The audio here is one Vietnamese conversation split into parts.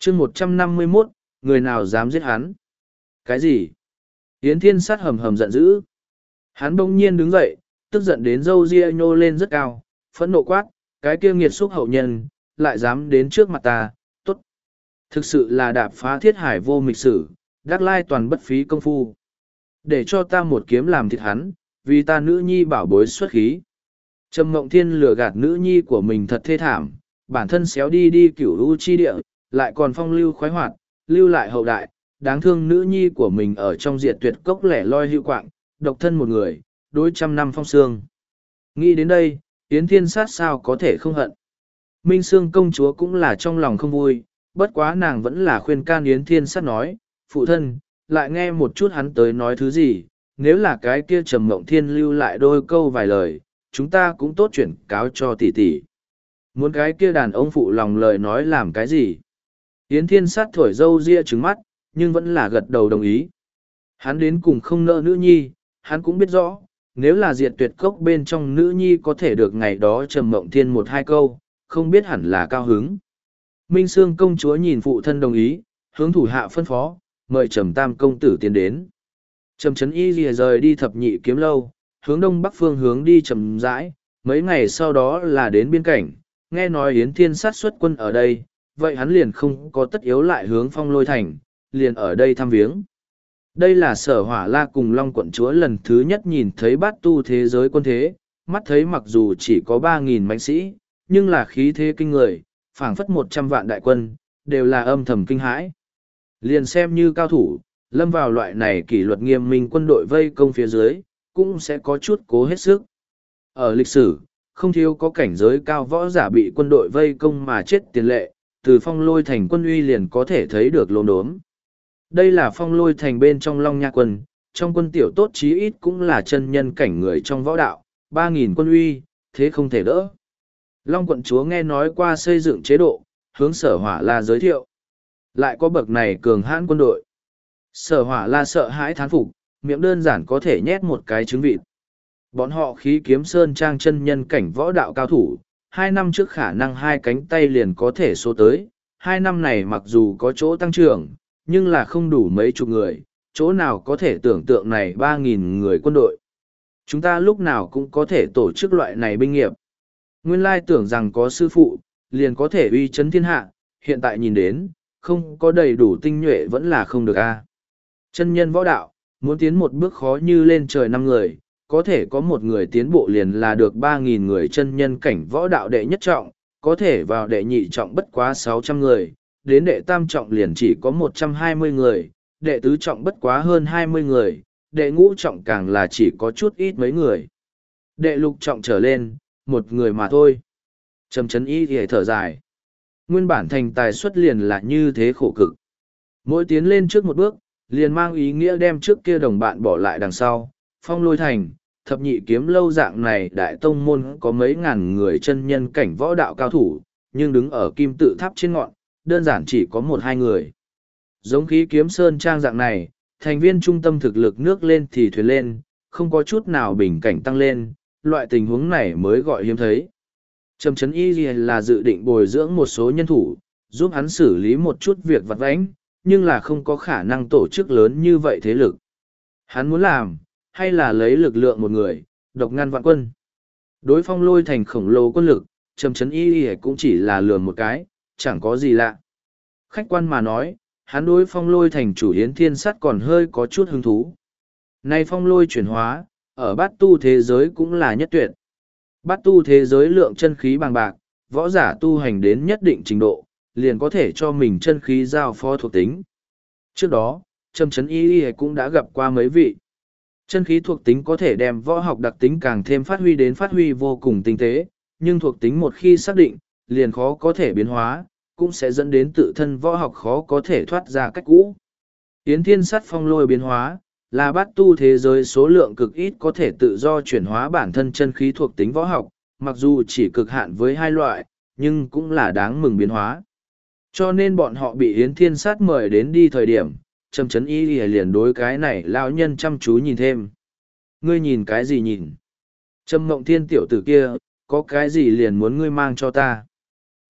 chương 151, người nào dám giết hắn? Cái gì? Yến Thiên Sát hầm hầm giận dữ. Hắn bỗng nhiên đứng dậy, tức giận đến râu ria nhô lên rất cao, phẫn nộ quát, cái kia nghiệt xúc hậu nhân, lại dám đến trước mặt ta, tốt. Thực sự là đạp phá thiết hải vô mịch sử, đắc lai toàn bất phí công phu. Để cho ta một kiếm làm thịt hắn, vì ta nữ nhi bảo bối xuất khí. Trầm Mộng Thiên lừa gạt nữ nhi của mình thật thê thảm, bản thân xéo đi đi cửu u chi địa, lại còn phong lưu khoái hoạt, lưu lại hậu đại, đáng thương nữ nhi của mình ở trong diệt tuyệt cốc lẻ loi hữu quạng, độc thân một người, đối trăm năm phong sương. Nghĩ đến đây, Yến Thiên Sát sao có thể không hận. Minh Sương công chúa cũng là trong lòng không vui, bất quá nàng vẫn là khuyên can Yến Thiên Sát nói, phụ thân, lại nghe một chút hắn tới nói thứ gì, nếu là cái kia Trầm Mộng Thiên lưu lại đôi câu vài lời, chúng ta cũng tốt chuyển cáo cho tỷ tỷ. Muốn cái kia đàn ông phụ lòng lời nói làm cái gì? Yến Thiên Sát thổi râu ria trứng mắt, nhưng vẫn là gật đầu đồng ý. Hắn đến cùng không nợ nữ nhi, hắn cũng biết rõ, nếu là diệt tuyệt cốc bên trong nữ nhi có thể được ngày đó Trầm Mộng Thiên một hai câu, không biết hẳn là cao hứng. Minh Sương công chúa nhìn phụ thân đồng ý, hướng thủ hạ phân phó, mời Trầm Tam công tử tiến đến. Trầm Trấn Y lìa rời đi thập nhị kiếm lâu, hướng đông bắc phương hướng đi chậm rãi, mấy ngày sau đó là đến biên cảnh, nghe nói Yến Thiên Sát xuất quân ở đây, vậy hắn liền không có tất yếu lại hướng Phong Lôi thành, liền ở đây thăm viếng. Đây là Sở Hỏa La cùng Long quận chúa lần thứ nhất nhìn thấy bát tu thế giới quân thế, mắt thấy mặc dù chỉ có 3.000 mãnh sĩ, nhưng là khí thế kinh người, phảng phất 100 vạn đại quân, đều là âm thầm kinh hãi. Liền xem như cao thủ, lâm vào loại này kỷ luật nghiêm minh quân đội vây công phía dưới, cũng sẽ có chút cố hết sức. Ở lịch sử, không thiếu có cảnh giới cao võ giả bị quân đội vây công mà chết tiền lệ, từ Phong Lôi thành quân uy liền có thể thấy được lồn đốm. Đây là Phong Lôi thành bên trong Long Nha quân, trong quân tiểu tốt chí ít cũng là chân nhân cảnh người trong võ đạo, 3.000 quân uy, thế không thể đỡ. Long quận chúa nghe nói qua xây dựng chế độ, hướng Sở Hỏa La giới thiệu. Lại có bậc này cường hãn quân đội. Sở Hỏa La sợ hãi thán phục, miệng đơn giản có thể nhét một cái trứng vịt. Bọn họ khí kiếm sơn trang chân nhân cảnh võ đạo cao thủ, 2 năm trước khả năng 2 cánh tay liền có thể số tới, 2 năm này mặc dù có chỗ tăng trưởng, nhưng là không đủ mấy chục người, chỗ nào có thể tưởng tượng này 3.000 người quân đội. Chúng ta lúc nào cũng có thể tổ chức loại này binh nghiệp. Nguyên lai tưởng rằng có sư phụ, liền có thể uy chấn thiên hạ, hiện tại nhìn đến, không có đầy đủ tinh nhuệ vẫn là không được a. Chân nhân võ đạo, muốn tiến một bước khó như lên trời 5 người, có thể có một người tiến bộ liền là được 3.000 người chân nhân cảnh võ đạo đệ nhất trọng, có thể vào đệ nhị trọng bất quá 600 người, đến đệ tam trọng liền chỉ có 120 người, đệ tứ trọng bất quá hơn 20 người, đệ ngũ trọng càng là chỉ có chút ít mấy người. Đệ lục trọng trở lên, một người mà thôi. Trầm Trấn Y thì thở dài. Nguyên bản thành tài xuất liền là như thế khổ cực. Mỗi tiến lên trước một bước, liền mang ý nghĩa đem trước kia đồng bạn bỏ lại đằng sau. Phong Lôi thành, thập nhị kiếm lâu dạng này đại tông môn có mấy ngàn người chân nhân cảnh võ đạo cao thủ, nhưng đứng ở kim tự tháp trên ngọn, đơn giản chỉ có 1-2 người. Giống khí kiếm sơn trang dạng này, thành viên trung tâm thực lực nước lên thì thuyền lên, không có chút nào bình cảnh tăng lên, loại tình huống này mới gọi hiếm thấy. Trầm Trấn Y là dự định bồi dưỡng một số nhân thủ, giúp hắn xử lý một chút việc vặt vãnh, nhưng là không có khả năng tổ chức lớn như vậy thế lực. Hắn muốn làm, hay là lấy lực lượng một người, độc ngăn vạn quân. Đối Phong Lôi thành khổng lồ quân lực, Trầm Trấn Y cũng chỉ là lừa một cái, chẳng có gì lạ. Khách quan mà nói, hắn đối Phong Lôi thành chủ Yến Thiên Sát còn hơi có chút hứng thú. Nay Phong Lôi chuyển hóa, ở bát tu thế giới cũng là nhất tuyệt. Bát tu thế giới lượng chân khí bằng bạc, võ giả tu hành đến nhất định trình độ, liền có thể cho mình chân khí giao phó thuộc tính. Trước đó, Trầm Trấn Y cũng đã gặp qua mấy vị. Chân khí thuộc tính có thể đem võ học đặc tính càng thêm phát huy đến phát huy vô cùng tinh tế, nhưng thuộc tính một khi xác định, liền khó có thể biến hóa, cũng sẽ dẫn đến tự thân võ học khó có thể thoát ra cách cũ. Yến Thiên Sát Phong Lôi biến hóa, là bát tu thế giới số lượng cực ít có thể tự do chuyển hóa bản thân chân khí thuộc tính võ học, mặc dù chỉ cực hạn với 2 loại, nhưng cũng là đáng mừng biến hóa. Cho nên bọn họ bị Yến Thiên Sát mời đến đi thời điểm, Trầm Trấn Y liền đối cái này lão nhân chăm chú nhìn thêm. Ngươi nhìn cái gì nhìn? Trầm Mộng Thiên tiểu tử kia, có cái gì liền muốn ngươi mang cho ta?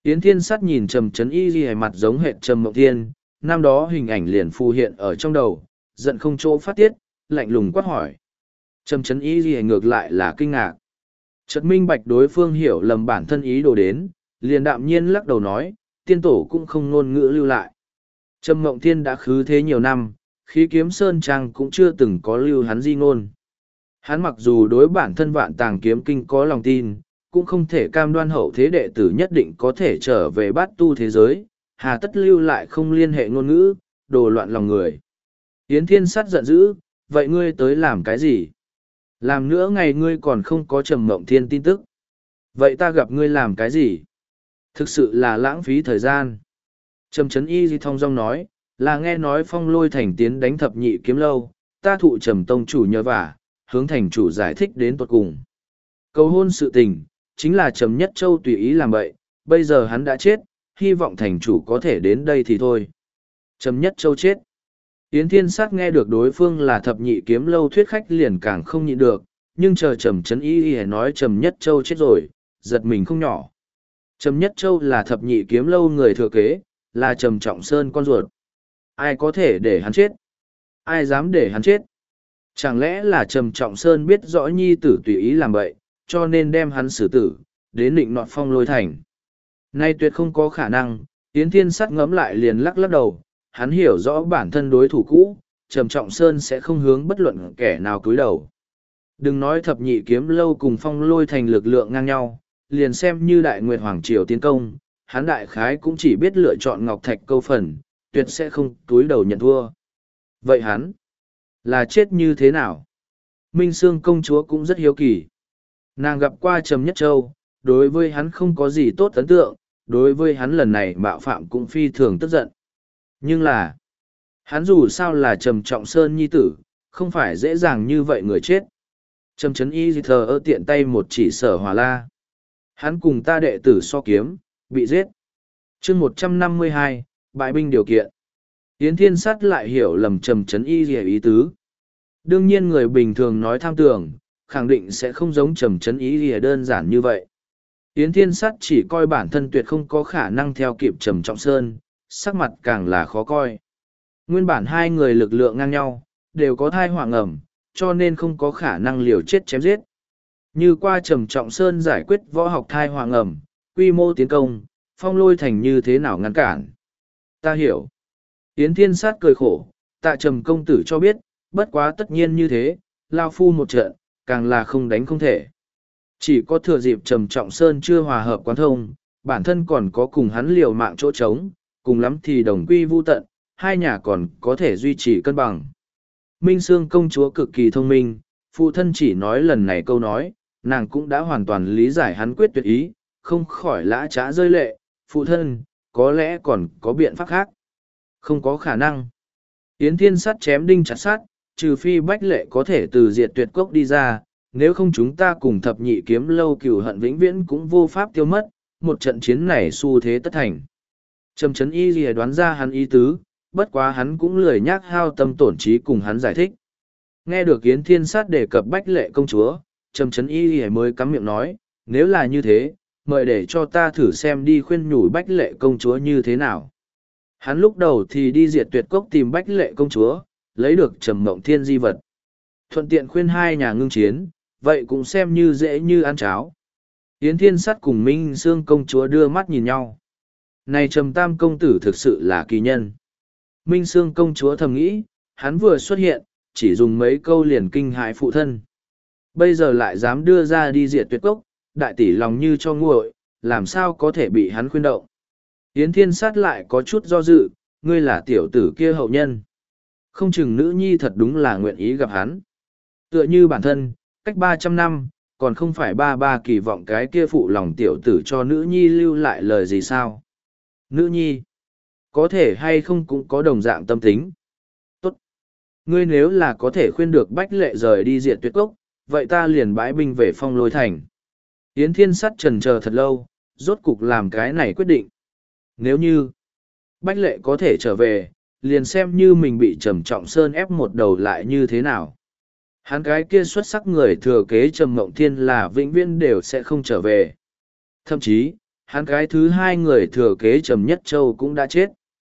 Yến Thiên Sát nhìn Trầm Trấn Y ghi mặt giống hệt Trầm Mộng Thiên, năm đó hình ảnh liền phù hiện ở trong đầu, giận không chỗ phát tiết, lạnh lùng quát hỏi. Trầm Trấn Y ghi ngược lại là kinh ngạc. Chợt minh bạch đối phương hiểu lầm bản thân ý đồ đến, liền đạm nhiên lắc đầu nói, tiên tổ cũng không ngôn ngữ lưu lại. Trầm Mộng Thiên đã khứ thế nhiều năm, khí kiếm sơn trang cũng chưa từng có lưu hắn di ngôn. Hắn mặc dù đối bản thân vạn tàng kiếm kinh có lòng tin, cũng không thể cam đoan hậu thế đệ tử nhất định có thể trở về bát tu thế giới, hà tất lưu lại không liên hệ ngôn ngữ, đồ loạn lòng người. Yến Thiên Sát giận dữ, vậy ngươi tới làm cái gì? Làm nữa ngày ngươi còn không có Trầm Mộng Thiên tin tức. Vậy ta gặp ngươi làm cái gì? Thực sự là lãng phí thời gian. Trầm Trấn Y di thong dong nói, là nghe nói Phong Lôi thành tiến đánh thập nhị kiếm lâu, ta thụ Trầm tông chủ nhờ vả, hướng thành chủ giải thích đến tuột cùng. Cầu hôn sự tình, chính là Trầm Nhất Châu tùy ý làm vậy, bây giờ hắn đã chết, hy vọng thành chủ có thể đến đây thì thôi. Trầm Nhất Châu chết. Yến Thiên Sát nghe được đối phương là thập nhị kiếm lâu thuyết khách liền càng không nhịn được, nhưng chờ Trầm Trấn Y nói Trầm Nhất Châu chết rồi, giật mình không nhỏ. Trầm Nhất Châu là thập nhị kiếm lâu người thừa kế, là Trầm Trọng Sơn con ruột. Ai có thể để hắn chết? Ai dám để hắn chết? Chẳng lẽ là Trầm Trọng Sơn biết rõ nhi tử tùy ý làm vậy, cho nên đem hắn xử tử, đến định nọt Phong Lôi thành. Nay tuyệt không có khả năng, Yến Thiên Sát ngẫm lại liền lắc lắc đầu, hắn hiểu rõ bản thân đối thủ cũ, Trầm Trọng Sơn sẽ không hướng bất luận kẻ nào cúi đầu. Đừng nói thập nhị kiếm lâu cùng Phong Lôi thành lực lượng ngang nhau, liền xem như Đại Nguyệt Hoàng Triều tiến công, hắn đại khái cũng chỉ biết lựa chọn Ngọc Thạch câu phần, tuyệt sẽ không cúi đầu nhận thua. Vậy hắn là chết như thế nào? Minh Sương công chúa cũng rất hiếu kỳ. Nàng gặp qua Trầm Nhất Châu, đối với hắn không có gì tốt ấn tượng, đối với hắn lần này mạo phạm cũng phi thường tức giận. Nhưng là, hắn dù sao là Trầm Trọng Sơn nhi tử, không phải dễ dàng như vậy người chết. Trầm Trấn Y thờ ơ tiện tay một chỉ Sở Hỏa La. Hắn cùng ta đệ tử so kiếm, bị giết. chương 152, bại binh điều kiện. Yến Thiên Sát lại hiểu lầm Trầm Trấn Y ý tứ. Đương nhiên người bình thường nói tham tưởng, khẳng định sẽ không giống Trầm Trấn Y đơn giản như vậy. Yến Thiên Sát chỉ coi bản thân tuyệt không có khả năng theo kịp Trầm Trọng Sơn, sắc mặt càng là khó coi. Nguyên bản hai người lực lượng ngang nhau, đều có thai họa ngầm, cho nên không có khả năng liều chết chém giết. Như qua Trầm Trọng Sơn giải quyết võ học thai họa ngầm, quy mô tiến công, Phong Lôi thành như thế nào ngăn cản. Ta hiểu. Yến Thiên Sát cười khổ, tạ Trầm công tử cho biết, bất quá tất nhiên như thế, lao phu một trận, càng là không đánh không thể. Chỉ có thừa dịp Trầm Trọng Sơn chưa hòa hợp quán thông, bản thân còn có cùng hắn liều mạng chỗ trống, cùng lắm thì đồng quy vu tận, hai nhà còn có thể duy trì cân bằng. Minh Sương công chúa cực kỳ thông minh, phụ thân chỉ nói lần này câu nói, nàng cũng đã hoàn toàn lý giải hắn quyết tuyệt ý, không khỏi lã trá rơi lệ, phụ thân, có lẽ còn có biện pháp khác. Không có khả năng. Yến Thiên Sát chém đinh chặt sát, trừ phi Bách Lệ có thể từ diệt tuyệt cốc đi ra, nếu không chúng ta cùng thập nhị kiếm lâu cửu hận vĩnh viễn cũng vô pháp tiêu mất, một trận chiến này xu thế tất thành. Trầm Trấn Y lìa đoán ra hắn ý tứ, bất quá hắn cũng lười nhác hao tâm tổn trí cùng hắn giải thích. Nghe được Yến Thiên Sát đề cập Bách Lệ công chúa, Trầm Trấn Y lìa mới cắm miệng nói, nếu là như thế, mời để cho ta thử xem đi khuyên nhủ Bách Lệ công chúa như thế nào. Hắn lúc đầu thì đi diệt tuyệt cốc tìm Bách Lệ công chúa, lấy được Trầm Mộng Thiên di vật. Thuận tiện khuyên hai nhà ngưng chiến, vậy cũng xem như dễ như ăn cháo. Yến Thiên Sát cùng Minh Sương công chúa đưa mắt nhìn nhau. Này Trầm Tam công tử thực sự là kỳ nhân. Minh Sương công chúa thầm nghĩ, hắn vừa xuất hiện, chỉ dùng mấy câu liền kinh hại phụ thân. Bây giờ lại dám đưa ra đi diệt tuyệt cốc, đại tỷ lòng như cho nguội, làm sao có thể bị hắn khuyên động. Yến Thiên Sát lại có chút do dự, ngươi là tiểu tử kia hậu nhân. Không chừng nữ nhi thật đúng là nguyện ý gặp hắn. Tựa như bản thân, cách 300 năm, còn không phải ba kỳ vọng cái kia phụ lòng tiểu tử cho nữ nhi lưu lại lời gì sao. Nữ nhi, có thể hay không cũng có đồng dạng tâm tính. Tốt. Ngươi nếu là có thể khuyên được Bách Lệ rời đi diệt tuyệt cốc, vậy ta liền bãi binh về Phong Lôi thành. Yến Thiên Sát trần chờ thật lâu, rốt cục làm cái này quyết định. Nếu như Bách Lệ có thể trở về, liền xem như mình bị Trầm Trọng Sơn ép một đầu lại như thế nào. Hắn cái kia xuất sắc người thừa kế Trầm Mộng Thiên là vĩnh viễn đều sẽ không trở về. Thậm chí, hắn cái thứ hai người thừa kế Trầm Nhất Châu cũng đã chết.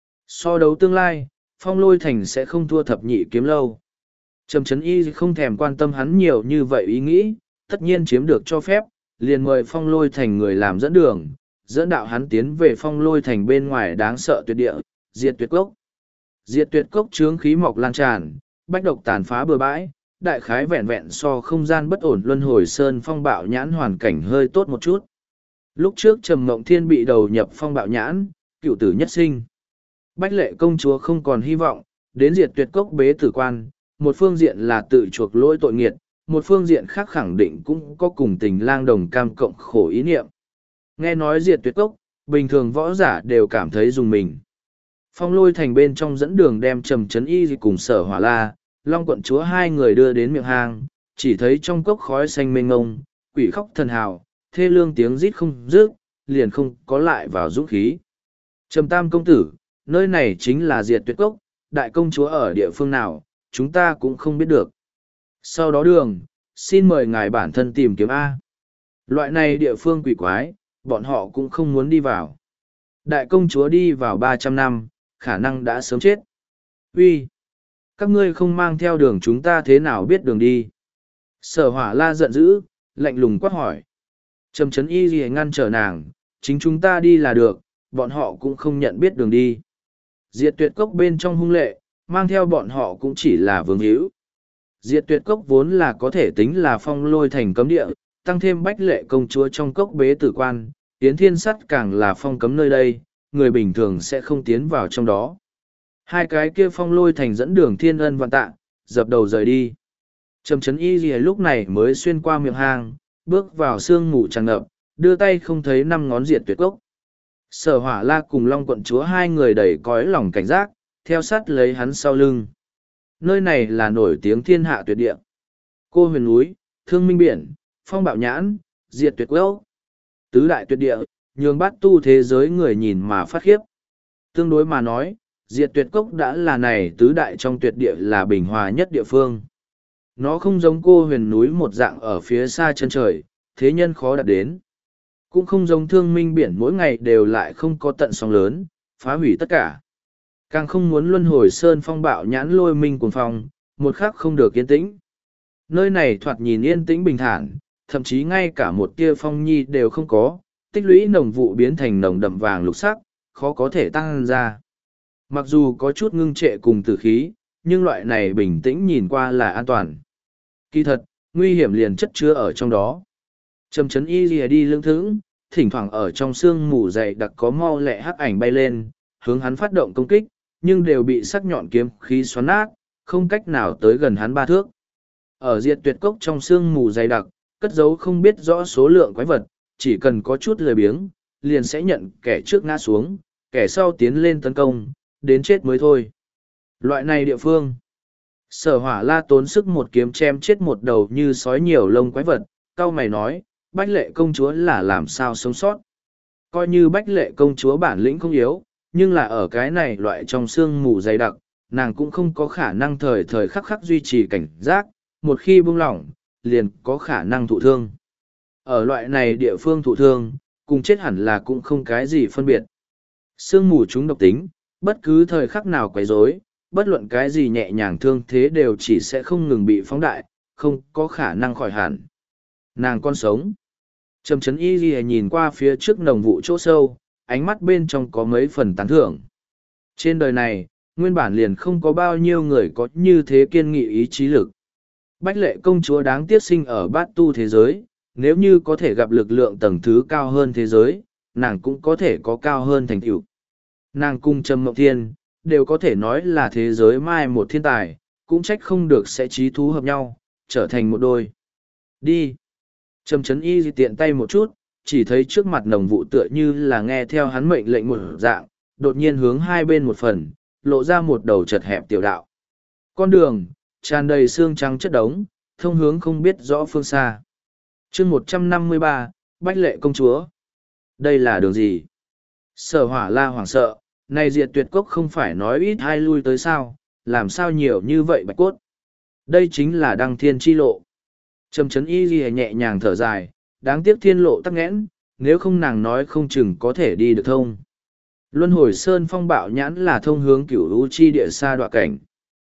So đấu tương lai, Phong Lôi Thành sẽ không thua thập nhị kiếm lâu. Trầm Trấn Y không thèm quan tâm hắn nhiều như vậy ý nghĩ, tất nhiên chiếm được cho phép, liền mời Phong Lôi Thành người làm dẫn đường, dẫn đạo hắn tiến về Phong Lôi Thành bên ngoài đáng sợ tuyệt địa, Diệt Tuyệt Cốc. Diệt Tuyệt Cốc chướng khí mọc lan tràn, bách độc tàn phá bừa bãi, đại khái vẹn vẹn so không gian bất ổn luân hồi sơn phong bạo nhãn hoàn cảnh hơi tốt một chút. Lúc trước Trầm Mộng Thiên bị đầu nhập phong bạo nhãn, cựu tử nhất sinh. Bách Lệ công chúa không còn hy vọng, đến Diệt Tuyệt Cốc bế tử quan, một phương diện là tự chuộc lỗi tội nghiệt, một phương diện khác khẳng định cũng có cùng tình lang đồng cam cộng khổ ý niệm. Nghe nói Diệt Tuyệt Cốc, bình thường võ giả đều cảm thấy dùng mình. Phong Lôi Thành bên trong dẫn đường đem Trầm Trấn Y cùng Sở Hỏa La, Long quận chúa hai người đưa đến miệng hang, chỉ thấy trong cốc khói xanh mênh ngông, quỷ khóc thần hào, thê lương tiếng rít không dứt, liền không có lại vào dũng khí. Trầm Tam công tử, nơi này chính là Diệt Tuyệt Cốc, đại công chúa ở địa phương nào, chúng ta cũng không biết được. Sau đó đường, xin mời ngài bản thân tìm kiếm A. Loại này địa phương quỷ quái, bọn họ cũng không muốn đi vào. Đại công chúa đi vào 300 năm, khả năng đã sớm chết. Uy, các ngươi không mang theo đường chúng ta thế nào biết đường đi? Sở Hỏa La giận dữ, lạnh lùng quát hỏi. Trầm Trấn Y gì ngăn trở nàng, chính chúng ta đi là được, bọn họ cũng không nhận biết đường đi. Diệt Tuyệt Cốc bên trong hung lệ, mang theo bọn họ cũng chỉ là vương hữu. Diệt Tuyệt Cốc vốn là có thể tính là Phong Lôi Thành cấm địa, tăng thêm Bách Lệ công chúa trong cốc bế tử quan, Yến Thiên Sắt càng là phong cấm nơi đây, người bình thường sẽ không tiến vào trong đó. Hai cái kia Phong Lôi Thành dẫn đường thiên ân vạn tạ, dập đầu rời đi. Trầm Trấn Y gì lúc này mới xuyên qua miệng hang, bước vào sương mù tràn ngập, đưa tay không thấy năm ngón Diệt Tuyệt Cốc. Sở Hỏa La cùng Long quận chúa hai người đầy cõi lòng cảnh giác, theo sát lấy hắn sau lưng. Nơi này là nổi tiếng thiên hạ tuyệt địa. Cô huyền núi, Thương Minh biển, Phong bạo nhãn, Diệt Tuyệt Cốc. Tứ đại tuyệt địa, nhường bát tu thế giới người nhìn mà phát khiếp. Tương đối mà nói, Diệt Tuyệt Cốc đã là này tứ đại trong tuyệt địa là bình hòa nhất địa phương. Nó không giống cô huyền núi một dạng ở phía xa chân trời, thế nhân khó đạt đến. Cũng không giống Thương Minh biển mỗi ngày đều lại không có tận sóng lớn, phá hủy tất cả. Càng không muốn luân hồi sơn phong bạo nhãn lôi minh cuồng phong, một khắc không được yên tĩnh. Nơi này thoạt nhìn yên tĩnh bình thản, thậm chí ngay cả một tia phong nhi đều không có, tích lũy nồng vụ biến thành nồng đậm vàng lục sắc, khó có thể tăng ra. Mặc dù có chút ngưng trệ cùng tử khí, nhưng loại này bình tĩnh nhìn qua là an toàn. Kỳ thật, nguy hiểm liền chất chứa ở trong đó. Trầm Trấn Y lìa đi lưng thững, thỉnh thoảng ở trong sương mù dày đặc có mau lẹ hắc ảnh bay lên, hướng hắn phát động công kích, nhưng đều bị sắc nhọn kiếm khí xoắn nát, không cách nào tới gần hắn 3 thước. Ở Diệt Tuyệt Cốc trong sương mù dày đặc, cất giấu không biết rõ số lượng quái vật, chỉ cần có chút lười biếng, liền sẽ nhận kẻ trước ngã xuống, kẻ sau tiến lên tấn công, đến chết mới thôi. Loại này địa phương, Sở Hỏa La tốn sức một kiếm chém chết một đầu như sói nhiều lông quái vật, cau mày nói, Bách Lệ công chúa là làm sao sống sót. Coi như Bách Lệ công chúa bản lĩnh không yếu, nhưng là ở cái này loại trong sương mù dày đặc, nàng cũng không có khả năng thời thời khắc khắc duy trì cảnh giác, một khi buông lỏng, liền có khả năng thụ thương. Ở loại này địa phương thụ thương, cùng chết hẳn là cũng không cái gì phân biệt. Sương mù chúng độc tính, bất cứ thời khắc nào quấy rối, bất luận cái gì nhẹ nhàng thương thế đều chỉ sẽ không ngừng bị phóng đại, không có khả năng khỏi hẳn. Nàng con sống. Trầm Trấn Y Ghi nhìn qua phía trước nồng vụ chỗ sâu, ánh mắt bên trong có mấy phần tán thưởng. Trên đời này, nguyên bản liền không có bao nhiêu người có như thế kiên nghị ý chí lực. Bách Lệ công chúa đáng tiếc sinh ở bát tu thế giới, nếu như có thể gặp lực lượng tầng thứ cao hơn thế giới, nàng cũng có thể có cao hơn thành tựu. Nàng cung Trầm Mộng Thiên, đều có thể nói là thế giới mai một thiên tài, cũng trách không được sẽ trí thú hợp nhau, trở thành một đôi. Đi! Trầm Trấn Y tiện tay một chút, chỉ thấy trước mặt nồng vụ tựa như là nghe theo hắn mệnh lệnh một dạng, đột nhiên hướng hai bên một phần, lộ ra một đầu chật hẹp tiểu đạo. Con đường, tràn đầy xương trắng chất đống, thông hướng không biết rõ phương xa. chương 153, Bách Lệ công chúa. Đây là đường gì? Sở Hỏa La hoảng sợ, này Diệt Tuyệt Cốc không phải nói ít hai lui tới sao, làm sao nhiều như vậy bạch cốt. Đây chính là đăng thiên chi lộ. Trầm Trấn Y Ghi nhẹ nhàng thở dài, đáng tiếc thiên lộ tắc nghẽn, nếu không nàng nói không chừng có thể đi được thông. Luân hồi sơn phong bạo nhãn là thông hướng cửu u chi địa xa đoạ cảnh.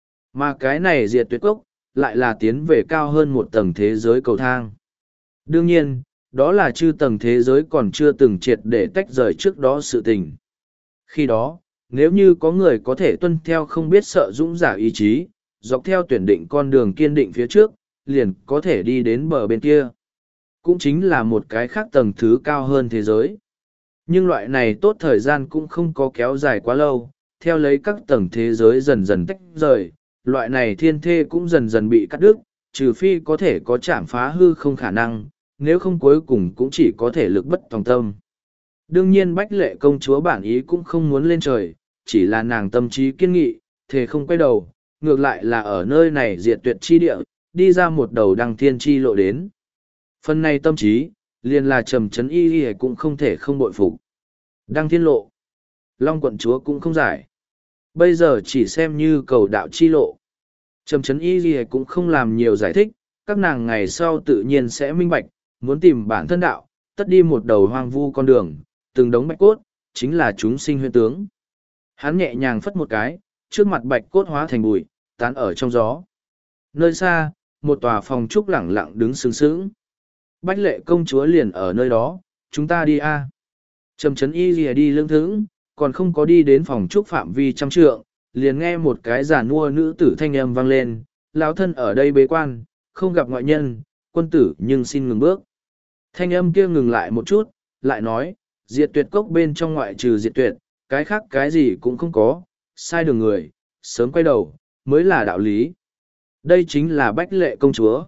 Mà cái này diệt tuyệt cốc, lại là tiến về cao hơn một tầng thế giới cầu thang. Đương nhiên, đó là chư tầng thế giới còn chưa từng triệt để tách rời trước đó sự tình. Khi đó, nếu như có người có thể tuân theo không biết sợ dũng giả ý chí, dọc theo tuyển định con đường kiên định phía trước, liền có thể đi đến bờ bên kia. Cũng chính là một cái khác tầng thứ cao hơn thế giới. Nhưng loại này tốt thời gian cũng không có kéo dài quá lâu, theo lấy các tầng thế giới dần dần tách rời, loại này thiên thê cũng dần dần bị cắt đứt, trừ phi có thể có chạm phá hư không khả năng, nếu không cuối cùng cũng chỉ có thể lực bất tòng tâm. Đương nhiên Bách Lệ công chúa bản ý cũng không muốn lên trời, chỉ là nàng tâm trí kiên nghị, thề không quay đầu, ngược lại là ở nơi này diệt tuyệt chi địa, đi ra một đầu đăng thiên chi lộ đến. Phần này tâm trí, liền là trầm trấn y y cũng không thể không bội phục. Đăng thiên lộ, Long quận chúa cũng không giải. Bây giờ chỉ xem như cầu đạo chi lộ. Trầm trấn y y cũng không làm nhiều giải thích, các nàng ngày sau tự nhiên sẽ minh bạch, muốn tìm bản thân đạo, tất đi một đầu hoang vu con đường, từng đống bạch cốt, chính là chúng sinh huyễn tướng. Hắn nhẹ nhàng phất một cái, trước mặt bạch cốt hóa thành bụi, tán ở trong gió. Nơi xa, một tòa phòng trúc lẳng lặng đứng sướng sướng. Bách Lệ công chúa liền ở nơi đó, chúng ta đi a. Trầm trấn y lìa đi lưng thững, còn không có đi đến phòng trúc phạm vi trăm trượng, liền nghe một cái giả nua nữ tử thanh âm vang lên, lão thân ở đây bế quan, không gặp ngoại nhân, quân tử nhưng xin ngừng bước. Thanh âm kia ngừng lại một chút, lại nói, diệt tuyệt cốc bên trong ngoại trừ diệt tuyệt, cái khác cái gì cũng không có, sai đường người, sớm quay đầu, mới là đạo lý. Đây chính là Bách Lệ công chúa.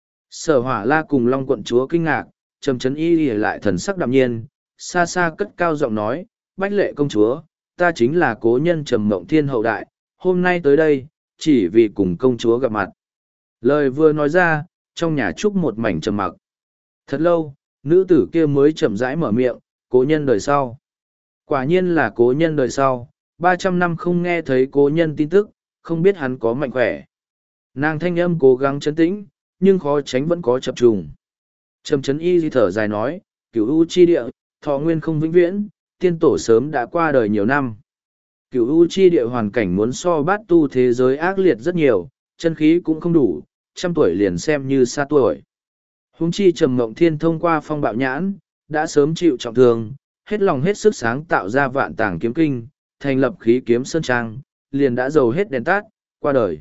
Sở Hỏa La cùng Long quận chúa kinh ngạc, trầm trấn y lìa lại thần sắc đạm nhiên, xa xa cất cao giọng nói, Bách Lệ công chúa, ta chính là cố nhân Trầm Mộng Thiên hậu đại, hôm nay tới đây, chỉ vì cùng công chúa gặp mặt. Lời vừa nói ra, trong nhà trúc một mảnh trầm mặc. Thật lâu, nữ tử kia mới chậm rãi mở miệng, cố nhân đời sau. Quả nhiên là cố nhân đời sau, 300 năm không nghe thấy cố nhân tin tức, không biết hắn có mạnh khỏe. Nàng thanh âm cố gắng trấn tĩnh, nhưng khó tránh vẫn có chập trùng. Trầm trấn y di thở dài nói, cửu u chi địa, thọ nguyên không vĩnh viễn, tiên tổ sớm đã qua đời nhiều năm. Cửu u chi địa hoàn cảnh muốn so bát tu thế giới ác liệt rất nhiều, chân khí cũng không đủ, 100 tuổi liền xem như xa tuổi. Huống chi Trầm Mộng Thiên thông qua phong bạo nhãn, đã sớm chịu trọng thương, hết lòng hết sức sáng tạo ra vạn tàng kiếm kinh, thành lập khí kiếm sơn trang, liền đã dầu hết đèn tắt, qua đời.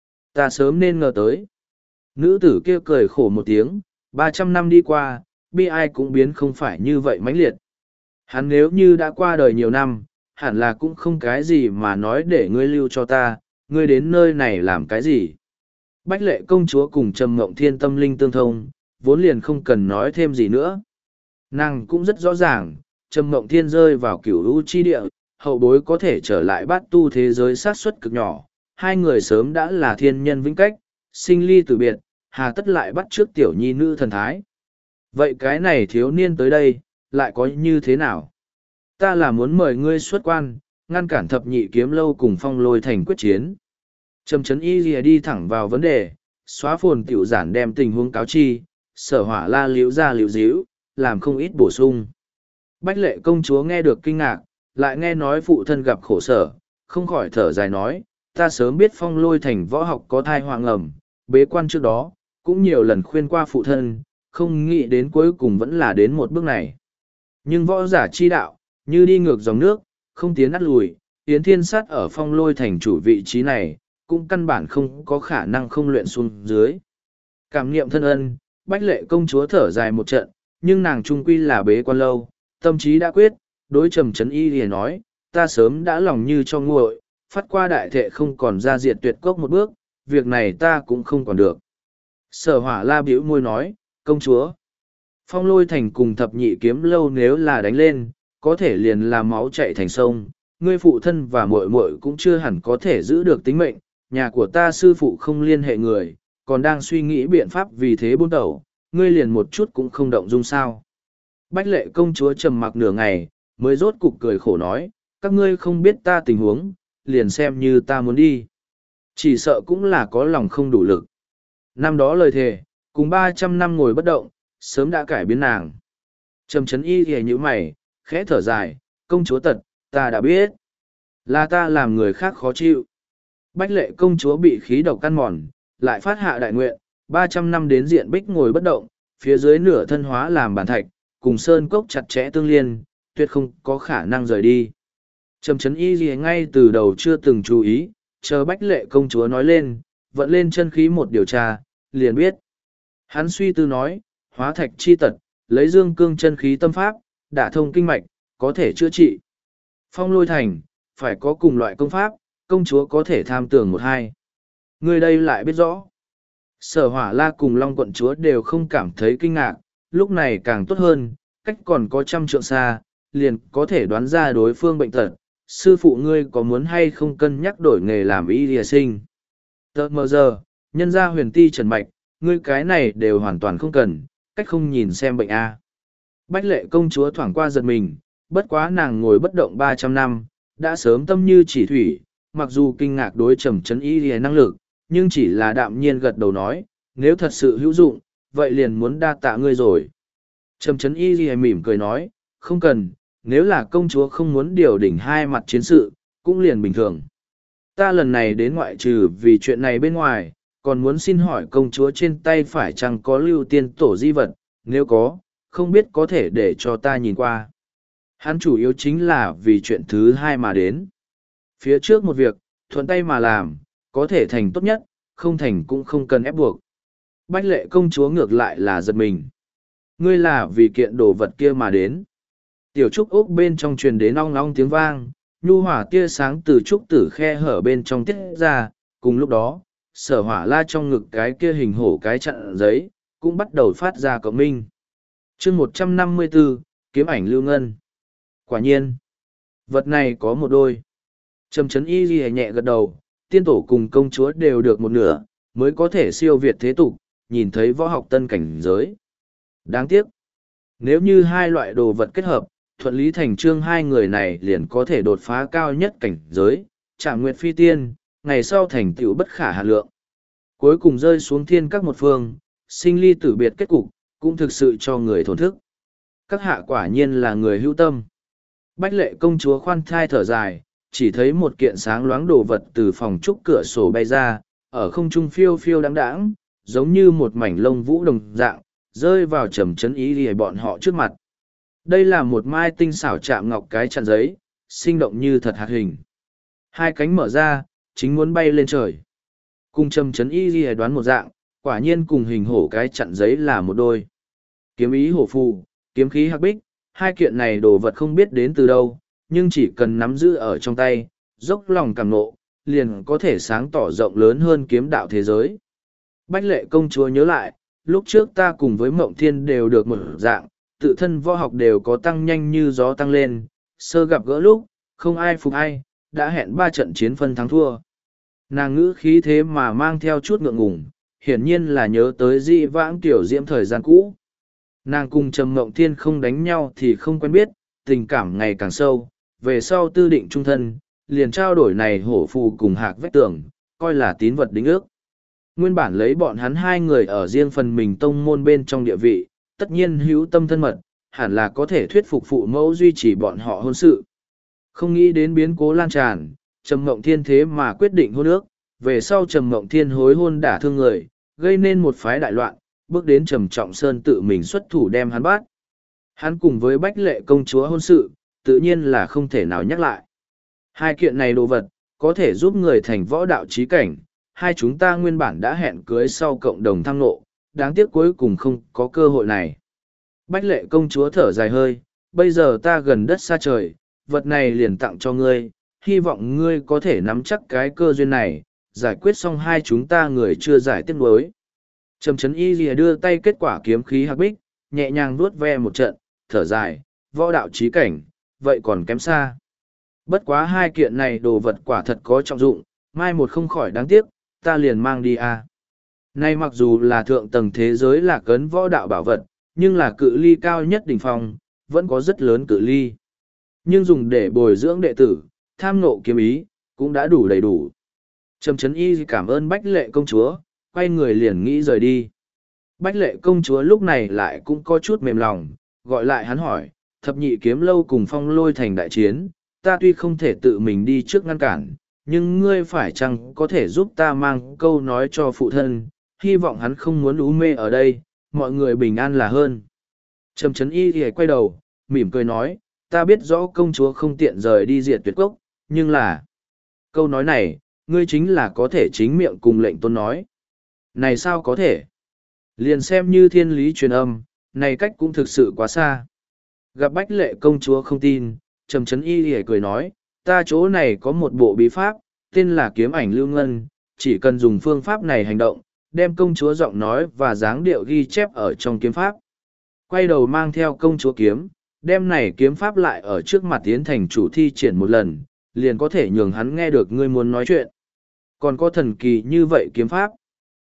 Ta sớm nên ngờ tới. Nữ tử kia cười khổ một tiếng, 300 năm đi qua, bi ai cũng biến không phải như vậy mãnh liệt. Hắn nếu như đã qua đời nhiều năm, hẳn là cũng không cái gì mà nói để ngươi lưu cho ta, ngươi đến nơi này làm cái gì. Bách Lệ công chúa cùng Trầm Mộng Thiên tâm linh tương thông, vốn liền không cần nói thêm gì nữa. Nàng cũng rất rõ ràng, Trầm Mộng Thiên rơi vào cửu u chi địa, hậu bối có thể trở lại bát tu thế giới sát suất cực nhỏ, hai người sớm đã là thiên nhân vĩnh cách, sinh ly tử biệt, hà tất lại bắt trước tiểu nhi nữ thần thái. Vậy cái này thiếu niên tới đây, lại có như thế nào? Ta là muốn mời ngươi xuất quan, ngăn cản thập nhị kiếm lâu cùng Phong Lôi thành quyết chiến. Trầm trấn y lìa đi thẳng vào vấn đề, xóa phồn tiểu giản đem tình huống cáo chi, Sở Hỏa La liễu ra liễu díu, làm không ít bổ sung. Bách Lệ công chúa nghe được kinh ngạc, lại nghe nói phụ thân gặp khổ sở, không khỏi thở dài nói, ta sớm biết Phong Lôi thành võ học có thai hoàng ẩm, bế quan trước đó, cũng nhiều lần khuyên qua phụ thân, không nghĩ đến cuối cùng vẫn là đến một bước này. Nhưng võ giả chi đạo, như đi ngược dòng nước, không tiến nát lùi, Yến Thiên Sát ở Phong Lôi thành chủ vị trí này, cũng căn bản không có khả năng không luyện xuống dưới. Cảm niệm thân ân, Bách Lệ công chúa thở dài một trận, nhưng nàng trung quy là bế quan lâu, tâm trí đã quyết, đối Trầm trấn y thì nói, ta sớm đã lòng như cho nguội, phát qua đại thệ không còn ra diệt tuyệt cốc một bước, việc này ta cũng không còn được. Sở Hỏa La bĩu môi nói, công chúa, Phong Lôi thành cùng thập nhị kiếm lâu nếu là đánh lên, có thể liền là máu chạy thành sông, ngươi phụ thân và muội muội cũng chưa hẳn có thể giữ được tính mệnh, nhà của ta sư phụ không liên hệ người, còn đang suy nghĩ biện pháp vì thế buôn tẩu, ngươi liền một chút cũng không động dung sao. Bách Lệ công chúa trầm mặc nửa ngày, mới rốt cục cười khổ nói, các ngươi không biết ta tình huống, liền xem như ta muốn đi. Chỉ sợ cũng là có lòng không đủ lực. Năm đó lời thề, cùng 300 năm ngồi bất động, sớm đã cải biến nàng. Trầm Trấn Y ghề như mày, khẽ thở dài, công chúa tật, ta đã biết. Là ta làm người khác khó chịu. Bách lệ công chúa bị khí độc căn mòn, lại phát hạ đại nguyện, 300 năm đến diện bích ngồi bất động, phía dưới nửa thân hóa làm bản thạch, cùng sơn cốc chặt chẽ tương liên, tuyệt không có khả năng rời đi. Trầm Trấn Y ghề ngay từ đầu chưa từng chú ý, chờ bách lệ công chúa nói lên, vận lên chân khí một điều tra, liền biết. Hắn suy tư nói, hóa thạch chi tật, lấy dương cương chân khí tâm pháp, đả thông kinh mạch, có thể chữa trị. Phong lôi thành, phải có cùng loại công pháp, công chúa có thể tham tưởng một hai. Người đây lại biết rõ. Sở Hỏa La cùng Long quận chúa đều không cảm thấy kinh ngạc, lúc này càng tốt hơn, cách còn có 100 trượng xa, liền có thể đoán ra đối phương bệnh tật. Sư phụ ngươi có muốn hay không cân nhắc đổi nghề làm y lìa sinh? Tờ mờ giờ, nhân gia huyền ti trần mạch, ngươi cái này đều hoàn toàn không cần, cách không nhìn xem bệnh A. Bách lệ công chúa thoảng qua giật mình, bất quá nàng ngồi bất động 300 năm, đã sớm tâm như chỉ thủy, mặc dù kinh ngạc đối Trầm Trấn Y lìa năng lực, nhưng chỉ là đạm nhiên gật đầu nói, nếu thật sự hữu dụng, vậy liền muốn đa tạ ngươi rồi. Trầm Trấn Y lìa mỉm cười nói, không cần, nếu là công chúa không muốn điều đỉnh hai mặt chiến sự, cũng liền bình thường. Ta lần này đến ngoại trừ vì chuyện này bên ngoài, còn muốn xin hỏi công chúa trên tay phải chăng có lưu tiên tổ di vật, nếu có, không biết có thể để cho ta nhìn qua. Hắn chủ yếu chính là vì chuyện thứ hai mà đến. Phía trước một việc, thuận tay mà làm, có thể thành tốt nhất, không thành cũng không cần ép buộc. Bách lệ công chúa ngược lại là giật mình. Ngươi là vì kiện đồ vật kia mà đến. Tiểu trúc ốc bên trong truyền đến ong ong tiếng vang, nhu hỏa tia sáng từ trúc tử khe hở bên trong tiết ra, cùng lúc đó, Sở Hỏa La trong ngực cái kia hình hổ cái chặn giấy, cũng bắt đầu phát ra cộng minh. chương 154, kiếm ảnh lưu ngân. Quả nhiên, vật này có một đôi. Trầm Trấn Y ghi nhẹ gật đầu, tiên tổ cùng công chúa đều được một nửa, mới có thể siêu việt thế tục, nhìn thấy võ học tân cảnh giới. Đáng tiếc, nếu như hai loại đồ vật kết hợp, thuận lý thành trương hai người này liền có thể đột phá cao nhất cảnh giới, chạm nguyệt phi tiên, ngày sau thành tựu bất khả hạn lượng. Cuối cùng rơi xuống thiên các một phương, sinh ly tử biệt kết cục, cũng thực sự cho người thổn thức. Các hạ quả nhiên là người hữu tâm. Bách lệ công chúa khoan thai thở dài, chỉ thấy một kiện sáng loáng đồ vật từ phòng trúc cửa sổ bay ra, ở không trung phiêu phiêu đáng đáng, giống như một mảnh lông vũ đồng dạng, rơi vào Trầm Trấn Y lìa bọn họ trước mặt. Đây là một mai tinh xảo chạm ngọc cái chặn giấy, sinh động như thật hạt hình. Hai cánh mở ra, chính muốn bay lên trời. Cùng Trầm Trấn Y lìa đoán một dạng, quả nhiên cùng hình hổ cái chặn giấy là một đôi. Kiếm ý hổ phù, kiếm khí hắc bích, hai kiện này đồ vật không biết đến từ đâu, nhưng chỉ cần nắm giữ ở trong tay, dốc lòng cảm nộ, liền có thể sáng tỏ rộng lớn hơn kiếm đạo thế giới. Bách lệ công chúa nhớ lại, lúc trước ta cùng với Mộng Thiên đều được một dạng, tự thân võ học đều có tăng nhanh như gió tăng lên, sơ gặp gỡ lúc, không ai phục ai, đã hẹn 3 trận chiến phân thắng thua. Nàng ngữ khí thế mà mang theo chút ngượng ngùng, hiển nhiên là nhớ tới dị vãng tiểu diễm thời gian cũ. Nàng cùng Trầm Mộng Thiên không đánh nhau thì không quen biết, tình cảm ngày càng sâu, về sau tư định trung thân, liền trao đổi này hổ phù cùng hạc vách tường, coi là tín vật đính ước. Nguyên bản lấy bọn hắn hai người ở riêng phần mình tông môn bên trong địa vị, tất nhiên hữu tâm thân mật, hẳn là có thể thuyết phục phụ mẫu duy trì bọn họ hôn sự. Không nghĩ đến biến cố lan tràn, Trầm Mộng Thiên thế mà quyết định hôn ước, về sau Trầm Mộng Thiên hối hôn đả thương người, gây nên một phái đại loạn, bước đến Trầm Trọng Sơn tự mình xuất thủ đem hắn bắt. Hắn cùng với Bách lệ công chúa hôn sự, tự nhiên là không thể nào nhắc lại. Hai kiện này đồ vật, có thể giúp người thành võ đạo trí cảnh, hai chúng ta nguyên bản đã hẹn cưới sau cộng đồng thăng nộ, đáng tiếc cuối cùng không có cơ hội này. Bách lệ công chúa thở dài hơi, bây giờ ta gần đất xa trời, vật này liền tặng cho ngươi, hy vọng ngươi có thể nắm chắc cái cơ duyên này, giải quyết xong hai chúng ta người chưa giải tiếc nuối. Trầm Trấn Y lìa đưa tay kết quả kiếm khí hạc bích, nhẹ nhàng vuốt ve một trận, thở dài, võ đạo trí cảnh, vậy còn kém xa. Bất quá hai kiện này đồ vật quả thật có trọng dụng, mai một không khỏi đáng tiếc, ta liền mang đi à. Nay mặc dù là thượng tầng thế giới là cấn võ đạo bảo vật, nhưng là cự ly cao nhất đỉnh phong, vẫn có rất lớn cự ly. Nhưng dùng để bồi dưỡng đệ tử, tham ngộ kiếm ý, cũng đã đủ đầy đủ. Trầm Trấn Y cảm ơn Bách lệ công chúa, quay người liền nghĩ rời đi. Bách lệ công chúa lúc này lại cũng có chút mềm lòng, gọi lại hắn hỏi, thập nhị kiếm lâu cùng phong lôi thành đại chiến, ta tuy không thể tự mình đi trước ngăn cản, nhưng ngươi phải chăng có thể giúp ta mang câu nói cho phụ thân, hy vọng hắn không muốn ú mê ở đây, mọi người bình an là hơn. Trầm Trấn Y thì quay đầu, mỉm cười nói, ta biết rõ công chúa không tiện rời đi diệt tuyệt cốc, nhưng là... Câu nói này, ngươi chính là có thể chính miệng cùng lệnh tôn nói. Này sao có thể? Liền xem như thiên lý truyền âm, này cách cũng thực sự quá xa. Gặp Bách Lệ công chúa không tin, Trầm Trấn Y thì cười nói, ta chỗ này có một bộ bí pháp, tên là kiếm ảnh lưu ngân, chỉ cần dùng phương pháp này hành động, đem công chúa giọng nói và dáng điệu ghi chép ở trong kiếm pháp. Quay đầu mang theo công chúa kiếm, đem này kiếm pháp lại ở trước mặt Yến thành chủ thi triển một lần, liền có thể nhường hắn nghe được ngươi muốn nói chuyện. Còn có thần kỳ như vậy kiếm pháp.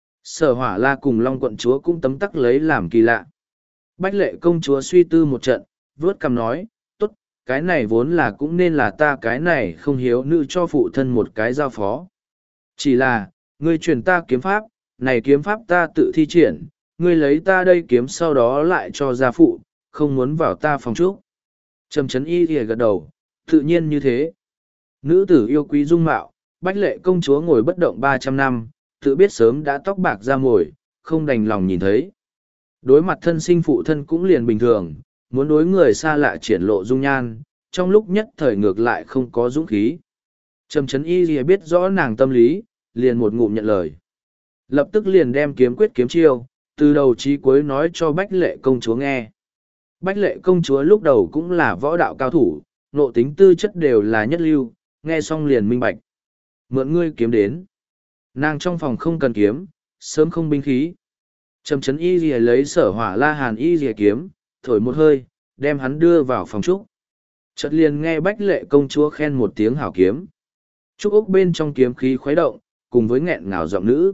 Sở Hỏa La cùng Long quận chúa cũng tấm tắc lấy làm kỳ lạ. Bách Lệ công chúa suy tư một trận, vớt cằm nói, tốt, cái này vốn là cũng nên là ta cái này không hiếu nữ cho phụ thân một cái giao phó. Chỉ là, ngươi truyền ta kiếm pháp, này kiếm pháp ta tự thi triển, ngươi lấy ta đây kiếm sau đó lại cho gia phụ, không muốn vào ta phòng trúc. Trầm Trấn Y thì gật đầu, tự nhiên như thế. Nữ tử yêu quý dung mạo, Bách Lệ công chúa ngồi bất động 300 năm, tự biết sớm đã tóc bạc ra mồi, không đành lòng nhìn thấy. Đối mặt thân sinh phụ thân cũng liền bình thường, muốn đối người xa lạ triển lộ dung nhan, trong lúc nhất thời ngược lại không có dũng khí. Trầm Trấn Y thì biết rõ nàng tâm lý, liền một ngụm nhận lời. Lập tức liền đem kiếm quyết kiếm chiêu, từ đầu chí cuối nói cho Bách Lệ công chúa nghe. Bách Lệ công chúa lúc đầu cũng là võ đạo cao thủ, nộ tính tư chất đều là nhất lưu, nghe xong liền minh bạch. Mượn ngươi kiếm đến. Nàng trong phòng không cần kiếm, sớm không binh khí. Trầm Trấn Y lìa lấy Sở Hỏa La Hàn Y lìa kiếm, thổi một hơi, đem hắn đưa vào phòng trúc. Chợt liền nghe Bách Lệ công chúa khen một tiếng hảo kiếm. Trúc ốc bên trong kiếm khí khuấy động, cùng với nghẹn ngào giọng nữ.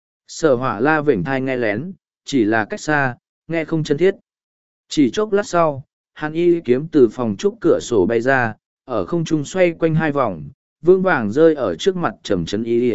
Sở Hỏa La vểnh thai nghe lén, chỉ là cách xa, nghe không chân thiết. Chỉ chốc lát sau, Hàn Y kiếm từ phòng trúc cửa sổ bay ra, ở không trung xoay quanh hai vòng, vương vàng rơi ở trước mặt Trầm Trấn Y.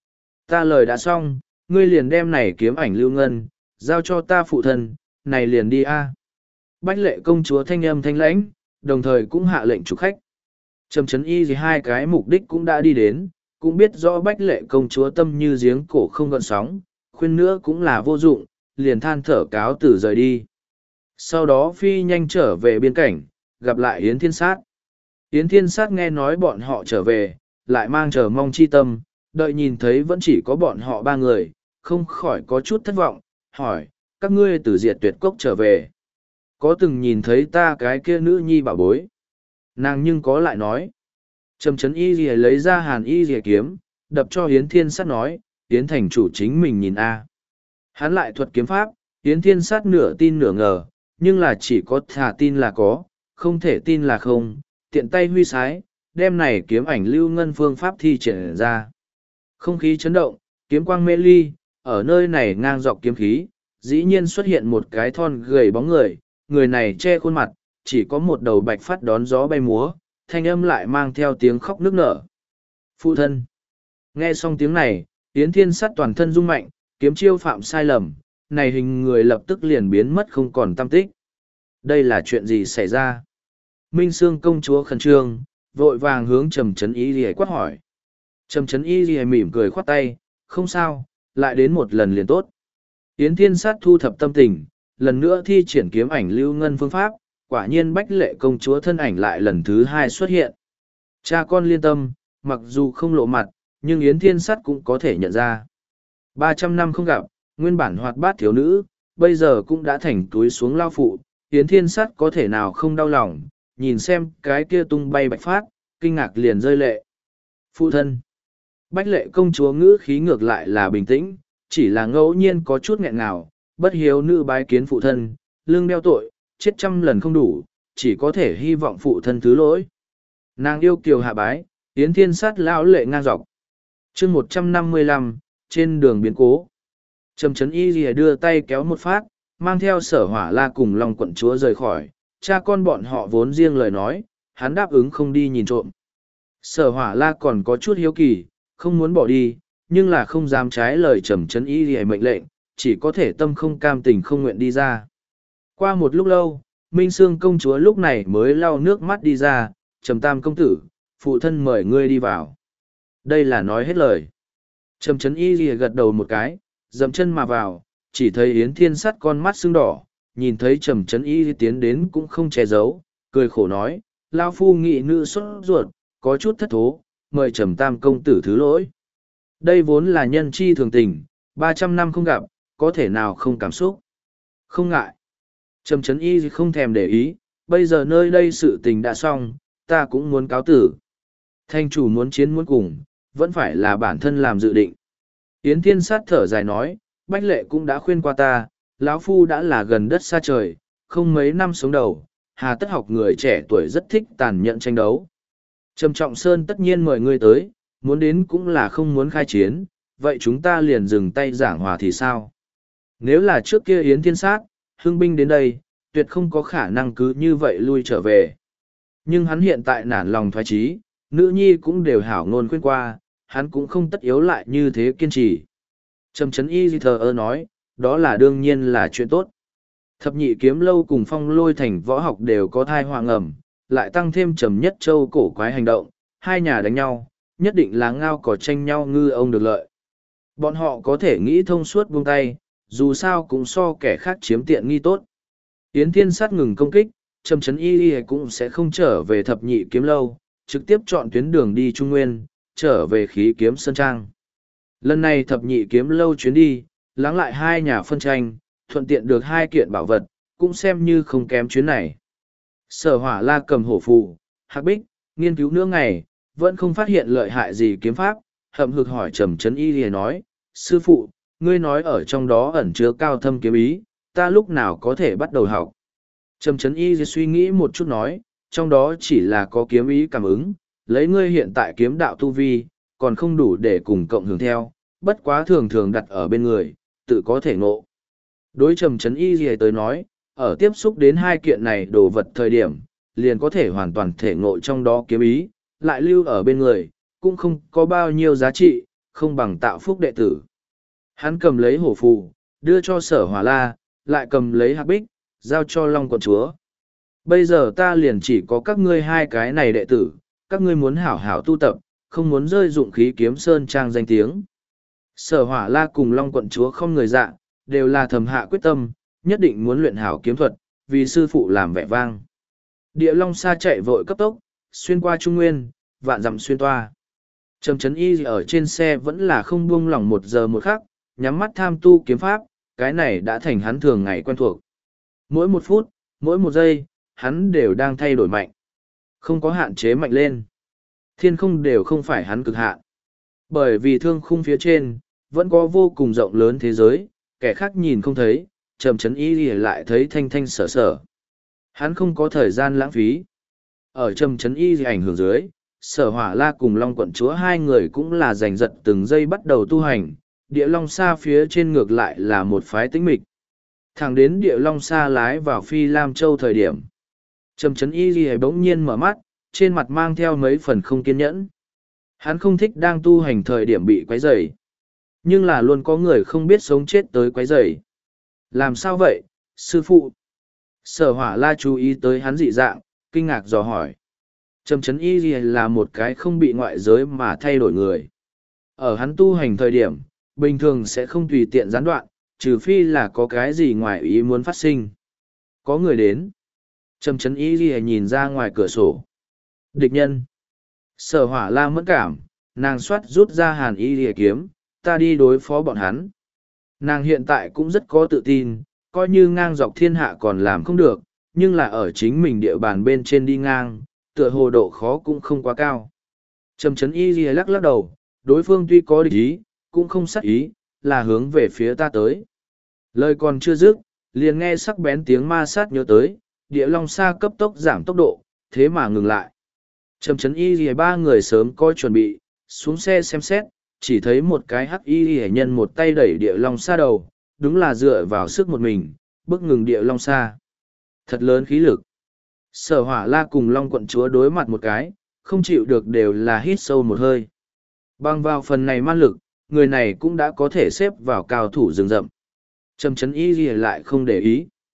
Ta lời đã xong, ngươi liền đem này kiếm ảnh lưu ngân, giao cho ta phụ thân, này liền đi a. Bách Lệ công chúa thanh âm thanh lãnh, đồng thời cũng hạ lệnh chủ khách. Trầm Trấn Y thì hai cái mục đích cũng đã đi đến, cũng biết rõ Bách Lệ công chúa tâm như giếng cổ không gợn sóng, khuyên nữa cũng là vô dụng, liền than thở cáo từ rời đi. Sau đó phi nhanh trở về biên cảnh, gặp lại Yến Thiên Sát. Yến Thiên Sát nghe nói bọn họ trở về, lại mang chờ mong chi tâm, đợi nhìn thấy vẫn chỉ có bọn họ ba người, không khỏi có chút thất vọng, hỏi, các ngươi từ diệt tuyệt cốc trở về. Có từng nhìn thấy ta cái kia nữ nhi bảo bối? Nàng nhưng có lại nói. Trầm Trấn Y Lìa lấy ra Hàn Y Lìa kiếm, đập cho Yến Thiên Sát nói, Yến thành chủ chính mình nhìn a. Hắn lại thuật kiếm pháp, Yến Thiên Sát nửa tin nửa ngờ, nhưng là chỉ có thà tin là có, không thể tin là không, tiện tay huy sái, đem này kiếm ảnh lưu ngân phương pháp thi triển ra. Không khí chấn động, kiếm quang mê ly, ở nơi này ngang dọc kiếm khí, dĩ nhiên xuất hiện một cái thon gầy bóng người, người này che khuôn mặt, chỉ có một đầu bạch phát đón gió bay múa, thanh âm lại mang theo tiếng khóc nức nở. Phụ thân. Nghe xong tiếng này, Yến Thiên Sát toàn thân rung mạnh, kiếm chiêu phạm sai lầm, này hình người lập tức liền biến mất không còn tăm tích. Đây là chuyện gì xảy ra? Minh Sương công chúa khẩn trương, vội vàng hướng Trầm Trấn Y Lìa quát hỏi. Trầm Trấn Y Lìa mỉm cười khoát tay, không sao, lại đến một lần liền tốt. Yến Thiên Sát thu thập tâm tình, lần nữa thi triển kiếm ảnh lưu ngân phương pháp, quả nhiên Bách Lệ công chúa thân ảnh lại lần thứ hai xuất hiện. Cha con liên tâm, mặc dù không lộ mặt, nhưng Yến Thiên Sát cũng có thể nhận ra. 300 năm không gặp, nguyên bản hoạt bát thiếu nữ, bây giờ cũng đã thành túi xuống lao phụ, Yến Thiên Sát có thể nào không đau lòng, nhìn xem cái kia tung bay bạch phát, kinh ngạc liền rơi lệ. Phụ thân. Bách Lệ công chúa ngữ khí ngược lại là bình tĩnh, chỉ là ngẫu nhiên có chút nghẹn ngào, bất hiếu nữ bái kiến phụ thân, lương đeo tội, chết 100 lần không đủ, chỉ có thể hy vọng phụ thân thứ lỗi. Nàng yêu kiều hạ bái, Yến Thiên Sát lão lệ ngang dọc. Chương 155, trên đường biến cố. Trầm Trấn Y Lìa đưa tay kéo một phát, mang theo Sở Hỏa La cùng Long quận chúa rời khỏi, cha con bọn họ vốn riêng lời nói, hắn đáp ứng không đi nhìn trộm. Sở Hỏa La còn có chút hiếu kỳ, không muốn bỏ đi, nhưng là không dám trái lời Trầm Trấn Y Lìa mệnh lệnh, chỉ có thể tâm không cam tình không nguyện đi ra. Qua một lúc lâu, Minh Sương công chúa lúc này mới lau nước mắt đi ra, Trầm Tam công tử, phụ thân mời ngươi đi vào. Đây là nói hết lời. Trầm Trấn Y lìa gật đầu một cái, dậm chân mà vào, chỉ thấy Yến Thiên Sắt con mắt sưng đỏ, nhìn thấy Trầm Trấn Y tiến đến cũng không che giấu, cười khổ nói, lao phu nghị nữ sốt ruột, có chút thất thố, mời Trầm Tam công tử thứ lỗi. Đây vốn là nhân chi thường tình, 300 năm không gặp, có thể nào không cảm xúc. Không ngại. Trầm Trấn Y không thèm để ý, bây giờ nơi đây sự tình đã xong, ta cũng muốn cáo tử. Thanh chủ muốn chiến muốn cùng, vẫn phải là bản thân làm dự định. Yến Thiên Sát thở dài nói, Bách Lệ cũng đã khuyên qua ta, lão phu đã là gần đất xa trời, không mấy năm sống đầu, hà tất học người trẻ tuổi rất thích tàn nhẫn tranh đấu. Trầm Trọng Sơn tất nhiên mời ngươi tới, muốn đến cũng là không muốn khai chiến, vậy chúng ta liền dừng tay giảng hòa thì sao? Nếu là trước kia Yến Thiên Sát, hưng binh đến đây, tuyệt không có khả năng cứ như vậy lui trở về. Nhưng hắn hiện tại nản lòng thoái chí, nữ nhi cũng đều hảo ngôn khuyên qua, hắn cũng không tất yếu lại như thế kiên trì. Trầm Trấn Y thờ ơ nói, đó là đương nhiên là chuyện tốt. Thập nhị kiếm lâu cùng Phong Lôi thành võ học đều có thai hoàng ẩm, lại tăng thêm Trầm Nhất Châu cổ quái hành động, hai nhà đánh nhau, nhất định là ngao cỏ tranh nhau ngư ông được lợi. Bọn họ có thể nghĩ thông suốt buông tay, dù sao cũng so kẻ khác chiếm tiện nghi tốt. Yến Thiên Sát ngừng công kích, Trầm Trấn Y cũng sẽ không trở về thập nhị kiếm lâu, trực tiếp chọn tuyến đường đi Trung Nguyên, trở về khí kiếm Sơn Trang. Lần này thập nhị kiếm lâu chuyến đi, lắng lại hai nhà phân tranh, thuận tiện được hai kiện bảo vật, cũng xem như không kém chuyến này. Sở Hỏa La cầm hổ phù, hắc bích, nghiên cứu nửa ngày, vẫn không phát hiện lợi hại gì kiếm pháp, hậm hực hỏi Trầm Trấn Y lìa nói, sư phụ, ngươi nói ở trong đó ẩn chứa cao thâm kiếm ý, ta lúc nào có thể bắt đầu học. Trầm Trấn Y suy nghĩ một chút nói, trong đó chỉ là có kiếm ý cảm ứng, lấy ngươi hiện tại kiếm đạo tu vi, còn không đủ để cùng cộng hưởng theo, bất quá thường thường đặt ở bên người, tự có thể ngộ. Đối Trầm Trấn Y gì tới nói, ở tiếp xúc đến hai kiện này đồ vật thời điểm, liền có thể hoàn toàn thể ngộ trong đó kiếm ý, lại lưu ở bên người, cũng không có bao nhiêu giá trị, không bằng tạo phúc đệ tử. Hắn cầm lấy hổ phù, đưa cho Sở Hỏa La, lại cầm lấy hạc bích, giao cho Long quận chúa. Bây giờ ta liền chỉ có các ngươi hai cái này đệ tử, các ngươi muốn hảo hảo tu tập, không muốn rơi dụng khí kiếm Sơn Trang danh tiếng. Sở Hỏa La cùng Long quận chúa không người dạ, đều là thầm hạ quyết tâm, nhất định muốn luyện hảo kiếm thuật, vì sư phụ làm vẻ vang. Địa Long Sa chạy vội cấp tốc, xuyên qua Trung Nguyên, vạn dặm xuyên toa. Trầm Trấn Y ở trên xe vẫn là không buông lỏng 1 giờ 1 khắc, nhắm mắt tham tu kiếm pháp, cái này đã thành hắn thường ngày quen thuộc. Mỗi 1 phút, mỗi 1 giây, hắn đều đang thay đổi mạnh. Không có hạn chế mạnh lên. Thiên không đều không phải hắn cực hạn. Bởi vì thương khung phía trên, vẫn có vô cùng rộng lớn thế giới, kẻ khác nhìn không thấy, Trầm Trấn Y lại thấy thanh thanh sở sở. Hắn không có thời gian lãng phí. Ở Trầm Trấn Y ảnh hưởng dưới, Sở Hỏa La cùng Long quận chúa hai người cũng là giành giật từng giây bắt đầu tu hành, Địa Long Sa phía trên ngược lại là một phái tĩnh mịch. Thẳng đến Địa Long Sa lái vào Phi Lam Châu thời điểm. Trầm Trấn Y bỗng nhiên mở mắt, trên mặt mang theo mấy phần không kiên nhẫn. Hắn không thích đang tu hành thời điểm bị quấy rầy, nhưng là luôn có người không biết sống chết tới quấy rầy. Làm sao vậy, sư phụ? Sở Hỏa La chú ý tới hắn dị dạng, kinh ngạc dò hỏi. Trầm Trấn Y là một cái không bị ngoại giới mà thay đổi người. Ở hắn tu hành thời điểm, bình thường sẽ không tùy tiện gián đoạn, trừ phi là có cái gì ngoài ý muốn phát sinh. Có người đến. Trầm Trấn Y nhìn ra ngoài cửa sổ. Địch nhân. Sở Hỏa La mẫn cảm, nàng xoát rút ra Hàn Y kiếm, ta đi đối phó bọn hắn. Nàng hiện tại cũng rất có tự tin, coi như ngang dọc thiên hạ còn làm không được, nhưng là ở chính mình địa bàn bên trên đi ngang, tựa hồ độ khó cũng không quá cao. Trầm Trấn Y lắc lắc đầu, đối phương tuy có địch ý, cũng không sát ý, là hướng về phía ta tới. Lời còn chưa dứt, liền nghe sắc bén tiếng ma sát nhớ tới, Địa Long Sa cấp tốc giảm tốc độ, thế mà ngừng lại. Trầm Trấn Y ba người sớm coi chuẩn bị, xuống xe xem xét, chỉ thấy một cái hắc y nhân một tay đẩy Địa Long Sa đầu, đúng là dựa vào sức một mình, bước ngừng Địa Long Sa. Thật lớn khí lực. Sở Hỏa La cùng Long quận chúa đối mặt một cái, không chịu được đều là hít sâu một hơi. Bằng vào phần này man lực, người này cũng đã có thể xếp vào cao thủ rừng rậm. Trầm Trấn Y lại không để ý.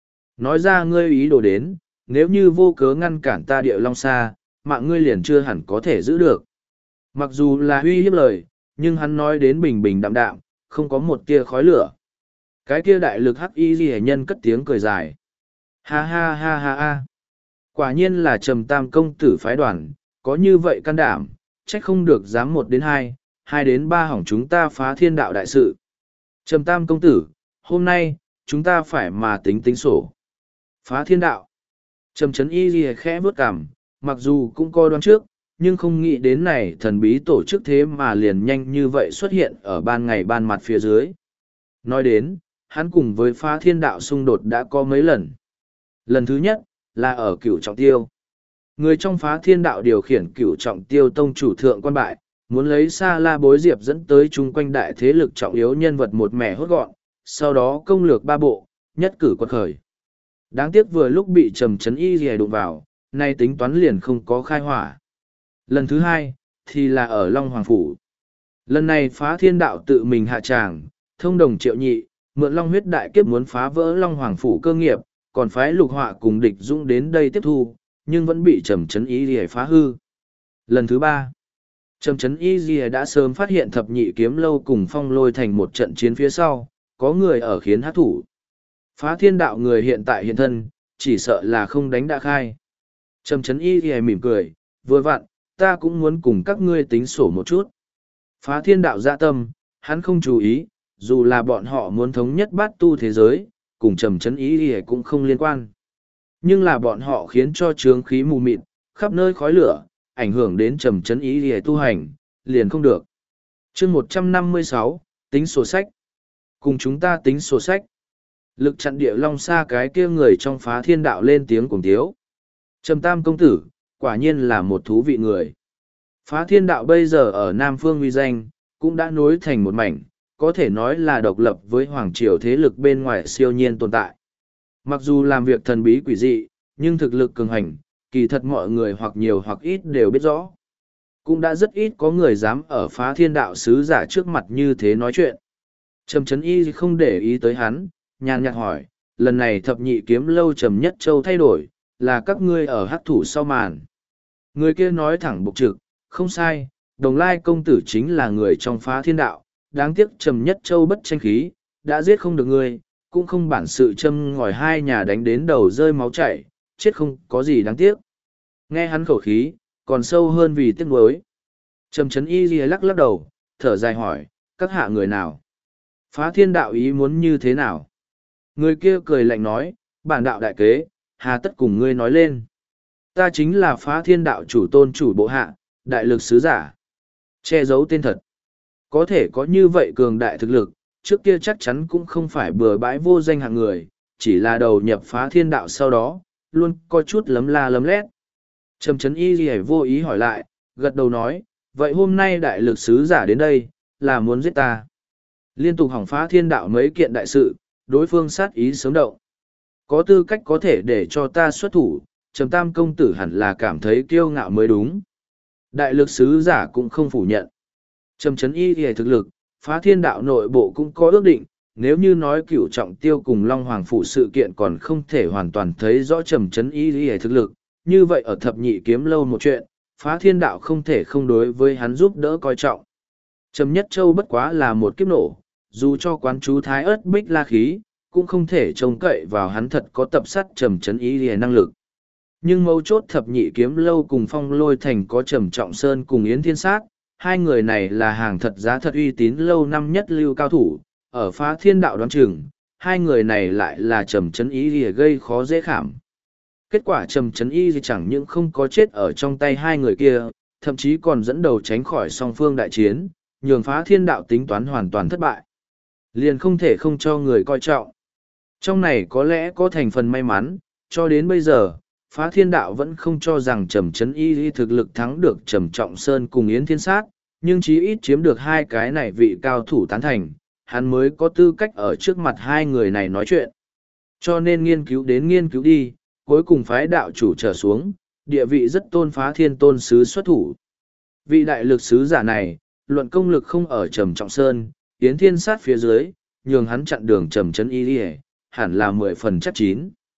nói ra ngươi ý đồ đến, nếu như vô cớ ngăn cản ta Địa Long Sa, mạng ngươi liền chưa hẳn có thể giữ được. Mặc dù là uy hiếp lời, nhưng hắn nói đến bình bình đạm đạm, không có một tia khói lửa. Cái kia đại lực hắc y ghi nhân cất tiếng cười dài. Ha ha ha ha ha. Quả nhiên là Trầm Tam công tử phái đoàn, có như vậy can đảm, trách không được dám 1 đến 2, 2 đến 3 hỏng chúng ta phá thiên đạo đại sự. Trầm Tam công tử, hôm nay, chúng ta phải mà tính tính sổ. Phá thiên đạo. Trầm Trấn Y ghi khẽ vớt cằm, mặc dù cũng coi đoán trước, nhưng không nghĩ đến này thần bí tổ chức thế mà liền nhanh như vậy xuất hiện ở ban ngày ban mặt phía dưới. Nói đến, hắn cùng với phá thiên đạo xung đột đã có mấy lần. Lần thứ nhất, là ở Cửu Trọng Tiêu. Người trong phá thiên đạo điều khiển Cửu Trọng Tiêu tông chủ thượng quan bại, muốn lấy Sa La Bối Diệp dẫn tới chung quanh đại thế lực trọng yếu nhân vật một mẻ hốt gọn, sau đó công lược 3 bộ, nhất cử quật khởi. Đáng tiếc vừa lúc bị Trầm Trấn Y rìa đụng vào, nay tính toán liền không có khai hỏa. Lần thứ 2, thì là ở Long Hoàng Phủ. Lần này phá thiên đạo tự mình hạ tràng, thông đồng Triệu Nhị, mượn Long huyết đại kiếp muốn phá vỡ Long Hoàng Phủ cơ nghiệp, còn phái Lục Họa cùng địch dũng đến đây tiếp thu, nhưng vẫn bị Trầm Trấn Y rìa phá hư. Lần thứ 3, Trầm Trấn Y rìa đã sớm phát hiện thập nhị kiếm lâu cùng Phong Lôi thành một trận chiến phía sau, có người ở khiến hát thủ. Phá thiên đạo người hiện tại hiện thân, chỉ sợ là không đánh đã khai. Trầm Trấn Y rìa mỉm cười, vừa vặn, ta cũng muốn cùng các ngươi tính sổ một chút. Phá thiên đạo dạ tâm, hắn không chú ý, dù là bọn họ muốn thống nhất bát tu thế giới, cùng Trầm Trấn Y rìa cũng không liên quan. Nhưng là bọn họ khiến cho chướng khí mù mịt, khắp nơi khói lửa, ảnh hưởng đến Trầm Trấn Y rìa tu hành, liền không được. Chương 156, tính sổ sách. Cùng chúng ta tính sổ sách. Lực chặn Địa Long Sa cái kia người trong phá thiên đạo lên tiếng cùng tiếu. Trầm Tam công tử, quả nhiên là một thú vị người. Phá thiên đạo bây giờ ở Nam Phương uy danh, cũng đã nối thành một mảnh, có thể nói là độc lập với Hoàng Triều thế lực bên ngoài siêu nhiên tồn tại. Mặc dù làm việc thần bí quỷ dị, nhưng thực lực cường hành, kỳ thật mọi người hoặc nhiều hoặc ít đều biết rõ. Cũng đã rất ít có người dám ở phá thiên đạo sứ giả trước mặt như thế nói chuyện. Trầm Trấn Y không để ý tới hắn, nhàn nhạt hỏi, lần này thập nhị kiếm lâu Trầm Nhất Châu thay đổi, là các ngươi ở hắc thủ sau màn. Người kia nói thẳng bục trực, không sai, Đồng Lai công tử chính là người trong phá thiên đạo, đáng tiếc Trầm Nhất Châu bất tranh khí, đã giết không được ngươi, cũng không bản sự châm ngòi hai nhà đánh đến đầu rơi máu chảy, chết không có gì đáng tiếc. Nghe hắn khẩu khí, còn sâu hơn vì tiếc nuối. Trầm Trấn Y lắc lắc đầu, thở dài hỏi, các hạ người nào? Phá thiên đạo ý muốn như thế nào? Người kia cười lạnh nói, bản đạo đại kế, hà tất cùng ngươi nói lên. Ta chính là phá thiên đạo chủ tôn chủ bộ hạ, đại lực sứ giả. Che giấu tên thật. Có thể có như vậy cường đại thực lực, trước kia chắc chắn cũng không phải bừa bãi vô danh hạng người, chỉ là đầu nhập phá thiên đạo sau đó, luôn có chút lấm la lấm lét. Trầm Trấn Y gì vô ý hỏi lại, gật đầu nói, vậy hôm nay đại lực sứ giả đến đây, là muốn giết ta. Liên tục hỏng phá thiên đạo mấy kiện đại sự, đối phương sát ý sớm động. Có tư cách có thể để cho ta xuất thủ, Trầm Tam công tử hẳn là cảm thấy kiêu ngạo mới đúng. Đại lực sứ giả cũng không phủ nhận. Trầm Trấn Y thì thực lực, phá thiên đạo nội bộ cũng có ước định, nếu như nói Cửu Trọng Tiêu cùng Long Hoàng Phủ sự kiện còn không thể hoàn toàn thấy rõ Trầm Trấn Y thì thực lực, như vậy ở thập nhị kiếm lâu một chuyện, phá thiên đạo không thể không đối với hắn giúp đỡ coi trọng. Trầm Nhất Châu bất quá là một kiếp nổ, dù cho quán chú thái ớt bích la khí, cũng không thể trông cậy vào hắn thật có tập sát Trầm Trấn Y thì năng lực. Nhưng mấu chốt thập nhị kiếm lâu cùng Phong Lôi thành có Trầm Trọng Sơn cùng Yến Thiên Sát, hai người này là hàng thật giá thật uy tín lâu năm nhất lưu cao thủ, ở phá thiên đạo đoán chừng, hai người này lại là Trầm Trấn Y thì gây khó dễ khảm. Kết quả Trầm Trấn Y thì chẳng những không có chết ở trong tay hai người kia, thậm chí còn dẫn đầu tránh khỏi song phương đại chiến, nhường phá thiên đạo tính toán hoàn toàn thất bại. Liền không thể không cho người coi trọng. Trong này có lẽ có thành phần may mắn, cho đến bây giờ, phá thiên đạo vẫn không cho rằng Trầm Trấn Y thực lực thắng được Trầm Trọng Sơn cùng Yến Thiên Sát, nhưng chí ít chiếm được hai cái này vị cao thủ tán thành, hắn mới có tư cách ở trước mặt hai người này nói chuyện. Cho nên nghiên cứu đến nghiên cứu đi, cuối cùng phái đạo chủ trở xuống, địa vị rất tôn phá thiên tôn sứ xuất thủ. Vị đại lực sứ giả này, luận công lực không ở Trầm Trọng Sơn, Yến Thiên Sát phía dưới, nhường hắn chặn đường Trầm Trấn Y hẳn là 10 phần chắc chín.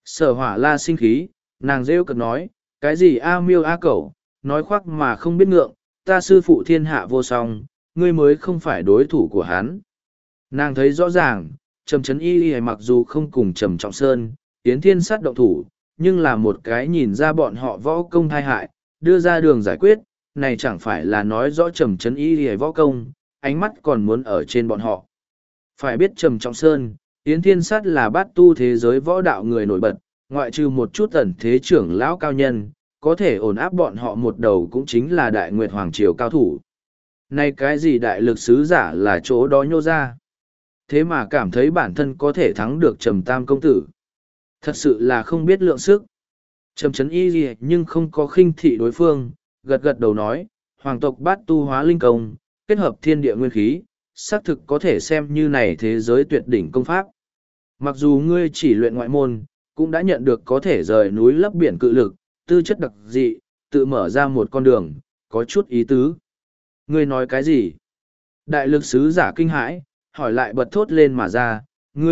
Sở hỏa la sinh khí, nàng rêu cực nói, cái gì a miêu a cẩu, nói khoác mà không biết ngượng, ta sư phụ thiên hạ vô song, ngươi mới không phải đối thủ của hắn. Nàng thấy rõ ràng, Trầm Trấn Y mặc dù không cùng Trầm Trọng Sơn, Yến Thiên sát động thủ, nhưng là một cái nhìn ra bọn họ võ công thai hại, đưa ra đường giải quyết, này chẳng phải là nói rõ Trầm Trấn Y võ công, ánh mắt còn muốn ở trên bọn họ. Phải biết Trầm Trọng Sơn, Yến Thiên sát là bát tu thế giới võ đạo người nổi bật, ngoại trừ một chút ẩn thế trưởng lão cao nhân, có thể ổn áp bọn họ một đầu cũng chính là Đại Nguyệt Hoàng Triều cao thủ. Này cái gì đại lực sứ giả là chỗ đó nhô ra. Thế mà cảm thấy bản thân có thể thắng được Trầm Tam công tử. Thật sự là không biết lượng sức. Trầm Trấn Y gì nhưng không có khinh thị đối phương, gật gật đầu nói, hoàng tộc bát tu hóa linh công, kết hợp thiên địa nguyên khí, xác thực có thể xem như này thế giới tuyệt đỉnh công pháp. Mặc dù ngươi chỉ luyện ngoại môn, cũng đã nhận được có thể rời núi lấp biển cự lực, tư chất đặc dị, tự mở ra một con đường, có chút ý tứ. Ngươi nói cái gì? Đại lực sứ giả kinh hãi, hỏi lại bật thốt lên mà ra,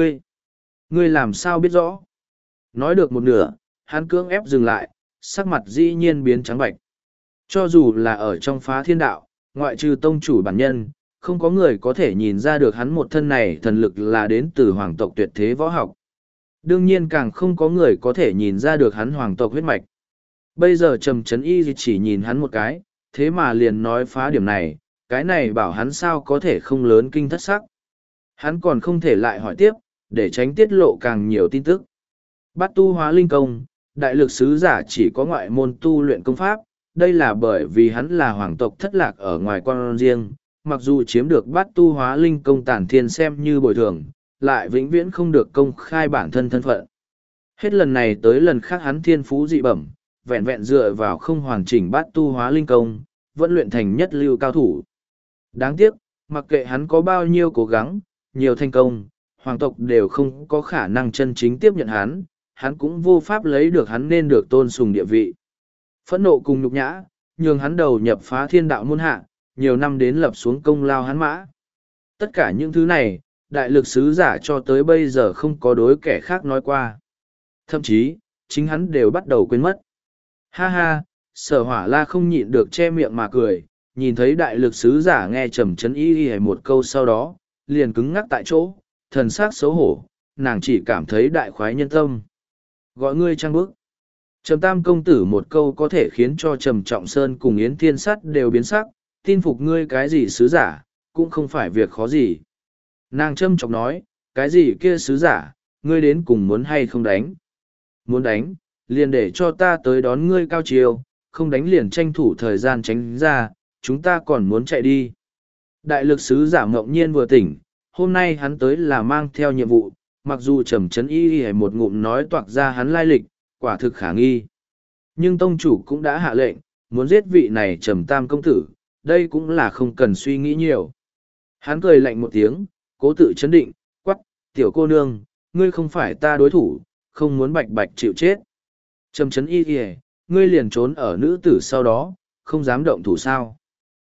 ngươi làm sao biết rõ? Nói được một nửa, hắn cưỡng ép dừng lại, sắc mặt dĩ nhiên biến trắng bạch. Cho dù là ở trong phá thiên đạo, ngoại trừ tông chủ bản nhân, không có người có thể nhìn ra được hắn một thân này thần lực là đến từ hoàng tộc tuyệt thế võ học. Đương nhiên càng không có người có thể nhìn ra được hắn hoàng tộc huyết mạch. Bây giờ Trầm Trấn Y chỉ nhìn hắn một cái, thế mà liền nói phá điểm này, cái này bảo hắn sao có thể không lớn kinh thất sắc. Hắn còn không thể lại hỏi tiếp, để tránh tiết lộ càng nhiều tin tức. Bát tu hóa linh công, đại lực sứ giả chỉ có ngoại môn tu luyện công pháp, đây là bởi vì hắn là hoàng tộc thất lạc ở ngoài con riêng, mặc dù chiếm được bát tu hóa linh công tản thiên xem như bồi thường, lại vĩnh viễn không được công khai bản thân thân phận. Hết lần này tới lần khác hắn thiên phú dị bẩm, vẹn vẹn dựa vào không hoàn chỉnh bát tu hóa linh công, vẫn luyện thành nhất lưu cao thủ. Đáng tiếc, mặc kệ hắn có bao nhiêu cố gắng, nhiều thành công, hoàng tộc đều không có khả năng chân chính tiếp nhận hắn cũng vô pháp lấy được hắn nên được tôn sùng địa vị. Phẫn nộ cùng nhục nhã, nhường hắn đầu nhập phá thiên đạo môn hạ, nhiều năm đến lập xuống công lao hắn mã. Tất cả những thứ này, đại lực sứ giả cho tới bây giờ không có đối kẻ khác nói qua. Thậm chí, chính hắn đều bắt đầu quên mất. Ha ha, Sở Hỏa La không nhịn được che miệng mà cười, nhìn thấy đại lực sứ giả nghe Trầm Trấn Y một câu sau đó, liền cứng ngắc tại chỗ, thần sắc xấu hổ, nàng chỉ cảm thấy đại khoái nhân tâm. Gọi ngươi trang bức. Trầm Tam công tử một câu có thể khiến cho Trầm Trọng Sơn cùng Yến Thiên Sắt đều biến sắc, tin phục ngươi cái gì sứ giả, cũng không phải việc khó gì. Nàng châm chọc nói, cái gì kia sứ giả, ngươi đến cùng muốn hay không đánh. Muốn đánh, liền để cho ta tới đón ngươi cao chiều, không đánh liền tranh thủ thời gian tránh ra, chúng ta còn muốn chạy đi. Đại lực sứ giả ngẫu nhiên vừa tỉnh, hôm nay hắn tới là mang theo nhiệm vụ, mặc dù Trầm Trấn Y một ngụm nói toạc ra hắn lai lịch, quả thực khả nghi. Nhưng tông chủ cũng đã hạ lệnh, muốn giết vị này Trầm Tam công tử, đây cũng là không cần suy nghĩ nhiều. Hắn cười lạnh một tiếng, cố tự chấn định, quắc, tiểu cô nương, ngươi không phải ta đối thủ, không muốn bạch bạch chịu chết. Trầm Trấn Y ngươi liền trốn ở nữ tử sau đó, không dám động thủ sao.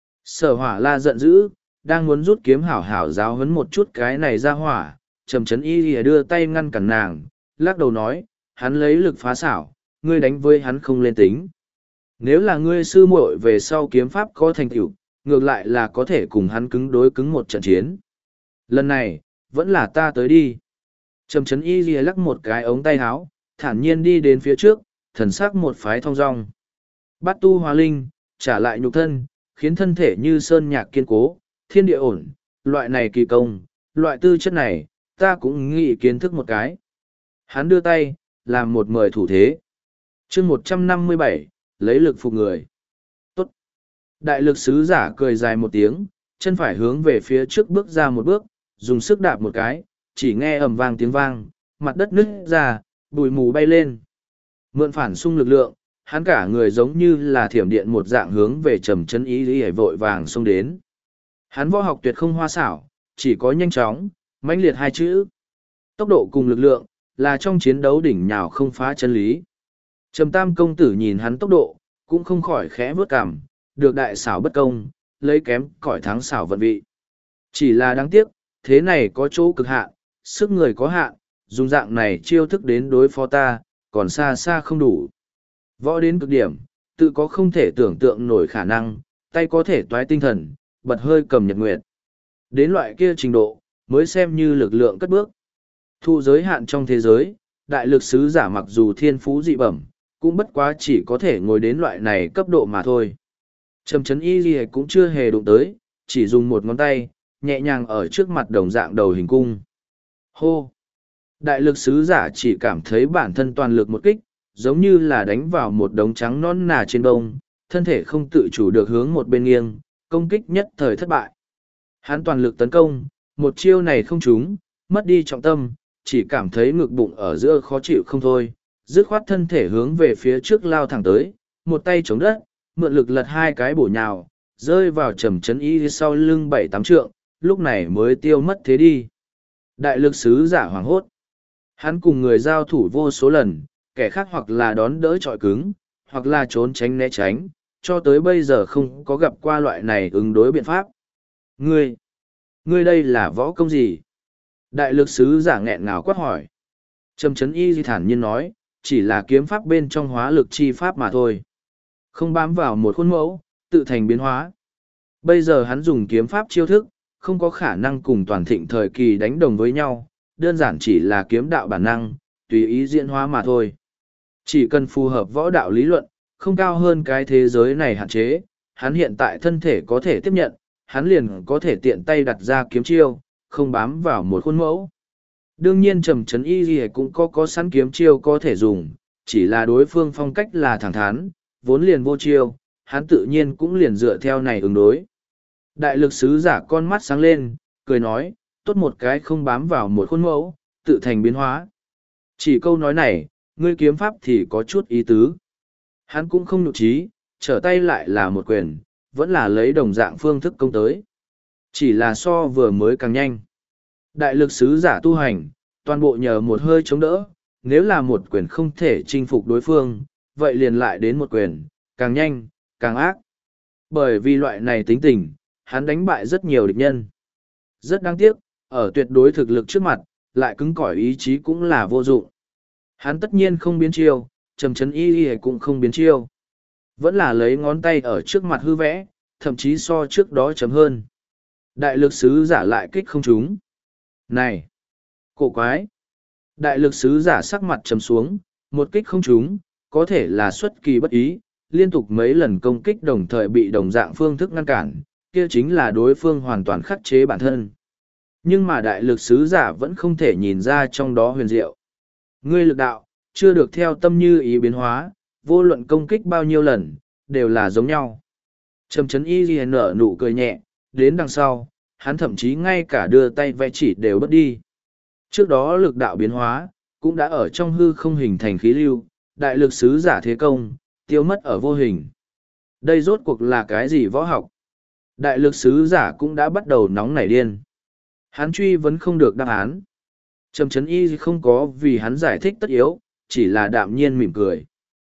Sở Hỏa La giận dữ, đang muốn rút kiếm hảo hảo giáo huấn một chút cái này ra hỏa, Trầm Trấn Y đưa tay ngăn cản nàng, lắc đầu nói, hắn lấy lực phá xảo, ngươi đánh với hắn không lên tính. Nếu là ngươi sư muội về sau kiếm pháp có thành tựu, ngược lại là có thể cùng hắn cứng đối cứng một trận chiến. Lần này, vẫn là ta tới đi. Trầm Trấn Y lắc một cái ống tay áo, thản nhiên đi đến phía trước, thần sắc một phái thong dong. Bát tu hóa linh, trả lại nhục thân, khiến thân thể như sơn nhạc kiên cố, thiên địa ổn, loại này kỳ công, loại tư chất này, ta cũng nghĩ kiến thức một cái. Hắn đưa tay, làm một mời thủ thế. chương 157, lấy lực phục người. Tốt. Đại lực sứ giả cười dài một tiếng, chân phải hướng về phía trước bước ra một bước, dùng sức đạp một cái, chỉ nghe ầm vang tiếng vang, mặt đất nứt ra, bụi mù bay lên. Mượn phản xung lực lượng, hắn cả người giống như là thiểm điện một dạng hướng về Trầm Trấn Y vội vàng xông đến. Hắn võ học tuyệt không hoa xảo, chỉ có nhanh chóng, mãnh liệt hai chữ. Tốc độ cùng lực lượng, là trong chiến đấu đỉnh nhào không phá chân lý. Trầm Tam công tử nhìn hắn tốc độ, cũng không khỏi khẽ vớt cằm, được đại xảo bất công, lấy kém cỏi thắng xảo vận vị. Chỉ là đáng tiếc, thế này có chỗ cực hạn, sức người có hạn, dùng dạng này chiêu thức đến đối phó ta, còn xa xa không đủ. Võ đến cực điểm, tự có không thể tưởng tượng nổi khả năng, tay có thể toái tinh thần, bật hơi cầm nhật nguyệt. Đến loại kia trình độ, mới xem như lực lượng cất bước. Thu giới hạn trong thế giới, đại lực sứ giả mặc dù thiên phú dị bẩm, cũng bất quá chỉ có thể ngồi đến loại này cấp độ mà thôi. Trầm chấn y gì cũng chưa hề đụng tới, chỉ dùng một ngón tay, nhẹ nhàng ở trước mặt đồng dạng đầu hình cung. Hô! Đại lực sứ giả chỉ cảm thấy bản thân toàn lực một kích, giống như là đánh vào một đống trắng non nà trên bông, thân thể không tự chủ được hướng một bên nghiêng, công kích nhất thời thất bại. Hắn toàn lực tấn công, một chiêu này không trúng, mất đi trọng tâm, chỉ cảm thấy ngực bụng ở giữa khó chịu không thôi, dứt khoát thân thể hướng về phía trước lao thẳng tới, một tay chống đất, mượn lực lật hai cái bổ nhào, rơi vào trầm chấn y sau lưng 7-8 trượng, lúc này mới tiêu mất thế đi. Đại lực sứ giả hoảng hốt. Hắn cùng người giao thủ vô số lần, kẻ khác hoặc là đón đỡ trọi cứng, hoặc là trốn tránh né tránh, cho tới bây giờ không có gặp qua loại này ứng đối biện pháp. Ngươi đây là võ công gì? Đại lực sứ giả nghẹn ngào quát hỏi. Trầm chấn y thản nhiên nói, chỉ là kiếm pháp bên trong hóa lực chi pháp mà thôi. Không bám vào một khuôn mẫu, tự thành biến hóa. Bây giờ hắn dùng kiếm pháp chiêu thức, không có khả năng cùng toàn thịnh thời kỳ đánh đồng với nhau, đơn giản chỉ là kiếm đạo bản năng, tùy ý diễn hóa mà thôi. Chỉ cần phù hợp võ đạo lý luận, không cao hơn cái thế giới này hạn chế, hắn hiện tại thân thể có thể tiếp nhận, hắn liền có thể tiện tay đặt ra kiếm chiêu, không bám vào một khuôn mẫu. Đương nhiên trầm chấn y gì cũng có sẵn kiếm chiêu có thể dùng, chỉ là đối phương phong cách là thẳng thắn, vốn liền vô chiêu, hắn tự nhiên cũng liền dựa theo này ứng đối. Đại lực sứ giả con mắt sáng lên, cười nói, tốt một cái không bám vào một khuôn mẫu, tự thành biến hóa. Chỉ câu nói này, ngươi kiếm pháp thì có chút ý tứ. Hắn cũng không nhục trí, trở tay lại là một quyền, vẫn là lấy đồng dạng phương thức công tới. Chỉ là so vừa mới càng nhanh. Đại lực sứ giả tu hành, toàn bộ nhờ một hơi chống đỡ, nếu là một quyền không thể chinh phục đối phương, vậy liền lại đến một quyền, càng nhanh, càng ác. Bởi vì loại này tính tình, hắn đánh bại rất nhiều địch nhân. Rất đáng tiếc, ở tuyệt đối thực lực trước mặt, lại cứng cỏi ý chí cũng là vô dụng. Hắn tất nhiên không biến chiêu, trầm chấn y cũng không biến chiêu. Vẫn là lấy ngón tay ở trước mặt hư vẽ, thậm chí so trước đó chấm hơn. Đại lực sứ giả lại kích không trúng. Này! Cổ quái! Đại lực sứ giả sắc mặt trầm xuống, một kích không trúng, có thể là xuất kỳ bất ý, liên tục mấy lần công kích đồng thời bị đồng dạng phương thức ngăn cản, kia chính là đối phương hoàn toàn khắc chế bản thân. Nhưng mà đại lực sứ giả vẫn không thể nhìn ra trong đó huyền diệu. Ngươi lực đạo, chưa được theo tâm như ý biến hóa, vô luận công kích bao nhiêu lần, đều là giống nhau. Trầm chấn y ghi nở nụ cười nhẹ, đến đằng sau, hắn thậm chí ngay cả đưa tay vẽ chỉ đều bất đi. Trước đó lực đạo biến hóa, cũng đã ở trong hư không hình thành khí lưu, đại lực sứ giả thế công, tiêu mất ở vô hình. Đây rốt cuộc là cái gì võ học? Đại lực sứ giả cũng đã bắt đầu nóng nảy điên. Hắn truy vẫn không được đáp án. Trầm chấn y không có vì hắn giải thích tất yếu, chỉ là đạm nhiên mỉm cười.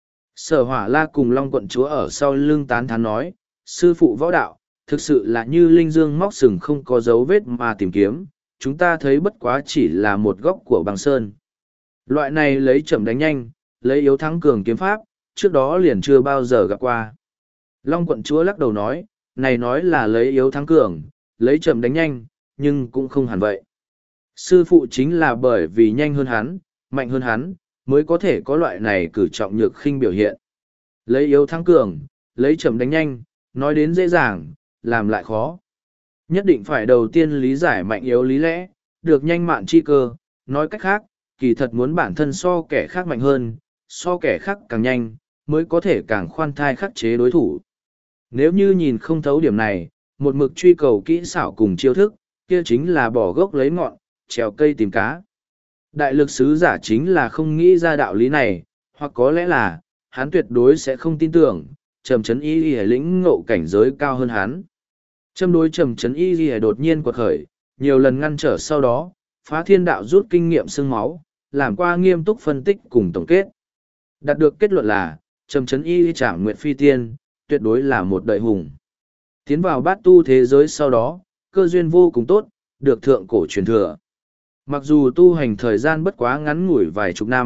Sở Hỏa La cùng Long quận chúa ở sau lưng tán thán nói, sư phụ võ đạo, thực sự là như linh dương móc sừng không có dấu vết mà tìm kiếm, chúng ta thấy bất quá chỉ là một góc của băng sơn. Loại này lấy chậm đánh nhanh, lấy yếu thắng cường kiếm pháp, trước đó liền chưa bao giờ gặp qua. Long quận chúa lắc đầu nói, này nói là lấy yếu thắng cường, lấy chậm đánh nhanh, nhưng cũng không hẳn vậy. Sư phụ chính là bởi vì nhanh hơn hắn, mạnh hơn hắn, mới có thể có loại này cử trọng nhược khinh biểu hiện. Lấy yếu thắng cường, lấy chậm đánh nhanh, nói đến dễ dàng, làm lại khó. Nhất định phải đầu tiên lý giải mạnh yếu lý lẽ, được nhanh mạn chi cơ, nói cách khác, kỳ thật muốn bản thân so kẻ khác mạnh hơn, so kẻ khác càng nhanh, mới có thể càng khoan thai khắc chế đối thủ. Nếu như nhìn không thấu điểm này, một mực truy cầu kỹ xảo cùng chiêu thức, kia chính là bỏ gốc lấy ngọn, trèo cây tìm cá. Đại lực sứ giả chính là không nghĩ ra đạo lý này, hoặc có lẽ là, hắn tuyệt đối sẽ không tin tưởng, trầm chấn y ghi lĩnh ngộ cảnh giới cao hơn hắn. Châm đối trầm chấn y ghi đột nhiên quật khởi, nhiều lần ngăn trở sau đó, phá thiên đạo rút kinh nghiệm xương máu, làm qua nghiêm túc phân tích cùng tổng kết. Đạt được kết luận là, trầm chấn y trảm nguyện phi tiên, tuyệt đối là một đời hùng. Tiến vào bát tu thế giới sau đó, cơ duyên vô cùng tốt, được thượng cổ truyền thừa. Mặc dù tu hành thời gian bất quá ngắn ngủi vài chục năm,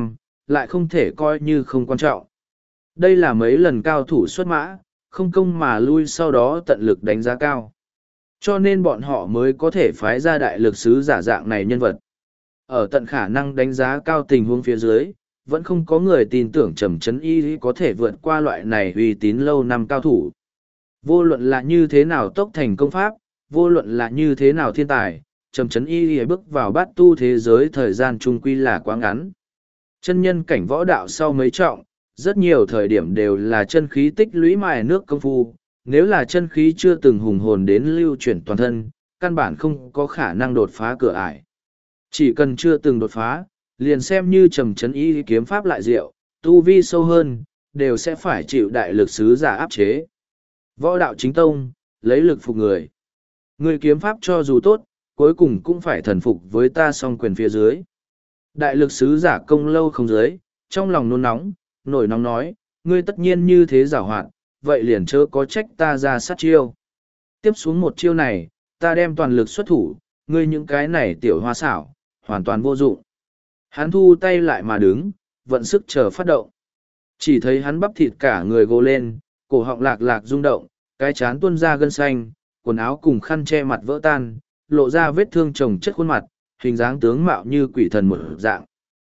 lại không thể coi như không quan trọng. Đây là mấy lần cao thủ xuất mã, không công mà lui sau đó tận lực đánh giá cao. Cho nên bọn họ mới có thể phái ra đại lực sứ giả dạng này nhân vật. Ở tận khả năng đánh giá cao tình huống phía dưới, vẫn không có người tin tưởng Trầm Chấn Y có thể vượt qua loại này uy tín lâu năm cao thủ. Vô luận là như thế nào tốc thành công pháp, vô luận là như thế nào thiên tài, Trầm Chấn Y bước vào bát tu thế giới thời gian trung quy là quá ngắn. Chân nhân cảnh võ đạo sau mấy trọng, rất nhiều thời điểm đều là chân khí tích lũy mài nước công phu, nếu là chân khí chưa từng hùng hồn đến lưu chuyển toàn thân, căn bản không có khả năng đột phá cửa ải. Chỉ cần chưa từng đột phá, liền xem như Trầm Chấn Y kiếm pháp lại diệu, tu vi sâu hơn, đều sẽ phải chịu đại lực sứ giả áp chế. Võ đạo chính tông, lấy lực phục người. Người kiếm pháp cho dù tốt, cuối cùng cũng phải thần phục với ta song quyền phía dưới. Đại lực sứ giả công lâu không dưới, trong lòng nôn nóng, nổi nóng nói, ngươi tất nhiên như thế giảo hoạt, vậy liền chớ có trách ta ra sát chiêu. Tiếp xuống một chiêu này, ta đem toàn lực xuất thủ, ngươi những cái này tiểu hoa xảo, hoàn toàn vô dụng. Hắn thu tay lại mà đứng, vận sức chờ phát động. Chỉ thấy hắn bắp thịt cả người gồ lên, cổ họng lạc lạc rung động, cái chán tuôn ra gân xanh, quần áo cùng khăn che mặt vỡ tan, lộ ra vết thương chồng chất khuôn mặt, hình dáng tướng mạo như quỷ thần một dạng.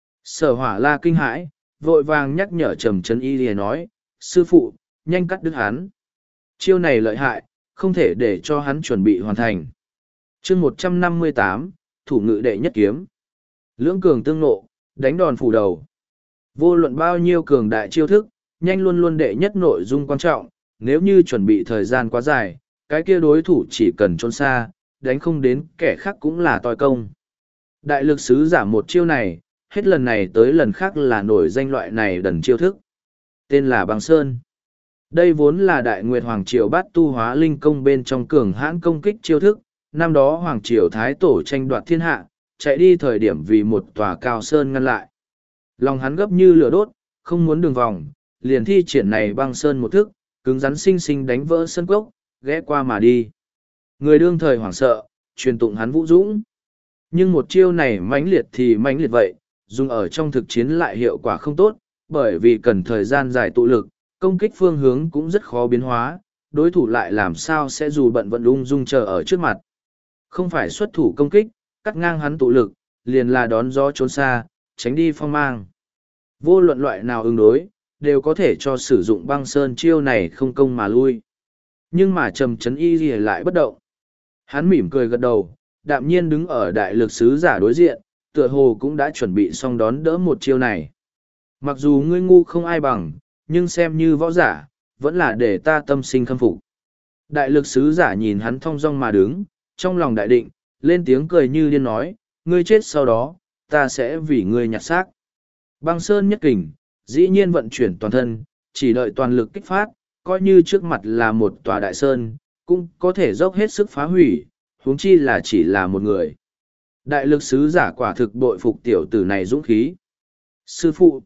Sở Hỏa La kinh hãi, vội vàng nhắc nhở Trầm Chấn Y lìa nói, sư phụ, nhanh cắt đứt hắn. Chiêu này lợi hại, không thể để cho hắn chuẩn bị hoàn thành. chương 158, thủ ngự đệ nhất kiếm. Lưỡng cường tương nộ, đánh đòn phủ đầu. Vô luận bao nhiêu cường đại chiêu thức, nhanh luôn luôn đệ nhất nội dung quan trọng, nếu như chuẩn bị thời gian quá dài, cái kia đối thủ chỉ cần trốn xa, đánh không đến kẻ khác cũng là toi công. Đại lực sứ giả một chiêu này, hết lần này tới lần khác là nổi danh loại này đần chiêu thức. Tên là Băng Sơn. Đây vốn là Đại Nguyệt Hoàng Triều bát tu hóa linh công bên trong cường hãn công kích chiêu thức, năm đó Hoàng Triều Thái Tổ tranh đoạt thiên hạ, chạy đi thời điểm vì một tòa cao sơn ngăn lại. Lòng hắn gấp như lửa đốt, không muốn đường vòng, liền thi triển này Băng Sơn một thức, cứng rắn xinh xinh đánh vỡ sân cốc, ghé qua mà đi. Người đương thời hoảng sợ, truyền tụng hắn vũ dũng. Nhưng một chiêu này mãnh liệt thì mãnh liệt vậy, dùng ở trong thực chiến lại hiệu quả không tốt, bởi vì cần thời gian dài tụ lực, công kích phương hướng cũng rất khó biến hóa, đối thủ lại làm sao sẽ dù bận vận ung dung chờ ở trước mặt. Không phải xuất thủ công kích, cắt ngang hắn tụ lực, liền là đón gió trốn xa, tránh đi phong mang. Vô luận loại nào ứng đối, đều có thể cho sử dụng Băng Sơn chiêu này không công mà lui. Nhưng mà Trầm Chấn Y lại bất động. Hắn mỉm cười gật đầu, đạm nhiên đứng ở đại lực sứ giả đối diện, tựa hồ cũng đã chuẩn bị xong đón đỡ một chiêu này. Mặc dù ngươi ngu không ai bằng, nhưng xem như võ giả, vẫn là để ta tâm sinh khâm phục. Đại lực sứ giả nhìn hắn thong dong mà đứng, trong lòng đại định, lên tiếng cười như điên nói, ngươi chết sau đó, ta sẽ vì ngươi nhặt xác. Băng Sơn nhất kình, dĩ nhiên vận chuyển toàn thân, chỉ đợi toàn lực kích phát, coi như trước mặt là một tòa đại sơn, cũng có thể dốc hết sức phá hủy, huống chi là chỉ là một người. Đại lực sứ giả quả thực bội phục tiểu tử này dũng khí. Sư phụ,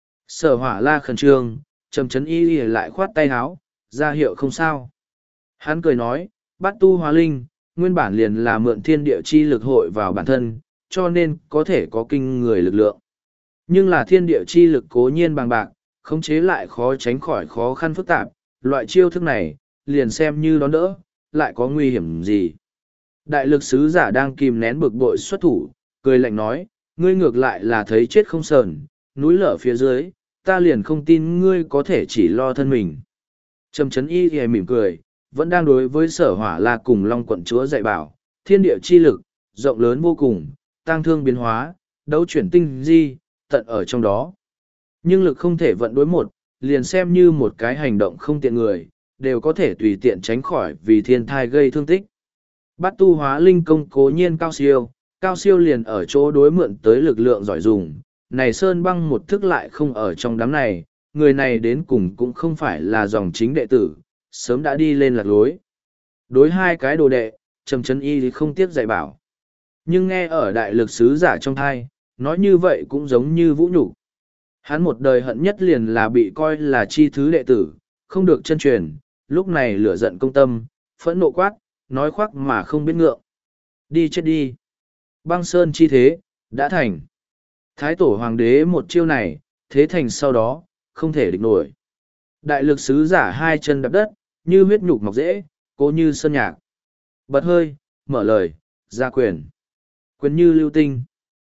Sở Hỏa La khẩn trương, Trầm Chấn Y lại khoát tay háo, ra hiệu không sao. Hắn cười nói, bát tu hóa linh, nguyên bản liền là mượn thiên địa chi lực hội vào bản thân, cho nên có thể có kinh người lực lượng. Nhưng là thiên địa chi lực cố nhiên bằng bạc, khống chế lại khó tránh khỏi khó khăn phức tạp, loại chiêu thức này, liền xem như đón đỡ, lại có nguy hiểm gì. Đại lực sứ giả đang kìm nén bực bội xuất thủ, cười lạnh nói, ngươi ngược lại là thấy chết không sờn, núi lở phía dưới, ta liền không tin ngươi có thể chỉ lo thân mình. Trầm Chấn Y thì mỉm cười, vẫn đang đối với Sở Hỏa La cùng Long quận chúa dạy bảo, thiên địa chi lực, rộng lớn vô cùng, tăng thương biến hóa, đấu chuyển tinh di, tận ở trong đó. Nhưng lực không thể vận đối một, liền xem như một cái hành động không tiện người, đều có thể tùy tiện tránh khỏi vì thiên thai gây thương tích. Bát tu hóa linh công cố nhiên cao siêu liền ở chỗ đối mượn tới lực lượng giỏi dùng. Này Sơn Băng một thức lại không ở trong đám này, người này đến cùng cũng không phải là dòng chính đệ tử, sớm đã đi lên lạc lối. Đối hai cái đồ đệ, Trầm Chấn Y thì không tiếc dạy bảo. Nhưng nghe ở đại lực sứ giả trong thai, nói như vậy cũng giống như vũ nhục. Hắn một đời hận nhất liền là bị coi là chi thứ đệ tử, không được chân truyền, lúc này lửa giận công tâm, phẫn nộ quát, nói khoác mà không biết ngượng. Đi chết đi. Băng Sơn chi thế, đã thành. Thái tổ hoàng đế một chiêu này, thế thành sau đó, không thể địch nổi. Đại lực sứ giả hai chân đạp đất, như huyết nhục mọc rễ, cố như sơn nhạc. Bật hơi, mở lời, ra quyền. Quyền như lưu tinh.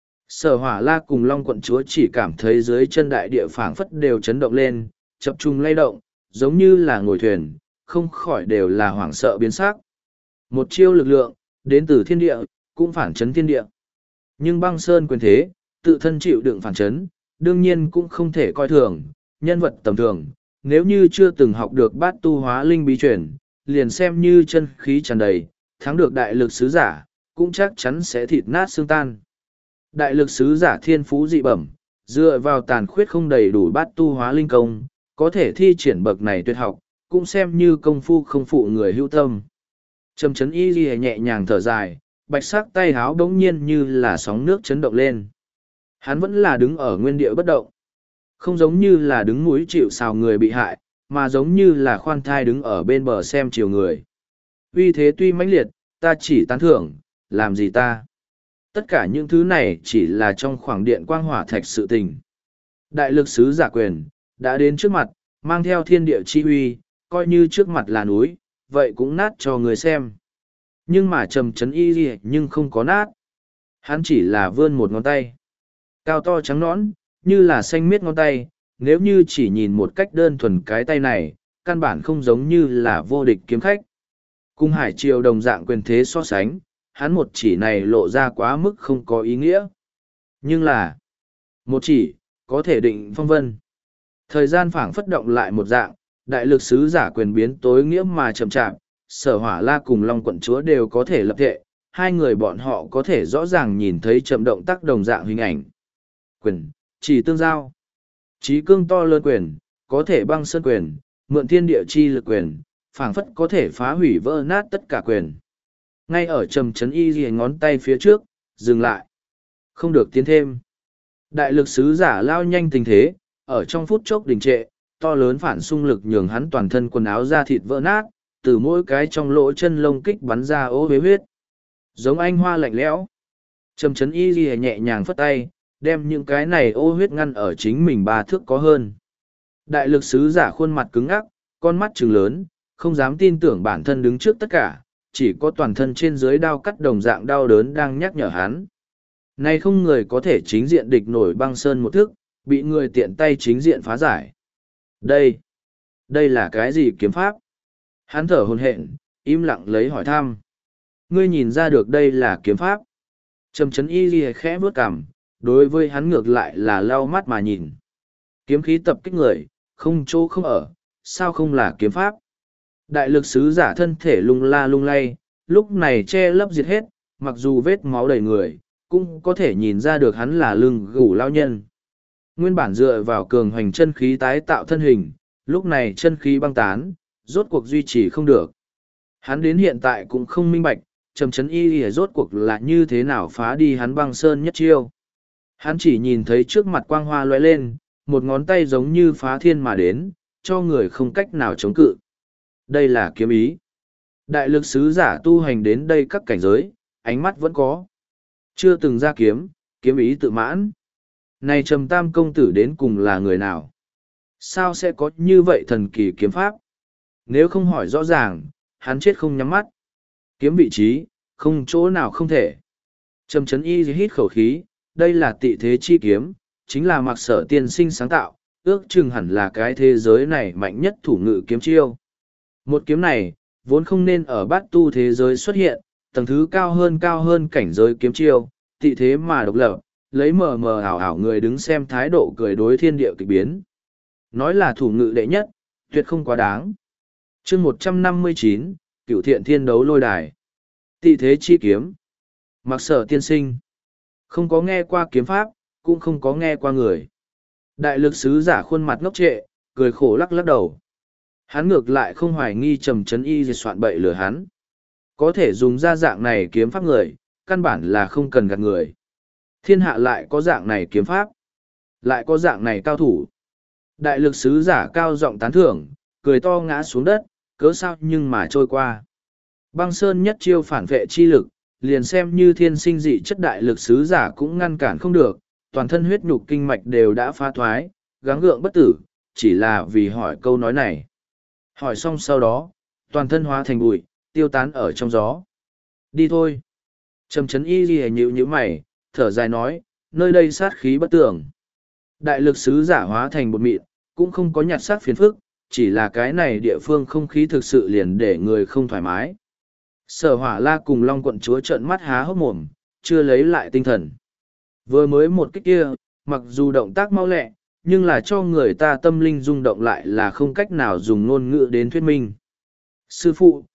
Sở Hỏa La cùng Long quận chúa chỉ cảm thấy dưới chân đại địa phảng phất đều chấn động lên, chập trung lay động, giống như là ngồi thuyền, không khỏi đều là hoảng sợ biến sắc. Một chiêu lực lượng, đến từ thiên địa, cũng phản chấn thiên địa. Nhưng băng sơn quyền thế, tự thân chịu đựng phản chấn, đương nhiên cũng không thể coi thường, nhân vật tầm thường. Nếu như chưa từng học được bát tu hóa linh bí truyền, liền xem như chân khí tràn đầy, thắng được đại lực sứ giả, cũng chắc chắn sẽ thịt nát xương tan. Đại lực sứ giả thiên phú dị bẩm, dựa vào tàn khuyết không đầy đủ bát tu hóa linh công, có thể thi triển bậc này tuyệt học, cũng xem như công phu không phụ người hữu tâm. Trầm chấn y ghi nhẹ nhàng thở dài, bạch sắc tay háo bỗng nhiên như là sóng nước chấn động lên. Hắn vẫn là đứng ở nguyên địa bất động. Không giống như là đứng núi chịu sào người bị hại, mà giống như là khoan thai đứng ở bên bờ xem chiều người. Uy thế tuy mãnh liệt, ta chỉ tán thưởng, làm gì ta? Tất cả những thứ này chỉ là trong khoảng điện quang hỏa thạch sự tình. Đại lực sứ giả quyền, đã đến trước mặt, mang theo thiên địa chi uy, coi như trước mặt là núi, vậy cũng nát cho người xem. Nhưng mà trầm chấn y gì nhưng không có nát. Hắn chỉ là vươn một ngón tay. Cao to trắng nõn, như là xanh miết ngón tay, nếu như chỉ nhìn một cách đơn thuần cái tay này, căn bản không giống như là vô địch kiếm khách. Cung hải triều đồng dạng quyền thế so sánh, hắn một chỉ này lộ ra quá mức không có ý nghĩa. Nhưng là, một chỉ, có thể định phong vân. Thời gian phảng phất động lại một dạng, đại lực sứ giả quyền biến tối nghĩa mà chậm chạp, Sở Hỏa La cùng Long quận chúa đều có thể lập thệ, hai người bọn họ có thể rõ ràng nhìn thấy chậm động tác đồng dạng hình ảnh. Quyền, chỉ tương giao. Chí cương to lớn quyền, có thể băng sơn quyền, mượn thiên địa chi lực quyền, phảng phất có thể phá hủy vỡ nát tất cả quyền. Ngay ở trầm chấn y ghi ngón tay phía trước, dừng lại. Không được tiến thêm. Đại lực sứ giả lao nhanh tình thế, ở trong phút chốc đình trệ, to lớn phản xung lực nhường hắn toàn thân quần áo da thịt vỡ nát, từ mỗi cái trong lỗ chân lông kích bắn ra ô huế huyết. Giống anh hoa lạnh lẽo. Trầm chấn y ghi nhẹ nhàng phất tay, đem những cái này ô huyết ngăn ở chính mình 3 thước có hơn. Đại lực sứ giả khuôn mặt cứng ngắc, con mắt trừng lớn, không dám tin tưởng bản thân đứng trước tất cả, chỉ có toàn thân trên dưới đao cắt đồng dạng đau đớn đang nhắc nhở hắn. Nay không người có thể chính diện địch nổi băng sơn một thức, bị người tiện tay chính diện phá giải. Đây là cái gì kiếm pháp? Hắn thở hổn hển, im lặng lấy hỏi thăm. Ngươi nhìn ra được đây là kiếm pháp? Trầm chấn y ghi khẽ bước cằm, đối với hắn ngược lại là lau mắt mà nhìn. Kiếm khí tập kích người, không chỗ không ở, sao không là kiếm pháp? Đại lực sứ giả thân thể lung la lung lay, lúc này che lấp diệt hết, mặc dù vết máu đầy người, cũng có thể nhìn ra được hắn là lưng gù lao nhân. Nguyên bản dựa vào cường hoành chân khí tái tạo thân hình, lúc này chân khí băng tán, rốt cuộc duy trì không được. Hắn đến hiện tại cũng không minh bạch, trầm chấn y rốt cuộc là như thế nào phá đi hắn băng sơn nhất chiêu. Hắn chỉ nhìn thấy trước mặt quang hoa lóe lên, một ngón tay giống như phá thiên mà đến, cho người không cách nào chống cự. Đây là kiếm ý. Đại lực sứ giả tu hành đến đây các cảnh giới, ánh mắt vẫn có. Chưa từng ra kiếm, kiếm ý tự mãn. Này Trầm Tam công tử đến cùng là người nào? Sao sẽ có như vậy thần kỳ kiếm pháp? Nếu không hỏi rõ ràng, hắn chết không nhắm mắt. Kiếm vị trí, không chỗ nào không thể. Trầm chấn y hít khẩu khí, đây là tị thế chi kiếm, chính là Mạc Sở tiên sinh sáng tạo, ước chừng hẳn là cái thế giới này mạnh nhất thủ ngự kiếm chiêu. Một kiếm này, vốn không nên ở bát tu thế giới xuất hiện, tầng thứ cao hơn cảnh giới kiếm chiêu, tị thế mà độc lập, lấy mờ mờ ảo ảo người đứng xem thái độ cười đối thiên địa kịch biến. Nói là thủ ngự đệ nhất, tuyệt không quá đáng. chương 159, Cửu Thiện Thiên Đấu Lôi Đài. Tị thế chi kiếm. Mạc Sở tiên sinh. Không có nghe qua kiếm pháp, cũng không có nghe qua người. Đại lực sứ giả khuôn mặt ngốc trệ, cười khổ lắc lắc đầu. Hắn ngược lại không hoài nghi trầm chấn y dịch soạn bậy lừa hắn. Có thể dùng ra dạng này kiếm pháp người, căn bản là không cần gạt người. Thiên hạ lại có dạng này kiếm pháp, lại có dạng này cao thủ. Đại lực sứ giả cao giọng tán thưởng, cười to ngã xuống đất, cớ sao nhưng mà trôi qua. Băng sơn nhất chiêu phản vệ chi lực, liền xem như thiên sinh dị chất đại lực sứ giả cũng ngăn cản không được, toàn thân huyết nhục kinh mạch đều đã phá thoái, gắng gượng bất tử, chỉ là vì hỏi câu nói này. Hỏi xong sau đó, toàn thân hóa thành bụi, tiêu tán ở trong gió. Đi thôi. Trầm Trấn Y Ghi nhíu nhíu mày, thở dài nói, nơi đây sát khí bất tường. Đại lực sứ giả hóa thành bột mịn, cũng không có nhặt xác phiền phức, chỉ là cái này địa phương không khí thực sự liền để người không thoải mái. Sở Hỏa La cùng Long quận chúa trợn mắt há hốc mồm, chưa lấy lại tinh thần. Vừa mới một cái kia, mặc dù động tác mau lẹ, nhưng là cho người ta tâm linh rung động lại là không cách nào dùng ngôn ngữ đến thuyết minh. Sư phụ,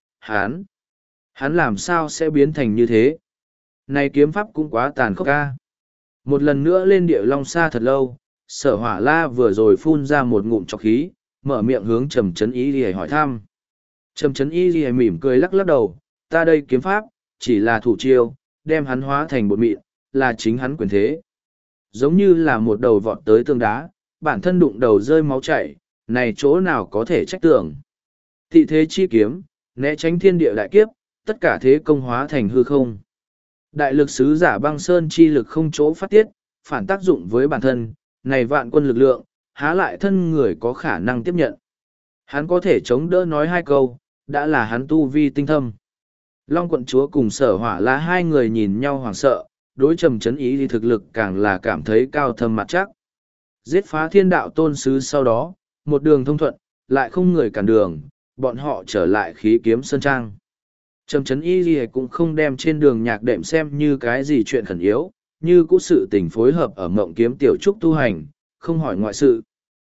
hắn làm sao sẽ biến thành như thế? Này kiếm pháp cũng quá tàn khốc ca. Một lần nữa lên địa long xa thật lâu, Sở Hỏa La vừa rồi phun ra một ngụm trọc khí, mở miệng hướng Trầm Trấn Y Ghi hỏi thăm. Trầm Trấn Y Ghi mỉm cười lắc lắc đầu, ta đây kiếm pháp, chỉ là thủ chiêu, đem hắn hóa thành bột mịn, là chính hắn quyền thế. Giống như là một đầu vọt tới tường đá, bản thân đụng đầu rơi máu chảy, này chỗ nào có thể trách tưởng. Thị thế chi kiếm, né tránh thiên địa đại kiếp, tất cả thế công hóa thành hư không. Đại lực sứ giả băng sơn chi lực không chỗ phát tiết, phản tác dụng với bản thân, này vạn quân lực lượng, há lại thân người có khả năng tiếp nhận. Hắn có thể chống đỡ nói hai câu, đã là hắn tu vi tinh thâm. Long quận chúa cùng Sở Hỏa La hai người nhìn nhau hoảng sợ, đối Trầm Trấn Y thì thực lực càng là cảm thấy cao thâm mặt chắc. Giết phá thiên đạo tôn sứ sau đó, một đường thông thuận, lại không người cản đường, bọn họ trở lại khí kiếm sơn trang. Trầm Trấn Y gì cũng không đem trên đường nhạc đệm xem như cái gì chuyện khẩn yếu, như cũ sự tình phối hợp ở mộng kiếm tiểu trúc tu hành, không hỏi ngoại sự.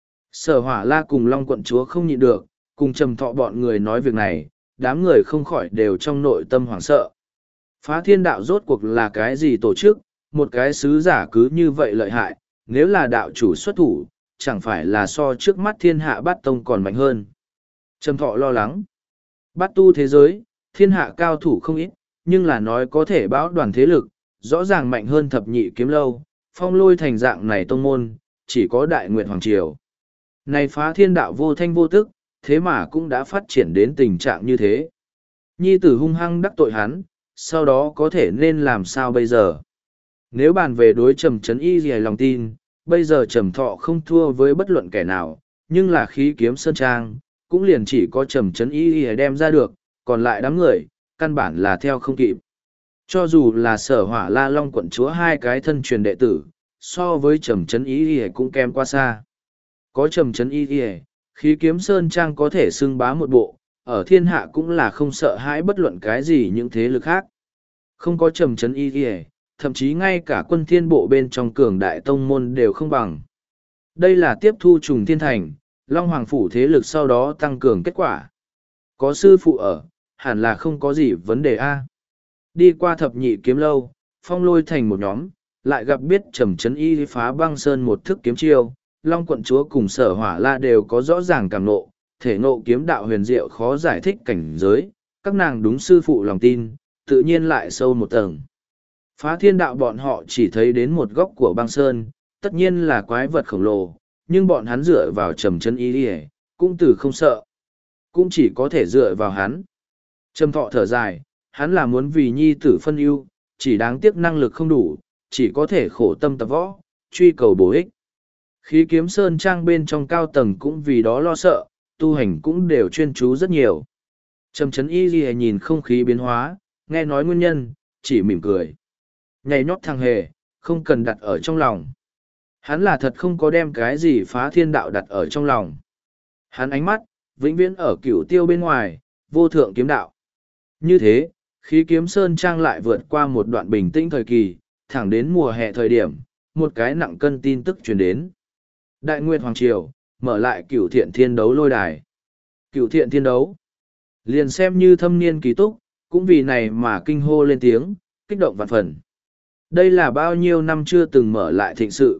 Sở Hỏa La cùng Long quận chúa không nhịn được, cùng Trầm Thọ bọn người nói việc này, đám người không khỏi đều trong nội tâm hoảng sợ. Phá thiên đạo rốt cuộc là cái gì tổ chức, một cái sứ giả cứ như vậy lợi hại, nếu là đạo chủ xuất thủ, chẳng phải là so trước mắt thiên hạ bát tông còn mạnh hơn. Trầm Thọ lo lắng. Bát tu thế giới, thiên hạ cao thủ không ít, nhưng là nói có thể báo đoàn thế lực, rõ ràng mạnh hơn thập nhị kiếm lâu, phong lôi thành dạng này tông môn, chỉ có đại nguyện hoàng triều. Này phá thiên đạo vô thanh vô tức, thế mà cũng đã phát triển đến tình trạng như thế. Nhi tử hung hăng đắc tội hắn, sau đó có thể nên làm sao bây giờ? Nếu bàn về đối Trầm Trấn Y gì lòng tin, bây giờ Trầm Thọ không thua với bất luận kẻ nào, nhưng là khí kiếm sơn trang, cũng liền chỉ có Trầm Trấn Y gì đem ra được, còn lại đám người, căn bản là theo không kịp. Cho dù là Sở Hỏa La Long quận chúa hai cái thân truyền đệ tử, so với Trầm Trấn Y gì cũng kém quá xa. Có Trầm Trấn Y gì, khí kiếm sơn trang có thể xưng bá một bộ, ở thiên hạ cũng là không sợ hãi bất luận cái gì những thế lực khác. Không có Trầm Trấn Y gì, thậm chí ngay cả quân thiên bộ bên trong cường đại tông môn đều không bằng. Đây là tiếp thu trùng thiên thành, Long Hoàng phủ thế lực sau đó tăng cường kết quả. Có sư phụ ở, hẳn là không có gì vấn đề a. Đi qua thập nhị kiếm lâu, phong lôi thành một nhóm, lại gặp biết Trầm Trấn Y phá băng sơn một thức kiếm chiêu, Long quận chúa cùng Sở Hỏa La đều có rõ ràng cảm nộ, thể nộ kiếm đạo huyền diệu khó giải thích cảnh giới, các nàng đúng sư phụ lòng tin, tự nhiên lại sâu một tầng. Phá thiên đạo bọn họ chỉ thấy đến một góc của băng sơn, tất nhiên là quái vật khổng lồ, nhưng bọn hắn dựa vào Trầm Trấn Y cũng từ không sợ, cũng chỉ có thể dựa vào hắn. Trầm Thọ thở dài, hắn là muốn vì nhi tử phân ưu, chỉ đáng tiếc năng lực không đủ, chỉ có thể khổ tâm tập võ, truy cầu bổ ích. Khí kiếm sơn trang bên trong cao tầng cũng vì đó lo sợ, tu hành cũng đều chuyên chú rất nhiều. Trầm Trấn Y nhìn không khí biến hóa, nghe nói nguyên nhân, chỉ mỉm cười. Nhảy nhót thằng hề, không cần đặt ở trong lòng. Hắn là thật không có đem cái gì phá thiên đạo đặt ở trong lòng. Hắn ánh mắt, vĩnh viễn ở cửu tiêu bên ngoài, vô thượng kiếm đạo. Như thế, khí kiếm sơn trang lại vượt qua một đoạn bình tĩnh thời kỳ, thẳng đến mùa hè thời điểm, một cái nặng cân tin tức truyền đến. Đại Nguyệt Hoàng Triều, mở lại cửu thiện thiên đấu lôi đài. Cửu thiện thiên đấu. Liền xem như thâm niên kỳ túc, cũng vì này mà kinh hô lên tiếng, kích động vạn phần. Đây là bao nhiêu năm chưa từng mở lại thịnh sự.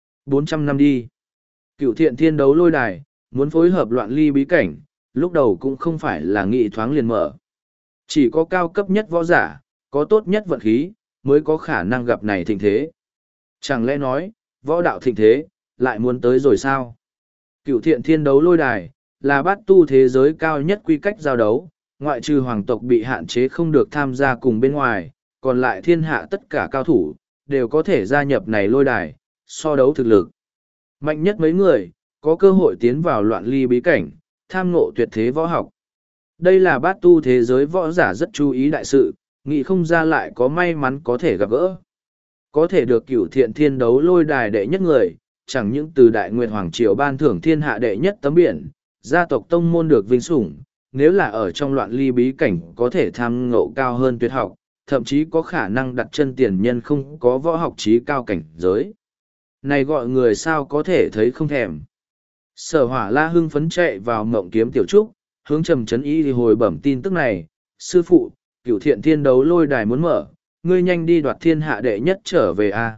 400 năm đi. Cửu thiện thiên đấu lôi đài, muốn phối hợp loạn ly bí cảnh, lúc đầu cũng không phải là nghị thoáng liền mở. Chỉ có cao cấp nhất võ giả, có tốt nhất vận khí, mới có khả năng gặp này thịnh thế. Chẳng lẽ nói, võ đạo thịnh thế, lại muốn tới rồi sao? Cửu thiện thiên đấu lôi đài, là bát tu thế giới cao nhất quy cách giao đấu, ngoại trừ hoàng tộc bị hạn chế không được tham gia cùng bên ngoài, còn lại thiên hạ tất cả cao thủ, đều có thể gia nhập này lôi đài, so đấu thực lực. Mạnh nhất mấy người, có cơ hội tiến vào loạn ly bí cảnh, tham ngộ tuyệt thế võ học. Đây là bát tu thế giới võ giả rất chú ý đại sự, nghĩ không ra lại có may mắn có thể gặp gỡ. Có thể được Cửu Thiện Thiên đấu lôi đài đệ nhất người, chẳng những từ Đại Nguyệt Hoàng Triều ban thưởng thiên hạ đệ nhất tấm biển, gia tộc tông môn được vinh sủng, nếu là ở trong loạn ly bí cảnh có thể tham ngộ cao hơn tuyệt học, thậm chí có khả năng đặt chân tiền nhân không có võ học trí cao cảnh giới. Này gọi người sao có thể thấy không thèm. Sở Hỏa La hưng phấn chạy vào Mộng Kiếm Tiểu Trúc, hướng Trầm Chấn Y thì hồi bẩm tin tức này, sư phụ, Cửu Thiện Thiên đấu lôi đài muốn mở, ngươi nhanh đi đoạt thiên hạ đệ nhất trở về a.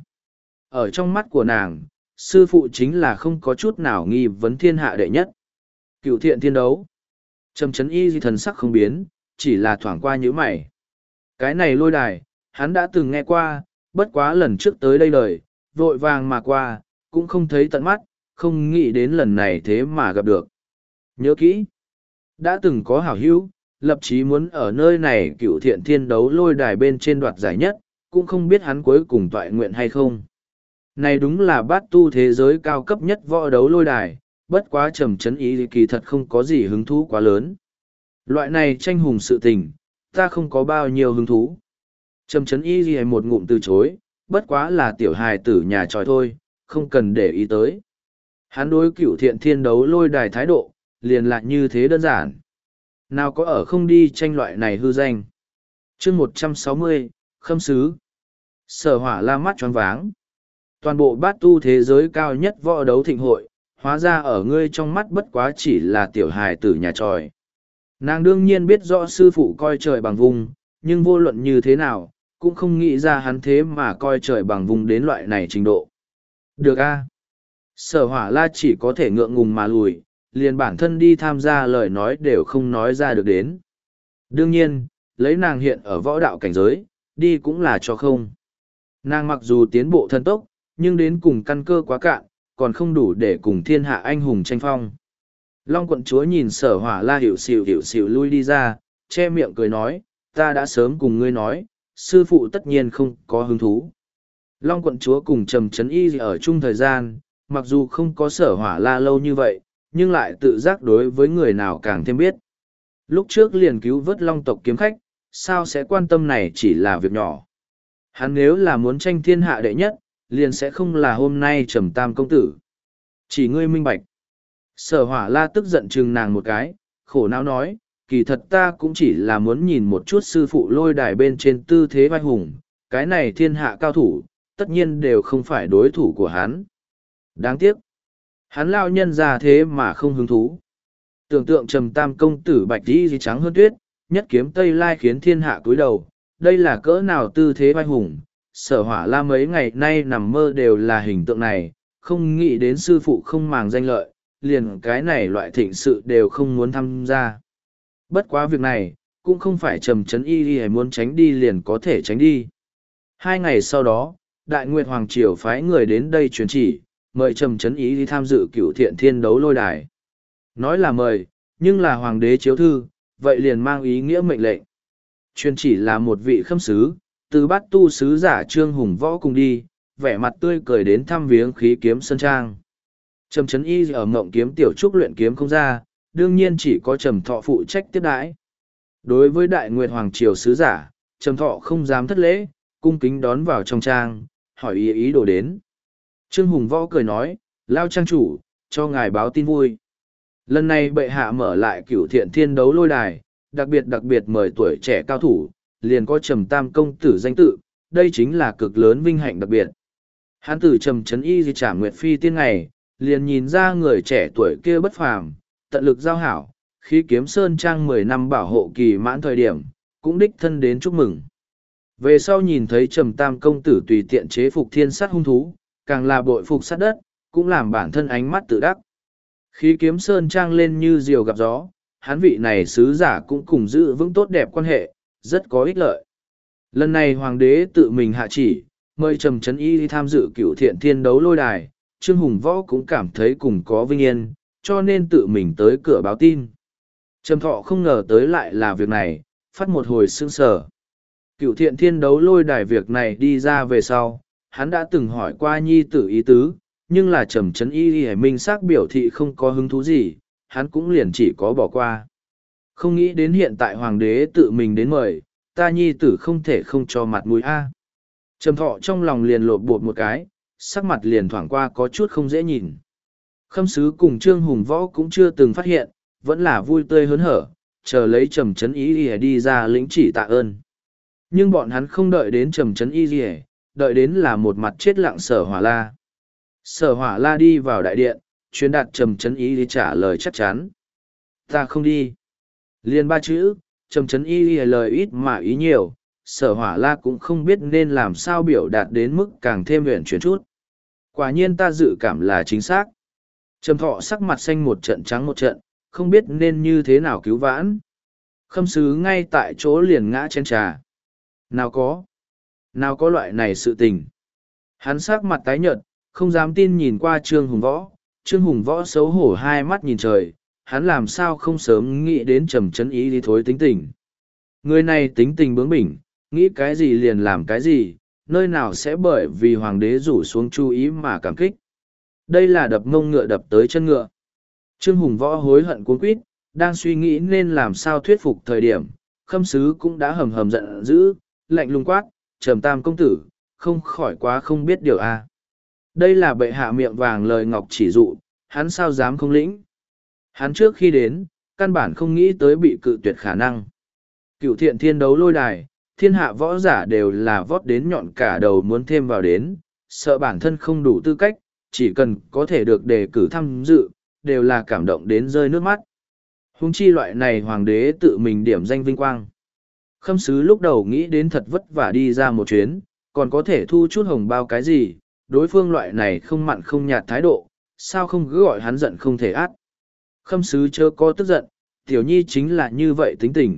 Ở trong mắt của nàng, sư phụ chính là không có chút nào nghi vấn thiên hạ đệ nhất. Cửu Thiện Thiên đấu. Trầm Chấn Y thì thần sắc không biến, chỉ là thoảng qua nhíu mày. Cái này lôi đài, hắn đã từng nghe qua, bất quá lần trước tới đây đời, vội vàng mà qua, cũng không thấy tận mắt, không nghĩ đến lần này thế mà gặp được. Nhớ kỹ, đã từng có hảo hữu, lập chí muốn ở nơi này Cửu Thiện Thiên đấu lôi đài bên trên đoạt giải nhất, cũng không biết hắn cuối cùng toại nguyện hay không. Này đúng là bát tu thế giới cao cấp nhất võ đấu lôi đài, bất quá Trầm Chấn Y kỳ thật không có gì hứng thú quá lớn. Loại này tranh hùng sự tình, ta không có bao nhiêu hứng thú. Trầm Chấn Y gì một ngụm từ chối, bất quá là tiểu hài tử nhà tròi thôi, không cần để ý tới. Hắn đối Cửu Thiện Thiên đấu lôi đài thái độ, liền lại như thế đơn giản. Nào có ở không đi tranh loại này hư danh. chương 160, Khâm Sứ. Sở Hỏa La mắt choáng váng. Toàn bộ bát tu thế giới cao nhất võ đấu thịnh hội, hóa ra ở ngươi trong mắt bất quá chỉ là tiểu hài tử nhà tròi. Nàng đương nhiên biết rõ sư phụ coi trời bằng vùng, nhưng vô luận như thế nào, cũng không nghĩ ra hắn thế mà coi trời bằng vùng đến loại này trình độ. Được a. Sở Hỏa La chỉ có thể ngượng ngùng mà lùi, liền bản thân đi tham gia lời nói đều không nói ra được đến. Đương nhiên, lấy nàng hiện ở võ đạo cảnh giới, đi cũng là cho không. Nàng mặc dù tiến bộ thân tốc, nhưng đến cùng căn cơ quá cạn, còn không đủ để cùng thiên hạ anh hùng tranh phong. Long quận chúa nhìn Sở Hỏa La hiểu xỉu lui đi ra, che miệng cười nói, ta đã sớm cùng ngươi nói, sư phụ tất nhiên không có hứng thú. Long quận chúa cùng Trầm Chấn Y ở chung thời gian, mặc dù không có Sở Hỏa La lâu như vậy, nhưng lại tự giác đối với người nào càng thêm biết. Lúc trước liền cứu vớt Long tộc kiếm khách, sao sẽ quan tâm này chỉ là việc nhỏ. Hắn nếu là muốn tranh thiên hạ đệ nhất, liền sẽ không là hôm nay Trầm Tam công tử. Chỉ ngươi minh bạch. Sở Hỏa La tức giận chừng nàng một cái, khổ não nói, kỳ thật ta cũng chỉ là muốn nhìn một chút sư phụ lôi đài bên trên tư thế vai hùng, cái này thiên hạ cao thủ, tất nhiên đều không phải đối thủ của hắn. Đáng tiếc, hắn lao nhân ra thế mà không hứng thú. Tưởng tượng Trầm Tam công tử bạch đi trắng hơn tuyết, nhất kiếm Tây Lai khiến thiên hạ cúi đầu, đây là cỡ nào tư thế vai hùng. Sở Hỏa La mấy ngày nay nằm mơ đều là hình tượng này, không nghĩ đến sư phụ không màng danh lợi, liền cái này loại thịnh sự đều không muốn tham gia. Bất quá việc này, cũng không phải Trầm Chấn Y hay muốn tránh đi liền có thể tránh đi. 2 ngày sau đó, Đại Nguyệt Hoàng Triều phái người đến đây truyền chỉ, mời Trầm Chấn Y đi tham dự Cửu Thiện Thiên đấu lôi đài. Nói là mời, nhưng là hoàng đế chiếu thư, vậy liền mang ý nghĩa mệnh lệnh. Truyền chỉ là một vị khâm sứ, từ bát tu sứ giả Trương Hùng Võ cùng đi, vẻ mặt tươi cười đến thăm viếng khí kiếm sơn trang. Trầm Chấn Y ở Ngộng Kiếm Tiểu Trúc luyện kiếm không ra, đương nhiên chỉ có Trầm Thọ phụ trách tiếp đãi. Đối với Đại Nguyệt Hoàng Triều sứ giả, Trầm Thọ không dám thất lễ, cung kính đón vào trong trang, hỏi ý đồ đến. Trương Hùng Võ cười nói, lao trang chủ, cho ngài báo tin vui. Lần này bệ hạ mở lại Cửu Thiện Thiên đấu lôi đài, đặc biệt mời tuổi trẻ cao thủ, liền có Trầm Tam công tử danh tự, đây chính là cực lớn vinh hạnh đặc biệt. Hán tử Trầm Chấn Y di trả Nguyệt Phi tiên ngày, liền nhìn ra người trẻ tuổi kia bất phàm, tận lực giao hảo, khi kiếm sơn trang 10 năm bảo hộ kỳ mãn thời điểm, cũng đích thân đến chúc mừng. Về sau nhìn thấy Trầm Tam công tử tùy tiện chế phục thiên sát hung thú, càng là bội phục sát đất, cũng làm bản thân ánh mắt tự đắc. Khi kiếm sơn trang lên như diều gặp gió, hán vị này sứ giả cũng cùng giữ vững tốt đẹp quan hệ, rất có ích lợi. Lần này hoàng đế tự mình hạ chỉ, mời Trầm Chấn Y đi tham dự Cửu Thiện Thiên đấu lôi đài, Trương Hùng Võ cũng cảm thấy cùng có vinh yên, cho nên tự mình tới cửa báo tin. Trầm Thọ không ngờ tới lại là việc này, phát một hồi sương sở. Cửu Thiện Thiên đấu lôi đài việc này đi ra về sau, hắn đã từng hỏi qua nhi tử ý tứ, nhưng là trầm trấn y y minh xác biểu thị không có hứng thú gì, hắn cũng liền chỉ có bỏ qua. Không nghĩ đến hiện tại hoàng đế tự mình đến mời, ta nhi tử không thể không cho mặt mũi a. Trầm thọ trong lòng liền lột bột một cái, sắc mặt liền thoảng qua có chút không dễ nhìn. Khâm sứ cùng Trương Hùng Võ cũng chưa từng phát hiện, vẫn là vui tươi hớn hở, chờ lấy trầm trấn y y đi ra lĩnh chỉ tạ ơn. Nhưng bọn hắn không đợi đến trầm trấn y y, đợi đến là một mặt chết lặng Sở Hỏa La. Sở Hỏa La đi vào đại điện, truyền đạt trầm trấn y y trả lời chắc chắn. Ta không đi. Liên ba chữ, trầm trấn y y lời ít mà ý nhiều, Sở Hỏa La cũng không biết nên làm sao biểu đạt đến mức càng thêm huyền chuyển chút. Quả nhiên ta dự cảm là chính xác. Trầm thọ sắc mặt xanh một trận trắng một trận, không biết nên như thế nào cứu vãn. Khâm sứ ngay tại chỗ liền ngã chén trà. Nào có loại này sự tình. Hắn sắc mặt tái nhợt, không dám tin nhìn qua Trương Hùng Võ. Trương Hùng Võ xấu hổ hai mắt nhìn trời, hắn làm sao không sớm nghĩ đến trầm trấn ý đi thối tính tình. Người này tính tình bướng bỉnh, nghĩ cái gì liền làm cái gì, nơi nào sẽ bởi vì hoàng đế rủ xuống chú ý mà cảm kích. Đây là đập mông ngựa đập tới chân ngựa. Trương Hùng Võ hối hận cuống quýt, đang suy nghĩ nên làm sao thuyết phục thời điểm, Khâm sứ cũng đã hầm hầm giận dữ, lạnh lùng quát, Trầm Tam công tử, không khỏi quá không biết điều a. Đây là bệ hạ miệng vàng lời ngọc chỉ dụ, hắn sao dám không lĩnh. Hắn trước khi đến, căn bản không nghĩ tới bị cự tuyệt khả năng. Cựu thiện thiên đấu lôi đài, thiên hạ võ giả đều là vót đến nhọn cả đầu muốn thêm vào đến, sợ bản thân không đủ tư cách, chỉ cần có thể được đề cử tham dự, đều là cảm động đến rơi nước mắt. Huống chi loại này hoàng đế tự mình điểm danh vinh quang. Khâm sứ lúc đầu nghĩ đến thật vất vả đi ra một chuyến, còn có thể thu chút hồng bao cái gì, đối phương loại này không mặn không nhạt thái độ, sao không cứ gọi hắn giận không thể át. Khâm sứ chớ có tức giận, tiểu nhi chính là như vậy tính tình,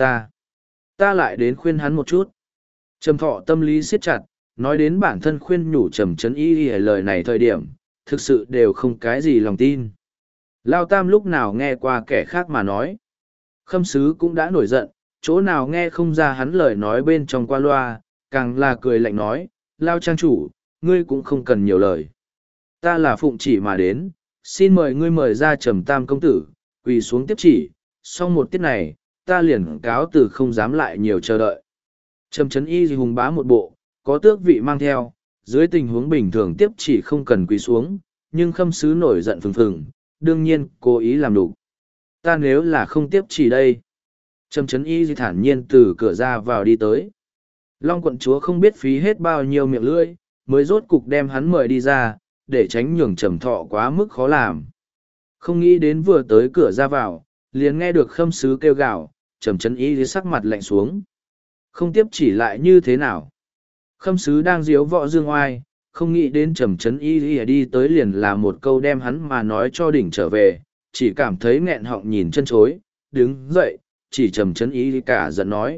ta lại đến khuyên hắn một chút. Trầm thọ tâm lý siết chặt, nói đến bản thân khuyên nhủ trầm trấn y lời này thời điểm, thực sự đều không cái gì lòng tin. Lao Tam lúc nào nghe qua kẻ khác mà nói. Khâm sứ cũng đã nổi giận, chỗ nào nghe không ra hắn lời nói bên trong qua loa, càng là cười lạnh nói, Lao trang chủ, ngươi cũng không cần nhiều lời. Ta là phụng chỉ mà đến, xin mời ngươi mời ra Trầm Tam công tử, quỳ xuống tiếp chỉ, xong một tiết này, ta liền cáo từ không dám lại nhiều chờ đợi. Trầm trấn y hùng bá một bộ, có tước vị mang theo, dưới tình huống bình thường tiếp chỉ không cần quỳ xuống, nhưng khâm sứ nổi giận phừng phừng, đương nhiên cố ý làm đủ. Ta nếu là không tiếp chỉ đây. Trầm trấn y thản nhiên từ cửa ra vào đi tới. Long quận chúa không biết phí hết bao nhiêu miệng lưỡi, mới rốt cục đem hắn mời đi ra, để tránh nhường Trầm thọ quá mức khó làm. Không nghĩ đến vừa tới cửa ra vào, liền nghe được khâm sứ kêu gào, Trầm trấn y sắc mặt lạnh xuống. Không tiếp chỉ lại như thế nào? Khâm sứ đang diếu võ dương oai, không nghĩ đến Trầm trấn y đi tới liền là một câu đem hắn mà nói cho đỉnh trở về, chỉ cảm thấy nghẹn họng nhìn chân chối, đứng dậy, chỉ Trầm trấn y cả giận nói,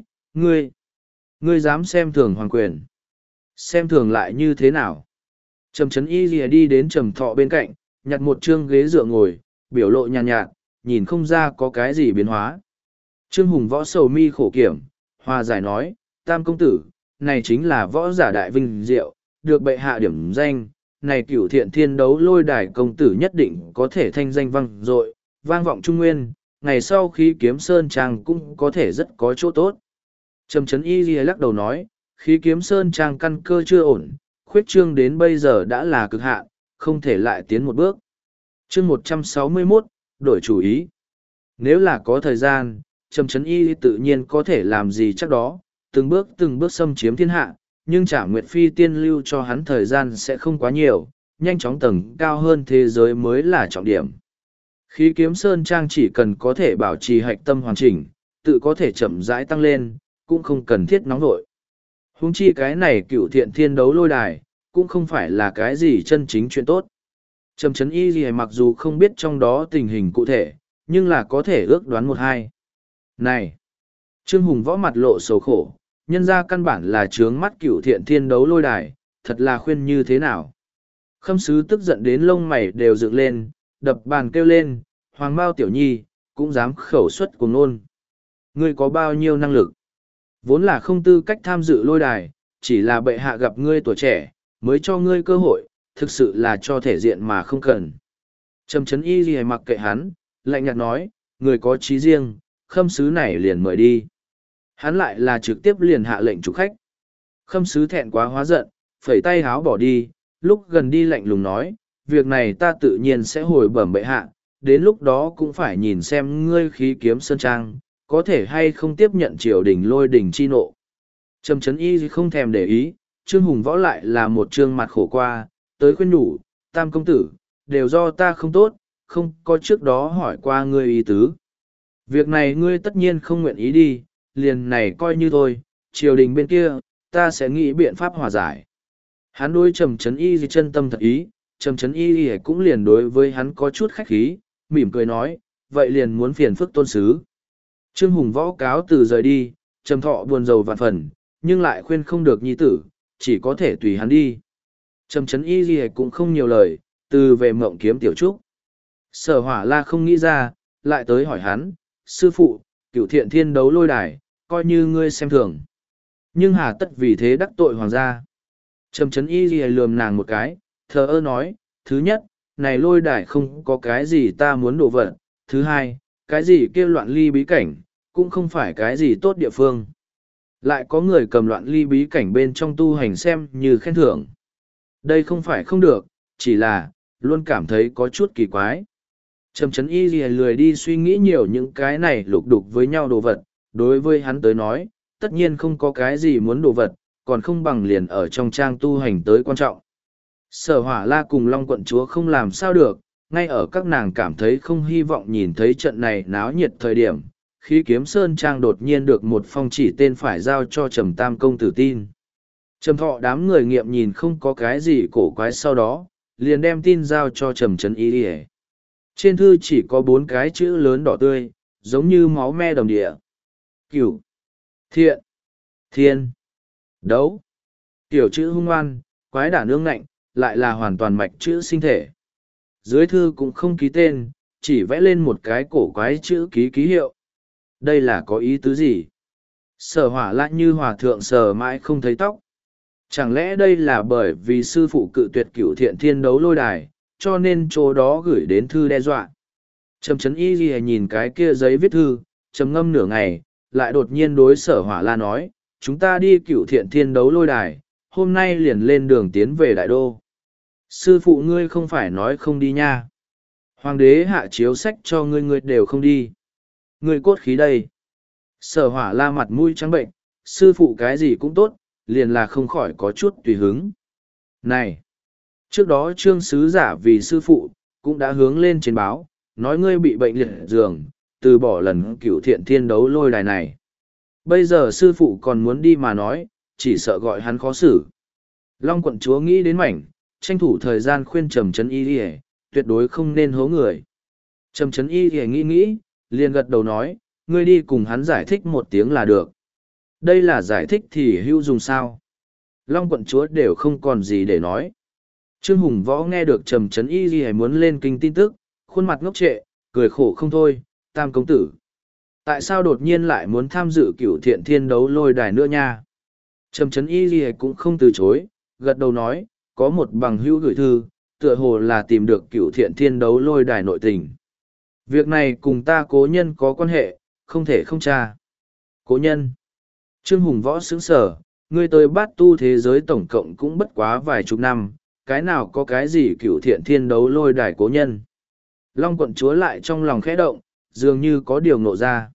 ngươi dám xem thường hoàng quyền. Xem thường lại như thế nào? Trầm trấn y đi đến Trầm thọ bên cạnh, nhặt một chương ghế dựa ngồi, biểu lộ nhàn nhạt, nhìn không ra có cái gì biến hóa. Trương Hùng Võ sầu mi khổ kiểm, hòa giải nói, Tam công tử, này chính là võ giả đại vinh diệu, được bệ hạ điểm danh, này cửu thiện thiên đấu lôi đài công tử nhất định có thể thanh danh vang dội, vang vọng trung nguyên, ngày sau khi kiếm sơn trang cũng có thể rất có chỗ tốt. Trầm trấn y lắc đầu nói, khí kiếm sơn trang căn cơ chưa ổn, khuyết trương đến bây giờ đã là cực hạn, không thể lại tiến một bước. Chương 161, đổi chủ ý. Nếu là có thời gian, Trầm trấn y tự nhiên có thể làm gì chắc đó, từng bước xâm chiếm thiên hạ, nhưng Trảm Nguyệt Phi tiên lưu cho hắn thời gian sẽ không quá nhiều, nhanh chóng tầng cao hơn thế giới mới là trọng điểm. Khí kiếm sơn trang chỉ cần có thể bảo trì hạch tâm hoàn chỉnh, tự có thể chậm rãi tăng lên, cũng không cần thiết nóng vội. Huống chi cái này cựu thiện thiên đấu lôi đài, cũng không phải là cái gì chân chính chuyện tốt. Trầm trấn y gì mặc dù không biết trong đó tình hình cụ thể, nhưng là có thể ước đoán một hai. Này! Trương Hùng Võ mặt lộ sầu khổ, nhân ra căn bản là trướng mắt cựu thiện thiên đấu lôi đài, thật là khuyên như thế nào. Khâm sứ tức giận đến lông mày đều dựng lên, đập bàn kêu lên, Hoàng Mao tiểu nhi, cũng dám khẩu xuất cùng nôn. Ngươi có bao nhiêu năng lực? Vốn là không tư cách tham dự lôi đài, chỉ là bệ hạ gặp ngươi tuổi trẻ, mới cho ngươi cơ hội, thực sự là cho thể diện mà không cần. Trầm Trấn Y Ghi mặc kệ hắn, lạnh nhạt nói, người có trí riêng, Khâm sứ này liền mời đi. Hắn lại là trực tiếp liền hạ lệnh chủ khách. Khâm sứ thẹn quá hóa giận, phẩy tay háo bỏ đi, lúc gần đi lạnh lùng nói, việc này ta tự nhiên sẽ hồi bẩm bệ hạ, đến lúc đó cũng phải nhìn xem ngươi khí kiếm sơn trang, có thể hay không tiếp nhận triều đình lôi đình chi nộ. Trầm Trấn Y không thèm để ý, Trương Hùng Võ lại là một trương mặt khổ qua, tới khuyên nhủ, tam công tử, đều do ta không tốt, không có trước đó hỏi qua ngươi ý tứ. Việc này ngươi tất nhiên không nguyện ý đi, liền này coi như thôi, triều đình bên kia, ta sẽ nghĩ biện pháp hòa giải. Hắn đối Trầm Trấn Y chân tâm thật ý, Trầm Trấn Y cũng liền đối với hắn có chút khách khí, mỉm cười nói, vậy liền muốn phiền phức tôn sứ. Trương Hùng Võ cáo từ rời đi, Trầm Thọ buồn rầu vạn phần, nhưng lại khuyên không được nhi tử, chỉ có thể tùy hắn đi. Trầm Trấn Y cũng không nhiều lời, từ về Mộng Kiếm Tiểu Trúc. Sở Hỏa La không nghĩ ra, lại tới hỏi hắn, sư phụ, Cửu Thiện Thiên đấu lôi đài, coi như ngươi xem thường. Nhưng hà tất vì thế đắc tội hoàng gia. Trầm Trấn Y lườm nàng một cái, thờ ơ nói, thứ nhất, này lôi đài không có cái gì ta muốn đổ vật. Thứ hai, cái gì kêu loạn ly bí cảnh, cũng không phải cái gì tốt địa phương. Lại có người cầm loạn ly bí cảnh bên trong tu hành xem như khen thưởng. Đây không phải không được, chỉ là, luôn cảm thấy có chút kỳ quái. Trầm Trấn Y lười đi suy nghĩ nhiều những cái này lục đục với nhau đồ vật, đối với hắn tới nói, tất nhiên không có cái gì muốn đồ vật, còn không bằng liền ở trong trang tu hành tới quan trọng. Sở Hỏa La cùng Long quận chúa không làm sao được, ngay ở các nàng cảm thấy không hy vọng nhìn thấy trận này náo nhiệt thời điểm, khi Kiếm Sơn Trang đột nhiên được một phong chỉ tên phải giao cho Trầm Tam công tử tin. Trầm Thọ đám người nghiệm nhìn không có cái gì cổ quái sau đó, liền đem tin giao cho Trầm Trấn Y. Trên thư chỉ có 4 cái chữ lớn đỏ tươi, giống như máu me đồng địa. Cửu, thiện, thiên, đấu. Tiểu chữ hung oan, quái đản ương ngạnh, lại là hoàn toàn mạch chữ sinh thể. Dưới thư cũng không ký tên, chỉ vẽ lên một cái cổ quái chữ ký ký hiệu. Đây là có ý tứ gì? Sở Hỏa lại như hòa thượng sờ mãi không thấy tóc. Chẳng lẽ đây là bởi vì sư phụ cự tuyệt Cửu Thiện Thiên đấu lôi đài, cho nên chỗ đó gửi đến thư đe dọa? Trầm Trấn Y Ghi nhìn cái kia giấy viết thư, trầm ngâm nửa ngày, lại đột nhiên đối Sở Hỏa La nói, chúng ta đi Cửu Thiện Thiên đấu lôi đài, hôm nay liền lên đường tiến về Đại Đô. Sư phụ ngươi không phải nói không đi nha. Hoàng đế hạ chiếu sách cho ngươi, ngươi đều không đi. Ngươi cốt khí đây. Sở Hỏa La mặt mũi trắng bệnh, sư phụ cái gì cũng tốt, liền là không khỏi có chút tùy hứng. Này! Trước đó Trương sứ giả vì sư phụ, cũng đã hướng lên trên báo, nói ngươi bị bệnh liệt giường, từ bỏ lần Cửu Thiện Thiên đấu lôi đài này. Bây giờ sư phụ còn muốn đi mà nói, chỉ sợ gọi hắn khó xử. Long quận chúa nghĩ đến mảnh, tranh thủ thời gian khuyên Trầm Trấn Y, tuyệt đối không nên hố người. Trầm Trấn Y nghĩ, liền gật đầu nói, ngươi đi cùng hắn giải thích một tiếng là được. Đây là giải thích thì hữu dùng sao? Long quận chúa đều không còn gì để nói. Trương Hùng Võ nghe được Trầm Trấn Y muốn lên kinh tin tức, khuôn mặt ngốc trệ, cười khổ không thôi, Tam công tử. Tại sao đột nhiên lại muốn tham dự Cửu Thiện Thiên đấu lôi đài nữa nha? Trầm Trấn Y cũng không từ chối, gật đầu nói, có một bằng hữu gửi thư, tựa hồ là tìm được Cửu Thiện Thiên đấu lôi đài nội tình. Việc này cùng ta cố nhân có quan hệ, không thể không tra. Cố nhân. Trương Hùng Võ sững sở, ngươi tới bát tu thế giới tổng cộng cũng bất quá vài chục năm, cái nào có cái gì Cửu Thiện Thiên đấu lôi đài cố nhân. Long quận chúa lại trong lòng khẽ động, dường như có điều ngộ ra.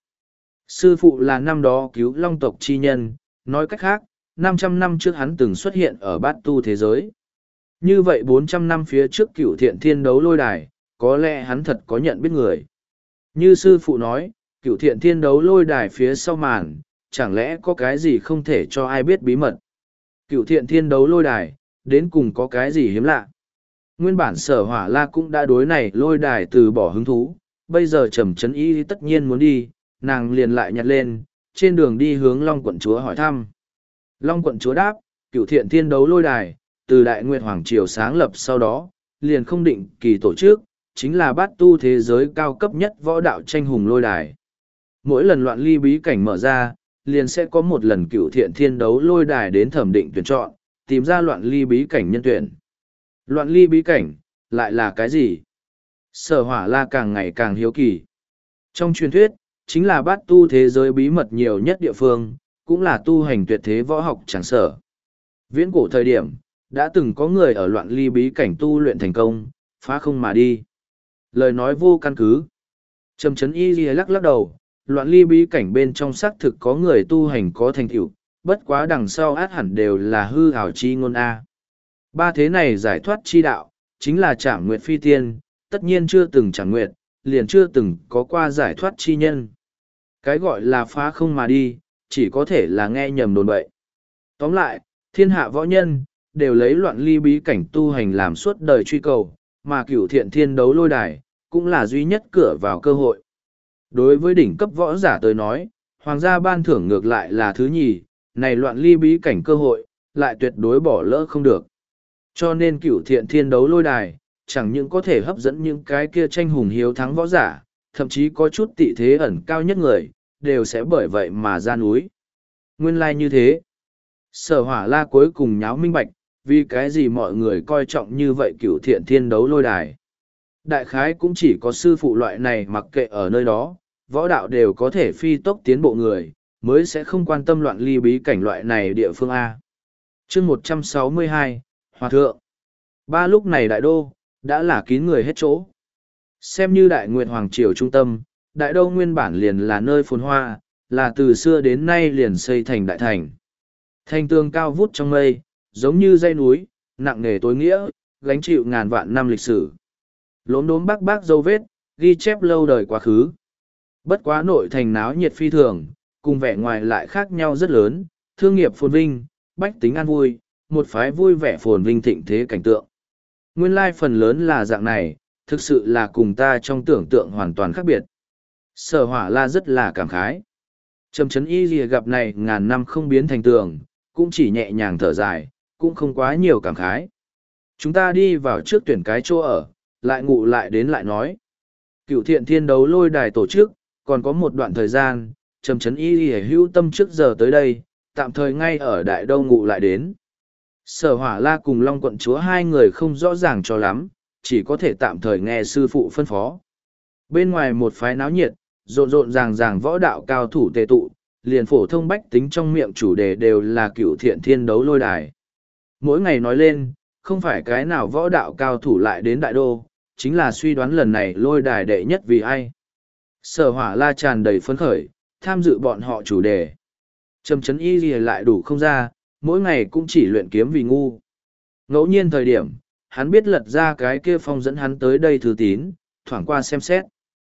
Sư phụ là năm đó cứu long tộc chi nhân, nói cách khác, 500 năm trước hắn từng xuất hiện ở bát tu thế giới. Như vậy 400 năm phía trước Cửu Thiện Thiên đấu lôi đài, có lẽ hắn thật có nhận biết người. Như sư phụ nói, Cửu Thiện Thiên đấu lôi đài phía sau màn, chẳng lẽ có cái gì không thể cho ai biết bí mật. Cửu Thiện Thiên đấu lôi đài, đến cùng có cái gì hiếm lạ. Nguyên bản Sở Hỏa La cũng đã đối này lôi đài từ bỏ hứng thú, bây giờ Trầm Trấn Y tất nhiên muốn đi, nàng liền lại nhặt lên, trên đường đi hướng Long quận chúa hỏi thăm. Long quận chúa đáp, Cửu Thiện Thiên đấu lôi đài, từ Đại Nguyệt Hoàng Triều sáng lập sau đó, liền không định kỳ tổ chức, chính là bát tu thế giới cao cấp nhất võ đạo tranh hùng lôi đài. Mỗi lần loạn ly bí cảnh mở ra, liền sẽ có một lần Cửu Thiện Thiên đấu lôi đài đến thẩm định tuyển chọn, tìm ra loạn ly bí cảnh nhân tuyển. Loạn ly bí cảnh, lại là cái gì? Sở Hỏa La càng ngày càng hiếu kỳ. Trong truyền thuyết, chính là bát tu thế giới bí mật nhiều nhất địa phương, cũng là tu hành tuyệt thế võ học chẳng sở. Viễn cổ thời điểm, đã từng có người ở loạn ly bí cảnh tu luyện thành công, phá không mà đi. Lời nói vô căn cứ. Trầm Chấn Y Ghi lắc lắc đầu, loạn ly bí cảnh bên trong xác thực có người tu hành có thành tựu, bất quá đằng sau át hẳn đều là hư ảo chi ngôn A. Ba thế này giải thoát chi đạo, chính là Trảm Nguyệt Phi Tiên, tất nhiên chưa từng Trảm Nguyệt, liền chưa từng có qua giải thoát chi nhân. Cái gọi là phá không mà đi, chỉ có thể là nghe nhầm đồn bậy. Tóm lại, thiên hạ võ nhân, đều lấy loạn ly bí cảnh tu hành làm suốt đời truy cầu, mà Cửu Thiện Thiên Đấu Lôi Đài, cũng là duy nhất cửa vào cơ hội. Đối với đỉnh cấp võ giả tới nói, hoàng gia ban thưởng ngược lại là thứ nhì, này loạn ly bí cảnh cơ hội, lại tuyệt đối bỏ lỡ không được. Cho nên Cửu Thiện Thiên Đấu Lôi Đài, chẳng những có thể hấp dẫn những cái kia tranh hùng hiếu thắng võ giả, thậm chí có chút tị thế ẩn cao nhất người, đều sẽ bởi vậy mà ra núi. Nguyên lai như thế. Sở Hỏa La cuối cùng nháo minh bạch, vì cái gì mọi người coi trọng như vậy Cửu Thiện Thiên Đấu Lôi Đài. Đại khái cũng chỉ có sư phụ loại này mặc kệ ở nơi đó, võ đạo đều có thể phi tốc tiến bộ người, mới sẽ không quan tâm loạn ly bí cảnh loại này địa phương A. chương 162, Hòa Thượng. Ba lúc này đại đô, đã là kín người hết chỗ. Xem như đại nguyệt hoàng triều trung tâm, đại đô nguyên bản liền là nơi phồn hoa, là từ xưa đến nay liền xây thành đại thành. Thành tường cao vút trong mây, giống như dãy núi, nặng nề tối nghĩa, gánh chịu ngàn vạn năm lịch sử. Lốm đốm bác bác dấu vết, ghi chép lâu đời quá khứ. Bất quá nội thành náo nhiệt phi thường, cùng vẻ ngoài lại khác nhau rất lớn, thương nghiệp phồn vinh, bách tính an vui, một phái vui vẻ phồn vinh thịnh thế cảnh tượng. Nguyên lai phần lớn là dạng này, thực sự là cùng ta trong tưởng tượng hoàn toàn khác biệt. Sở Hỏa La rất là cảm khái. Trầm Chấn Y Lìa gặp này ngàn năm không biến thành tường, cũng chỉ nhẹ nhàng thở dài, cũng không quá nhiều cảm khái. Chúng ta đi vào trước tuyển cái chỗ ở, lại ngủ lại đến lại nói. Cửu Thiện Thiên Đấu Lôi Đài tổ chức, còn có một đoạn thời gian, Trầm Chấn Y Lìa hữu tâm trước giờ tới đây, tạm thời ngay ở Đại Đô ngủ lại đến. Sở Hỏa La cùng Long Quận Chúa hai người không rõ ràng cho lắm, chỉ có thể tạm thời nghe sư phụ phân phó. Bên ngoài một phái náo nhiệt, rộn rộn ràng ràng võ đạo cao thủ tề tụ, liền phổ thông bách tính trong miệng chủ đề đều là Cửu Thiện Thiên Đấu Lôi Đài. Mỗi ngày nói lên, không phải cái nào võ đạo cao thủ lại đến Đại Đô, chính là suy đoán lần này lôi đài đệ nhất vì ai. Sở Hỏa La tràn đầy phấn khởi, tham dự bọn họ chủ đề. Trầm Chấn Y Lìa lại đủ không ra, mỗi ngày cũng chỉ luyện kiếm vì ngu. Ngẫu nhiên thời điểm, hắn biết lật ra cái kia phong dẫn hắn tới đây thư tín, thoảng qua xem xét.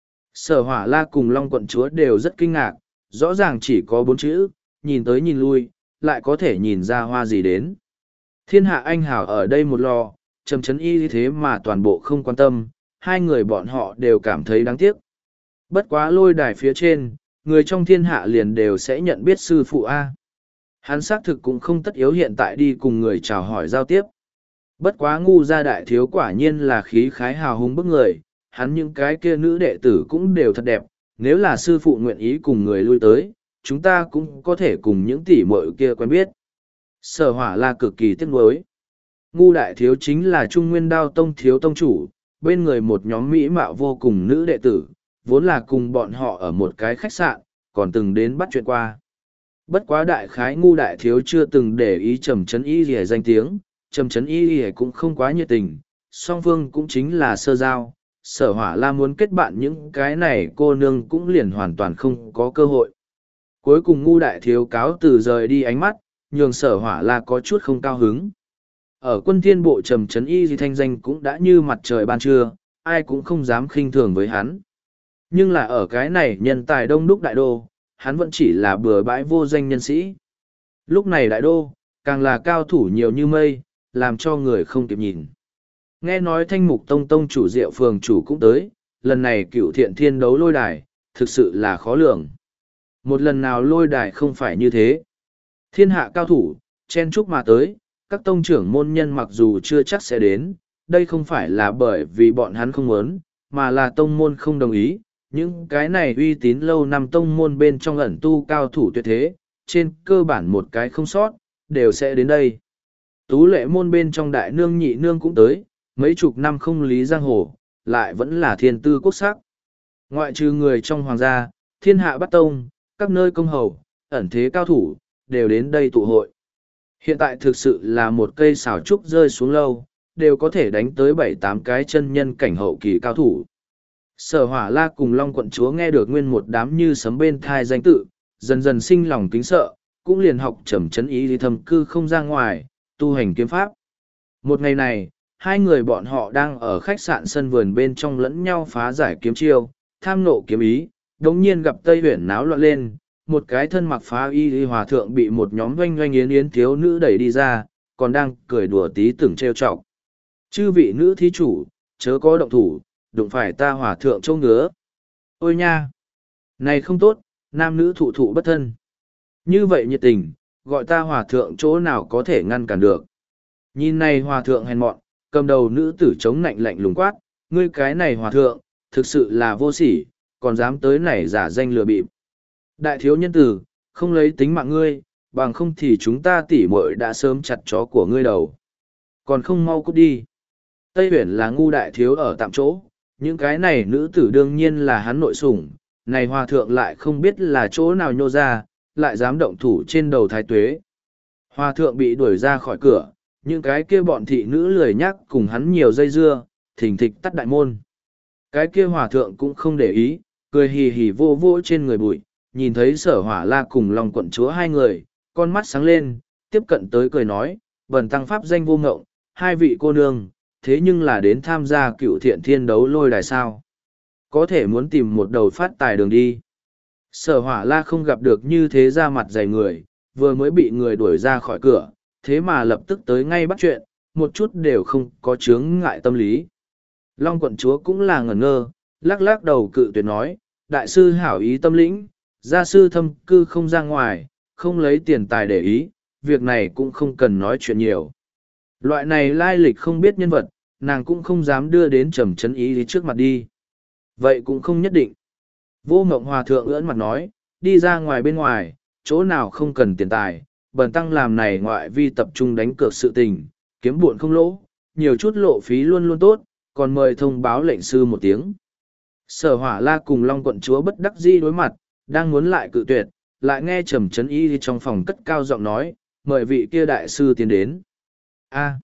Sở Hỏa La cùng Long Quận Chúa đều rất kinh ngạc, rõ ràng chỉ có 4 chữ, nhìn tới nhìn lui, lại có thể nhìn ra hoa gì đến. Thiên hạ anh hảo ở đây một lò, Trầm Chấn Y thế mà toàn bộ không quan tâm, hai người bọn họ đều cảm thấy đáng tiếc. Bất quá lôi đài phía trên, người trong thiên hạ liền đều sẽ nhận biết sư phụ A. Hắn xác thực cũng không tất yếu hiện tại đi cùng người chào hỏi giao tiếp. Bất quá ngu gia đại thiếu quả nhiên là khí khái hào hùng bức người, hắn những cái kia nữ đệ tử cũng đều thật đẹp, nếu là sư phụ nguyện ý cùng người lui tới, chúng ta cũng có thể cùng những tỷ muội kia quen biết. Sở Hỏa La cực kỳ tiếc nuối. Ngu đại thiếu chính là Trung Nguyên Đao Tông thiếu tông chủ, bên người một nhóm mỹ mạo vô cùng nữ đệ tử, vốn là cùng bọn họ ở một cái khách sạn, còn từng đến bắt chuyện qua. Bất quá đại khái ngu đại thiếu chưa từng để ý Trầm Chấn Y Lìa danh tiếng, Trầm Chấn Y Lìa cũng không quá nhiệt tình, song phương cũng chính là sơ giao. Sở Hỏa La muốn kết bạn những cái này cô nương cũng liền hoàn toàn không có cơ hội. Cuối cùng ngu đại thiếu cáo từ rời đi ánh mắt, nhường Sở Hỏa La có chút không cao hứng. Ở quân thiên bộ Trầm Chấn Y Lìa thanh danh cũng đã như mặt trời ban trưa, ai cũng không dám khinh thường với hắn. Nhưng là ở cái này nhân tài đông đúc đại đô, hắn vẫn chỉ là bừa bãi vô danh nhân sĩ. Lúc này đại đô, càng là cao thủ nhiều như mây, làm cho người không kịp nhìn. Nghe nói Thanh Mục Tông tông chủ Diệu phường chủ cũng tới, lần này Cửu Thiện Thiên Đấu Lôi Đài, thực sự là khó lường. Một lần nào lôi đài không phải như thế. Thiên hạ cao thủ, chen chúc mà tới, các tông trưởng môn nhân mặc dù chưa chắc sẽ đến, đây không phải là bởi vì bọn hắn không muốn, mà là tông môn không đồng ý. Những cái này uy tín lâu năm tông môn bên trong ẩn tu cao thủ tuyệt thế, trên cơ bản một cái không sót, đều sẽ đến đây. Tú lệ môn bên trong đại nương nhị nương cũng tới, mấy chục năm không lý giang hồ, lại vẫn là thiên tư quốc sắc. Ngoại trừ người trong hoàng gia, thiên hạ bát tông, các nơi công hầu, ẩn thế cao thủ, đều đến đây tụ hội. Hiện tại thực sự là một cây xào trúc rơi xuống lâu, đều có thể đánh tới 7-8 cái chân nhân cảnh hậu kỳ cao thủ. Sở Hỏa La cùng Long quận chúa nghe được nguyên một đám như sấm bên thai danh tự, dần dần sinh lòng kính sợ, cũng liền học trầm chấn ý đi thầm cư không ra ngoài, tu hành kiếm pháp. Một ngày này, hai người bọn họ đang ở khách sạn sân vườn bên trong lẫn nhau phá giải kiếm chiêu, tham nộ kiếm ý, đống nhiên gặp Tây Huyển náo loạn lên, một cái thân mặc phá y hòa thượng bị một nhóm doanh doanh yến yến thiếu nữ đẩy đi ra, còn đang cười đùa tí tưởng trêu chọc. Chư vị nữ thí chủ, chớ có động thủ, đụng phải ta hòa thượng châu ngứa. Ôi nha! Này không tốt, nam nữ thụ thụ bất thân. Như vậy nhiệt tình, gọi ta hòa thượng chỗ nào có thể ngăn cản được. Nhìn này hòa thượng hèn mọn, cầm đầu nữ tử chống nạnh lạnh lùng quát, ngươi cái này hòa thượng, thực sự là vô sỉ, còn dám tới này giả danh lừa bịp. Đại thiếu nhân tử, không lấy tính mạng ngươi, bằng không thì chúng ta tỉ muội đã sớm chặt chó của ngươi đầu. Còn không mau cút đi. Tây Huyển là ngu đại thiếu ở tạm chỗ, những cái này nữ tử đương nhiên là hắn nội sủng, này hòa thượng lại không biết là chỗ nào nhô ra, lại dám động thủ trên đầu thái tuế. Hòa thượng bị đuổi ra khỏi cửa, những cái kia bọn thị nữ lười nhắc cùng hắn nhiều dây dưa, thình thịch tắt đại môn. Cái kia hòa thượng cũng không để ý, cười hì hì vô vô trên người bụi, nhìn thấy Sở Hỏa La cùng Long quận chúa hai người, con mắt sáng lên, tiếp cận tới cười nói, bần tăng pháp danh Vô Ngộng, hai vị cô nương, thế nhưng là đến tham gia Cựu Thiện Thiên đấu lôi đài sao. Có thể muốn tìm một đầu phát tài đường đi. Sở Hỏa La không gặp được như thế ra mặt dày người, vừa mới bị người đuổi ra khỏi cửa, thế mà lập tức tới ngay bắt chuyện, một chút đều không có chướng ngại tâm lý. Long quận chúa cũng là ngẩn ngơ, lắc lắc đầu cự tuyệt nói, đại sư hảo ý tâm lĩnh, gia sư thâm cư không ra ngoài, không lấy tiền tài để ý, việc này cũng không cần nói chuyện nhiều. Loại này lai lịch không biết nhân vật, nàng cũng không dám đưa đến trầm chấn ý trước mặt đi. Vậy cũng không nhất định. Vô Ngộng hòa thượng ưỡn mặt nói, đi ra ngoài bên ngoài, chỗ nào không cần tiền tài, bần tăng làm này ngoại vi tập trung đánh cược sự tình, kiếm buồn không lỗ, nhiều chút lộ phí luôn luôn tốt, còn mời thông báo lệnh sư một tiếng. Sở Hỏa La cùng Long quận chúa bất đắc dĩ đối mặt, đang muốn lại cự tuyệt, lại nghe trầm chấn y trong phòng cất cao giọng nói, mời vị kia đại sư tiến đến. A.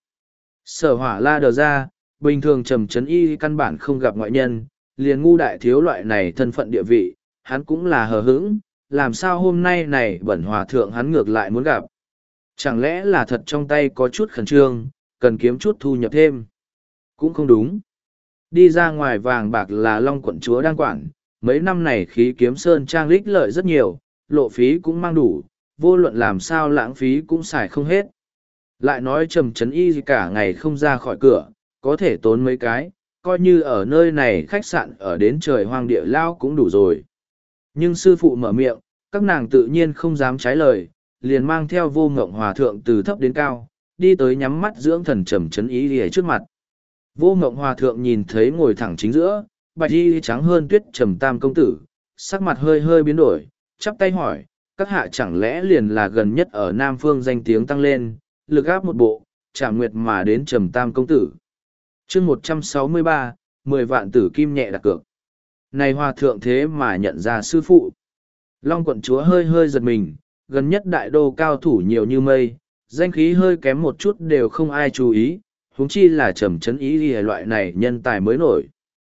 Sở Hỏa La đờ ra, bình thường trầm chấn y căn bản không gặp ngoại nhân, liền ngu đại thiếu loại này thân phận địa vị, hắn cũng là hờ hững, làm sao hôm nay này bẩn hòa thượng hắn ngược lại muốn gặp. Chẳng lẽ là thật trong tay có chút khẩn trương, cần kiếm chút thu nhập thêm. Cũng không đúng. Đi ra ngoài vàng bạc là Long quận chúa đang quản, mấy năm này khí kiếm sơn trang lích lợi rất nhiều, lộ phí cũng mang đủ, vô luận làm sao lãng phí cũng xài không hết. Lại nói trầm chấn y cả ngày không ra khỏi cửa, có thể tốn mấy cái, coi như ở nơi này khách sạn ở đến trời hoang địa lao cũng đủ rồi. Nhưng sư phụ mở miệng, các nàng tự nhiên không dám trái lời, liền mang theo Vô Ngộng hòa thượng từ thấp đến cao, đi tới nhắm mắt dưỡng thần trầm chấn y lìa trước mặt. Vô Ngộng hòa thượng nhìn thấy ngồi thẳng chính giữa, bạch y trắng hơn tuyết trầm tam công tử, sắc mặt hơi hơi biến đổi, chắp tay hỏi, các hạ chẳng lẽ liền là gần nhất ở Nam Phương danh tiếng tăng lên, lực áp một bộ, trả nguyệt mà đến trầm tam công tử. chương 163, 10 vạn tử kim nhẹ đặt cược. Này hòa thượng thế mà nhận ra sư phụ. Long quận chúa hơi hơi giật mình, gần nhất đại đô cao thủ nhiều như mây, danh khí hơi kém một chút đều không ai chú ý, huống chi là trầm chấn ý ghi loại này nhân tài mới nổi.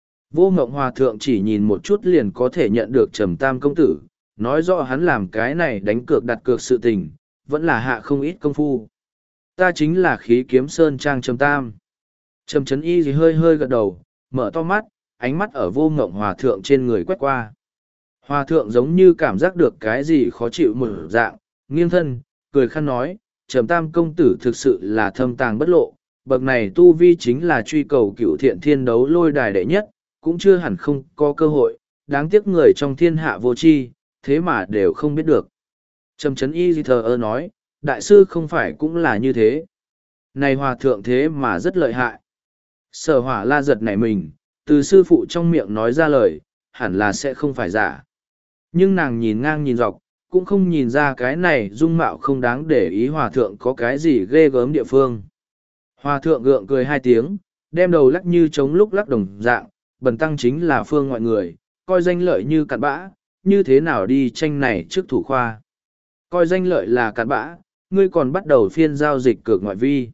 Vô Ngộng hòa thượng chỉ nhìn một chút liền có thể nhận được trầm tam công tử, nói rõ hắn làm cái này đánh cược đặt cược sự tình, vẫn là hạ không ít công phu. Ta chính là khí kiếm sơn trang trầm tam. Trầm chấn y gì hơi hơi gật đầu, mở to mắt, ánh mắt ở Vô Ngộng hòa thượng trên người quét qua. Hòa thượng giống như cảm giác được cái gì khó chịu một dạng, nghiêng thân, cười khăn nói, trầm tam công tử thực sự là thâm tàng bất lộ, bậc này tu vi chính là truy cầu cựu thiện thiên đấu lôi đài đệ nhất, cũng chưa hẳn không có cơ hội, đáng tiếc người trong thiên hạ vô tri, thế mà đều không biết được. Trầm chấn y gì thờ ơ nói, đại sư không phải cũng là như thế. Này hòa thượng thế mà rất lợi hại. Sở Hỏa La giật nảy mình, từ sư phụ trong miệng nói ra lời, hẳn là sẽ không phải giả. Nhưng nàng nhìn ngang nhìn dọc, cũng không nhìn ra cái này dung mạo không đáng để ý hòa thượng có cái gì ghê gớm địa phương. Hòa thượng gượng cười hai tiếng, đem đầu lắc như trống lúc lắc đồng dạng, bần tăng chính là phương ngoại người, coi danh lợi như cặn bã, như thế nào đi tranh này trước thủ khoa. Coi danh lợi là cặn bã, ngươi còn bắt đầu phiên giao dịch cược ngoại vi.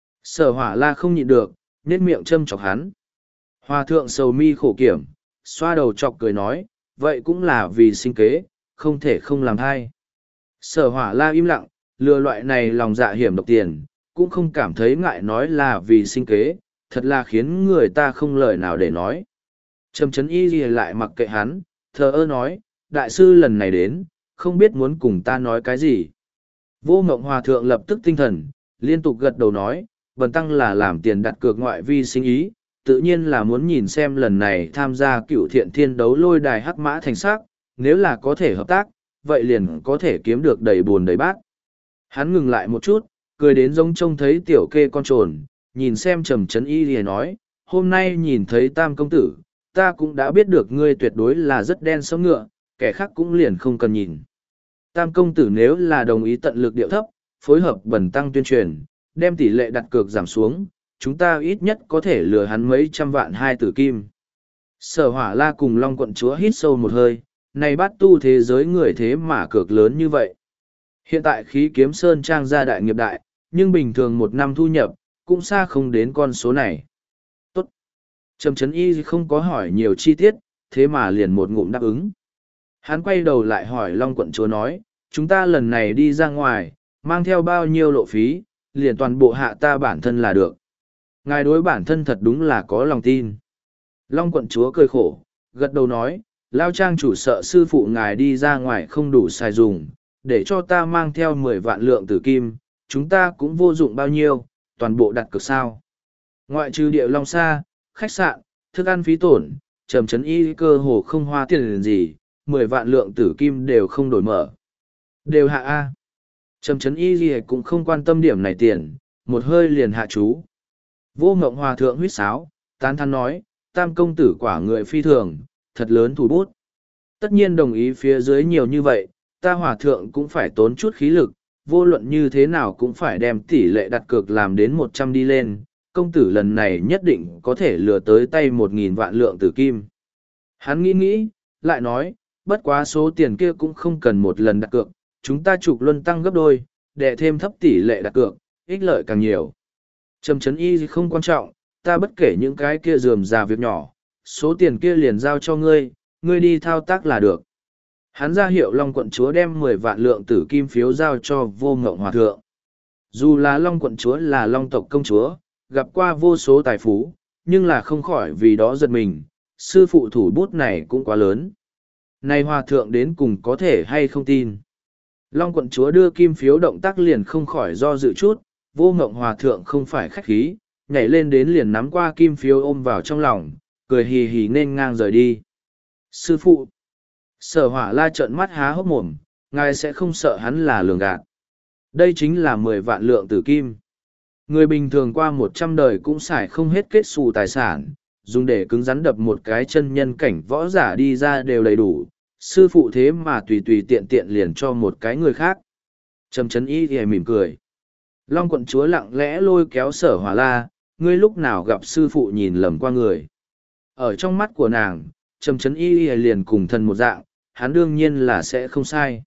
Sở Hỏa La không nhịn được, nét miệng châm chọc hắn. Hòa thượng sầu mi khổ kiểm, xoa đầu chọc cười nói, vậy cũng là vì sinh kế, không thể không làm thay. Sở Hỏa La im lặng, lừa loại này lòng dạ hiểm độc tiền, cũng không cảm thấy ngại nói là vì sinh kế, thật là khiến người ta không lời nào để nói. Trầm Chấn Y Lìa lại mặc kệ hắn, thờ ơ nói, đại sư lần này đến, không biết muốn cùng ta nói cái gì. Vô Ngộng Hòa thượng lập tức tinh thần, liên tục gật đầu nói, bần tăng là làm tiền đặt cược ngoại vi sinh ý, tự nhiên là muốn nhìn xem lần này tham gia cựu thiện thiên đấu lôi đài hắc mã thành sắc, nếu là có thể hợp tác, vậy liền có thể kiếm được đầy buồn đầy bát. Hắn ngừng lại một chút, cười đến giống trông thấy tiểu kê con trồn, nhìn xem Trầm Chấn Y Lìa nói, hôm nay nhìn thấy Tam công tử, ta cũng đã biết được ngươi tuyệt đối là rất đen sống ngựa, kẻ khác cũng liền không cần nhìn. Tam công tử nếu là đồng ý tận lực điệu thấp, phối hợp bần tăng tuyên truyền, đem tỷ lệ đặt cược giảm xuống, chúng ta ít nhất có thể lừa hắn mấy trăm vạn hai tử kim. Sở Hỏa La cùng Long quận chúa hít sâu một hơi, này bát tu thế giới người thế mà cược lớn như vậy. Hiện tại khí kiếm sơn trang gia đại nghiệp đại, nhưng bình thường một năm thu nhập, cũng xa không đến con số này. Tốt. Trầm Chấn Y không có hỏi nhiều chi tiết, thế mà liền một ngụm đáp ứng. Hắn quay đầu lại hỏi Long quận chúa nói, chúng ta lần này đi ra ngoài, mang theo bao nhiêu lộ phí, liền toàn bộ hạ ta bản thân là được. Ngài đối bản thân thật đúng là có lòng tin. Long quận chúa cười khổ, gật đầu nói, Lao Trang chủ sợ sư phụ ngài đi ra ngoài không đủ xài dùng, để cho ta mang theo 10 vạn lượng tử kim, chúng ta cũng vô dụng bao nhiêu, toàn bộ đặt cược sao. Ngoại trừ địa long xa, khách sạn, thức ăn phí tổn, Trầm Chấn Y cơ hồ không hoa tiền gì, 10 vạn lượng tử kim đều không đổi mở. Đều hạ A. Trầm Chấn Y gì cũng không quan tâm điểm này tiền, một hơi liền hạ chú. Vô Ngộng Hòa thượng huýt sáo, tán thán nói, Tam công tử quả người phi thường, thật lớn thủ bút. Tất nhiên đồng ý phía dưới nhiều như vậy, ta Hòa thượng cũng phải tốn chút khí lực, vô luận như thế nào cũng phải đem tỷ lệ đặt cược làm đến 100 đi lên, công tử lần này nhất định có thể lừa tới tay 1.000 vạn lượng tử kim. Hắn nghĩ, lại nói, bất quá số tiền kia cũng không cần một lần đặt cược, chúng ta trục luân tăng gấp đôi, để thêm thấp tỷ lệ đặt cược, ích lợi càng nhiều. Trầm Chấn Y không quan trọng, ta bất kể những cái kia rườm rà việc nhỏ, số tiền kia liền giao cho ngươi, ngươi đi thao tác là được. Hắn ra hiệu Long quận chúa đem 10 vạn lượng tử kim phiếu giao cho Vô Ngộng Hòa thượng. Dù là Long quận chúa là Long tộc công chúa, gặp qua vô số tài phú, nhưng là không khỏi vì đó giật mình, sư phụ thủ bút này cũng quá lớn. Này Hòa thượng đến cùng có thể hay không tin. Long quận chúa đưa kim phiếu động tác liền không khỏi do dự chút, Vô Ngộng Hòa thượng không phải khách khí, nhảy lên đến liền nắm qua kim phiếu ôm vào trong lòng, cười hì hì nên ngang rời đi. Sư phụ! Sở Hỏa La trợn mắt há hốc mồm, ngài sẽ không sợ hắn là lường gạt. Đây chính là 10 vạn lượng tử kim. Người bình thường qua 100 đời cũng xài không hết kết xù tài sản, dùng để cứng rắn đập một cái chân nhân cảnh võ giả đi ra đều đầy đủ. Sư phụ thế mà tùy tùy tiện tiện liền cho một cái người khác. Trầm Chấn Y thì mỉm cười. Long quận chúa lặng lẽ lôi kéo Sở Hỏa La, ngươi lúc nào gặp sư phụ nhìn lầm qua người. Ở trong mắt của nàng, Trầm Chấn Y liền cùng thần một dạng, hắn đương nhiên là sẽ không sai.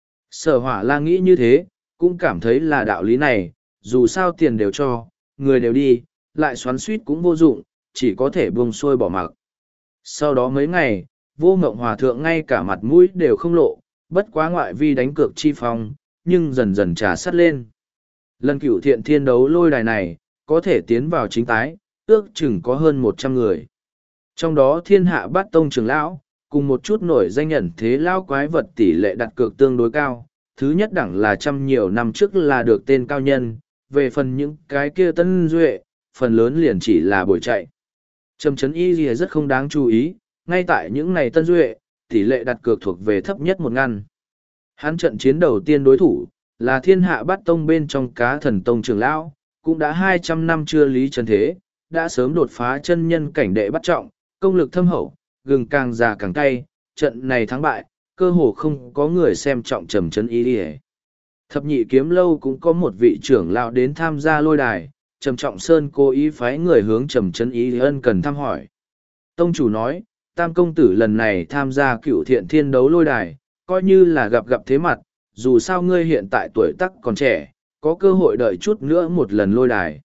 Sở Hỏa La nghĩ như thế, cũng cảm thấy là đạo lý này, dù sao tiền đều cho, người đều đi, lại xoắn suýt cũng vô dụng, chỉ có thể buông xuôi bỏ mặc. Sau đó mấy ngày, Vô Ngộng Hòa thượng ngay cả mặt mũi đều không lộ, bất quá ngoại vi đánh cược chi phong, nhưng dần dần trà sắt lên. Lần cửu thiện thiên đấu lôi đài này, có thể tiến vào chính tái, ước chừng có hơn 100 người. Trong đó thiên hạ bát tông trưởng lão, cùng một chút nổi danh nhận thế lão quái vật tỷ lệ đặt cược tương đối cao. Thứ nhất đẳng là trăm nhiều năm trước là được tên cao nhân, về phần những cái kia tân duệ, phần lớn liền chỉ là buổi chạy. Trầm Chấn Y gì rất không đáng chú ý, ngay tại những này tân duệ, tỷ lệ đặt cược thuộc về thấp nhất một ngăn. Hắn trận chiến đầu tiên đối thủ, là thiên hạ bát tông bên trong cá thần tông trưởng lão, cũng đã 200 năm chưa lý chân thế, đã sớm đột phá chân nhân cảnh đệ bắt trọng, công lực thâm hậu, gừng càng già càng cay, trận này thắng bại, cơ hồ không có người xem trọng Trầm Trấn Y ỉa. Thập nhị kiếm lâu cũng có một vị trưởng lão đến tham gia lôi đài. Trầm Trọng Sơn cố ý phái người hướng Trầm Trấn Y ân cần thăm hỏi. Tông chủ nói, Tam công tử lần này tham gia Cửu Thiện Thiên đấu lôi đài, coi như là gặp thế mặt, dù sao ngươi hiện tại tuổi tác còn trẻ, có cơ hội đợi chút nữa một lần lôi đài.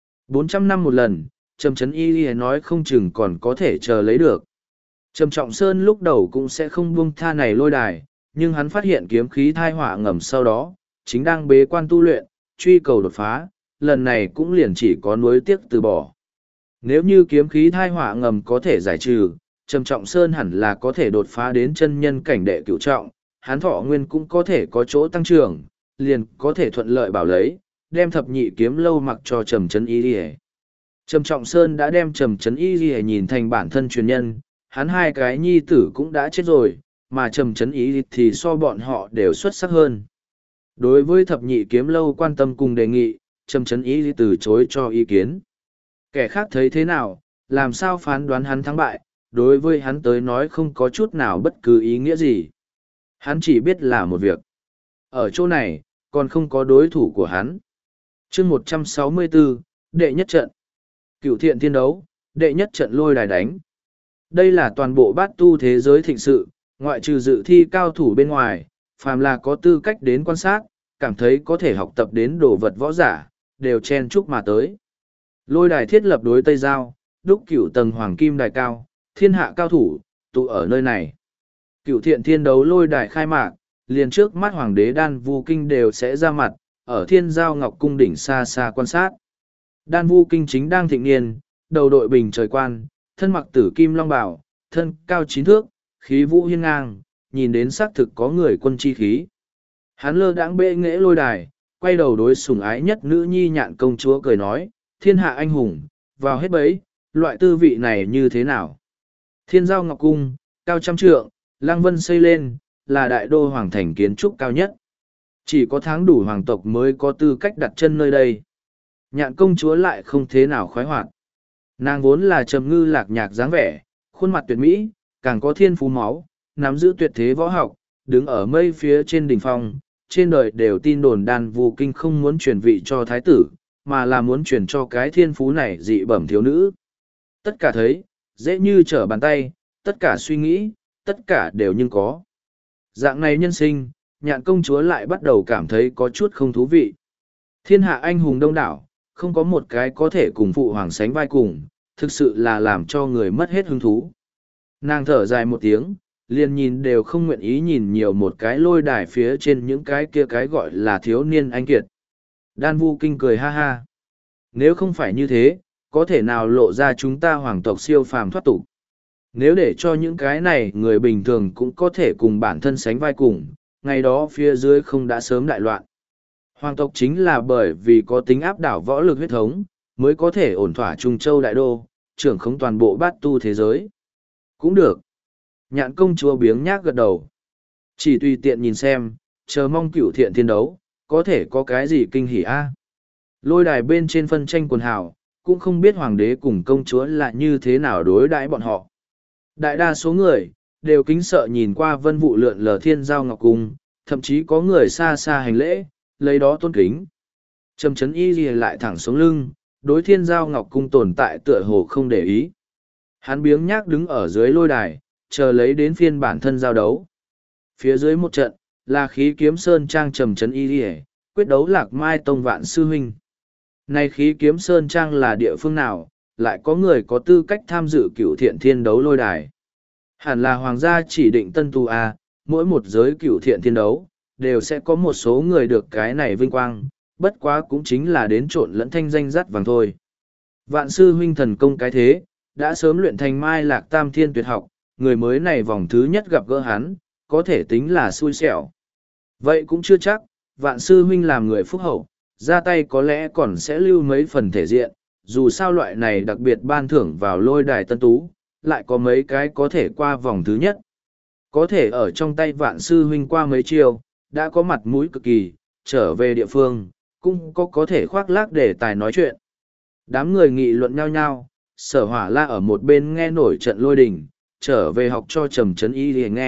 400 năm một lần, Trầm Trấn Y nói không chừng còn có thể chờ lấy được. Trầm Trọng Sơn lúc đầu cũng sẽ không buông tha này lôi đài, nhưng hắn phát hiện kiếm khí thai họa ngầm sau đó, chính đang bế quan tu luyện, truy cầu đột phá, lần này cũng liền chỉ có nuối tiếc từ bỏ. Nếu như kiếm khí thai họa ngầm có thể giải trừ, Trầm Trọng Sơn hẳn là có thể đột phá đến chân nhân cảnh đệ cửu trọng, hắn thọ nguyên cũng có thể có chỗ tăng trưởng, liền có thể thuận lợi bảo lấy, đem thập nhị kiếm lâu mặc cho Trầm Trấn Y Lìa. Trầm Trọng Sơn đã đem Trầm Trấn Y Lìa nhìn thành bản thân truyền nhân, hắn hai cái nhi tử cũng đã chết rồi, mà Trầm Trấn Y thì so bọn họ đều xuất sắc hơn. Đối với thập nhị kiếm lâu quan tâm cùng đề nghị, Trầm Trấn Y từ chối cho ý kiến. Kẻ khác thấy thế nào, làm sao phán đoán hắn thắng bại, đối với hắn tới nói không có chút nào bất cứ ý nghĩa gì. Hắn chỉ biết là một việc. Ở chỗ này, còn không có đối thủ của hắn. chương 164, đệ nhất trận. Cửu Thiện Thiên đấu, đệ nhất trận lôi đài đánh. Đây là toàn bộ bát tu thế giới thịnh sự, ngoại trừ dự thi cao thủ bên ngoài, phàm là có tư cách đến quan sát, cảm thấy có thể học tập đến đồ vật võ giả, đều chen chúc mà tới. Lôi đài thiết lập đối Tây Giao, đúc cửu tầng hoàng kim đài cao, thiên hạ cao thủ, tụ ở nơi này. Cửu Thiện Thiên đấu lôi đài khai mạc, liền trước mắt hoàng đế Đan Vu Kinh đều sẽ ra mặt, ở Thiên Giao Ngọc Cung đỉnh xa xa quan sát. Đan Vu Kinh chính đang thịnh niên, đầu đội bình trời quan, thân mặc tử kim long bào, thân cao 9 thước, khí vũ hiên ngang, nhìn đến xác thực có người quân chi khí. Hắn lơ đãng bệ nghệ lôi đài, quay đầu đối sủng ái nhất nữ nhi Nhạn công chúa cười nói, thiên hạ anh hùng, vào hết bấy, loại tư vị này như thế nào? Thiên Giao Ngọc Cung, cao 100 trượng, Lăng Vân xây lên, là đại đô hoàng thành kiến trúc cao nhất. Chỉ có tháng đủ hoàng tộc mới có tư cách đặt chân nơi đây. Nhạn công chúa lại không thế nào khoái hoạt. Nàng vốn là trầm ngư lạc nhạc dáng vẻ, khuôn mặt tuyệt mỹ, càng có thiên phú máu, nắm giữ tuyệt thế võ học, đứng ở mây phía trên đỉnh phong, trên đời đều tin đồn Đan Vu Kinh không muốn truyền vị cho thái tử, mà là muốn truyền cho cái thiên phú này dị bẩm thiếu nữ. Tất cả thấy, dễ như trở bàn tay, tất cả suy nghĩ, tất cả đều nhưng có. Dạng này nhân sinh, Nhạn công chúa lại bắt đầu cảm thấy có chút không thú vị. Thiên hạ anh hùng đông đảo, không có một cái có thể cùng phụ hoàng sánh vai cùng, thực sự là làm cho người mất hết hứng thú. Nàng thở dài một tiếng, liền nhìn đều không nguyện ý nhìn nhiều một cái lôi đài phía trên những cái kia cái gọi là thiếu niên anh kiệt. Đan Vu Kinh cười ha ha. Nếu không phải như thế, có thể nào lộ ra chúng ta hoàng tộc siêu phàm thoát tục. Nếu để cho những cái này người bình thường cũng có thể cùng bản thân sánh vai cùng, ngày đó phía dưới không đã sớm đại loạn. Hoàng tộc chính là bởi vì có tính áp đảo võ lực huyết thống, mới có thể ổn thỏa Trung Châu đại đô, trưởng khống toàn bộ bát tu thế giới. Cũng được. Nhạn công chúa biếng nhác gật đầu. Chỉ tùy tiện nhìn xem, chờ mong Cửu Thiện Thiên đấu, có thể có cái gì kinh hỉ a? Lôi đài bên trên phân tranh quần hào, cũng không biết hoàng đế cùng công chúa là như thế nào đối đãi bọn họ. Đại đa số người, đều kính sợ nhìn qua vân vụ lượn lờ Thiên Giao Ngọc Cung, thậm chí có người xa xa hành lễ, lấy đó tôn kính. Trầm Trấn Y lìa lại thẳng xuống lưng, đối Thiên Giao Ngọc Cung tồn tại tựa hồ không để ý. Hắn biếng nhác đứng ở dưới lôi đài, chờ lấy đến phiên bản thân giao đấu. Phía dưới một trận, là khí kiếm sơn trang Trầm Trấn Y lìa, quyết đấu Lạc Mai Tông Vạn Sư Huynh. Này khí kiếm sơn trang là địa phương nào, lại có người có tư cách tham dự Cửu Thiện Thiên đấu lôi đài. Hẳn là hoàng gia chỉ định tân tu A, mỗi một giới Cửu Thiện Thiên đấu, đều sẽ có một số người được cái này vinh quang, bất quá cũng chính là đến trộn lẫn thanh danh dắt vàng thôi. Vạn Sư Huynh thần công cái thế, đã sớm luyện thành Mai Lạc Tam Thiên tuyệt học, người mới này vòng thứ nhất gặp gỡ hắn, có thể tính là xui xẻo. Vậy cũng chưa chắc, Vạn Sư Huynh làm người phúc hậu, ra tay có lẽ còn sẽ lưu mấy phần thể diện, dù sao loại này đặc biệt ban thưởng vào lôi đài tân tú, lại có mấy cái có thể qua vòng thứ nhất. Có thể ở trong tay Vạn Sư Huynh qua mấy chiều, đã có mặt mũi cực kỳ, trở về địa phương, cũng có thể khoác lác để tài nói chuyện. Đám người nghị luận nhau nhau, Sở Hỏa La ở một bên nghe nổi trận lôi đình, trở về học cho Trầm Trấn Y để nghe,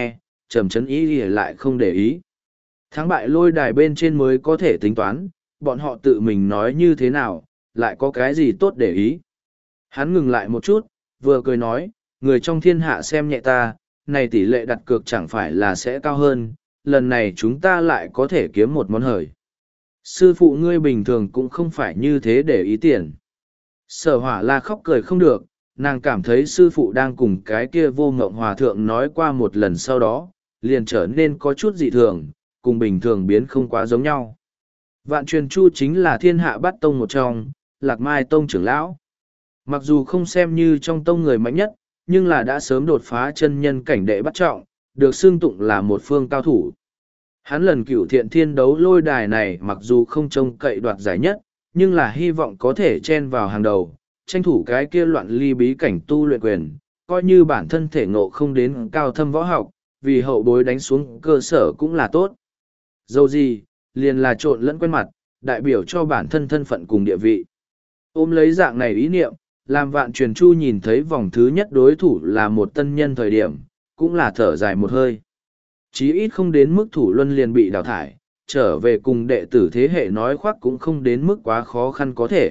Trầm Chấn Y lại không để ý. Thắng bại lôi đài bên trên mới có thể tính toán, bọn họ tự mình nói như thế nào, lại có cái gì tốt để ý. Hắn ngừng lại một chút, vừa cười nói, người trong thiên hạ xem nhẹ ta, này tỷ lệ đặt cược chẳng phải là sẽ cao hơn, lần này chúng ta lại có thể kiếm một món hời. Sư phụ ngươi bình thường cũng không phải như thế để ý tiền. Sở Hỏa La khóc cười không được, nàng cảm thấy sư phụ đang cùng cái kia Vô Ngộng Hòa Thượng nói qua một lần sau đó, liền trở nên có chút dị thường, cùng bình thường biến không quá giống nhau. Vạn Truyền Chu chính là thiên hạ bát tông một trong, Lạc Mai tông trưởng lão. Mặc dù không xem như trong tông người mạnh nhất, nhưng là đã sớm đột phá chân nhân cảnh đệ bắt trọng, được xưng tụng là một phương cao thủ. Hắn lần cửu thiện thiên đấu lôi đài này mặc dù không trông cậy đoạt giải nhất, nhưng là hy vọng có thể chen vào hàng đầu, tranh thủ cái kia loạn ly bí cảnh tu luyện quyền, coi như bản thân thể ngộ không đến cao thâm võ học, vì hậu bối đánh xuống cơ sở cũng là tốt. Dẫu gì, liền là trộn lẫn quen mặt, đại biểu cho bản thân thân phận cùng địa vị. Ôm lấy dạng này ý niệm, làm Vạn Truyền Chu nhìn thấy vòng thứ nhất đối thủ là một tân nhân thời điểm, cũng là thở dài một hơi. Chí ít không đến mức thủ luân liền bị đào thải, trở về cùng đệ tử thế hệ nói khoác cũng không đến mức quá khó khăn có thể.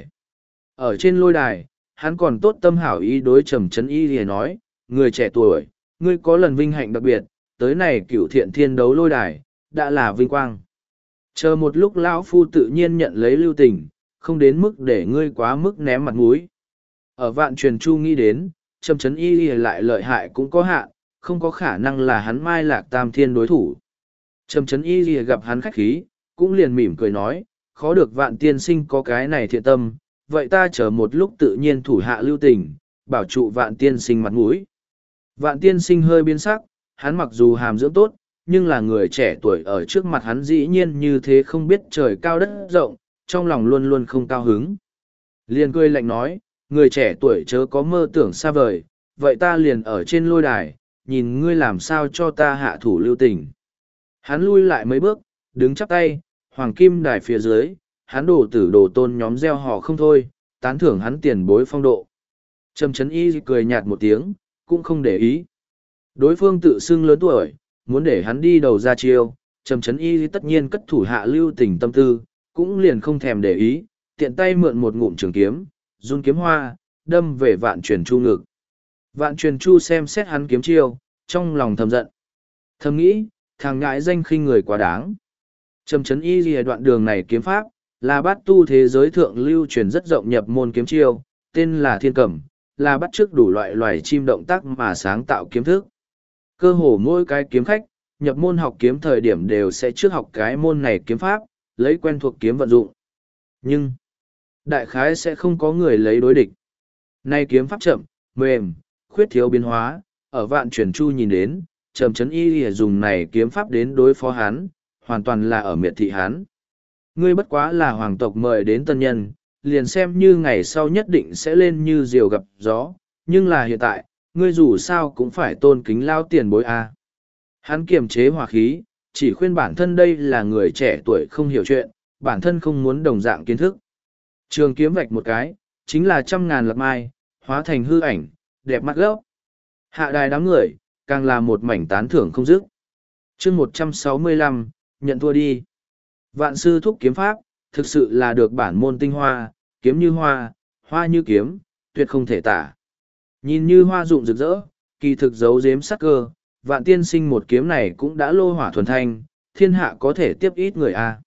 Ở trên lôi đài, hắn còn tốt tâm hảo ý đối Trầm Chấn Y thì nói, người trẻ tuổi, ngươi có lần vinh hạnh đặc biệt, tới này cửu thiện thiên đấu lôi đài, đã là vinh quang. Chờ một lúc lão phu tự nhiên nhận lấy lưu tình, không đến mức để ngươi quá mức ném mặt mũi. Ở Vạn Truyền Chu nghĩ đến, Trầm Chấn Y lại lợi hại cũng có hạn, không có khả năng là hắn Mai Lạc Tam Thiên đối thủ. Trầm Chấn Y gặp hắn khách khí, cũng liền mỉm cười nói, khó được Vạn tiên sinh có cái này thiện tâm, vậy ta chờ một lúc tự nhiên thủ hạ lưu tình, bảo trụ Vạn tiên sinh mặt mũi. Vạn tiên sinh hơi biến sắc, hắn mặc dù hàm dưỡng tốt, nhưng là người trẻ tuổi ở trước mặt hắn dĩ nhiên như thế không biết trời cao đất rộng, trong lòng luôn luôn không cao hứng. Liền cười lạnh nói, người trẻ tuổi chớ có mơ tưởng xa vời, vậy ta liền ở trên lôi đài, nhìn ngươi làm sao cho ta hạ thủ lưu tình. Hắn lui lại mấy bước, đứng chắp tay, hoàng kim đài phía dưới, hắn đổ tử đồ tôn nhóm gieo họ không thôi, tán thưởng hắn tiền bối phong độ. Trầm Chấn Y cười nhạt một tiếng, cũng không để ý. Đối phương tự xưng lớn tuổi, muốn để hắn đi đầu ra chiêu, Trầm Chấn Y tất nhiên cất thủ hạ lưu tình tâm tư, cũng liền không thèm để ý, tiện tay mượn một ngụm trường kiếm, run kiếm hoa, đâm về Vạn Truyền Chu ngực. Vạn Truyền Chu xem xét hắn kiếm chiêu, trong lòng thầm giận. Thầm nghĩ, thằng ngãi danh khinh người quá đáng. Trầm Chấn Y lìa đoạn đường này kiếm pháp, là bát tu thế giới thượng lưu truyền rất rộng nhập môn kiếm chiêu, tên là thiên cẩm, là bắt chước đủ loại loài chim động tác mà sáng tạo kiếm thức. Cơ hồ mỗi cái kiếm khách, nhập môn học kiếm thời điểm đều sẽ trước học cái môn này kiếm pháp, lấy quen thuộc kiếm vận dụng. Nhưng, đại khái sẽ không có người lấy đối địch. Nay kiếm pháp chậm, mềm, khuyết thiếu biến hóa, ở Vạn Truyền Chu nhìn đến, Trầm Chấn Y dùng này kiếm pháp đến đối phó hắn, hoàn toàn là ở miệt thị hắn. Ngươi bất quá là hoàng tộc mời đến tân nhân, liền xem như ngày sau nhất định sẽ lên như diều gặp gió, nhưng là hiện tại, ngươi dù sao cũng phải tôn kính lao tiền bối a. Hắn kiềm chế hòa khí, chỉ khuyên bản thân đây là người trẻ tuổi không hiểu chuyện, bản thân không muốn đồng dạng kiến thức. Trường kiếm vạch một cái, chính là 100.000 lạc mai, hóa thành hư ảnh, đẹp mắt gốc. Hạ đài đám người, càng là một mảnh tán thưởng không dứt. Chương 165, nhận thua đi. Vạn sư thúc kiếm pháp, thực sự là được bản môn tinh hoa, kiếm như hoa, hoa như kiếm, tuyệt không thể tả. Nhìn như hoa rụng rực rỡ, kỳ thực giấu giếm sắc cơ, Vạn tiên sinh một kiếm này cũng đã lô hỏa thuần thanh, thiên hạ có thể tiếp ít người a.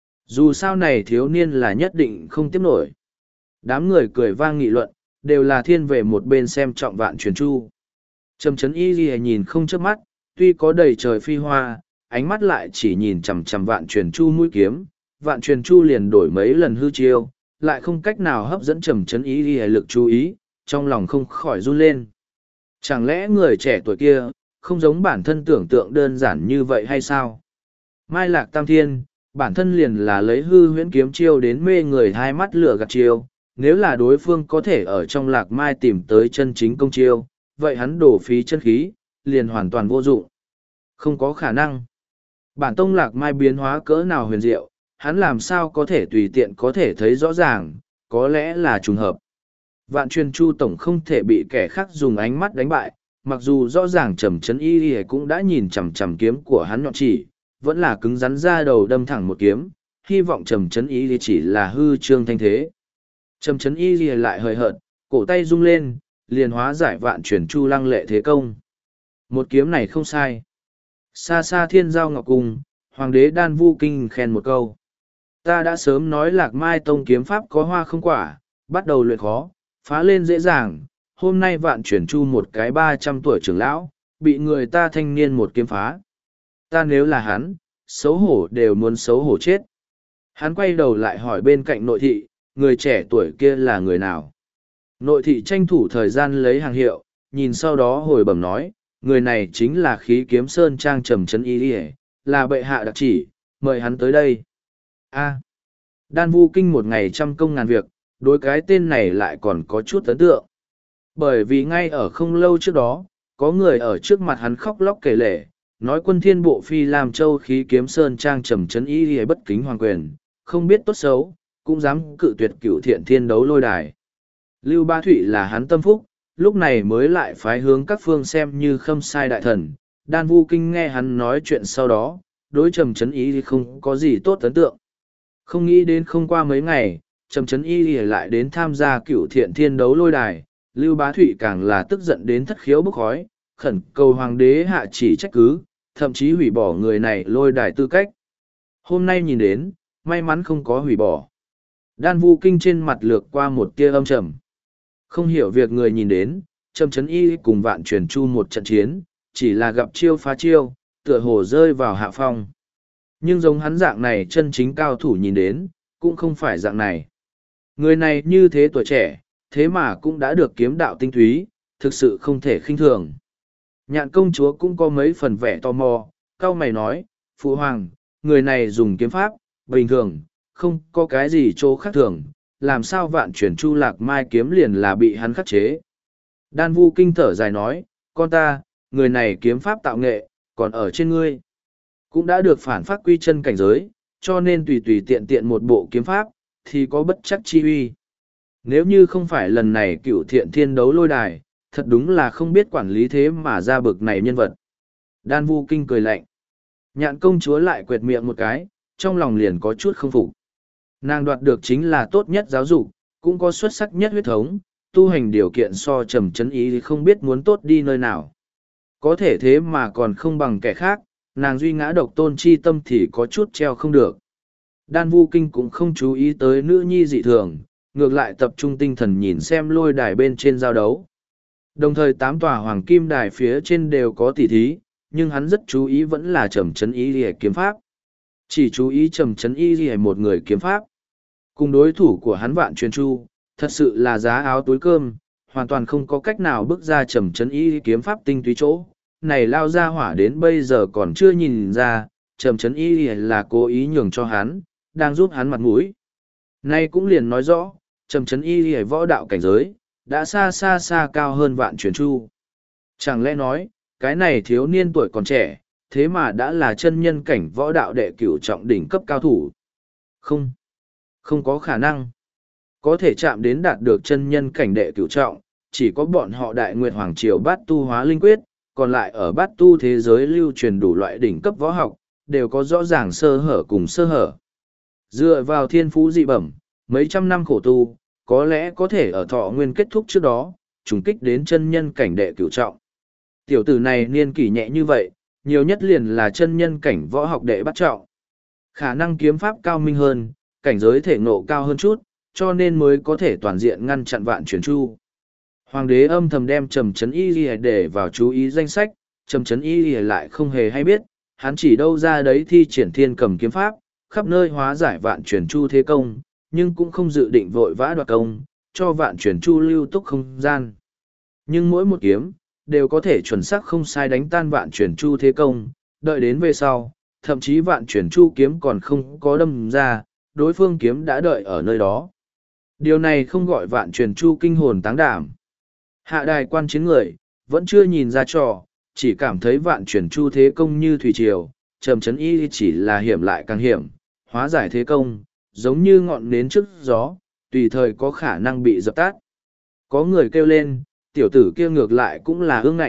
Dù sao này thiếu niên là nhất định không tiếp nổi. Đám người cười vang nghị luận, đều là thiên về một bên xem trọng Vạn Truyền Chu. Trầm Chấn Y Ghi nhìn không chớp mắt, tuy có đầy trời phi hoa, ánh mắt lại chỉ nhìn chằm chằm Vạn Truyền Chu mũi kiếm. Vạn Truyền Chu liền đổi mấy lần hư chiêu, lại không cách nào hấp dẫn Trầm Chấn Y Ghi lực chú ý, trong lòng không khỏi run lên. Chẳng lẽ người trẻ tuổi kia, không giống bản thân tưởng tượng đơn giản như vậy hay sao? Mai Lạc Tam Thiên, bản thân liền là lấy hư huyễn kiếm chiêu đến mê người hai mắt lửa gạt chiêu, nếu là đối phương có thể ở trong Lạc Mai tìm tới chân chính công chiêu, vậy hắn đổ phí chân khí, liền hoàn toàn vô dụng. Không có khả năng. Bản tông Lạc Mai biến hóa cỡ nào huyền diệu, hắn làm sao có thể tùy tiện có thể thấy rõ ràng, có lẽ là trùng hợp. Vạn Truyền Chu tổng không thể bị kẻ khác dùng ánh mắt đánh bại, mặc dù rõ ràng Trầm Trấn Y cũng đã nhìn chằm chằm kiếm của hắn nhọn chỉ, vẫn là cứng rắn ra đầu đâm thẳng một kiếm, hy vọng Trầm Trấn Y chỉ là hư trương thanh thế. Trầm Trấn Y lại hời hợt, cổ tay rung lên, liền hóa giải vạn chuyển chu lăng lệ thế công. Một kiếm này không sai. Xa xa thiên giao ngọc cung, hoàng đế Đan Vu Kinh khen một câu. Ta đã sớm nói Lạc Mai Tông kiếm pháp có hoa không quả, bắt đầu luyện khó, phá lên dễ dàng. Hôm nay vạn chuyển chu một cái 300 tuổi trưởng lão, bị người ta thanh niên một kiếm phá. Ta nếu là hắn, xấu hổ đều muốn xấu hổ chết. Hắn quay đầu lại hỏi bên cạnh nội thị, người trẻ tuổi kia là người nào? Nội thị tranh thủ thời gian lấy hàng hiệu, nhìn sau đó hồi bẩm nói, người này chính là Khí Kiếm Sơn Trang Trầm Trấn Y, là bệ hạ đặc chỉ, mời hắn tới đây. A. Đan Vu Kinh một ngày trăm công ngàn việc, đối cái tên này lại còn có chút ấn tượng. Bởi vì ngay ở không lâu trước đó, có người ở trước mặt hắn khóc lóc kể lể, nói Quân Thiên Bộ Phi làm châu Khí Kiếm Sơn Trang Trầm Trấn Y bất kính hoàng quyền, không biết tốt xấu, cũng dám cự tuyệt Cửu Thiện Thiên Đấu Lôi Đài. Lưu Ba Thụy là hắn tâm phúc, lúc này mới lại phái hướng các phương xem như khâm sai đại thần. Đan Vu Kinh nghe hắn nói chuyện sau đó, đối Trầm Trấn Y không có gì tốt ấn tượng. Không nghĩ đến không qua mấy ngày, Trầm Trấn Y lại đến tham gia Cửu Thiện Thiên Đấu Lôi Đài, Lưu Bá Thụy càng là tức giận đến thất khiếu bốc khói, khẩn cầu hoàng đế hạ chỉ trách cứ, thậm chí hủy bỏ người này lôi đài tư cách. Hôm nay nhìn đến, may mắn không có hủy bỏ. Đan Vu Kinh trên mặt lược qua một tia âm trầm. Không hiểu việc người nhìn đến, Trầm Trấn Y cùng Vạn Truyền Chu một trận chiến, chỉ là gặp chiêu phá chiêu, tựa hồ rơi vào hạ phong. Nhưng giống hắn dạng này chân chính cao thủ nhìn đến, cũng không phải dạng này. Người này như thế tuổi trẻ, thế mà cũng đã được kiếm đạo tinh túy, thực sự không thể khinh thường. Nhạn công chúa cũng có mấy phần vẻ tò mò, cao mày nói, Phụ Hoàng, người này dùng kiếm pháp, bình thường, không có cái gì chỗ khác thường, làm sao Vạn Chuyển Chu Lạc Mai kiếm liền là bị hắn khắc chế. Đan Vu Kinh thở dài nói, con ta, người này kiếm pháp tạo nghệ, còn ở trên ngươi. Cũng đã được phản phát quy chân cảnh giới, cho nên tùy tùy tiện tiện một bộ kiếm pháp, thì có bất chắc chi uy. Nếu như không phải lần này Cửu Thiện Thiên Đấu Lôi Đài, thật đúng là không biết quản lý thế mà ra bực này nhân vật. Đan Vu Kinh cười lạnh. Nhạn công chúa lại quệt miệng một cái, trong lòng liền có chút không phục. Nàng đoạt được chính là tốt nhất giáo dục, cũng có xuất sắc nhất huyết thống, tu hành điều kiện so Trầm Trấn Y không biết muốn tốt đi nơi nào. Có thể thế mà còn không bằng kẻ khác, nàng duy ngã độc tôn chi tâm thì có chút treo không được. Đan Vu Kinh cũng không chú ý tới nữ nhi dị thường, ngược lại tập trung tinh thần nhìn xem lôi đài bên trên giao đấu. Đồng thời 8 tòa hoàng kim đài phía trên đều có tỉ thí, nhưng hắn rất chú ý vẫn là Trầm Trấn Y Lìa kiếm pháp. Chỉ chú ý Trầm Trấn Y Lìa một người kiếm pháp. Cùng đối thủ của hắn Vạn Truyền Chu, thật sự là giá áo túi cơm, hoàn toàn không có cách nào bước ra Trầm Trấn Y kiếm pháp tinh túy chỗ. Này lao ra hỏa đến bây giờ còn chưa nhìn ra, Trầm Trấn Y là cố ý nhường cho hắn, đang giúp hắn mặt mũi. Nay cũng liền nói rõ, Trầm Trấn Y võ đạo cảnh giới, đã xa xa xa cao hơn Vạn Truyền Chu. Chẳng lẽ nói, cái này thiếu niên tuổi còn trẻ, thế mà đã là chân nhân cảnh võ đạo đệ cửu trọng đỉnh cấp cao thủ? Không có khả năng. Có thể chạm đến đạt được chân nhân cảnh đệ cửu trọng, chỉ có bọn họ Đại Nguyệt Hoàng Triều Bát Tu Hóa Linh Quyết, còn lại ở Bát Tu thế giới lưu truyền đủ loại đỉnh cấp võ học, đều có rõ ràng sơ hở cùng sơ hở. Dựa vào thiên phú dị bẩm, mấy trăm năm khổ tu, có lẽ có thể ở thọ nguyên kết thúc trước đó, trùng kích đến chân nhân cảnh đệ cửu trọng. Tiểu tử này niên kỷ nhẹ như vậy, nhiều nhất liền là chân nhân cảnh võ học đệ bắt trọng. Khả năng kiếm pháp cao minh hơn, cảnh giới thể ngộ cao hơn chút, cho nên mới có thể toàn diện ngăn chặn Vạn Truyền Chu. Hoàng đế âm thầm đem Trầm Trấn Y để vào chú ý danh sách, Trầm Trấn Y lại không hề hay biết, hắn chỉ đâu ra đấy thi triển thiên cầm kiếm pháp, khắp nơi hóa giải Vạn Truyền Chu thế công, nhưng cũng không dự định vội vã đoạt công, cho Vạn Truyền Chu lưu túc không gian. Nhưng mỗi một kiếm, đều có thể chuẩn xác không sai đánh tan Vạn Truyền Chu thế công, đợi đến về sau, thậm chí Vạn Truyền Chu kiếm còn không có đâm ra, đối phương kiếm đã đợi ở nơi đó. Điều này không gọi Vạn Truyền Chu kinh hồn táng đảm. Hạ đài quan chiến người, vẫn chưa nhìn ra trò, chỉ cảm thấy Vạn Truyền Chu thế công như thủy triều, Trầm Trấn Y chỉ là hiểm lại càng hiểm, hóa giải thế công, giống như ngọn nến trước gió, tùy thời có khả năng bị dập tắt. Có người kêu lên, tiểu tử kia ngược lại cũng là ương ngạnh,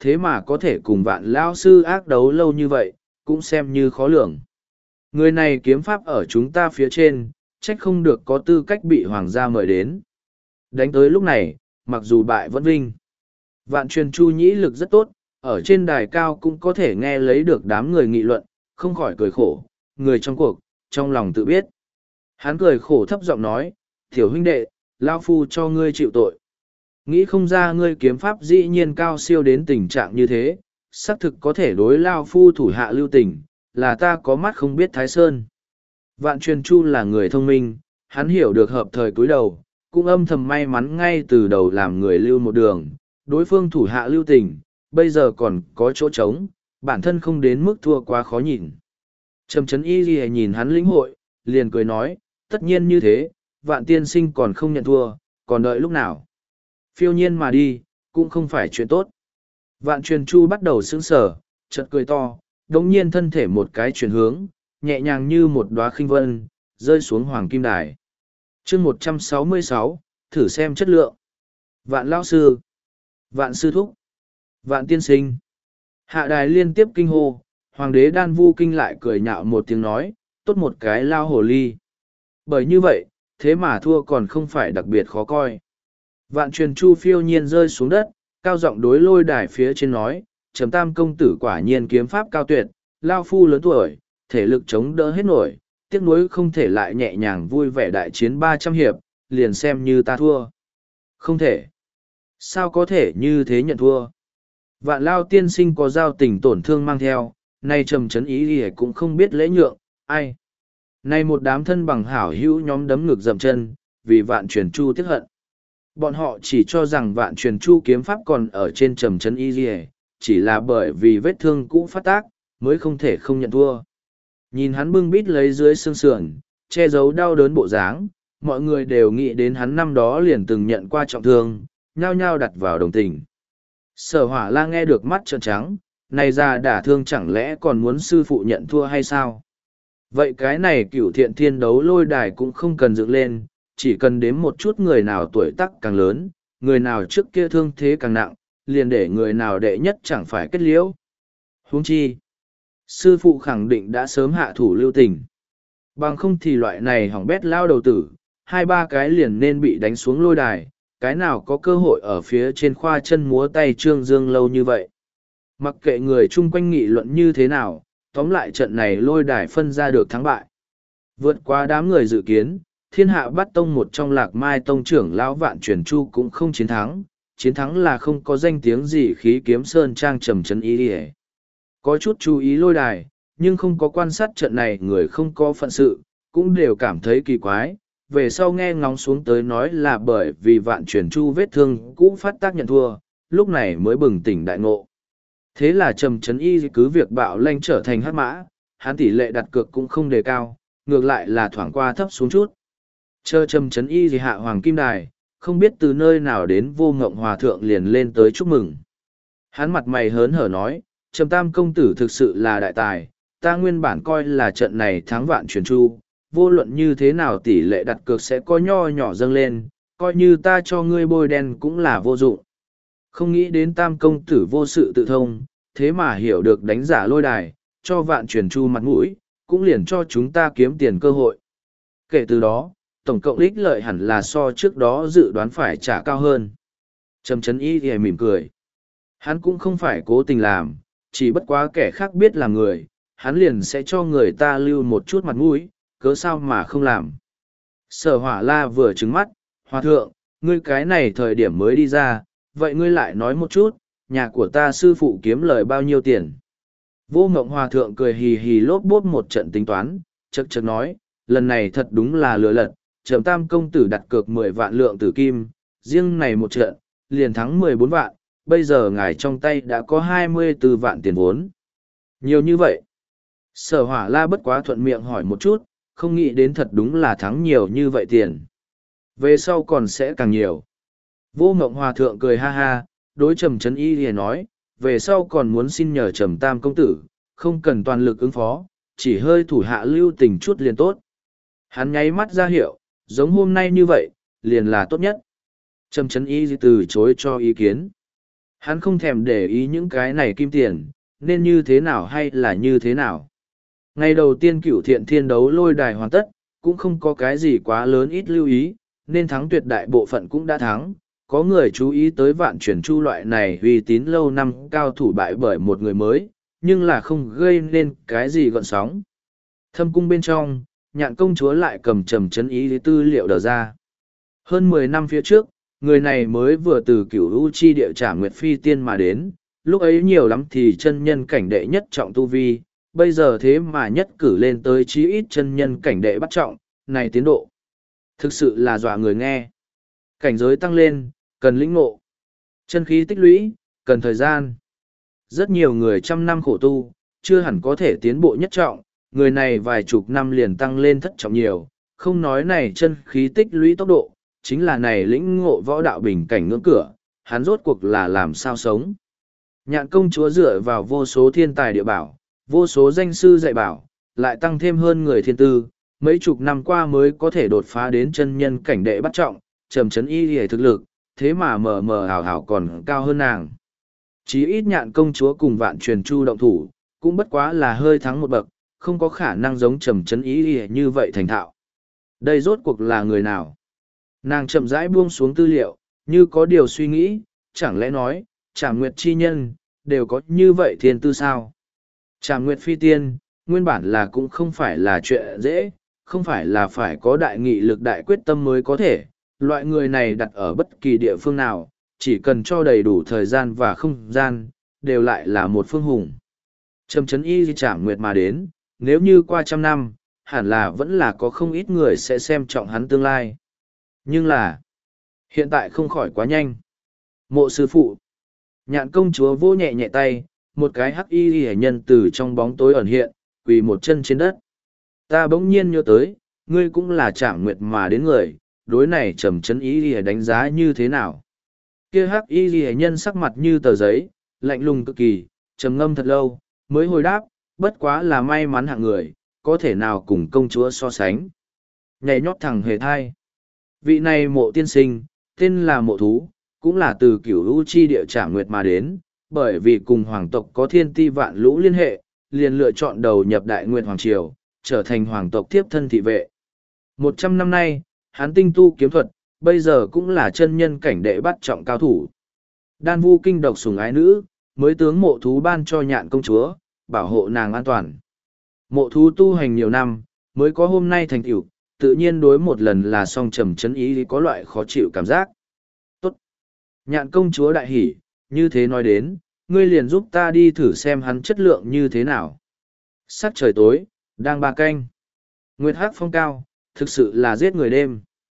thế mà có thể cùng Vạn Lao sư ác đấu lâu như vậy, cũng xem như khó lường. Người này kiếm pháp ở chúng ta phía trên, trách không được có tư cách bị hoàng gia mời đến. Đánh tới lúc này, mặc dù bại vẫn vinh. Vạn Truyền Chu nhĩ lực rất tốt, ở trên đài cao cũng có thể nghe lấy được đám người nghị luận, không khỏi cười khổ, người trong cuộc, trong lòng tự biết. Hắn cười khổ thấp giọng nói, tiểu huynh đệ, Lao Phu cho ngươi chịu tội. Nghĩ không ra ngươi kiếm pháp dĩ nhiên cao siêu đến tình trạng như thế, xác thực có thể đối Lao Phu thủ hạ lưu tình, là ta có mắt không biết Thái Sơn. Vạn Truyền Chu là người thông minh, hắn hiểu được hợp thời cúi đầu, cũng âm thầm may mắn ngay từ đầu làm người lưu một đường, đối phương thủ hạ lưu tình, bây giờ còn có chỗ trống, bản thân không đến mức thua quá khó nhìn. Trầm Trấn Y Ghi nhìn hắn lĩnh hội, liền cười nói, tất nhiên như thế, Vạn tiên sinh còn không nhận thua, còn đợi lúc nào. Phiêu nhiên mà đi, cũng không phải chuyện tốt. Vạn Truyền Chu bắt đầu sững sờ, chợt cười to, đống nhiên thân thể một cái chuyển hướng, nhẹ nhàng như một đóa khinh vân, rơi xuống hoàng kim đài. chương 166, thử xem chất lượng. Vạn lão sư, Vạn sư thúc, Vạn tiên sinh. Hạ đài liên tiếp kinh hô, hoàng đế Đan Vu Kinh lại cười nhạo một tiếng nói, tốt một cái lao hồ ly. Bởi như vậy, thế mà thua còn không phải đặc biệt khó coi. Vạn Truyền Chu phiêu nhiên rơi xuống đất, cao giọng đối lôi đài phía trên nói, Trầm Tam công tử quả nhiên kiếm pháp cao tuyệt, lao phu lớn tuổi, thể lực chống đỡ hết nổi, tiếc nuối không thể lại nhẹ nhàng vui vẻ đại chiến 300 hiệp, liền xem như ta thua. Không thể. Sao có thể như thế nhận thua? Vạn Lao tiên sinh có giao tình tổn thương mang theo, nay Trầm Trấn ý thì cũng không biết lễ nhượng, ai. Nay một đám thân bằng hảo hữu nhóm đấm ngực dậm chân, vì Vạn Truyền Chu tiếc hận. Bọn họ chỉ cho rằng Vạn Truyền Chu kiếm pháp còn ở trên Trầm Trấn y dì, chỉ là bởi vì vết thương cũ phát tác, mới không thể không nhận thua. Nhìn hắn bưng bít lấy dưới xương sườn, che giấu đau đớn bộ dáng, mọi người đều nghĩ đến hắn năm đó liền từng nhận qua trọng thương, nhao nhao đặt vào đồng tình. Sở Hỏa La nghe được mắt trợn trắng, này ra đả thương chẳng lẽ còn muốn sư phụ nhận thua hay sao? Vậy cái này Cửu Thiện Thiên đấu lôi đài cũng không cần dựng lên, chỉ cần đếm một chút người nào tuổi tác càng lớn, người nào trước kia thương thế càng nặng, liền để người nào đệ nhất chẳng phải kết liễu. Huống chi, sư phụ khẳng định đã sớm hạ thủ lưu tình. Bằng không thì loại này hỏng bét lao đầu tử, hai ba cái liền nên bị đánh xuống lôi đài, cái nào có cơ hội ở phía trên khoa chân múa tay trương dương lâu như vậy. Mặc kệ người chung quanh nghị luận như thế nào, tóm lại trận này lôi đài phân ra được thắng bại. Vượt qua đám người dự kiến, Thiên Hạ Bát Tông một trong Lạc Mai tông trưởng lão Vạn Truyền Chu cũng không chiến thắng, chiến thắng là không có danh tiếng gì khí kiếm sơn trang Trầm Trấn y đi. Có chút chú ý lôi đài, nhưng không có quan sát trận này người không có phận sự, cũng đều cảm thấy kỳ quái. Về sau nghe ngóng xuống tới nói là bởi vì Vạn Truyền Chu vết thương cũ phát tác nhận thua, lúc này mới bừng tỉnh đại ngộ. Thế là Trầm Trấn y cứ việc bạo lanh trở thành hắc mã, hắn tỷ lệ đặt cược cũng không đề cao, ngược lại là thoảng qua thấp xuống chút. Chờ Trầm Trấn y gì hạ hoàng kim đài, không biết từ nơi nào đến Vô Ngộng Hòa Thượng liền lên tới chúc mừng. Hắn mặt mày hớn hở nói, Trầm Tam công tử thực sự là đại tài, ta nguyên bản coi là trận này thắng Vạn Truyền Chu, vô luận như thế nào tỷ lệ đặt cược sẽ có nho nhỏ dâng lên, coi như ta cho ngươi bôi đen cũng là vô dụng. Không nghĩ đến Tam công tử vô sự tự thông, thế mà hiểu được đánh giả lôi đài, cho Vạn Truyền Chu mặt mũi, cũng liền cho chúng ta kiếm tiền cơ hội. Kể từ đó, tổng cộng ích lợi hẳn là so trước đó dự đoán phải trả cao hơn. Trầm Trấn y thì mỉm cười. Hắn cũng không phải cố tình làm, chỉ bất quá kẻ khác biết là người, hắn liền sẽ cho người ta lưu một chút mặt mũi, cớ sao mà không làm. Sở Hỏa La vừa trừng mắt, Hòa thượng, ngươi cái này thời điểm mới đi ra, vậy ngươi lại nói một chút, nhà của ta sư phụ kiếm lời bao nhiêu tiền. Vô Ngộng Hòa thượng cười hì hì lốp bốp một trận tính toán, chậc chậc nói, lần này thật đúng là lừa lật, Trầm Tam công tử đặt cược 10 vạn lượng tử kim, riêng này một trận, liền thắng 14 vạn, bây giờ ngài trong tay đã có 24 vạn tiền vốn. Nhiều như vậy. Sở Hỏa La bất quá thuận miệng hỏi một chút, không nghĩ đến thật đúng là thắng nhiều như vậy tiền. Về sau còn sẽ càng nhiều. Vô Ngộng Hòa thượng cười ha ha, đối Trầm Trấn y thì nói, về sau còn muốn xin nhờ Trầm Tam công tử, không cần toàn lực ứng phó, chỉ hơi thủ hạ lưu tình chút liền tốt. Hắn nháy mắt ra hiệu, giống hôm nay như vậy, liền là tốt nhất. Trầm Trấn y từ chối cho ý kiến. Hắn không thèm để ý những cái này kim tiền, nên như thế nào hay là như thế nào. Ngày đầu tiên Cửu Thiện Thiên đấu lôi đài hoàn tất, cũng không có cái gì quá lớn ít lưu ý, nên thắng tuyệt đại bộ phận cũng đã thắng. Có người chú ý tới Vạn Chuyển Chu loại này uy tín lâu năm cao thủ bại bởi một người mới, nhưng là không gây nên cái gì gợn sóng. Thâm cung bên trong, Nhạn công chúa lại cầm trầm chấn ý tư liệu đờ ra. Hơn 10 năm phía trước, người này mới vừa từ Cửu U chi địa Trảm Nguyệt Phi tiên mà đến, lúc ấy nhiều lắm thì chân nhân cảnh đệ nhất trọng tu vi, bây giờ thế mà nhất cử lên tới chí ít chân nhân cảnh đệ bắt trọng, này tiến độ. Thực sự là dọa người nghe. Cảnh giới tăng lên, cần lĩnh ngộ. Chân khí tích lũy, cần thời gian. Rất nhiều người trăm năm khổ tu, chưa hẳn có thể tiến bộ nhất trọng, người này vài chục năm liền tăng lên thất trọng nhiều, không nói này chân khí tích lũy tốc độ, chính là này lĩnh ngộ võ đạo bình cảnh ngưỡng cửa, hắn rốt cuộc là làm sao sống. Nhạn công chúa dựa vào vô số thiên tài địa bảo, vô số danh sư dạy bảo, lại tăng thêm hơn người thiên tư, mấy chục năm qua mới có thể đột phá đến chân nhân cảnh đệ bắt trọng, trầm chấn y hề thực lực, thế mà mờ mờ hào hào còn cao hơn nàng. Chí ít Nhạn công chúa cùng Vạn Truyền Chu động thủ, cũng bất quá là hơi thắng một bậc, không có khả năng giống trầm chấn y hề như vậy thành thạo. Đây rốt cuộc là người nào? Nàng chậm rãi buông xuống tư liệu, như có điều suy nghĩ, chẳng lẽ nói, Trảm Nguyệt chi nhân, đều có như vậy thiên tư sao? Trảm Nguyệt phi tiên, nguyên bản là cũng không phải là chuyện dễ, không phải là phải có đại nghị lực đại quyết tâm mới có thể. Loại người này đặt ở bất kỳ địa phương nào, chỉ cần cho đầy đủ thời gian và không gian, đều lại là một phương hùng. Trầm chấn y Trảm Nguyệt mà đến, nếu như qua trăm năm, hẳn là vẫn là có không ít người sẽ xem trọng hắn tương lai. Nhưng là, hiện tại không khỏi quá nhanh. Mộ sư phụ, Nhạn công chúa vô nhẹ nhẹ tay, một cái hắc y hệ nhân từ trong bóng tối ẩn hiện, quỳ một chân trên đất. Ta bỗng nhiên nhớ tới, ngươi cũng là Trảm Nguyệt mà đến người, đối này trầm chấn y đánh giá như thế nào? Kia hắc y hệ nhân sắc mặt như tờ giấy, lạnh lùng cực kỳ, trầm ngâm thật lâu, mới hồi đáp, bất quá là may mắn hạng người, có thể nào cùng công chúa so sánh. Nhảy nhót thẳng hề thai. Vị này mộ tiên sinh, tên là mộ thú, cũng là từ Cửu U chi địa Trảm Nguyệt mà đến, bởi vì cùng hoàng tộc có thiên ti vạn lũ liên hệ, liền lựa chọn đầu nhập Đại Nguyên Hoàng Triều, trở thành hoàng tộc tiếp thân thị vệ. 100 năm nay, hắn tinh tu kiếm thuật, bây giờ cũng là chân nhân cảnh đệ bắt trọng cao thủ. Đan vu kinh độc sủng ái nữ, mới tướng mộ thú ban cho Nhạn công chúa, bảo hộ nàng an toàn. Mộ thú tu hành nhiều năm, mới có hôm nay thành tựu, tự nhiên đối một lần là song trầm chấn ý có loại khó chịu cảm giác. Tốt. Nhạn công chúa đại hỉ, như thế nói đến, ngươi liền giúp ta đi thử xem hắn chất lượng như thế nào. Sắc trời tối, đang ba canh. Nguyệt hắc phong cao, thực sự là giết người đêm.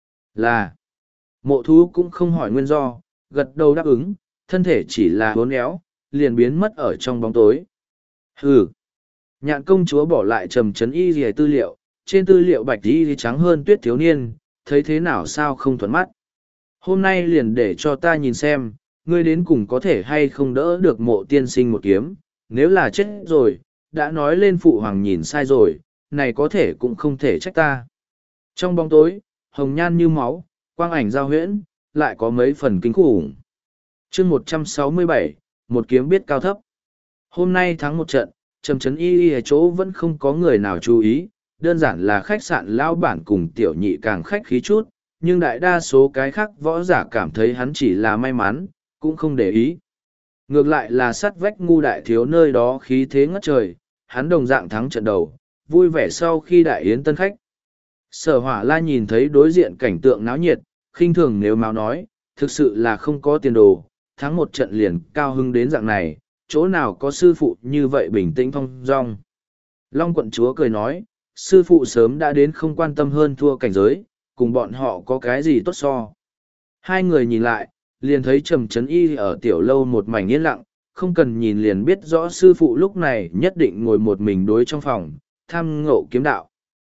Là. Mộ thú cũng không hỏi nguyên do, gật đầu đáp ứng, thân thể chỉ là hốn éo, liền biến mất ở trong bóng tối. Hừ. Nhạn công chúa bỏ lại trầm chấn y rìa tư liệu, trên tư liệu bạch y trắng hơn tuyết thiếu niên, thấy thế nào sao không thuận mắt. Hôm nay liền để cho ta nhìn xem, ngươi đến cùng có thể hay không đỡ được mộ tiên sinh một kiếm, nếu là chết rồi, đã nói lên phụ hoàng nhìn sai rồi, này có thể cũng không thể trách ta. Trong bóng tối, hồng nhan như máu, quang ảnh giao huyễn, lại có mấy phần kinh khủng. chương 167, một kiếm biết cao thấp. Hôm nay thắng một trận, trầm chấn y ở chỗ vẫn không có người nào chú ý, đơn giản là khách sạn lao bản cùng tiểu nhị càng khách khí chút, nhưng đại đa số cái khác võ giả cảm thấy hắn chỉ là may mắn, cũng không để ý. Ngược lại là sắt vách ngu đại thiếu nơi đó khí thế ngất trời, hắn đồng dạng thắng trận đầu, vui vẻ sau khi đại yến tân khách. Sở Hỏa La nhìn thấy đối diện cảnh tượng náo nhiệt, khinh thường nếu máu nói, thực sự là không có tiền đồ, thắng một trận liền cao hưng đến dạng này, chỗ nào có sư phụ như vậy bình tĩnh thong dong. Long quận chúa cười nói, sư phụ sớm đã đến không quan tâm hơn thua cảnh giới, cùng bọn họ có cái gì tốt so. Hai người nhìn lại, liền thấy trầm chấn y ở tiểu lâu một mảnh yên lặng, không cần nhìn liền biết rõ sư phụ lúc này nhất định ngồi một mình đối trong phòng, tham ngộ kiếm đạo.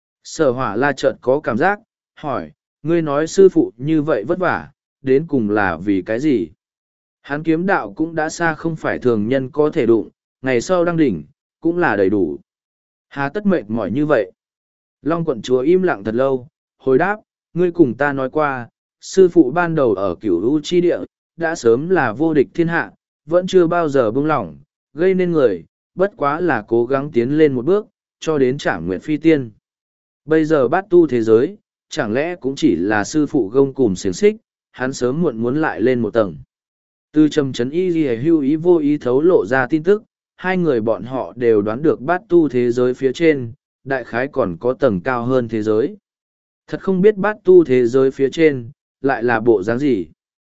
Sở Hỏa La chợt có cảm giác, hỏi, ngươi nói sư phụ như vậy vất vả, đến cùng là vì cái gì? Hắn kiếm đạo cũng đã xa không phải thường nhân có thể đụng, ngày sau đăng đỉnh, cũng là đầy đủ. Hà tất mệt mỏi như vậy? Long quận chúa im lặng thật lâu, hồi đáp, ngươi cùng ta nói qua, sư phụ ban đầu ở Cửu U chi địa, đã sớm là vô địch thiên hạ, vẫn chưa bao giờ buông lỏng, gây nên người, bất quá là cố gắng tiến lên một bước, cho đến Trảm Nguyệt Phi Tiên. Bây giờ bát tu thế giới, chẳng lẽ cũng chỉ là sư phụ gông cùm xiềng xích, hắn sớm muộn muốn lại lên một tầng. Từ Trầm Trấn Y Ghi Hưu ý vô ý thấu lộ ra tin tức, hai người bọn họ đều đoán được bát tu thế giới phía trên, đại khái còn có tầng cao hơn thế giới. Thật không biết bát tu thế giới phía trên, lại là bộ dáng gì.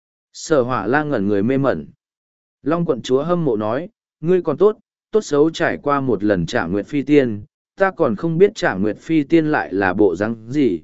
Sở Hỏa Lang ngẩn người mê mẩn. Long quận chúa hâm mộ nói, ngươi còn tốt, tốt xấu trải qua một lần Trảm Nguyệt Phi Tiên, ta còn không biết Trảm Nguyệt Phi Tiên lại là bộ dáng gì.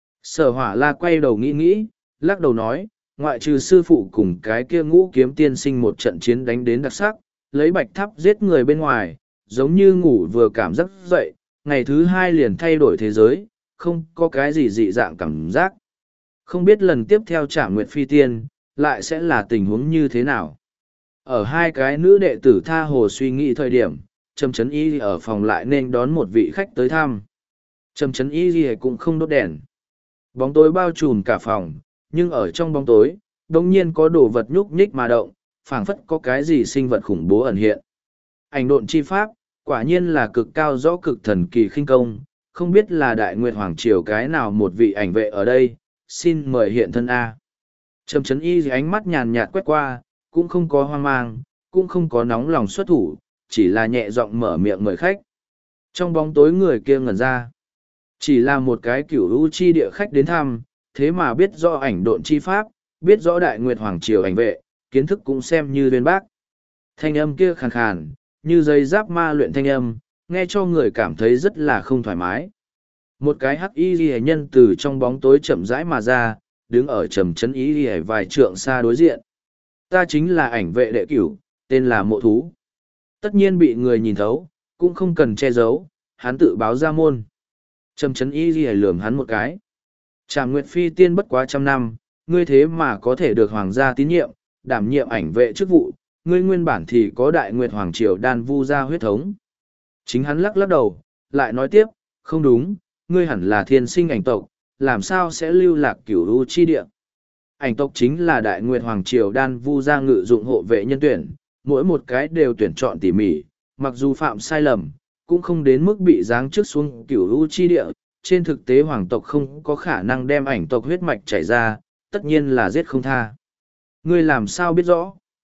Sở Hỏa La quay đầu nghĩ nghĩ, lắc đầu nói, ngoại trừ sư phụ cùng cái kia Ngũ Kiếm tiên sinh một trận chiến đánh đến đặc sắc, lấy bạch tháp giết người bên ngoài, giống như ngủ vừa cảm giác dậy, ngày thứ hai liền thay đổi thế giới, không có cái gì dị dạng cảm giác. Không biết lần tiếp theo Trảm Nguyệt Phi Tiên, lại sẽ là tình huống như thế nào. Ở hai cái nữ đệ tử tha hồ suy nghĩ thời điểm, Trầm Trấn Y ở phòng lại nên đón một vị khách tới thăm. Trầm Trấn Y cũng không đốt đèn. Bóng tối bao trùm cả phòng, nhưng ở trong bóng tối, đột nhiên có đồ vật nhúc nhích mà động, phảng phất có cái gì sinh vật khủng bố ẩn hiện. Ảnh độn chi pháp, quả nhiên là cực cao rõ cực thần kỳ khinh công, không biết là Đại Nguyệt Hoàng Triều cái nào một vị ảnh vệ ở đây, xin mời hiện thân A. Trầm Trấn Y ánh mắt nhàn nhạt quét qua, cũng không có hoang mang, cũng không có nóng lòng xuất thủ, chỉ là nhẹ giọng mở miệng mời khách. Trong bóng tối người kia ngẩn ra. Chỉ là một cái cửu u chi địa khách đến thăm, thế mà biết rõ ảnh độn chi pháp, biết rõ Đại Nguyệt Hoàng Triều ảnh vệ, kiến thức cũng xem như bên bác. Thanh âm kia khàn khàn, như dây giáp ma luyện thanh âm, nghe cho người cảm thấy rất là không thoải mái. Một cái hắc y ghi nhân từ trong bóng tối chậm rãi mà ra, đứng ở Trầm Trấn Y ghi vài trượng xa đối diện. Ta chính là ảnh vệ đệ cửu, tên là Mộ Thú. Tất nhiên bị người nhìn thấu, cũng không cần che giấu, hắn tự báo ra môn. Trầm Trấn Y ghi lườm hắn một cái. Trảm Nguyệt Phi Tiên bất quá 100 năm, ngươi thế mà có thể được hoàng gia tín nhiệm, đảm nhiệm ảnh vệ chức vụ, ngươi nguyên bản thì có Đại Nguyệt Hoàng Triều đan vu gia huyết thống. Chính hắn lắc lắc đầu, lại nói tiếp, không đúng, ngươi hẳn là thiên sinh ảnh tộc, làm sao sẽ lưu lạc cửu u chi địa. Ảnh tộc chính là Đại Nguyệt Hoàng Triều đan vu gia ngự dụng hộ vệ nhân tuyển, mỗi một cái đều tuyển chọn tỉ mỉ, mặc dù phạm sai lầm, cũng không đến mức bị giáng trước xuống cửu u chi địa. Trên thực tế hoàng tộc không có khả năng đem ảnh tộc huyết mạch chảy ra, tất nhiên là giết không tha. Ngươi làm sao biết rõ?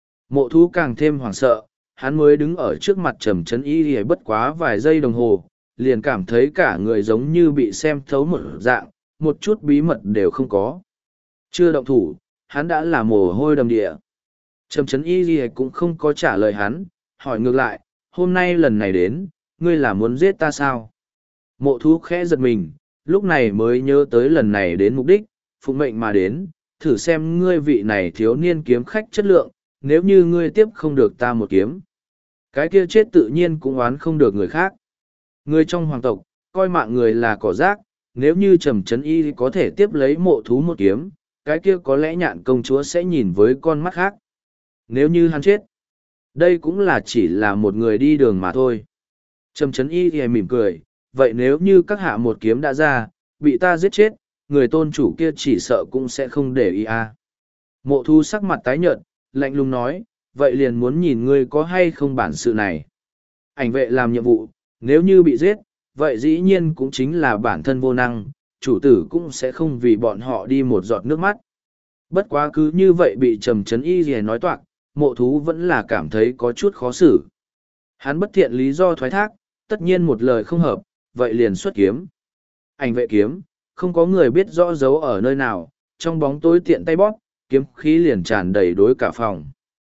Mộ Thú càng thêm hoảng sợ, hắn mới đứng ở trước mặt Trầm Trấn Y bất quá vài giây đồng hồ, liền cảm thấy cả người giống như bị xem thấu một dạng, một chút bí mật đều không có. Chưa động thủ, hắn đã là mồ hôi đầm địa. Trầm Trấn Y cũng không có trả lời hắn, hỏi ngược lại, hôm nay lần này đến, ngươi là muốn giết ta sao? Mộ Thú khẽ giật mình, lúc này mới nhớ tới lần này đến mục đích, phụng mệnh mà đến, thử xem ngươi vị này thiếu niên kiếm khách chất lượng, nếu như ngươi tiếp không được ta một kiếm. Cái kia chết tự nhiên cũng oán không được người khác. Người trong hoàng tộc, coi mạng người là cỏ rác, nếu như Trầm Trấn Y có thể tiếp lấy Mộ Thú một kiếm, cái kia có lẽ Nhạn công chúa sẽ nhìn với con mắt khác. Nếu như hắn chết, đây cũng là chỉ là một người đi đường mà thôi. Trầm Trấn Y thì mỉm cười, vậy nếu như các hạ một kiếm đã ra, bị ta giết chết, người tôn chủ kia chỉ sợ cũng sẽ không để ý à. Mộ Thú sắc mặt tái nhợt, lạnh lùng nói, vậy liền muốn nhìn ngươi có hay không bản sự này. Ảnh vệ làm nhiệm vụ, nếu như bị giết, vậy dĩ nhiên cũng chính là bản thân vô năng, chủ tử cũng sẽ không vì bọn họ đi một giọt nước mắt. Bất quá cứ như vậy bị Trầm Trấn Y gì nói toạc, Mộ Thú vẫn là cảm thấy có chút khó xử. Hắn bất thiện lý do thoái thác, tất nhiên một lời không hợp, vậy liền xuất kiếm. Ảnh vệ kiếm, không có người biết rõ giấu ở nơi nào, trong bóng tối tiện tay bóp, kiếm khí liền tràn đầy đối cả phòng.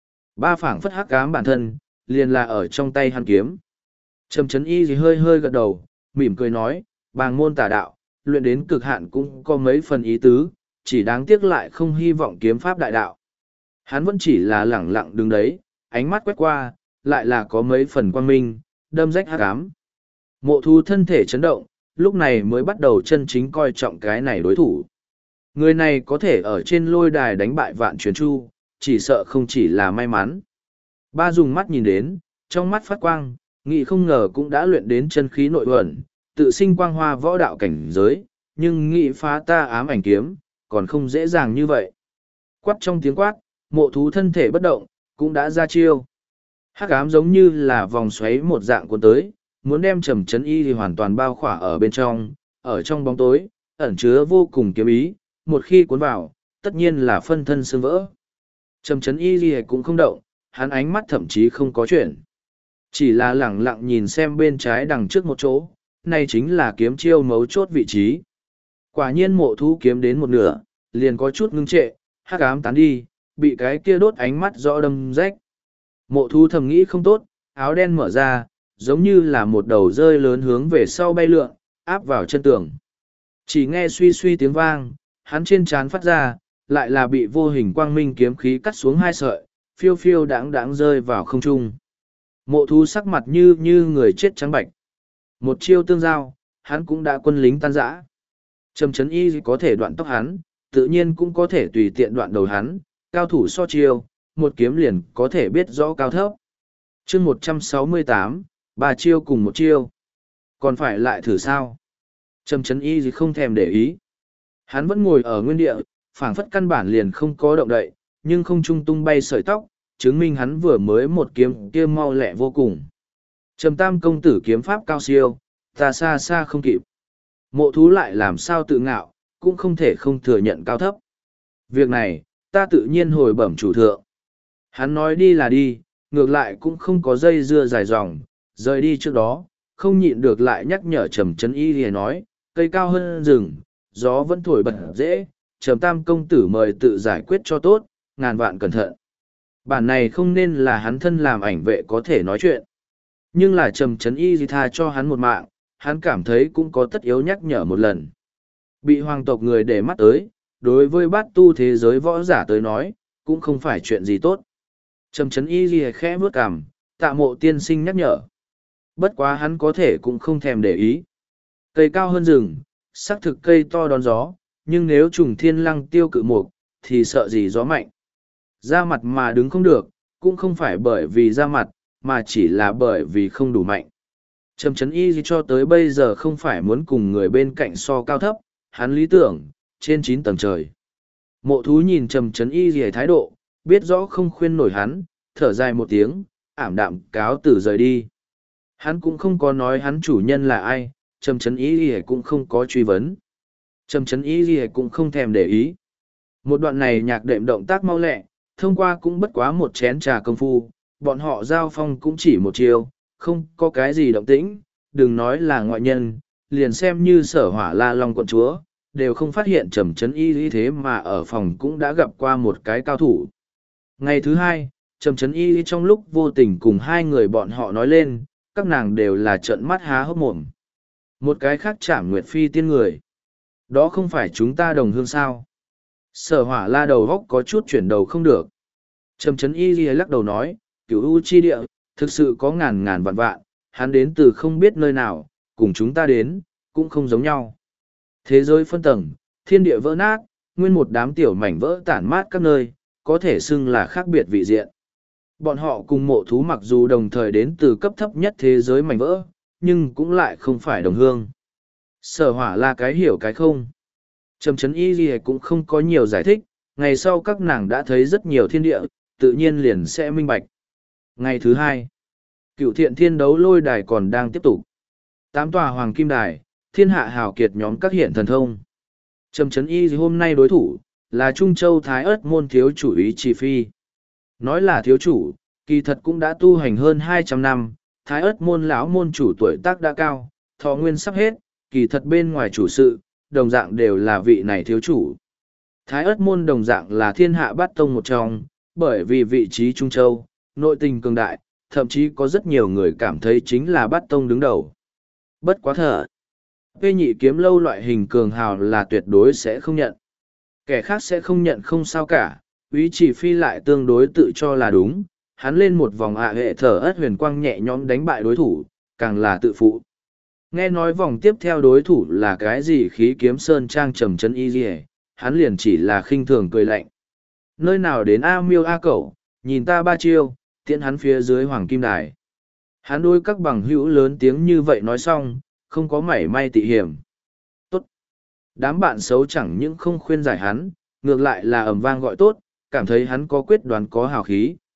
Ba phảng phất hắc ám bản thân, liền là ở trong tay hắn kiếm. Trầm Trấn Y gì hơi hơi gật đầu, mỉm cười nói, bàng môn tà đạo, luyện đến cực hạn cũng có mấy phần ý tứ, chỉ đáng tiếc lại không hy vọng kiếm pháp đại đạo. Hắn vẫn chỉ là lẳng lặng đứng đấy, ánh mắt quét qua, lại là có mấy phần quang minh, đâm rách hắc ám. Mộ Thú thân thể chấn động, lúc này mới bắt đầu chân chính coi trọng cái này đối thủ. Người này có thể ở trên lôi đài đánh bại Vạn Truyền Chu, chỉ sợ không chỉ là may mắn. Ba dùng mắt nhìn đến, trong mắt phát quang, nghĩ không ngờ cũng đã luyện đến chân khí nội ẩn, tự sinh quang hoa võ đạo cảnh giới, nhưng nghĩ phá ta ám ảnh kiếm, còn không dễ dàng như vậy. Quát trong tiếng quát, Mộ Thú thân thể bất động, cũng đã ra chiêu. Hắc ám giống như là vòng xoáy một dạng cuốn tới, muốn đem Trầm Chấn Y thì hoàn toàn bao khỏa ở bên trong, ở trong bóng tối, ẩn chứa vô cùng kiếm ý, một khi cuốn vào, tất nhiên là phân thân xương vỡ. Trầm Chấn Y thì cũng không động, hắn ánh mắt thậm chí không có chuyển. Chỉ là lẳng lặng nhìn xem bên trái đằng trước một chỗ, này chính là kiếm chiêu mấu chốt vị trí. Quả nhiên Mộ Thú kiếm đến một nửa, liền có chút ngưng trệ, hắc ám tán đi, bị cái kia đốt ánh mắt rõ đâm rách. Mộ Thú thầm nghĩ không tốt, áo đen mở ra, giống như là một đầu rơi lớn hướng về sau bay lượn, áp vào chân tường. Chỉ nghe suy suy tiếng vang, hắn trên trán phát ra, lại là bị vô hình quang minh kiếm khí cắt xuống hai sợi, phiêu phiêu đãng đãng rơi vào không trung. Mộ Thú sắc mặt như người chết trắng bạch. Một chiêu tương giao, hắn cũng đã quân lính tan rã. Trầm Chấn Y có thể đoạn tóc hắn, tự nhiên cũng có thể tùy tiện đoạn đầu hắn, cao thủ so chiêu, một kiếm liền có thể biết rõ cao thấp. Chương 168, ba chiêu cùng một chiêu. Còn phải lại thử sao? Trầm Chấn Y không thèm để ý. Hắn vẫn ngồi ở nguyên địa, phảng phất căn bản liền không có động đậy, nhưng không trung tung bay sợi tóc, chứng minh hắn vừa mới một kiếm kia mau lẹ vô cùng. Trầm Tam công tử kiếm pháp cao siêu, ta xa xa không kịp. Mộ Thú lại làm sao tự ngạo, cũng không thể không thừa nhận cao thấp. Việc này, ta tự nhiên hồi bẩm chủ thượng. Hắn nói đi là đi, ngược lại cũng không có dây dưa dài dòng, rời đi trước đó, không nhịn được lại nhắc nhở Trầm Chấn Y thì nói, cây cao hơn rừng, gió vẫn thổi bật dễ, Trầm Tam công tử mời tự giải quyết cho tốt, ngàn vạn cẩn thận. Bản này không nên là hắn thân làm ảnh vệ có thể nói chuyện. Nhưng là Trầm Chấn Y thì tha cho hắn một mạng, hắn cảm thấy cũng có tất yếu nhắc nhở một lần. Bị hoàng tộc người để mắt tới, đối với bát tu thế giới võ giả tới nói, cũng không phải chuyện gì tốt. Trầm Chấn Y ghi khẽ bước cằm, Tạ Mộ tiên sinh nhắc nhở. Bất quá hắn có thể cũng không thèm để ý. Cây cao hơn rừng, xác thực cây to đón gió, nhưng nếu trùng thiên lăng tiêu cự mục, thì sợ gì gió mạnh. Ra mặt mà đứng không được, cũng không phải bởi vì ra mặt, mà chỉ là bởi vì không đủ mạnh. Trầm Chấn Y cho tới bây giờ không phải muốn cùng người bên cạnh so cao thấp, hắn lý tưởng, trên 9 tầng trời. Mộ Thú nhìn Trầm Chấn Y gì thái độ, biết rõ không khuyên nổi hắn, thở dài một tiếng, ảm đạm cáo từ rời đi. Hắn cũng không có nói hắn chủ nhân là ai, Trầm Chấn Y gì cũng không có truy vấn. Trầm Chấn Y gì cũng không thèm để ý. Một đoạn này nhạc đệm động tác mau lẹ, thông qua cũng bất quá một chén trà công phu, bọn họ giao phong cũng chỉ một chiều, không có cái gì động tĩnh, đừng nói là ngoại nhân, liền xem như Sở Hỏa La Long quận chúa, đều không phát hiện Trầm Chấn Y lý thế mà ở phòng cũng đã gặp qua một cái cao thủ. Ngày thứ hai, Trầm Chấn Y trong lúc vô tình cùng hai người bọn họ nói lên, các nàng đều là trợn mắt há hốc mồm. Một cái khác Trảm Nguyệt Phi tiên người. Đó không phải chúng ta đồng hương sao? Sở Hỏa La đầu góc có chút chuyển đầu không được. Trầm Chấn Y lắc đầu nói, Cửu U chi địa, thực sự có ngàn ngàn vạn vạn, hắn đến từ không biết nơi nào, cùng chúng ta đến, cũng không giống nhau. Thế giới phân tầng, thiên địa vỡ nát, nguyên một đám tiểu mảnh vỡ tản mát các nơi, có thể xưng là khác biệt vị diện. Bọn họ cùng Mộ Thú mặc dù đồng thời đến từ cấp thấp nhất thế giới mảnh vỡ, nhưng cũng lại không phải đồng hương. Sở Hỏa là cái hiểu cái không. Trầm Chấn Y gì cũng không có nhiều giải thích, ngày sau các nàng đã thấy rất nhiều thiên địa, tự nhiên liền sẽ minh bạch. Ngày thứ hai, Cựu Thiện Thiên đấu lôi đài còn đang tiếp tục. 8 tòa hoàng kim đài, thiên hạ hào kiệt nhóm các hiện thần thông. Trầm Chấn Y hôm nay đối thủ, là Trung Châu Thái Ất môn thiếu chủ Ý Chỉ Phi. Nói là thiếu chủ, kỳ thật cũng đã tu hành hơn 200 năm, Thái Ất môn lão môn chủ tuổi tác đã cao, thọ nguyên sắp hết, kỳ thật bên ngoài chủ sự, đồng dạng đều là vị này thiếu chủ. Thái Ất môn đồng dạng là thiên hạ bát tông một trong, bởi vì vị trí Trung Châu, nội tình cường đại, thậm chí có rất nhiều người cảm thấy chính là bát tông đứng đầu. Bất quá thở. Vê nhị kiếm lâu loại hình cường hào là tuyệt đối sẽ không nhận. Kẻ khác sẽ không nhận không sao cả, Úy Chỉ Phi lại tương đối tự cho là đúng, hắn lên một vòng hệ thở ất huyền quang nhẹ nhõm đánh bại đối thủ, càng là tự phụ. Nghe nói vòng tiếp theo đối thủ là cái gì khí kiếm sơn trang Trầm Chấn Y gì, hắn liền chỉ là khinh thường cười lạnh. Nơi nào đến A Miêu A Cẩu, nhìn ta ba chiêu, tiễn hắn phía dưới hoàng kim đài. Hắn đối các bằng hữu lớn tiếng như vậy nói xong, không có mảy may tị hiểm. Tốt. Đám bạn xấu chẳng những không khuyên giải hắn, ngược lại là ầm vang gọi tốt, cảm thấy hắn có quyết đoán có hào khí.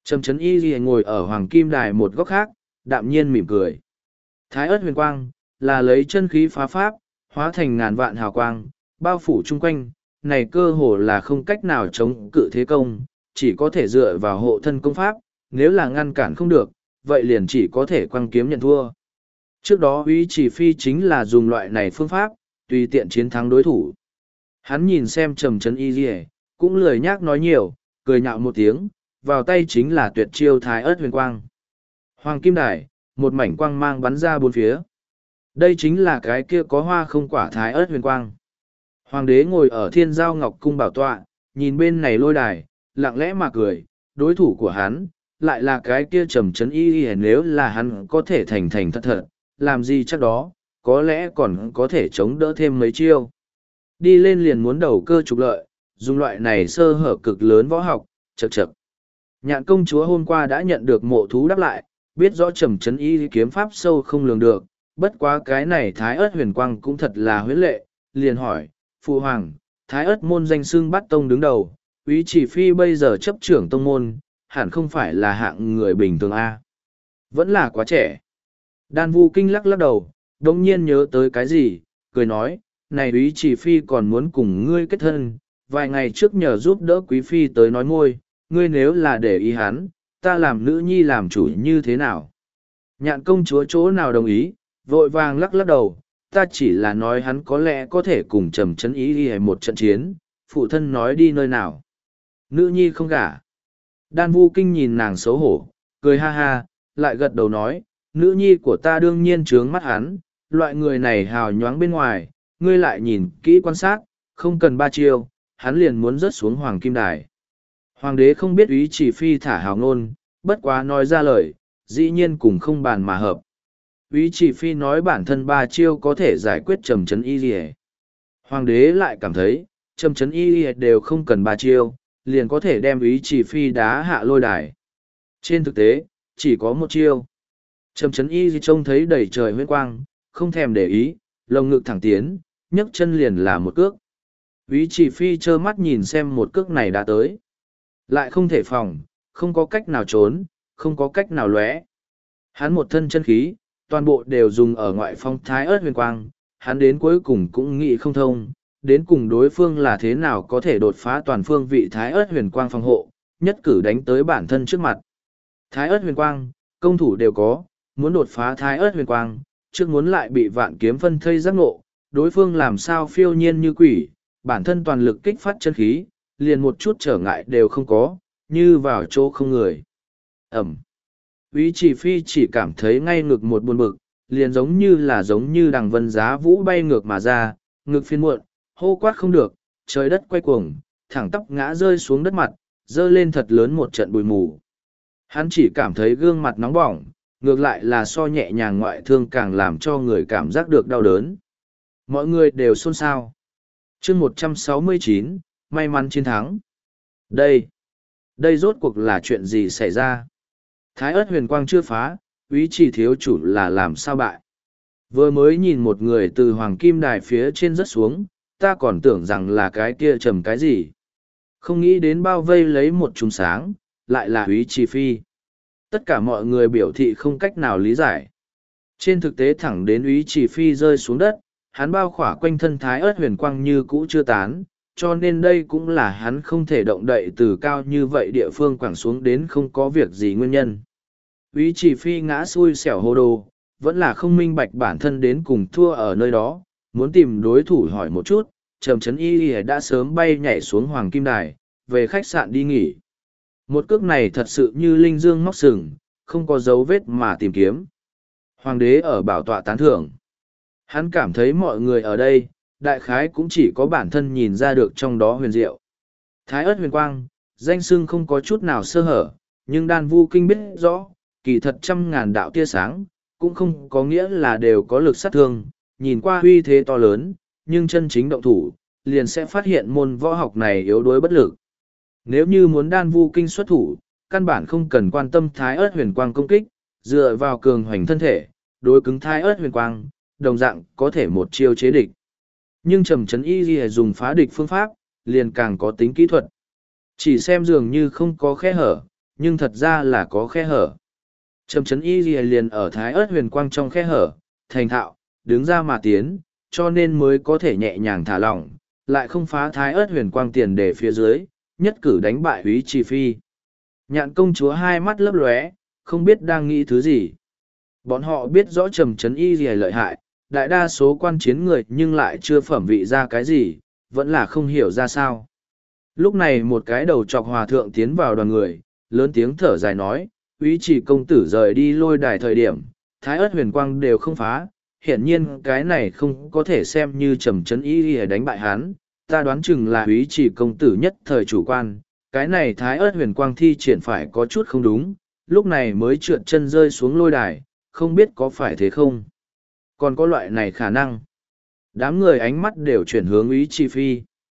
Trầm Trấn Y Ghi ngồi ở hoàng kim đài một góc khác, đạm nhiên mỉm cười. Thái ớt huyền quang, là lấy chân khí phá pháp, hóa thành ngàn vạn hào quang, bao phủ chung quanh, này cơ hồ là không cách nào chống cự thế công, chỉ có thể dựa vào hộ thân công pháp, nếu là ngăn cản không được, vậy liền chỉ có thể quăng kiếm nhận thua. Trước đó Úy Chỉ Phi chính là dùng loại này phương pháp, tùy tiện chiến thắng đối thủ. Hắn nhìn xem Trầm Trấn Y Ghi, cũng lười nhác nói nhiều, cười nhạo một tiếng, vào tay chính là tuyệt chiêu Thái ớt huyền quang. Hoàng kim đài, một mảnh quang mang bắn ra bốn phía. Đây chính là cái kia có hoa không quả Thái ớt huyền quang. Hoàng đế ngồi ở Thiên Giao Ngọc Cung bảo tọa, nhìn bên này lôi đài, lặng lẽ mà cười, đối thủ của hắn, lại là cái kia Trầm Trấn Y Ghi. Nếu là hắn có thể thành thành thật thật, làm gì chắc đó, có lẽ còn có thể chống đỡ thêm mấy chiêu. Đi lên liền muốn đầu cơ trục lợi, dùng loại này sơ hở cực lớn võ học, chậc chậc. Nhạn công chúa hôm qua đã nhận được mộ thú đáp lại, biết rõ Trầm Trấn Y kiếm pháp sâu không lường được, bất quá cái này Thái ớt huyền quang cũng thật là huyễn lệ, liền hỏi, Phụ Hoàng, Thái ớt môn danh xưng bắt tông đứng đầu, Úy Chỉ Phi bây giờ chấp trưởng tông môn, hẳn không phải là hạng người bình thường A. Vẫn là quá trẻ. Đan Vu Kinh lắc lắc đầu, đồng nhiên nhớ tới cái gì, cười nói, này Úy Chỉ Phi còn muốn cùng ngươi kết thân, vài ngày trước nhờ giúp đỡ Quý Phi tới nói môi, ngươi nếu là để ý hắn, ta làm nữ nhi làm chủ như thế nào? Nhạn công chúa chỗ nào đồng ý, vội vàng lắc lắc đầu, ta chỉ là nói hắn có lẽ có thể cùng Trầm Trấn Y đi một trận chiến, phụ thân nói đi nơi nào. Nữ nhi không gả. Đan Vu Kinh nhìn nàng xấu hổ, cười ha ha, lại gật đầu nói, nữ nhi của ta đương nhiên trướng mắt hắn, loại người này hào nhoáng bên ngoài, ngươi lại nhìn kỹ quan sát, không cần ba chiêu, hắn liền muốn rớt xuống hoàng kim đài. Hoàng đế không biết Úy Chỉ Phi thả hào ngôn, bất quá nói ra lời, dĩ nhiên cùng không bàn mà hợp. Úy Chỉ Phi nói bản thân ba chiêu có thể giải quyết Trầm Trấn Y Lìa. Hoàng đế lại cảm thấy, Trầm Trấn Y Lìa đều không cần ba chiêu, liền có thể đem Úy Chỉ Phi đá hạ lôi đài. Trên thực tế, chỉ có một chiêu. Trầm Trấn Y trông thấy đầy trời huyết quang, không thèm để ý, lồng ngực thẳng tiến, nhấc chân liền là một cước. Úy Chỉ Phi trơ mắt nhìn xem một cước này đã tới. Lại không thể phòng, không có cách nào trốn, không có cách nào lóe. Hắn một thân chân khí, toàn bộ đều dùng ở ngoại phong Thái ớt huyền quang, hắn đến cuối cùng cũng nghĩ không thông, đến cùng đối phương là thế nào có thể đột phá toàn phương vị Thái ớt huyền quang phòng hộ, nhất cử đánh tới bản thân trước mặt. Thái ớt huyền quang, công thủ đều có, muốn đột phá Thái ớt huyền quang, trước muốn lại bị vạn kiếm phân thây giác ngộ, đối phương làm sao phiêu nhiên như quỷ, bản thân toàn lực kích phát chân khí, liền một chút trở ngại đều không có, như vào chỗ không người. Ẩm. Úy Chỉ Phi chỉ cảm thấy ngay ngực một buồn bực, liền giống như đằng vân giá vũ bay ngược mà ra, ngực phiên muộn, hô quát không được, trời đất quay cuồng, thẳng tóc ngã rơi xuống đất mặt, dơ lên thật lớn một trận bụi mù. Hắn chỉ cảm thấy gương mặt nóng bỏng, ngược lại là so nhẹ nhàng ngoại thương càng làm cho người cảm giác được đau đớn. Mọi người đều xôn xao. Chương 169, may mắn chiến thắng. Đây rốt cuộc là chuyện gì xảy ra? Thái ớt huyền quang chưa phá, Úy Chỉ thiếu chủ là làm sao bại? Vừa mới nhìn một người từ hoàng kim đài phía trên rớt xuống, ta còn tưởng rằng là cái kia trầm cái gì. Không nghĩ đến bao vây lấy một chùm sáng, lại là Úy Chỉ Phi. Tất cả mọi người biểu thị không cách nào lý giải. Trên thực tế thẳng đến Úy Chỉ Phi rơi xuống đất, hắn bao khỏa quanh thân Thái ớt huyền quang như cũ chưa tán, cho nên đây cũng là hắn không thể động đậy từ cao như vậy địa phương quẳng xuống đến không có việc gì nguyên nhân. Úy Chỉ Phi ngã xui xẻo hồ đồ, vẫn là không minh bạch bản thân đến cùng thua ở nơi đó, muốn tìm đối thủ hỏi một chút, Trầm Trấn Y đã sớm bay nhảy xuống hoàng kim đài, về khách sạn đi nghỉ. Một cước này thật sự như linh dương móc sừng, không có dấu vết mà tìm kiếm. Hoàng đế ở bảo tọa tán thưởng. Hắn cảm thấy mọi người ở đây, đại khái cũng chỉ có bản thân nhìn ra được trong đó huyền diệu. Thái ớt huyền quang, danh xưng không có chút nào sơ hở, nhưng Đan Vu Kinh biết rõ, kỳ thật trăm ngàn đạo tia sáng, cũng không có nghĩa là đều có lực sát thương, nhìn qua uy thế to lớn, nhưng chân chính động thủ, liền sẽ phát hiện môn võ học này yếu đuối bất lực. Nếu như muốn Đan Vu Kinh xuất thủ, căn bản không cần quan tâm Thái ớt huyền quang công kích, dựa vào cường hoành thân thể, đối cứng Thái ớt huyền quang, đồng dạng có thể một chiêu chế địch. Nhưng Trầm Trấn Y dùng phá địch phương pháp, liền càng có tính kỹ thuật. Chỉ xem dường như không có khe hở, nhưng thật ra là có khe hở. Trầm Trấn Y liền ở Thái Ức Huyền Quang trong khe hở, thành thạo, đứng ra mà tiến, cho nên mới có thể nhẹ nhàng thả lỏng, lại không phá Thái Ức Huyền Quang tiền để phía dưới, nhất cử đánh bại Úy Trì Phi. Nhạn công chúa hai mắt lấp lóe, không biết đang nghĩ thứ gì. Bọn họ biết rõ Trầm Trấn Y lợi hại, đại đa số quan chiến người nhưng lại chưa phẩm vị ra cái gì, vẫn là không hiểu ra sao. Lúc này một cái đầu chọc hòa thượng tiến vào đoàn người, lớn tiếng thở dài nói, Úy Trì công tử rời đi lôi đài thời điểm, Thái Ức Huyền Quang đều không phá, hiển nhiên cái này không có thể xem như Trầm Trấn Y đánh bại hắn, ta đoán chừng là Úy Trì công tử nhất thời chủ quan, cái này Thái Ức Huyền Quang thi triển phải có chút không đúng, lúc này mới trượt chân rơi xuống lôi đài, không biết có phải thế không? Còn có loại này khả năng. Đám người ánh mắt đều chuyển hướng Úy Trì Phi.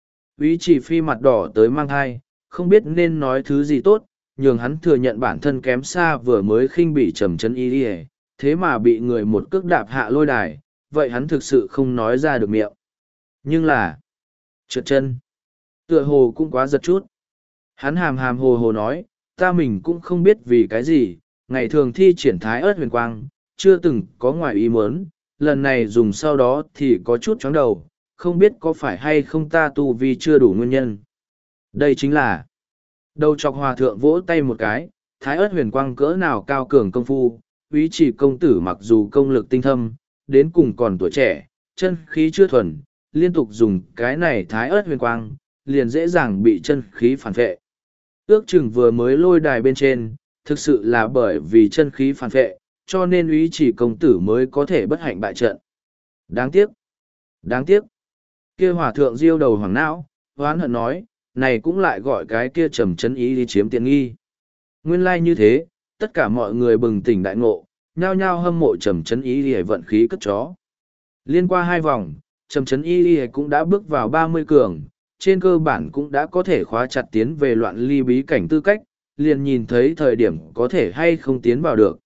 Úy Trì Phi mặt đỏ tới mang thai, không biết nên nói thứ gì tốt, nhường hắn thừa nhận bản thân kém xa vừa mới khinh bị Trầm Trấn Y, thế mà bị người một cước đạp hạ lôi đài, vậy hắn thực sự không nói ra được miệng. Nhưng là, trượt chân, tựa hồ cũng quá giật chút. Hắn hàm hàm hồ hồ nói, ta mình cũng không biết vì cái gì, ngày thường thi triển Thái Ức Huyền Quang, chưa từng có ngoài ý muốn, lần này dùng sau đó thì có chút chóng đầu, không biết có phải hay không ta tu vi chưa đủ nguyên nhân. Đây chính là đầu chọc hòa thượng vỗ tay một cái, Thái Ức Huyền Quang cỡ nào cao cường công phu, Úy Trì công tử mặc dù công lực tinh thâm, đến cùng còn tuổi trẻ, chân khí chưa thuần, liên tục dùng cái này Thái Ức Huyền Quang, liền dễ dàng bị chân khí phản vệ. Ước chừng vừa mới lôi đài bên trên, thực sự là bởi vì chân khí phản vệ, cho nên Úy Trì công tử mới có thể bất hạnh bại trận. Đáng tiếc! Đáng tiếc! Kia hòa thượng diêu đầu hoàng não, hoán hận nói, này cũng lại gọi cái kia Trầm Trấn Y đi chiếm tiện nghi. Nguyên lai như thế, tất cả mọi người bừng tỉnh đại ngộ, nhao nhao hâm mộ Trầm Trấn Y đi vận khí cất chó. Liên qua 2 vòng, Trầm Trấn Y đi cũng đã bước vào 30 cường, trên cơ bản cũng đã có thể khóa chặt tiến về loạn ly bí cảnh tư cách, liền nhìn thấy thời điểm có thể hay không tiến vào được.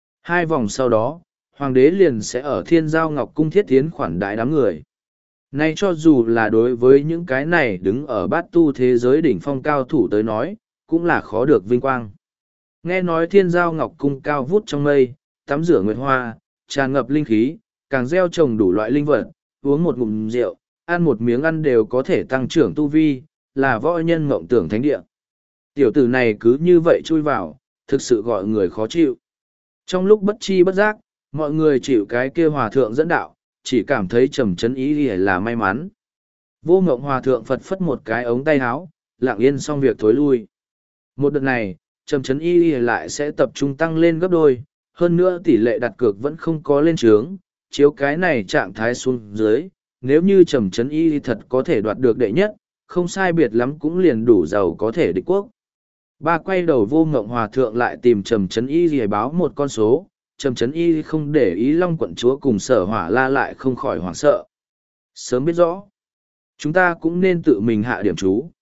2 vòng sau đó, Hoàng đế liền sẽ ở Thiên Giao Ngọc Cung thiết tiến khoản đại đám người. Nay cho dù là đối với những cái này đứng ở bát tu thế giới đỉnh phong cao thủ tới nói, cũng là khó được vinh quang. Nghe nói Thiên Giao Ngọc Cung cao vút trong mây, tắm rửa nguyệt hoa, tràn ngập linh khí, càng gieo trồng đủ loại linh vật, uống một ngụm rượu, ăn một miếng ăn đều có thể tăng trưởng tu vi, là võ nhân mộng tưởng thánh địa. Tiểu tử này cứ như vậy chui vào, thực sự gọi người khó chịu. Trong lúc bất chi bất giác, mọi người chịu cái kia hòa thượng dẫn đạo, chỉ cảm thấy Trầm Trấn Y là may mắn. Vô Ngộng hòa thượng phật phất một cái ống tay áo, lặng yên xong việc thối lui. Một đợt này, Trầm Trấn Y lại sẽ tập trung tăng lên gấp đôi, hơn nữa tỷ lệ đặt cược vẫn không có lên trướng, chiếu cái này trạng thái xuống dưới, nếu như Trầm Trấn Y thật có thể đoạt được đệ nhất, không sai biệt lắm cũng liền đủ giàu có thể địch quốc. Ba quay đầu Vô Ngộng hòa thượng lại tìm Trầm Trấn Y báo một con số, Trầm Trấn Y không để ý Long quận chúa cùng Sở Hỏa La lại không khỏi hoảng sợ. Sớm biết rõ, chúng ta cũng nên tự mình hạ điểm chú.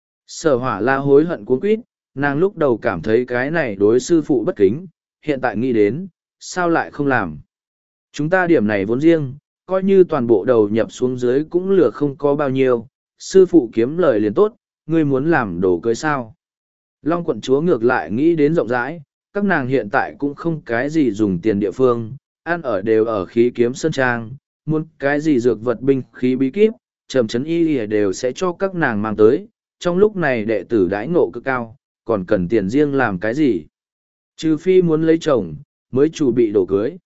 Sở Hỏa La hối hận cuống quýt, nàng lúc đầu cảm thấy cái này đối sư phụ bất kính, hiện tại nghĩ đến, sao lại không làm. Chúng ta điểm này vốn riêng, coi như toàn bộ đầu nhập xuống dưới cũng lừa không có bao nhiêu, sư phụ kiếm lời liền tốt, ngươi muốn làm đồ cưới sao. Long quận chúa ngược lại nghĩ đến rộng rãi, các nàng hiện tại cũng không cái gì dùng tiền địa phương, ăn ở đều ở khí kiếm sơn trang, muốn cái gì dược vật binh khí bí kíp, Trầm Trấn Y đều sẽ cho các nàng mang tới, trong lúc này đệ tử đãi ngộ cực cao, còn cần tiền riêng làm cái gì. Trừ phi muốn lấy chồng, mới chủ bị đồ cưới.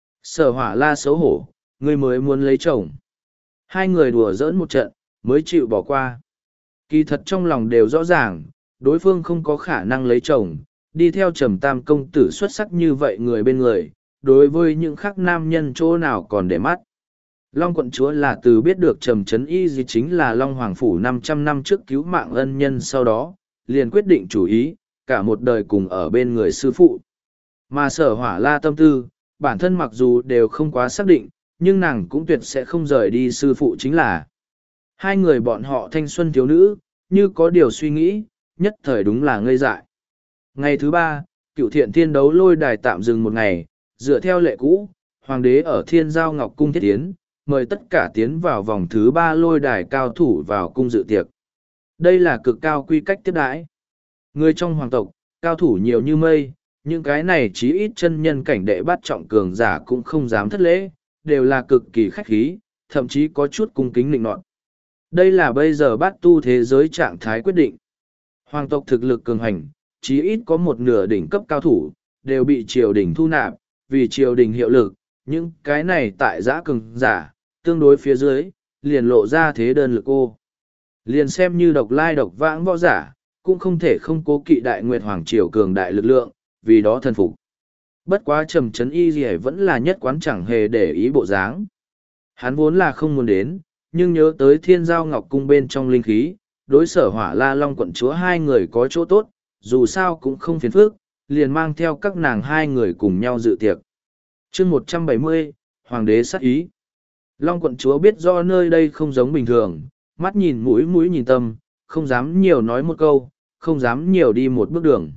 Sở Hỏa La xấu hổ, ngươi mới muốn lấy chồng. Hai người đùa giỡn một trận, mới chịu bỏ qua. Kỳ thật trong lòng đều rõ ràng, đối phương không có khả năng lấy chồng, đi theo Trầm Tam công tử xuất sắc như vậy người bên người, đối với những khác nam nhân chỗ nào còn để mắt. Long quận chúa là từ biết được Trầm Trấn Y gì chính là Long Hoàng Phủ 500 năm trước cứu mạng ân nhân sau đó, liền quyết định chủ ý, cả một đời cùng ở bên người sư phụ. Mà Sở Hỏa La tâm tư, bản thân mặc dù đều không quá xác định, nhưng nàng cũng tuyệt sẽ không rời đi sư phụ chính là. Hai người bọn họ thanh xuân thiếu nữ, như có điều suy nghĩ, nhất thời đúng là ngây dại. Ngày thứ 3, Cựu Thiện Thiên đấu lôi đài tạm dừng một ngày, dựa theo lệ cũ, Hoàng đế ở Thiên Giao Ngọc Cung thiết tiến, mời tất cả tiến vào vòng thứ 3 lôi đài cao thủ vào cung dự tiệc. Đây là cực cao quy cách tiếp đãi. Người trong hoàng tộc, cao thủ nhiều như mây, những cái này chí ít chân nhân cảnh đệ bắt trọng cường giả cũng không dám thất lễ, đều là cực kỳ khách khí, thậm chí có chút cung kính nịnh nọt. Đây là bây giờ bát tu thế giới trạng thái quyết định. Hoàng tộc thực lực cường hành, chí ít có một nửa đỉnh cấp cao thủ, đều bị triều đình thu nạp, vì triều đình hiệu lực, những cái này tại giã cường giả, tương đối phía dưới, liền lộ ra thế đơn lực ô. Liền xem như độc lai độc vãng võ giả, cũng không thể không cố kỵ đại nguyệt hoàng triều cường đại lực lượng, vì đó thân phục. Bất quá trầm trấn y gì vẫn là nhất quán chẳng hề để ý bộ dáng. Hắn vốn là không muốn đến, nhưng nhớ tới thiên giao ngọc cung bên trong linh khí, đối sở hỏa la long quận chúa hai người có chỗ tốt, dù sao cũng không phiền phức, liền mang theo các nàng hai người cùng nhau dự tiệc. chương 170, Hoàng đế sát ý. Long quận chúa biết do nơi đây không giống bình thường, mắt nhìn mũi mũi nhìn tâm, không dám nhiều nói một câu, không dám nhiều đi một bước đường.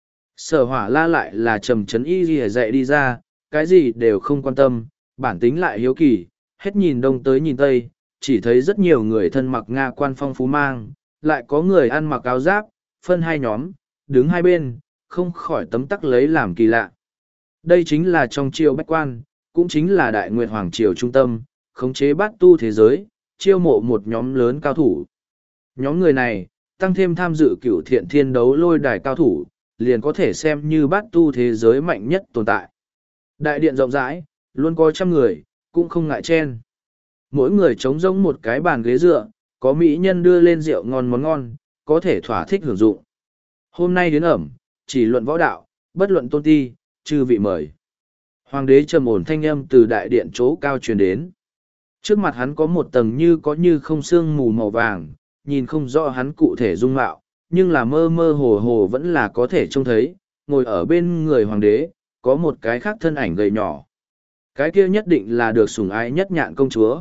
Sở hỏa la lại là trầm trấn y gì dạy đi ra, cái gì đều không quan tâm, bản tính lại hiếu kỳ, hết nhìn đông tới nhìn tây, chỉ thấy rất nhiều người thân mặc Nga quan phong phú mang, lại có người ăn mặc áo giáp, phân hai nhóm, đứng hai bên, không khỏi tấm tắc lấy làm kỳ lạ. Đây chính là trong triều bách quan, cũng chính là đại nguyệt hoàng triều trung tâm, khống chế bát tu thế giới, chiêu mộ một nhóm lớn cao thủ. Nhóm người này, tăng thêm tham dự cửu thiện thiên đấu lôi đài cao thủ, liền có thể xem như bát tu thế giới mạnh nhất tồn tại. Đại điện rộng rãi, luôn có trăm người, cũng không ngại chen. Mỗi người trống rỗng một cái bàn ghế dựa, có mỹ nhân đưa lên rượu ngon món ngon, có thể thỏa thích hưởng dụng. Hôm nay đến ẩm, chỉ luận võ đạo, bất luận tôn ti, chư vị mời. Hoàng đế trầm ổn thanh âm từ đại điện chỗ cao truyền đến. Trước mặt hắn có một tầng như có như không sương mù màu vàng, nhìn không rõ hắn cụ thể dung mạo, nhưng là mơ mơ hồ hồ vẫn là có thể trông thấy, ngồi ở bên người hoàng đế, có một cái khác thân ảnh gầy nhỏ. Cái kia nhất định là được sủng ái nhất Nhạn công chúa.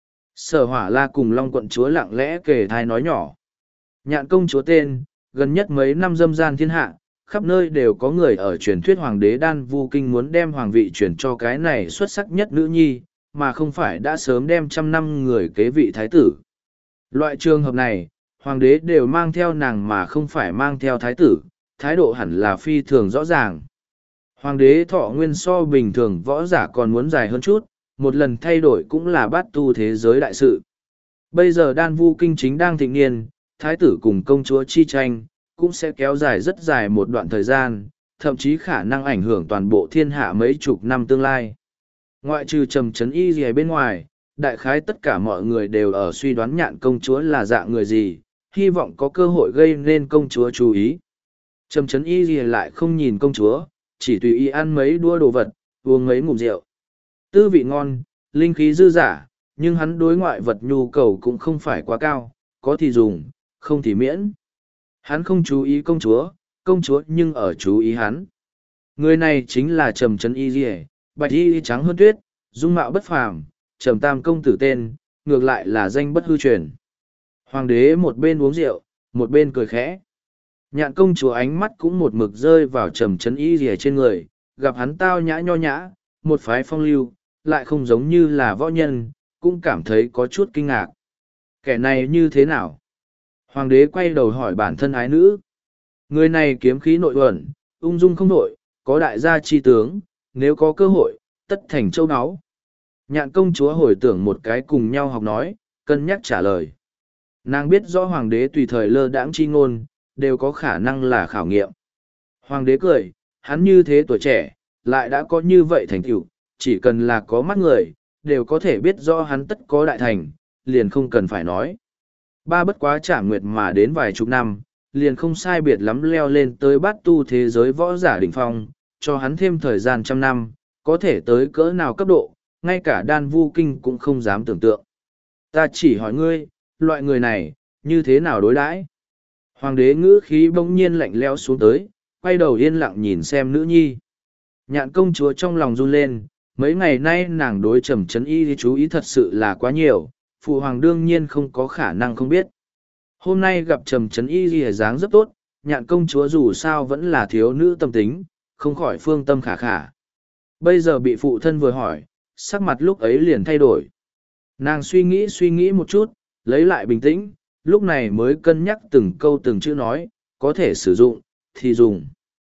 Sở hỏa la cùng Long quận chúa lặng lẽ kề thai nói nhỏ. Nhạn công chúa tên, gần nhất mấy năm dâm gian thiên hạ, khắp nơi đều có người ở truyền thuyết hoàng đế Đan Vu Kinh muốn đem hoàng vị chuyển cho cái này xuất sắc nhất nữ nhi, mà không phải đã sớm đem trăm năm người kế vị thái tử. Loại trường hợp này, hoàng đế đều mang theo nàng mà không phải mang theo thái tử, thái độ hẳn là phi thường rõ ràng. Hoàng đế thọ nguyên so bình thường võ giả còn muốn dài hơn chút, một lần thay đổi cũng là bát tu thế giới đại sự. Bây giờ Đan Vu Kinh chính đang thịnh niên, thái tử cùng công chúa chi tranh, cũng sẽ kéo dài rất dài một đoạn thời gian, thậm chí khả năng ảnh hưởng toàn bộ thiên hạ mấy chục năm tương lai. Ngoại trừ trầm trấn y gì bên ngoài, đại khái tất cả mọi người đều ở suy đoán Nhạn công chúa là dạng người gì, hy vọng có cơ hội gây nên công chúa chú ý. Trầm trấn y gì lại không nhìn công chúa, chỉ tùy ý ăn mấy đũa đồ vật, uống mấy ngụm rượu. Tư vị ngon, linh khí dư giả, nhưng hắn đối ngoại vật nhu cầu cũng không phải quá cao, có thì dùng, không thì miễn. Hắn không chú ý công chúa nhưng ở chú ý hắn. Người này chính là Trầm trấn y gì, bạch y trắng hơn tuyết, dung mạo bất phàm, Trầm tam công tử tên, ngược lại là danh bất hư truyền. Hoàng đế một bên uống rượu, một bên cười khẽ. Nhạn công chúa ánh mắt cũng một mực rơi vào Trầm trấn y gì trên người, gặp hắn tao nhã nho nhã, một phái phong lưu, lại không giống như là võ nhân, cũng cảm thấy có chút kinh ngạc. Kẻ này như thế nào? Hoàng đế quay đầu hỏi bản thân ái nữ. Người này kiếm khí nội uẩn, ung dung không nội, có đại gia chi tướng, nếu có cơ hội, tất thành châu áo. Nhạn công chúa hồi tưởng một cái cùng nhau học nói, cân nhắc trả lời. Nàng biết rõ hoàng đế tùy thời lơ đãng chi ngôn, đều có khả năng là khảo nghiệm. Hoàng đế cười, hắn như thế tuổi trẻ, lại đã có như vậy thành tựu, chỉ cần là có mắt người, đều có thể biết rõ hắn tất có đại thành, liền không cần phải nói. Ba bất quá trả nguyệt mà đến vài chục năm, liền không sai biệt lắm leo lên tới bát tu thế giới võ giả đỉnh phong, cho hắn thêm thời gian trăm năm, có thể tới cỡ nào cấp độ, ngay cả Đan Vu Kinh cũng không dám tưởng tượng. Ta chỉ hỏi ngươi, loại người này, như thế nào đối đãi? Hoàng đế ngữ khí bỗng nhiên lạnh lẽo xuống tới, quay đầu yên lặng nhìn xem nữ nhi. Nhạn công chúa trong lòng run lên, mấy ngày nay nàng đối Trầm trấn y chú ý thật sự là quá nhiều, phụ hoàng đương nhiên không có khả năng không biết. Hôm nay gặp Trầm trấn y dáng rất tốt, Nhạn công chúa dù sao vẫn là thiếu nữ tâm tính, không khỏi phương tâm khả khả. Bây giờ bị phụ thân vừa hỏi, sắc mặt lúc ấy liền thay đổi. Nàng suy nghĩ một chút, lấy lại bình tĩnh, lúc này mới cân nhắc từng câu từng chữ nói, có thể sử dụng, thì dùng.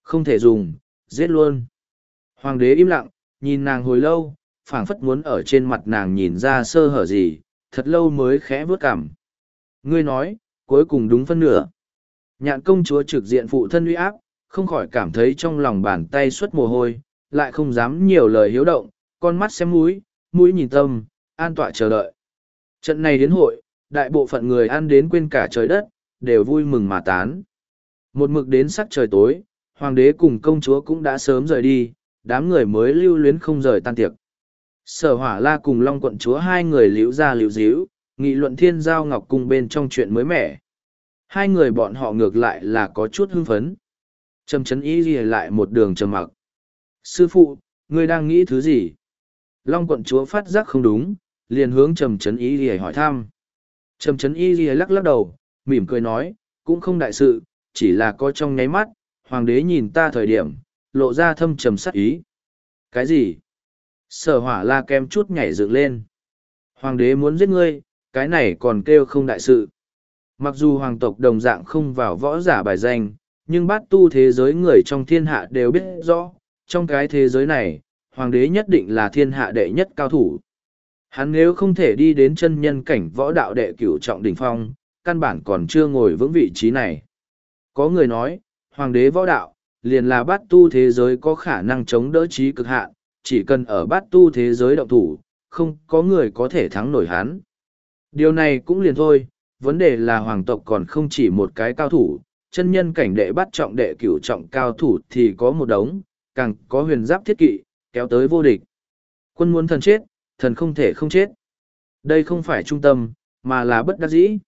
Không thể dùng, giết luôn. Hoàng đế im lặng, nhìn nàng hồi lâu, phảng phất muốn ở trên mặt nàng nhìn ra sơ hở gì, thật lâu mới khẽ vớt cằm. Ngươi nói, cuối cùng đúng phân nửa. Nhạn công chúa trực diện phụ thân uy áp, không khỏi cảm thấy trong lòng bàn tay xuất mồ hôi, lại không dám nhiều lời hiếu động, con mắt xem mũi, mũi nhìn tâm, an tọa chờ đợi. Trận này đến hội, đại bộ phận người ăn đến quên cả trời đất, đều vui mừng mà tán. Một mực đến sắc trời tối, hoàng đế cùng công chúa cũng đã sớm rời đi, đám người mới lưu luyến không rời tan tiệc. Sở Hỏa La cùng Long quận chúa hai người liễu ra liễu díu, nghị luận Thiên Giao Ngọc Cung bên trong chuyện mới mẻ. Hai người bọn họ ngược lại là có chút hưng phấn. Trầm Chấn Y lìa lại một đường trầm mặc. Sư phụ, ngươi đang nghĩ thứ gì? Long quận chúa phát giác không đúng, liền hướng Trầm Chấn Y lìa hỏi thăm. Trầm Chấn Y lìa lắc lắc đầu, mỉm cười nói, cũng không đại sự, chỉ là có trong nháy mắt, hoàng đế nhìn ta thời điểm, lộ ra thâm trầm sắc ý. Cái gì? Sở Hỏa La kem chút nhảy dựng lên. Hoàng đế muốn giết ngươi, cái này còn kêu không đại sự. Mặc dù hoàng tộc đồng dạng không vào võ giả bài danh, nhưng bát tu thế giới người trong thiên hạ đều biết rõ, trong cái thế giới này, hoàng đế nhất định là thiên hạ đệ nhất cao thủ. Hắn nếu không thể đi đến chân nhân cảnh võ đạo đệ cửu trọng đỉnh phong, căn bản còn chưa ngồi vững vị trí này. Có người nói, hoàng đế võ đạo, liền là bát tu thế giới có khả năng chống đỡ trí cực hạn, chỉ cần ở bát tu thế giới động thủ, không có người có thể thắng nổi hắn. Điều này cũng liền thôi, vấn đề là hoàng tộc còn không chỉ một cái cao thủ, chân nhân cảnh đệ bắt trọng đệ cửu trọng cao thủ thì có một đống, càng có huyền giáp thiết kỵ, kéo tới vô địch. Quân muốn thần chết, thần không thể không chết. Đây không phải trung tâm, mà là bất đắc dĩ.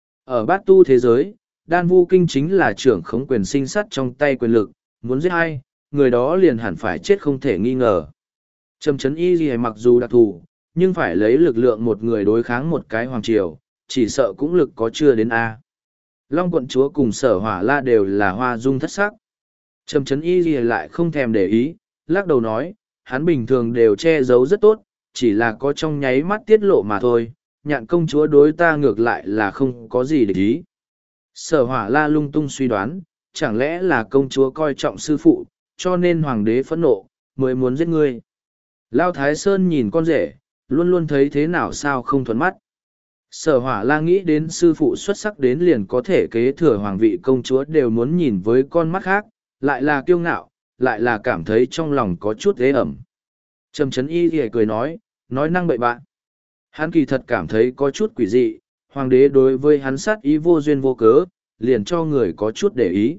Ở bát tu thế giới, đan vu kinh chính là trưởng khống quyền sinh sát trong tay quyền lực, muốn giết ai, người đó liền hẳn phải chết không thể nghi ngờ. Trầm Chấn Y gì mặc dù đặc thù, nhưng phải lấy lực lượng một người đối kháng một cái hoàng triều, chỉ sợ cũng lực có chưa đến A. Long quận chúa cùng Sở Hỏa La đều là hoa dung thất sắc. Trầm Chấn Y gì lại không thèm để ý, lắc đầu nói, hắn bình thường đều che giấu rất tốt, chỉ là có trong nháy mắt tiết lộ mà thôi, Nhạn công chúa đối ta ngược lại là không có gì để ý. Sở Hỏa La lung tung suy đoán, chẳng lẽ là công chúa coi trọng sư phụ, cho nên hoàng đế phẫn nộ, mới muốn giết ngươi. Lao Thái Sơn nhìn con rể, luôn luôn thấy thế nào sao không thuận mắt. Sở Hỏa La nghĩ đến sư phụ xuất sắc đến liền có thể kế thừa hoàng vị công chúa đều muốn nhìn với con mắt khác, lại là kiêu ngạo, lại là cảm thấy trong lòng có chút ghê ẩm. Trầm Chấn Y thì cười nói năng bậy bạn. Hắn kỳ thật cảm thấy có chút quỷ dị, hoàng đế đối với hắn sát ý vô duyên vô cớ, liền cho người có chút để ý.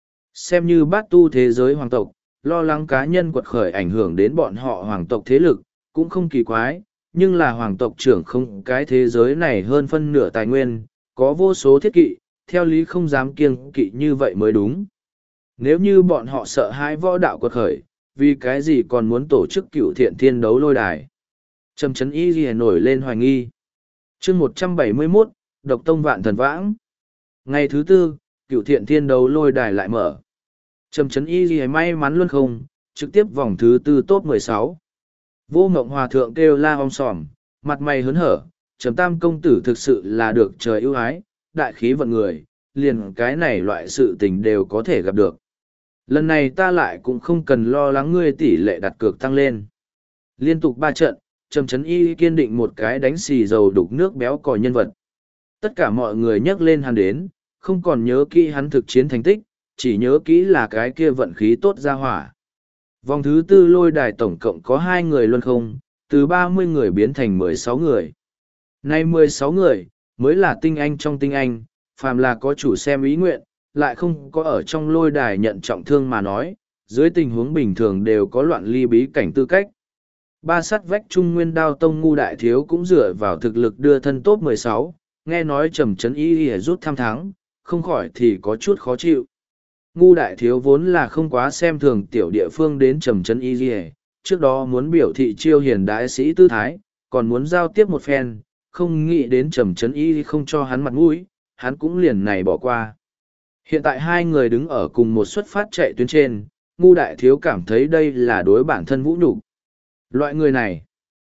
Xem như bát tu thế giới hoàng tộc, lo lắng cá nhân quật khởi ảnh hưởng đến bọn họ hoàng tộc thế lực, cũng không kỳ quái, nhưng là hoàng tộc trưởng không cái thế giới này hơn phân nửa tài nguyên, có vô số thiết kỵ, theo lý không dám kiêng kỵ như vậy mới đúng. Nếu như bọn họ sợ hãi võ đạo quật khởi, vì cái gì còn muốn tổ chức cựu thiện thiên đấu lôi đài. Trầm Chấn Y gì nổi lên hoài nghi. chương 171, Độc Tông Vạn Thần Vãng. Ngày thứ tư, cựu thiện thiên đấu lôi đài lại mở. Trầm Chấn Y gì may mắn luôn không, trực tiếp vòng thứ tư top 16. Vô Ngộng Hòa Thượng kêu la om sòm, mặt mày hớn hở, Trầm Tam công tử thực sự là được trời ưu ái, đại khí vận người, liền cái này loại sự tình đều có thể gặp được. Lần này ta lại cũng không cần lo lắng ngươi tỷ lệ đặt cược tăng lên. Liên tục 3 trận, Trầm Chấn Y kiên định một cái đánh xì dầu đục nước béo cò nhân vật. Tất cả mọi người nhắc lên hắn đến, không còn nhớ kỹ hắn thực chiến thành tích, chỉ nhớ kỹ là cái kia vận khí tốt ra hỏa. Vòng thứ tư lôi đài tổng cộng có 2 người luân không, từ 30 người biến thành 16 người. Nay 16 người, mới là tinh anh trong tinh anh, phàm là có chủ xem ý nguyện, lại không có ở trong lôi đài nhận trọng thương mà nói, dưới tình huống bình thường đều có loạn ly bí cảnh tư cách. Ba sắt vách Trung Nguyên Đao Tông Ngu Đại Thiếu cũng dựa vào thực lực đưa thân top 16, nghe nói Trầm Chấn Y rút tham thắng, không khỏi thì có chút khó chịu. Ngu Đại Thiếu vốn là không quá xem thường tiểu địa phương đến Trầm Chấn Y, trước đó muốn biểu thị chiêu hiền đại sĩ tư thái, còn muốn giao tiếp một phen, không nghĩ đến Trầm Chấn Y không cho hắn mặt mũi, hắn cũng liền này bỏ qua. Hiện tại hai người đứng ở cùng một xuất phát chạy tuyến trên, Ngu Đại Thiếu cảm thấy đây là đối bản thân vũ nhục. Loại người này.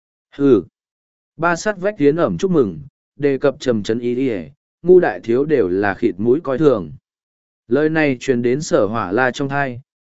Ba sát vách tiến ẩm chúc mừng, đề cập Trầm Chấn Y, Ngu Đại Thiếu đều là khịt mũi coi thường. Lời này truyền đến Sở Hỏa La trong thai,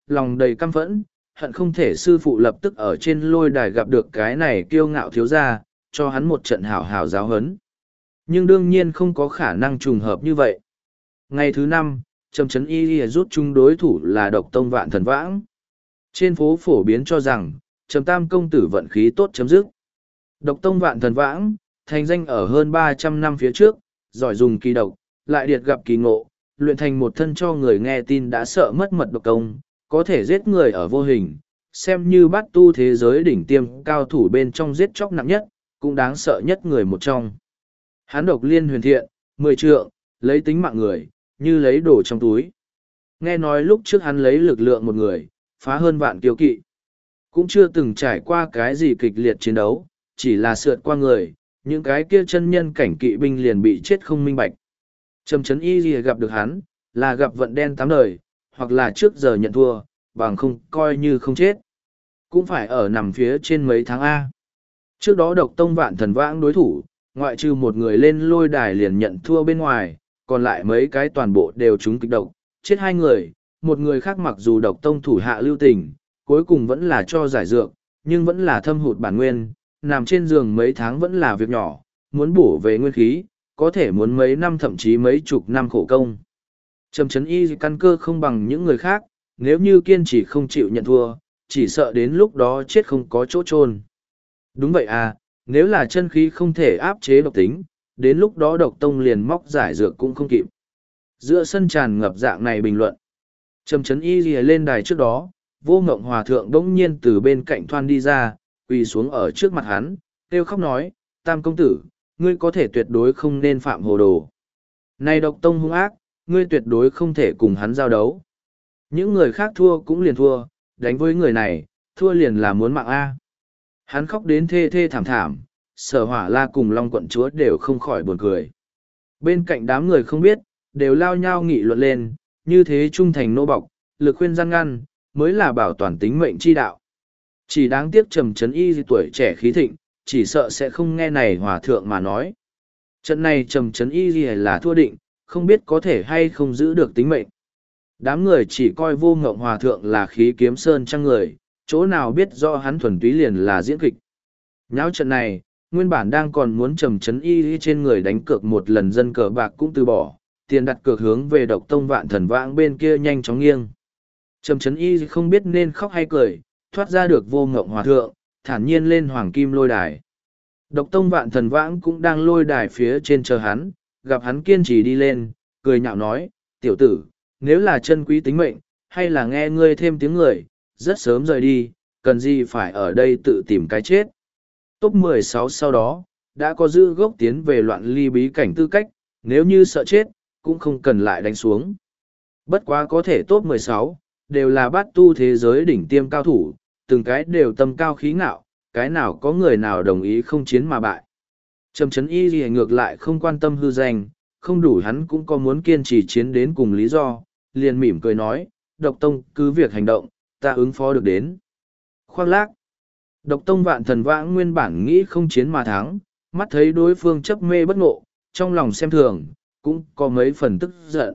lòng đầy căm phẫn, hận không thể sư phụ lập tức ở trên lôi đài gặp được cái này kiêu ngạo thiếu gia, cho hắn một trận hảo hảo giáo huấn. Nhưng đương nhiên không có khả năng trùng hợp như vậy. Ngày thứ năm, Trầm Trấn Y rút chung đối thủ là Độc Tông Vạn Thần Vãng. Trên phố phổ biến cho rằng, Trầm Tam công tử vận khí tốt chấm dứt. Độc Tông Vạn Thần Vãng, thành danh ở hơn 300 năm phía trước, giỏi dùng kỳ độc, lại điệt gặp kỳ ngộ, luyện thành một thân cho người nghe tin đã sợ mất mật độc công, có thể giết người ở vô hình, xem như bát tu thế giới đỉnh tiêm cao thủ bên trong giết chóc nặng nhất, cũng đáng sợ nhất người một trong. Hắn độc liên huyền thiện, 10 trượng, lấy tính mạng người, như lấy đồ trong túi. Nghe nói lúc trước hắn lấy lực lượng một người, phá hơn vạn kiêu kỵ. Cũng chưa từng trải qua cái gì kịch liệt chiến đấu, chỉ là sượt qua người, những cái kia chân nhân cảnh kỵ binh liền bị chết không minh bạch. Trầm Trấn Y gì gặp được hắn, là gặp vận đen tám đời, hoặc là trước giờ nhận thua, bằng không coi như không chết. Cũng phải ở nằm phía trên mấy tháng A. Trước đó Độc Tông Vạn Thần Vãng đối thủ, ngoại trừ một người lên lôi đài liền nhận thua bên ngoài, còn lại mấy cái toàn bộ đều trúng kịch độc, chết hai người, một người khác mặc dù Độc Tông thủ hạ lưu tình, cuối cùng vẫn là cho giải dược, nhưng vẫn là thâm hụt bản nguyên, nằm trên giường mấy tháng vẫn là việc nhỏ, muốn bổ về nguyên khí, có thể muốn mấy năm thậm chí mấy chục năm khổ công. Trầm Trấn Y căn cơ không bằng những người khác, nếu như kiên trì không chịu nhận thua, chỉ sợ đến lúc đó chết không có chỗ chôn. Đúng vậy à, nếu là chân khí không thể áp chế độc tính, đến lúc đó Độc Tông liền móc giải dược cũng không kịp. Giữa sân tràn ngập dạng này bình luận. Trầm Trấn Y lên đài trước đó, Vô Ngộng Hòa Thượng bỗng nhiên từ bên cạnh thoan đi ra, quỳ xuống ở trước mặt hắn, kêu khóc nói, Tam công tử, ngươi có thể tuyệt đối không nên phạm hồ đồ. Này Độc Tông hung ác, ngươi tuyệt đối không thể cùng hắn giao đấu. Những người khác thua cũng liền thua, đánh với người này, thua liền là muốn mạng A. Hắn khóc đến thê thê thảm thảm, Sở Hỏa La cùng Long quận chúa đều không khỏi buồn cười. Bên cạnh đám người không biết, đều lao nhau nghị luận lên, như thế trung thành nô bọc, lực khuyên gian ngăn, mới là bảo toàn tính mệnh chi đạo. Chỉ đáng tiếc Trầm Trấn Y tuổi trẻ khí thịnh, chỉ sợ sẽ không nghe này hòa thượng mà nói. Trận này Trầm Trấn Y là thua định, không biết có thể hay không giữ được tính mệnh. Đám người chỉ coi Vô Ngộng Hòa thượng là khí kiếm sơn trăng người, chỗ nào biết do hắn thuần túy liền là diễn kịch. Nháo trận này, nguyên bản đang còn muốn Trầm Trấn Y trên người đánh cược một lần dân cờ bạc cũng từ bỏ, tiền đặt cược hướng về Độc Tông Vạn Thần Vãng bên kia nhanh chóng nghiêng. Trầm Trấn Y không biết nên khóc hay cười, thoát ra được Vô Ngộng Hòa thượng, thản nhiên lên hoàng kim lôi đài. Độc Tông Vạn Thần Vãng cũng đang lôi đài phía trên chờ hắn, gặp hắn kiên trì đi lên, cười nhạo nói, tiểu tử, nếu là chân quý tính mệnh, hay là nghe ngươi thêm tiếng người, rất sớm rời đi, cần gì phải ở đây tự tìm cái chết. Top 16 sau đó, đã có giữ gốc tiến về loạn ly bí cảnh tư cách, nếu như sợ chết, cũng không cần lại đánh xuống. Bất quá có thể top 16, đều là bát tu thế giới đỉnh tiêm cao thủ, từng cái đều tâm cao khí ngạo, cái nào có người nào đồng ý không chiến mà bại. Trầm Trấn Y gì ngược lại không quan tâm hư danh, không đủ hắn cũng có muốn kiên trì chiến đến cùng lý do, liền mỉm cười nói, Độc Tông cứ việc hành động, ta ứng phó được đến. Khoác lác. Độc Tông Vạn Thần Vãng nguyên bản nghĩ không chiến mà thắng, mắt thấy đối phương chấp mê bất ngộ, trong lòng xem thường, cũng có mấy phần tức giận.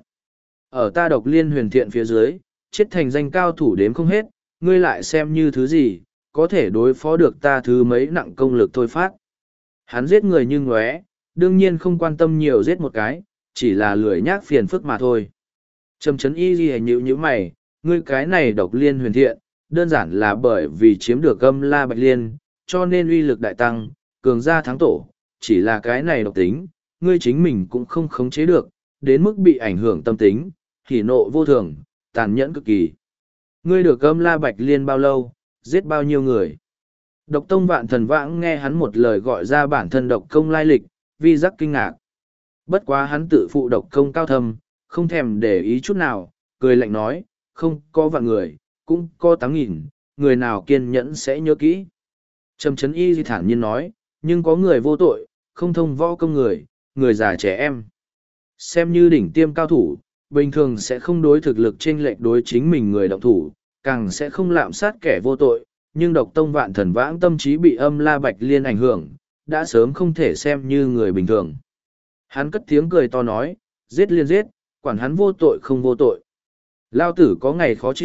Ở ta Độc Liên huyền thiện phía dưới, chết thành danh cao thủ đếm không hết, ngươi lại xem như thứ gì, có thể đối phó được ta thứ mấy nặng công lực thôi phát. Hắn giết người như ngóe, đương nhiên không quan tâm nhiều giết một cái, chỉ là lười nhác phiền phức mà thôi. Trầm Trấn Y ghi nhíu nhíu mày, ngươi cái này Độc Liên huyền thiện, đơn giản là bởi vì chiếm được Âm La Bạch Liên, cho nên uy lực đại tăng, cường gia thắng tổ, chỉ là cái này độc tính, ngươi chính mình cũng không khống chế được, đến mức bị ảnh hưởng tâm tính, hỉ nộ vô thường, tàn nhẫn cực kỳ. Ngươi được Âm La Bạch Liên bao lâu, giết bao nhiêu người? Độc Tông Vạn Thần Vãng nghe hắn một lời gọi ra bản thân độc công lai lịch, vi giác kinh ngạc. Bất quá hắn tự phụ độc công cao thâm, không thèm để ý chút nào, cười lạnh nói, không có vạn người, cũng có 8.000, người nào kiên nhẫn sẽ nhớ kỹ. Trầm Trấn Y thản nhiên nói, nhưng có người vô tội, không thông võ công người, người già trẻ em. Xem như đỉnh tiêm cao thủ, bình thường sẽ không đối thực lực chênh lệch đối chính mình người động thủ, càng sẽ không lạm sát kẻ vô tội, nhưng Độc Tông Vạn Thần Vãng tâm trí bị Âm La Bạch Liên ảnh hưởng, đã sớm không thể xem như người bình thường. Hắn cất tiếng cười to nói, giết liên giết, quản hắn vô tội không vô tội. Lao tử có ngày khó chịu,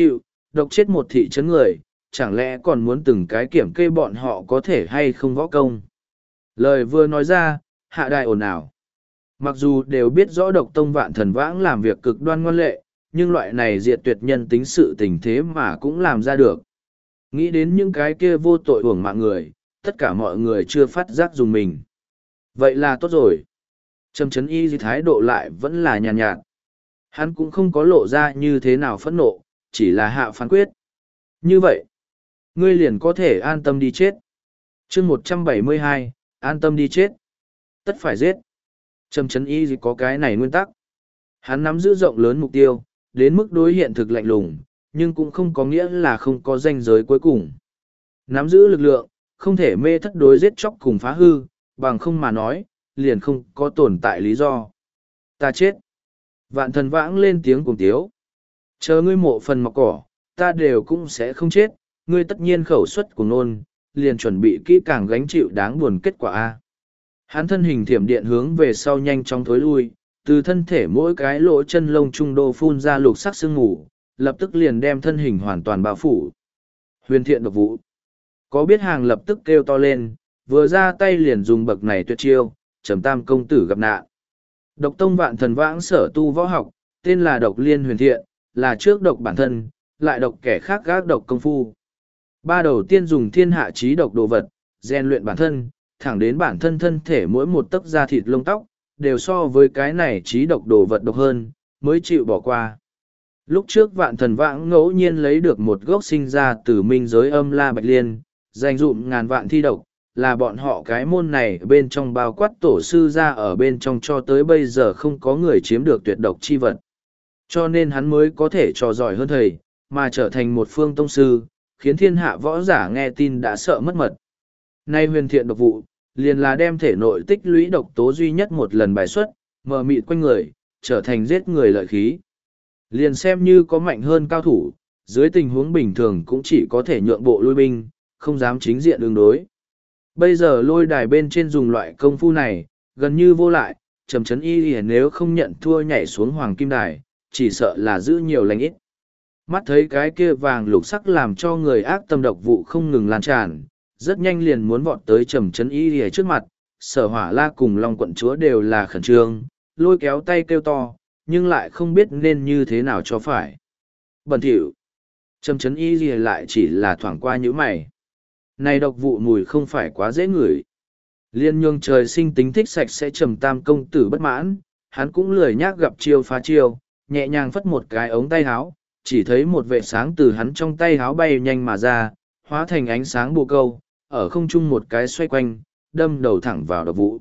độc chết một thị trấn người, chẳng lẽ còn muốn từng cái kiểm kê bọn họ có thể hay không võ công. Lời vừa nói ra, hạ đài ồn ào. Mặc dù đều biết rõ độc tông Vạn Thần Vãng làm việc cực đoan ngoan lệ, nhưng loại này diệt tuyệt nhân tính sự tình thế mà cũng làm ra được. Nghĩ đến những cái kia vô tội uổng mạng người, tất cả mọi người chưa phát giác dùng mình. Vậy là tốt rồi. Trầm Chấn Y thái độ lại vẫn là nhàn nhạt. Hắn cũng không có lộ ra như thế nào phẫn nộ, chỉ là hạ phán quyết. Như vậy, ngươi liền có thể an tâm đi chết. chương 172, an tâm đi chết. Tất phải giết. Trầm Chấn Y có cái này nguyên tắc. Hắn nắm giữ rộng lớn mục tiêu, đến mức đối hiện thực lạnh lùng, nhưng cũng không có nghĩa là không có ranh giới cuối cùng. Nắm giữ lực lượng, không thể mê thất đối giết chóc cùng phá hư, bằng không mà nói, liền không có tồn tại lý do. Ta chết. Vạn Thần Vãng lên tiếng cùng tiếu. Chờ ngươi mộ phần mọc cỏ, ta đều cũng sẽ không chết, ngươi tất nhiên khẩu suất của nôn, liền chuẩn bị kỹ càng gánh chịu đáng buồn kết quả a. Hắn thân hình thiểm điện hướng về sau nhanh chóng thối lui, từ thân thể mỗi cái lỗ chân lông trung đô phun ra lục sắc sương mù, lập tức liền đem thân hình hoàn toàn bao phủ. Huyền Thiện Độc Vụ. Có biết hàng lập tức kêu to lên, vừa ra tay liền dùng bậc này tuyệt chiêu, Trầm Tam công tử gặp nạn. Độc tông Vạn Thần Vãng sở tu võ học, tên là Độc Liên Huyền Thiện, là trước độc bản thân, lại độc kẻ khác gác độc công phu. Ba đầu tiên dùng thiên hạ trí độc đồ vật, rèn luyện bản thân, thẳng đến bản thân thân thể mỗi một tấc da thịt lông tóc, đều so với cái này trí độc đồ vật độc hơn, mới chịu bỏ qua. Lúc trước Vạn Thần Vãng ngẫu nhiên lấy được một gốc sinh ra từ minh giới âm la bạch liên, dành dụm ngàn vạn thi độc, là bọn họ cái môn này bên trong bao quát tổ sư ra ở bên trong cho tới bây giờ không có người chiếm được tuyệt độc chi vật. Cho nên hắn mới có thể trò giỏi hơn thầy, mà trở thành một phương tông sư, khiến thiên hạ võ giả nghe tin đã sợ mất mật. Nay huyền thiện độc vụ, liền là đem thể nội tích lũy độc tố duy nhất một lần bài xuất, mờ mịt quanh người, trở thành giết người lợi khí. Liền xem như có mạnh hơn cao thủ, dưới tình huống bình thường cũng chỉ có thể nhượng bộ lui binh, không dám chính diện ứng đối. Bây giờ lôi đài bên trên dùng loại công phu này, gần như vô lại, Trầm Chấn Y nếu không nhận thua nhảy xuống hoàng kim đài, chỉ sợ là giữ nhiều lành ít. Mắt thấy cái kia vàng lục sắc làm cho người ác tâm độc vụ không ngừng lan tràn, rất nhanh liền muốn vọt tới Trầm Chấn Y trước mặt, Sở Hỏa La cùng Long quận chúa đều là khẩn trương, lôi kéo tay kêu to, nhưng lại không biết nên như thế nào cho phải. Bẩn thỉu. Trầm Chấn Y lại chỉ là thoảng qua những mày. Này độc vụ mùi không phải quá dễ ngửi. Liên nhương trời sinh tính thích sạch sẽ Trầm Tam công tử bất mãn, hắn cũng lười nhác gặp chiêu phá chiêu, nhẹ nhàng phất một cái ống tay háo, chỉ thấy một vệt sáng từ hắn trong tay háo bay nhanh mà ra, hóa thành ánh sáng bồ câu, ở không trung một cái xoay quanh, đâm đầu thẳng vào độc vụ.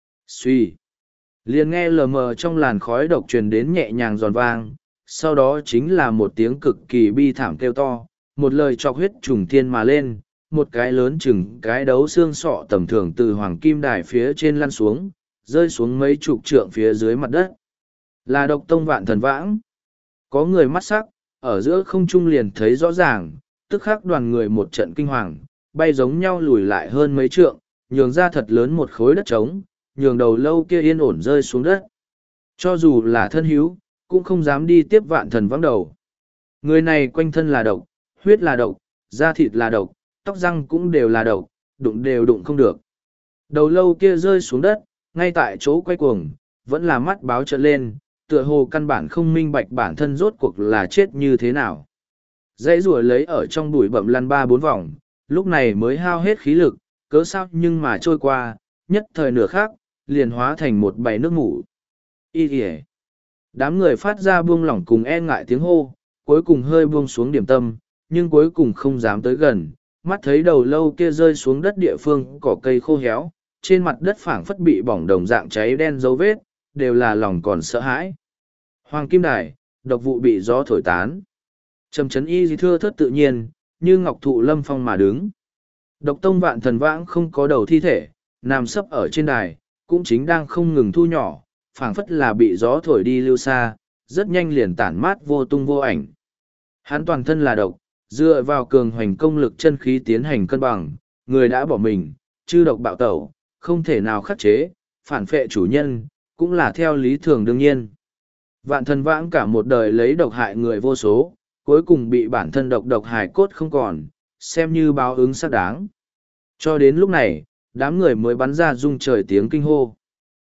Xuy. Liền nghe lờ mờ trong làn khói độc truyền đến nhẹ nhàng giòn vang, sau đó chính là một tiếng cực kỳ bi thảm kêu to, một lời chọc huyết trùng thiên mà lên, một cái lớn chừng cái đấu xương sọ tầm thường từ hoàng kim đài phía trên lăn xuống, rơi xuống mấy chục trượng phía dưới mặt đất. Là độc tông Vạn Thần Vãng. Có người mắt sắc, ở giữa không trung liền thấy rõ ràng, tức khắc đoàn người một trận kinh hoàng, bay giống nhau lùi lại hơn mấy trượng, nhường ra thật lớn một khối đất trống, nhường đầu lâu kia yên ổn rơi xuống đất. Cho dù là thân hữu, cũng không dám đi tiếp Vạn Thần Vãng đầu. Người này quanh thân là độc, huyết là độc, da thịt là độc, tóc răng cũng đều là độc, đụng đều đụng không được. Đầu lâu kia rơi xuống đất, ngay tại chỗ quay cuồng, vẫn là mắt báo trợn lên, tựa hồ căn bản không minh bạch bản thân rốt cuộc là chết như thế nào. Dãy rùa lấy ở trong bụi bậm lăn 3-4 vòng, lúc này mới hao hết khí lực, cớ sao nhưng mà trôi qua, nhất thời nửa khác, liền hóa thành một bầy nước mủ. Y kìa! Đám người phát ra buông lỏng cùng e ngại tiếng hô, cuối cùng hơi buông xuống điểm tâm, nhưng cuối cùng không dám tới gần, mắt thấy đầu lâu kia rơi xuống đất địa phương cỏ cây khô héo, trên mặt đất phảng phất bị bỏng đồng dạng cháy đen dấu vết, đều là lòng còn sợ hãi. Hoàng kim đài, độc vụ bị gió thổi tán. Trầm Chấn Y thưa thớt tự nhiên, như ngọc thụ lâm phong mà đứng. Độc tông Vạn Thần Vãng không có đầu thi thể, nằm sấp ở trên đài, cũng chính đang không ngừng thu nhỏ, phảng phất là bị gió thổi đi lưu xa, rất nhanh liền tản mát vô tung vô ảnh. Hắn toàn thân là độc, dựa vào cường hoành công lực chân khí tiến hành cân bằng, người đã bỏ mình, chư độc bạo tẩu, không thể nào khắc chế, phản phệ chủ nhân, cũng là theo lý thường đương nhiên. Vạn Thần Vãng cả một đời lấy độc hại người vô số, cuối cùng bị bản thân độc độc hài cốt không còn, xem như báo ứng xác đáng. Cho đến lúc này, đám người mới bắn ra rung trời tiếng kinh hô.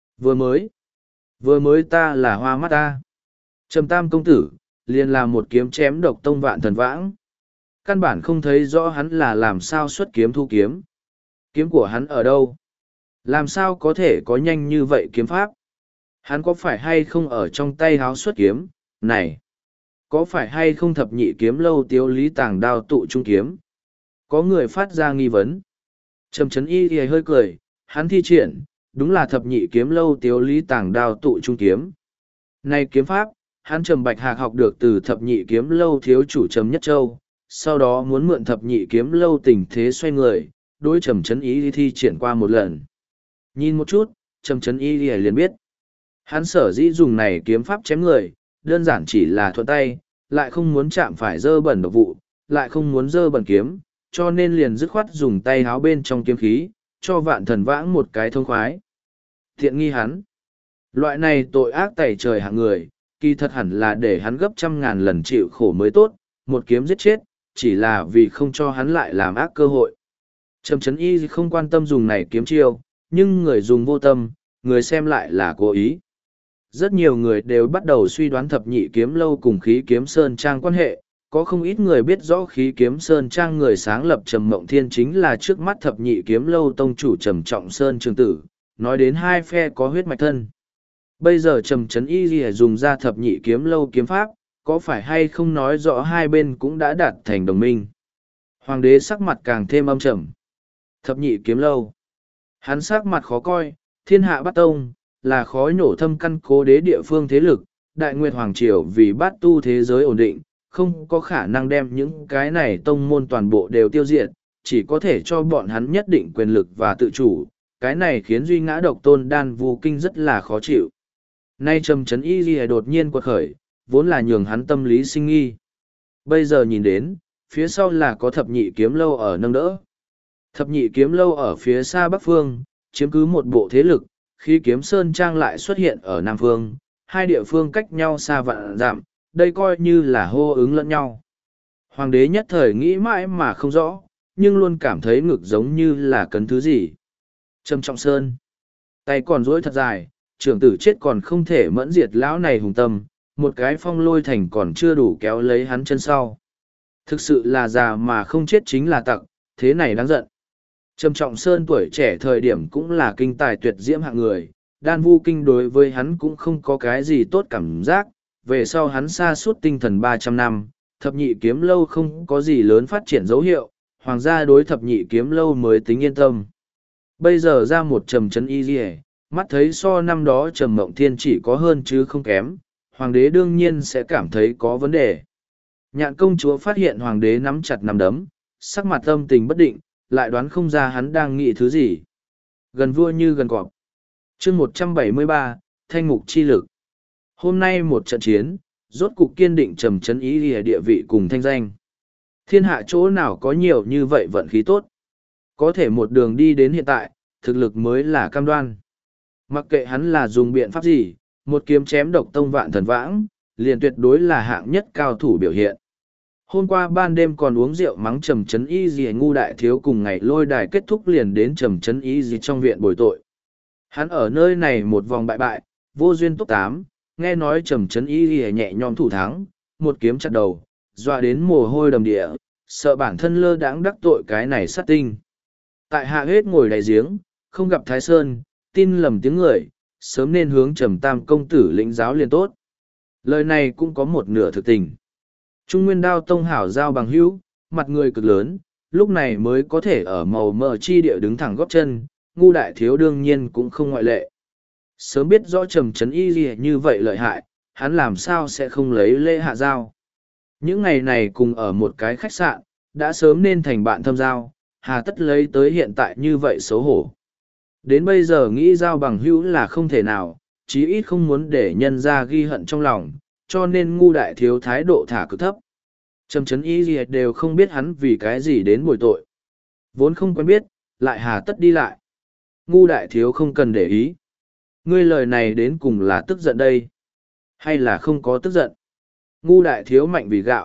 Vừa mới ta là hoa mắt ta. Trầm Tam công tử, liền là một kiếm chém độc tông vạn thần vãng. Căn bản không thấy rõ hắn là làm sao xuất kiếm thu kiếm. Kiếm của hắn ở đâu? Làm sao có thể có nhanh như vậy kiếm pháp? Hắn có phải hay không ở trong tay háo xuất kiếm? Này! Có phải hay không thập nhị kiếm lâu tiếu lý tàng đao tụ trung kiếm? Có người phát ra nghi vấn. Trầm Trấn Y thì hơi cười, hắn thi triển, đúng là thập nhị kiếm lâu tiếu lý tàng đao tụ trung kiếm. Này kiếm pháp, hắn Trầm Bạch Hạc học được từ thập nhị kiếm lâu thiếu chủ Trầm Nhất Châu, sau đó muốn mượn thập nhị kiếm lâu tình thế xoay người, đối Trầm Trấn Y thi triển qua một lần. Nhìn một chút, Trầm Trấn Y liền biết. Hắn sở dĩ dùng này kiếm pháp chém người, đơn giản chỉ là thuận tay, lại không muốn chạm phải dơ bẩn độc vụ, lại không muốn dơ bẩn kiếm, cho nên liền dứt khoát dùng tay háo bên trong kiếm khí, cho vạn thần vãng một cái thông khoái. Thiện nghi hắn. Loại này tội ác tẩy trời hạng người, kỳ thật hẳn là để hắn gấp 100.000 lần chịu khổ mới tốt, một kiếm giết chết, chỉ là vì không cho hắn lại làm ác cơ hội. Trầm Trấn Y không quan tâm dùng này kiếm chiêu, nhưng người dùng vô tâm, người xem lại là cố ý. Rất nhiều người đều bắt đầu suy đoán thập nhị kiếm lâu cùng khí kiếm sơn trang quan hệ, có không ít người biết rõ khí kiếm sơn trang người sáng lập Trầm Mộng Thiên chính là trước mắt thập nhị kiếm lâu tông chủ Trầm Trọng Sơn Trường Tử, nói đến hai phe có huyết mạch thân. Bây giờ Trầm Trấn Y Ghi dùng ra thập nhị kiếm lâu kiếm pháp, có phải hay không nói rõ hai bên cũng đã đạt thành đồng minh. Hoàng đế sắc mặt càng thêm âm trầm. Thập nhị kiếm lâu. Hắn sắc mặt khó coi, thiên hạ bát tông, là khó nhổ thâm căn cố đế địa phương thế lực, Đại Nguyệt Hoàng Triều vì bát tu thế giới ổn định, không có khả năng đem những cái này tông môn toàn bộ đều tiêu diệt, chỉ có thể cho bọn hắn nhất định quyền lực và tự chủ, cái này khiến Duy Ngã Độc Tôn Đan Vu Kinh rất là khó chịu. Nay Trầm Trấn Y Ghi đột nhiên quật khởi, vốn là nhường hắn tâm lý sinh nghi. Bây giờ nhìn đến, phía sau là có thập nhị kiếm lâu ở nâng đỡ. Thập nhị kiếm lâu ở phía xa bắc phương, chiếm cứ một bộ thế lực, khi kiếm sơn trang lại xuất hiện ở nam phương, hai địa phương cách nhau xa vạn dặm, đây coi như là hô ứng lẫn nhau. Hoàng đế nhất thời nghĩ mãi mà không rõ, nhưng luôn cảm thấy ngực giống như là cấn thứ gì. Trầm Trọng Sơn, tay còn duỗi thật dài, trưởng tử chết còn không thể mẫn diệt lão này hùng tâm, một cái phong lôi thành còn chưa đủ kéo lấy hắn chân sau. Thực sự là già mà không chết chính là tặc, thế này đáng giận. Trầm Trọng Sơn tuổi trẻ thời điểm cũng là kinh tài tuyệt diễm hạng người, Đan Vu Kinh đối với hắn cũng không có cái gì tốt cảm giác, về sau hắn sa suốt tinh thần 300 năm, thập nhị kiếm lâu không có gì lớn phát triển dấu hiệu, hoàng gia đối thập nhị kiếm lâu mới tính yên tâm. Bây giờ ra một Trầm Trấn Y Ghi, mắt thấy so năm đó Trầm Mộng Thiên chỉ có hơn chứ không kém, hoàng đế đương nhiên sẽ cảm thấy có vấn đề. Nhạn công chúa phát hiện hoàng đế nắm chặt nắm đấm, sắc mặt âm tình bất định, lại đoán không ra hắn đang nghĩ thứ gì. Gần vua như gần cọp. Chương 173, Thanh mục chi lực. Hôm nay một trận chiến, rốt cục kiên định Trầm Trấn Y Ghi địa vị cùng thanh danh. Thiên hạ chỗ nào có nhiều như vậy vận khí tốt. Có thể một đường đi đến hiện tại, thực lực mới là cam đoan. Mặc kệ hắn là dùng biện pháp gì, một kiếm chém độc tông vạn thần vãng, liền tuyệt đối là hạng nhất cao thủ biểu hiện. Hôm qua ban đêm còn uống rượu mắng Trầm Trấn Y Ghi ngu đại thiếu cùng ngày lôi đài kết thúc liền đến Trầm Trấn Y Ghi trong viện bồi tội. Hắn ở nơi này một vòng bại bại, vô duyên top 8, nghe nói Trầm Trấn Y Ghi nhẹ nhõm thủ thắng, một kiếm chặt đầu, dọa đến mồ hôi đầm địa, sợ bản thân lơ đãng đắc tội cái này sát tinh. Tại hạ hết ngồi đáy giếng, không gặp Thái Sơn, tin lầm tiếng người, sớm nên hướng Trầm Tam công tử lĩnh giáo liền tốt. Lời này cũng có một nửa thực tình. Trung Nguyên Đao Tông hảo giao bằng hữu, mặt người cực lớn, lúc này mới có thể ở màu mờ chi địa đứng thẳng góp chân, ngu đại thiếu đương nhiên cũng không ngoại lệ. Sớm biết rõ Trầm Trấn Y Ghi như vậy lợi hại, hắn làm sao sẽ không lấy lễ hạ giao. Những ngày này cùng ở một cái khách sạn, đã sớm nên thành bạn thâm giao, hà tất lấy tới hiện tại như vậy xấu hổ. Đến bây giờ nghĩ giao bằng hữu là không thể nào, chí ít không muốn để nhân ra ghi hận trong lòng, cho nên ngu đại thiếu thái độ thả cực thấp. Trầm Trấn Y Ghi đều không biết hắn vì cái gì đến bồi tội. Vốn không quen biết, lại hà tất đi lại. Ngu đại thiếu không cần để ý. Ngươi lời này đến cùng là tức giận đây, hay là không có tức giận. Ngu đại thiếu mạnh vì gạo,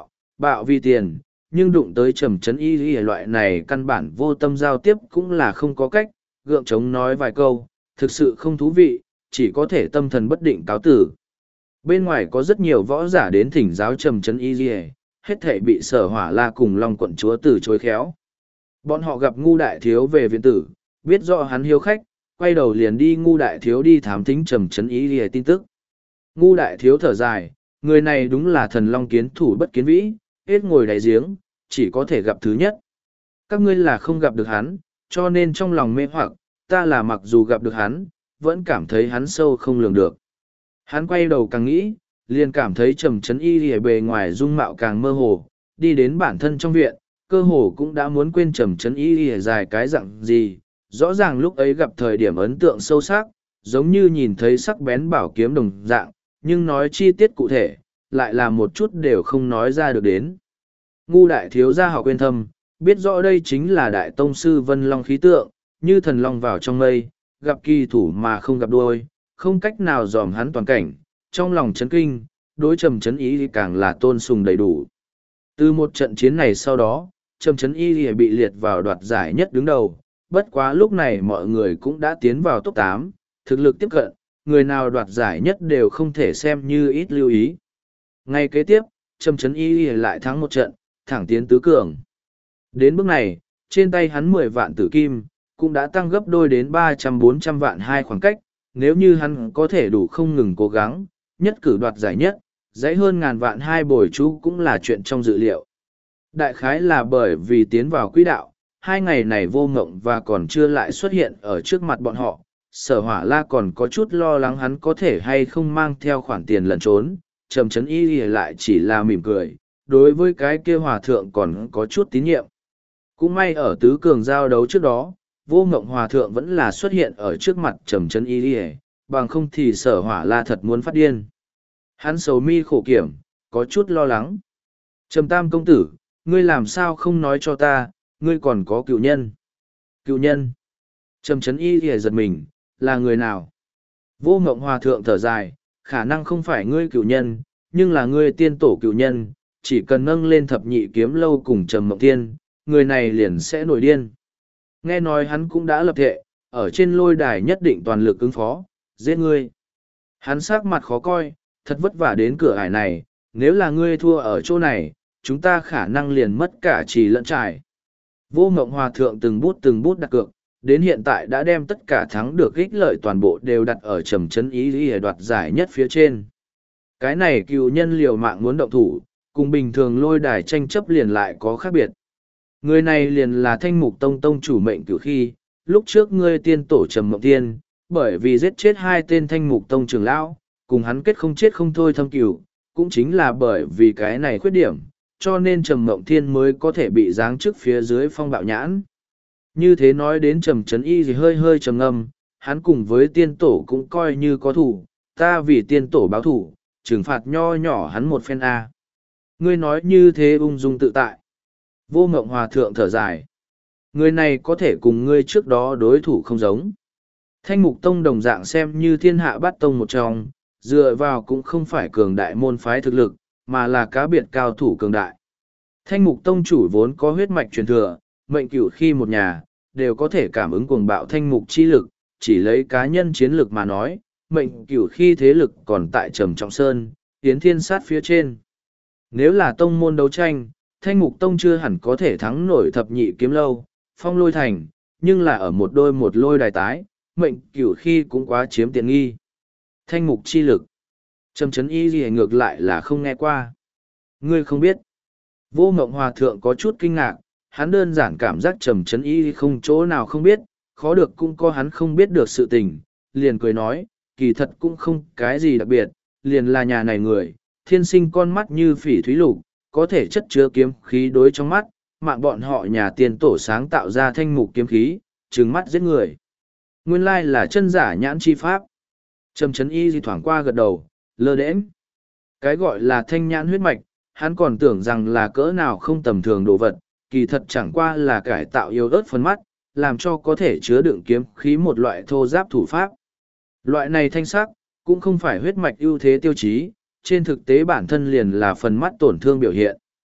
bạo vì tiền, nhưng đụng tới trầm trấn y loại này căn bản vô tâm giao tiếp cũng là không có cách, gượng chống nói vài câu, thực sự không thú vị, chỉ có thể tâm thần bất định cáo tử. Bên ngoài có rất nhiều võ giả đến thỉnh giáo trầm trấn y hết thể bị Sở Hỏa La cùng Long quận chúa từ chối khéo. Bọn họ gặp Ngu đại thiếu về viện tử, biết rõ hắn hiếu khách, quay đầu liền đi Ngu đại thiếu đi thám thính trầm trấn y tin tức. Ngu đại thiếu thở dài, người này đúng là thần long kiến thủ bất kiến vĩ, hết ngồi đáy giếng, chỉ có thể gặp thứ nhất. Các ngươi là không gặp được hắn, cho nên trong lòng mê hoặc, ta là mặc dù gặp được hắn, vẫn cảm thấy hắn sâu không lường được. Hắn quay đầu càng nghĩ, liền cảm thấy trầm trấn y ở bề ngoài dung mạo càng mơ hồ, đi đến bản thân trong viện, cơ hồ cũng đã muốn quên trầm trấn y dài cái dặn gì, rõ ràng lúc ấy gặp thời điểm ấn tượng sâu sắc, giống như nhìn thấy sắc bén bảo kiếm đồng dạng, nhưng nói chi tiết cụ thể, lại là một chút đều không nói ra được đến. Ngu đại thiếu gia học quên thâm, biết rõ đây chính là đại tông sư Vân Long khí tượng, như thần long vào trong mây, gặp kỳ thủ mà không gặp đuôi, không cách nào dòm hắn toàn cảnh, trong lòng chấn kinh, đối trầm chấn ý càng là tôn sùng đầy đủ. Từ một trận chiến này sau đó, trầm chấn y bị liệt vào đoạt giải nhất đứng đầu, bất quá lúc này mọi người cũng đã tiến vào top 8, thực lực tiếp cận, người nào đoạt giải nhất đều không thể xem như ít lưu ý. Ngay kế tiếp, trầm chấn y lại thắng một trận, thẳng tiến tứ cường. Đến bước này, trên tay hắn 10 vạn tử kim, cũng đã tăng gấp đôi đến 300-400 vạn hai khoảng cách, nếu như hắn có thể đủ không ngừng cố gắng, nhất cử đoạt giải nhất, dãy hơn ngàn vạn hai bồi chú cũng là chuyện trong dự liệu. Đại khái là bởi vì tiến vào quỹ đạo, 2 ngày này Vô Ngộng và còn chưa lại xuất hiện ở trước mặt bọn họ, Sở Hỏa La còn có chút lo lắng hắn có thể hay không mang theo khoản tiền lẩn trốn, trầm trấn y lại chỉ là mỉm cười, đối với cái kia hòa thượng còn có chút tín nhiệm. Cũng may ở tứ cường giao đấu trước đó, Vô Ngộng hòa thượng vẫn là xuất hiện ở trước mặt trầm trấn y, bằng không thì Sở Hỏa La thật muốn phát điên. Hắn sầu mi khổ kiểm, có chút lo lắng. Trầm Tam công tử, ngươi làm sao không nói cho ta, ngươi còn có cựu nhân. Cựu nhân. Trầm trấn y giật mình, là người nào? Vô Ngộng hòa thượng thở dài, khả năng không phải ngươi cựu nhân, nhưng là ngươi tiên tổ cựu nhân, chỉ cần nâng lên thập nhị kiếm lâu cùng Trầm Mộng Tiên, người này liền sẽ nổi điên. Nghe nói hắn cũng đã lập thệ, ở trên lôi đài nhất định toàn lực ứng phó, giết ngươi. Hắn sắc mặt khó coi, thật vất vả đến cửa ải này, nếu là ngươi thua ở chỗ này, chúng ta khả năng liền mất cả trì lẫn trải. Vô Ngộng hòa thượng từng bút đặt cược, đến hiện tại đã đem tất cả thắng được ích lợi toàn bộ đều đặt ở trầm trấn ý để đoạt giải nhất phía trên. Cái này cựu nhân liều mạng muốn động thủ, cùng bình thường lôi đài tranh chấp liền lại có khác biệt. Người này liền là Thanh Mục Tông tông chủ Mệnh Cửu Khi, lúc trước ngươi tiên tổ Trầm Mộng Tiên, bởi vì giết chết 2 tên Thanh Mục Tông trưởng lão, cùng hắn kết không chết không thôi thâm cửu, cũng chính là bởi vì cái này khuyết điểm, cho nên Trầm Mộng Thiên mới có thể bị giáng chức phía dưới Phong Bạo Nhãn. Như thế nói đến Trầm Trấn Y thì hơi hơi trầm ngâm, hắn cùng với tiên tổ cũng coi như có thủ, ta vì tiên tổ báo thủ, trừng phạt nho nhỏ hắn một phen A. Ngươi nói như thế ung dung tự tại. Vô Ngộng hòa thượng thở dài. Người này có thể cùng ngươi trước đó đối thủ không giống. Thanh Mục Tông đồng dạng xem như thiên hạ bát tông một trong, dựa vào cũng không phải cường đại môn phái thực lực, mà là cá biệt cao thủ cường đại. Thanh Mục Tông chủ vốn có huyết mạch truyền thừa, Mệnh Cửu Khi một nhà, đều có thể cảm ứng cuồng bạo thanh mục chi lực, chỉ lấy cá nhân chiến lực mà nói, Mệnh Cửu Khi thế lực còn tại Trầm Trọng Sơn, Yến Thiên Sát phía trên. Nếu là tông môn đấu tranh, Thanh Mục Tông chưa hẳn có thể thắng nổi thập nhị kiếm lâu, Phong Lôi Thành, nhưng là ở một lôi đài tái, Mệnh Cửu Khi cũng quá chiếm tiện nghi. Thanh mục chi lực. Trầm trấn y gì ngược lại là không nghe qua. Ngươi không biết. Vô Ngộng hòa thượng có chút kinh ngạc, hắn đơn giản cảm giác trầm trấn y không chỗ nào không biết, khó được cũng có hắn không biết được sự tình, liền cười nói, kỳ thật cũng không cái gì đặc biệt, liền là nhà này người, thiên sinh con mắt như phỉ thúy lục, có thể chất chứa kiếm khí đối trong mắt, mạng bọn họ nhà tiền tổ sáng tạo ra thanh mục kiếm khí, trừng mắt giết người. Nguyên lai là chân giả nhãn chi pháp. Trầm trấn y di thoảng qua gật đầu, lơ đễnh. Cái gọi là thanh nhãn huyết mạch, hắn còn tưởng rằng là cỡ nào không tầm thường đồ vật, kỳ thật chẳng qua là cải tạo yếu ớt phần mắt, làm cho có thể chứa đựng kiếm khí một loại thô giáp thủ pháp. Loại này thanh sắc, cũng không phải huyết mạch ưu thế tiêu chí, trên thực tế bản thân liền là phần mắt tổn thương biểu hiện.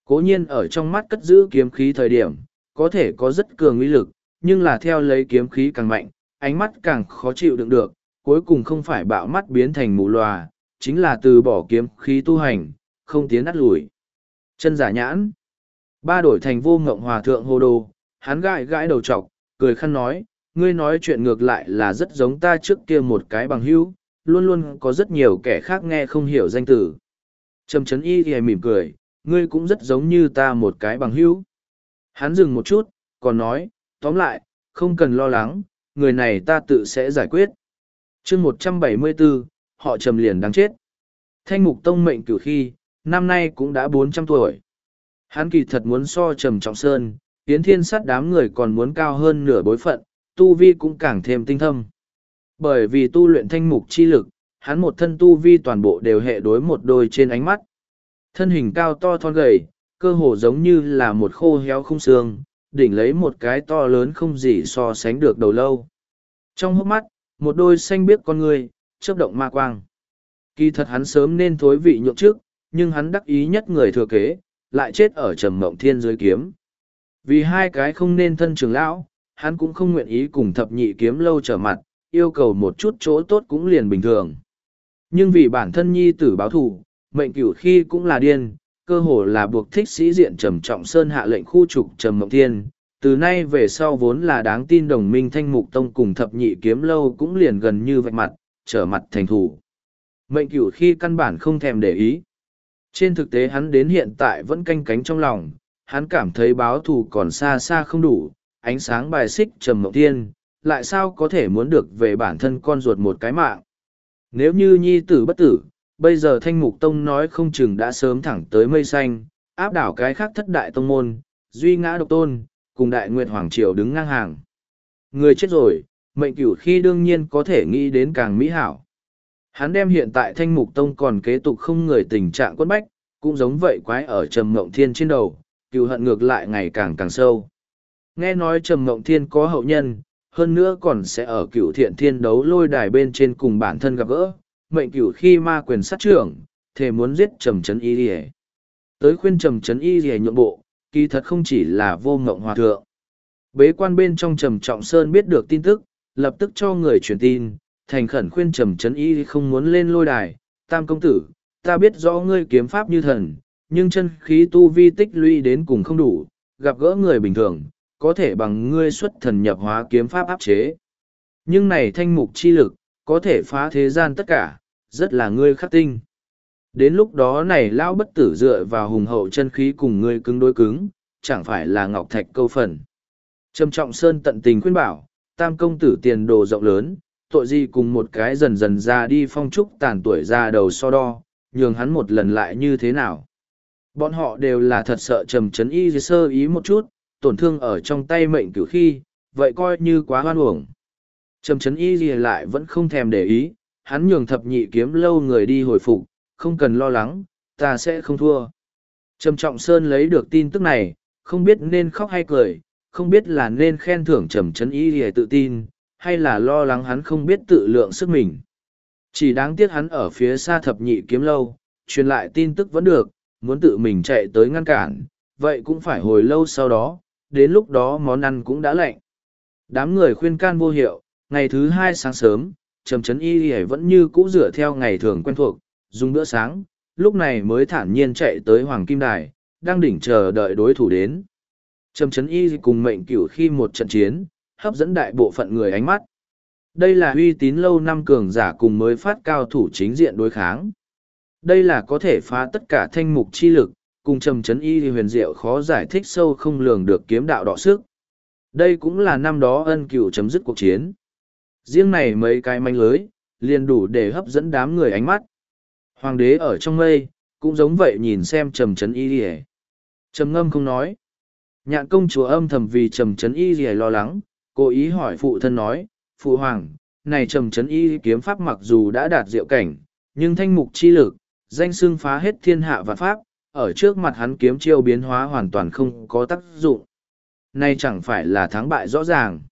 Cố nhiên ở trong mắt cất giữ kiếm khí thời điểm, có thể có rất cường uy lực, nhưng là theo lấy kiếm khí càng mạnh, ánh mắt càng khó chịu đựng được, cuối cùng không phải bạo mắt biến thành mù lòa, chính là từ bỏ kiếm khí tu hành, không tiến át lùi. Chân giả nhãn. Ba đổi thành Vô Ngộng Hòa Thượng hô đồ, hắn gãi gãi đầu trọc, cười khăn nói, ngươi nói chuyện ngược lại là rất giống ta trước kia một cái bằng hữu, luôn luôn có rất nhiều kẻ khác nghe không hiểu danh từ. Trầm Trấn Y thì mỉm cười, ngươi cũng rất giống như ta một cái bằng hữu. Hắn dừng một chút, còn nói, tóm lại, không cần lo lắng, người này ta tự sẽ giải quyết. chương 174, họ Trầm liền đáng chết. Thanh Mục Tông mệnh cửu khi, năm nay cũng đã 400 tuổi. Hắn kỳ thật muốn so Trầm Trọng Sơn, Yến Thiên Sát đám người còn muốn cao hơn nửa bối phận, tu vi cũng càng thêm tinh thâm. Bởi vì tu luyện thanh mục chi lực, hắn một thân tu vi toàn bộ đều hệ đối một đôi trên ánh mắt. Thân hình cao to thon gầy, cơ hồ giống như là một khô héo không xương, đỉnh lấy một cái to lớn không gì so sánh được đầu lâu. Trong hốc mắt, một đôi xanh biếc con người, chớp động ma quang. Kỳ thật hắn sớm nên thối vị nhượng trước, nhưng hắn đắc ý nhất người thừa kế, lại chết ở Trầm Mộng Thiên dưới kiếm. Vì hai cái không nên thân trưởng lão, hắn cũng không nguyện ý cùng thập nhị kiếm lâu trở mặt, yêu cầu một chút chỗ tốt cũng liền bình thường. Nhưng vì bản thân nhi tử báo thù, mệnh cửu khi cũng là điên, cơ hồ là buộc thích sĩ diện Trầm Trọng Sơn hạ lệnh khu trục Trầm Mộng Thiên. Từ nay về sau vốn là đáng tin đồng minh Thanh Mục Tông cùng thập nhị kiếm lâu cũng liền gần như vạch mặt, trở mặt thành thủ. Mệnh cửu khi căn bản không thèm để ý. Trên thực tế hắn đến hiện tại vẫn canh cánh trong lòng, hắn cảm thấy báo thù còn xa xa không đủ, ánh sáng bài xích Trầm Mộng Thiên, lại sao có thể muốn được về bản thân con ruột một cái mạng. Nếu như nhi tử bất tử, bây giờ Thanh Mục Tông nói không chừng đã sớm thẳng tới mây xanh, áp đảo cái khác thất đại tông môn, duy ngã độc tôn, cùng Đại Nguyệt Hoàng Triều đứng ngang hàng. Người chết rồi, mệnh cửu khi đương nhiên có thể nghĩ đến càng mỹ hảo. Hắn đem hiện tại Thanh Mục Tông còn kế tục không người tình trạng quất bách, cũng giống vậy quái ở Trầm Mộng Thiên trên đầu, cừu hận ngược lại ngày càng càng sâu. Nghe nói Trầm Mộng Thiên có hậu nhân, hơn nữa còn sẽ ở Cửu Thiện Thiên đấu lôi đài bên trên cùng bản thân gặp gỡ, mệnh cửu khi ma quyền sát trưởng, thề muốn giết Trầm Trấn Y Lìa. Tới khuyên Trầm Trấn Y Lìa nhượng bộ, kỳ thật không chỉ là Vô Ngộng Hòa Thượng. Bế quan bên trong Trầm Trọng Sơn biết được tin tức, lập tức cho người truyền tin, thành khẩn khuyên Trầm Trấn Y không muốn lên lôi đài. Tam công tử, ta biết rõ ngươi kiếm pháp như thần, nhưng chân khí tu vi tích lũy đến cùng không đủ, gặp gỡ người bình thường, có thể bằng ngươi xuất thần nhập hóa kiếm pháp áp chế. Nhưng này thanh mục chi lực, có thể phá thế gian tất cả, rất là ngươi khắc tinh. Đến lúc đó này lão bất tử dựa vào hùng hậu chân khí cùng ngươi cứng đối cứng, chẳng phải là ngọc thạch câu phần. Trầm Trọng Sơn tận tình khuyên bảo, tam công tử tiền đồ rộng lớn, tội gì cùng một cái dần dần ra đi phong trúc tàn tuổi ra đầu so đo, nhường hắn một lần lại như thế nào. Bọn họ đều là thật sợ Trầm Trấn Y sơ ý một chút, tổn thương ở trong tay mệnh cửu khi, vậy coi như quá hoan uổng. Trầm Trấn Y lại vẫn không thèm để ý, hắn nhường thập nhị kiếm lâu người đi hồi phục, không cần lo lắng, ta sẽ không thua. Trầm Trọng Sơn lấy được tin tức này, không biết nên khóc hay cười, không biết là nên khen thưởng Trầm Trấn Y tự tin, hay là lo lắng hắn không biết tự lượng sức mình. Chỉ đáng tiếc hắn ở phía xa thập nhị kiếm lâu, truyền lại tin tức vẫn được, muốn tự mình chạy tới ngăn cản, vậy cũng phải hồi lâu sau đó, đến lúc đó món ăn cũng đã lạnh. Đám người khuyên can vô hiệu, ngày thứ hai sáng sớm, Trầm Trấn Y vẫn như cũ dựa theo ngày thường quen thuộc, dùng bữa sáng, lúc này mới thản nhiên chạy tới Hoàng Kim Đài, đang đỉnh chờ đợi đối thủ đến. Trầm Trấn Y cùng mệnh cửu khi một trận chiến, hấp dẫn đại bộ phận người ánh mắt. Đây là uy tín lâu năm cường giả cùng mới phát cao thủ chính diện đối kháng. Đây là có thể phá tất cả thanh mục chi lực, cùng Trầm Trấn Y huyền diệu khó giải thích sâu không lường được kiếm đạo đọ sức. Đây cũng là năm đó ân cửu chấm dứt cuộc chiến. Riêng này mấy cái manh lưới, liền đủ để hấp dẫn đám người ánh mắt. Hoàng đế ở trong mây, cũng giống vậy nhìn xem Trầm Trấn Y. Trầm Ngâm không nói. Nhạn công chúa âm thầm vì Trầm Trấn Y lo lắng, cố ý hỏi phụ thân nói, phụ hoàng, này Trầm Trấn Y kiếm pháp mặc dù đã đạt diệu cảnh, nhưng thanh mục chi lực, danh xưng phá hết thiên hạ vạn pháp, ở trước mặt hắn kiếm chiêu biến hóa hoàn toàn không có tác dụng. Này chẳng phải là thắng bại rõ ràng.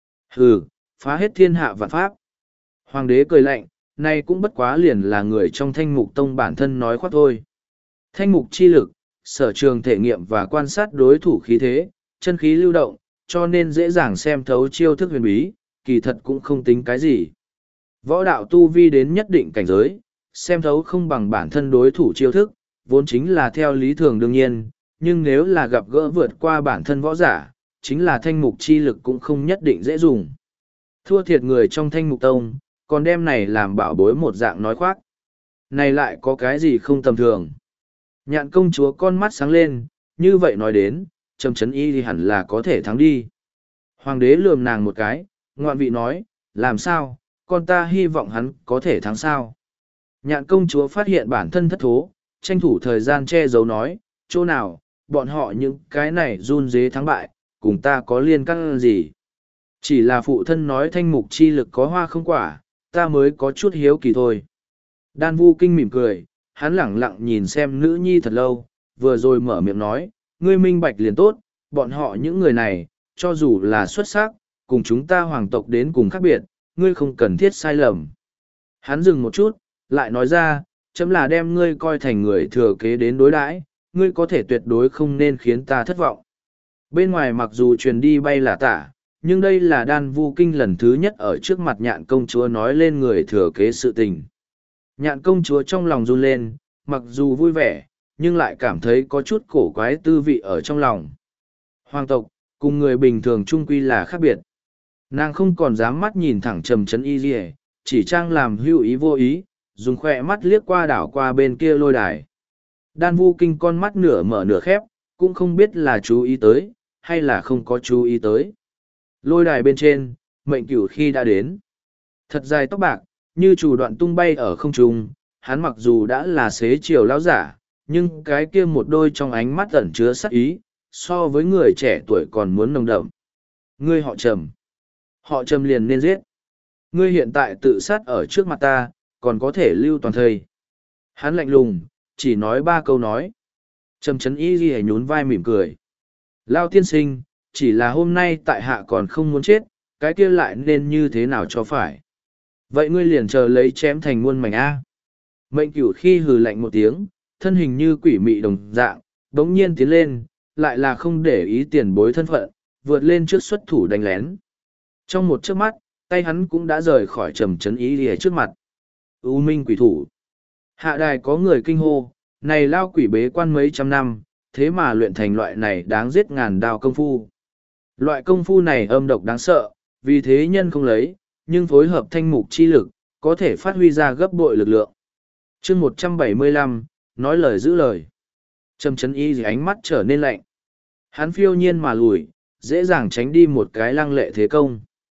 Hừ, phá hết thiên hạ vạn pháp. Hoàng đế cười lạnh, này cũng bất quá liền là người trong thanh mục tông bản thân nói khoác thôi. Thanh mục chi lực, sở trường thể nghiệm và quan sát đối thủ khí thế, chân khí lưu động, cho nên dễ dàng xem thấu chiêu thức huyền bí, kỳ thật cũng không tính cái gì. Võ đạo tu vi đến nhất định cảnh giới, xem thấu không bằng bản thân đối thủ chiêu thức, vốn chính là theo lý thường đương nhiên, nhưng nếu là gặp gỡ vượt qua bản thân võ giả, chính là thanh mục chi lực cũng không nhất định dễ dùng. Thua thiệt người trong thanh mục tông, còn đem này làm bảo bối một dạng nói khoác. Này lại có cái gì không tầm thường. Nhạn công chúa con mắt sáng lên, như vậy nói đến, Trầm Chấn Y thì hẳn là có thể thắng đi. Hoàng đế lườm nàng một cái, ngoạn vị nói, làm sao, con ta hy vọng hắn có thể thắng sao. Nhạn công chúa phát hiện bản thân thất thố, tranh thủ thời gian che giấu nói, chỗ nào, bọn họ những cái này run dế thắng bại, cùng ta có liên căn gì. Chỉ là phụ thân nói thanh mục chi lực có hoa không quả, ta mới có chút hiếu kỳ thôi. Đan Vu Kinh mỉm cười, hắn lẳng lặng nhìn xem nữ nhi thật lâu, vừa rồi mở miệng nói, ngươi minh bạch liền tốt, bọn họ những người này, cho dù là xuất sắc, cùng chúng ta hoàng tộc đến cùng khác biệt, ngươi không cần thiết sai lầm. Hắn dừng một chút, lại nói ra, chấm là đem ngươi coi thành người thừa kế đến đối đãi, ngươi có thể tuyệt đối không nên khiến ta thất vọng. Bên ngoài mặc dù truyền đi bay là tả, nhưng đây là Đan Vu Kinh lần thứ nhất ở trước mặt nhạn công chúa nói lên người thừa kế sự tình. Nhạn công chúa trong lòng run lên, mặc dù vui vẻ, nhưng lại cảm thấy có chút cổ quái tư vị ở trong lòng. Hoàng tộc, cùng người bình thường chung quy là khác biệt. Nàng không còn dám mắt nhìn thẳng Trầm Chấn Y gì, chỉ trang làm hữu ý vô ý, dùng khỏe mắt liếc qua đảo qua bên kia lôi đài. Đan Vu Kinh con mắt nửa mở nửa khép, cũng không biết là chú ý tới, hay là không có chú ý tới. Lôi đài bên trên, Mệnh Cửu khi đã đến. Thật dài tóc bạc, như chủ đoạn tung bay ở không trung, hắn mặc dù đã là xế chiều lão giả, nhưng cái kia một đôi trong ánh mắt ẩn chứa sắc ý, so với người trẻ tuổi còn muốn nồng đậm. Ngươi họ Trầm. Họ Trầm liền nên giết. Ngươi hiện tại tự sát ở trước mặt ta, còn có thể lưu toàn thây. Hắn lạnh lùng, chỉ nói 3 câu nói. Trầm Chấn Y ghi nhún vai mỉm cười. Lao tiên sinh, chỉ là hôm nay tại hạ còn không muốn chết, cái kia lại nên như thế nào cho phải. Vậy ngươi liền chờ lấy chém thành muôn mảnh A. Mệnh Cửu khi hừ lạnh một tiếng, thân hình như quỷ mị đồng dạng, bỗng nhiên tiến lên, lại là không để ý tiền bối thân phận, vượt lên trước xuất thủ đánh lén. Trong một chớp mắt, tay hắn cũng đã rời khỏi Trầm Chấn Y lìa trước mặt. U minh quỷ thủ. Hạ đài có người kinh hô, này lao quỷ bế quan mấy trăm năm, thế mà luyện thành loại này đáng giết ngàn đao công phu. Loại công phu này âm độc đáng sợ, vì thế nhân không lấy, nhưng phối hợp thanh mục chi lực, có thể phát huy ra gấp bội lực lượng. chương 175, nói lời giữ lời. Trầm Chấn Y gì ánh mắt trở nên lạnh. Hắn phiêu nhiên mà lùi, dễ dàng tránh đi một cái lăng lệ thế công.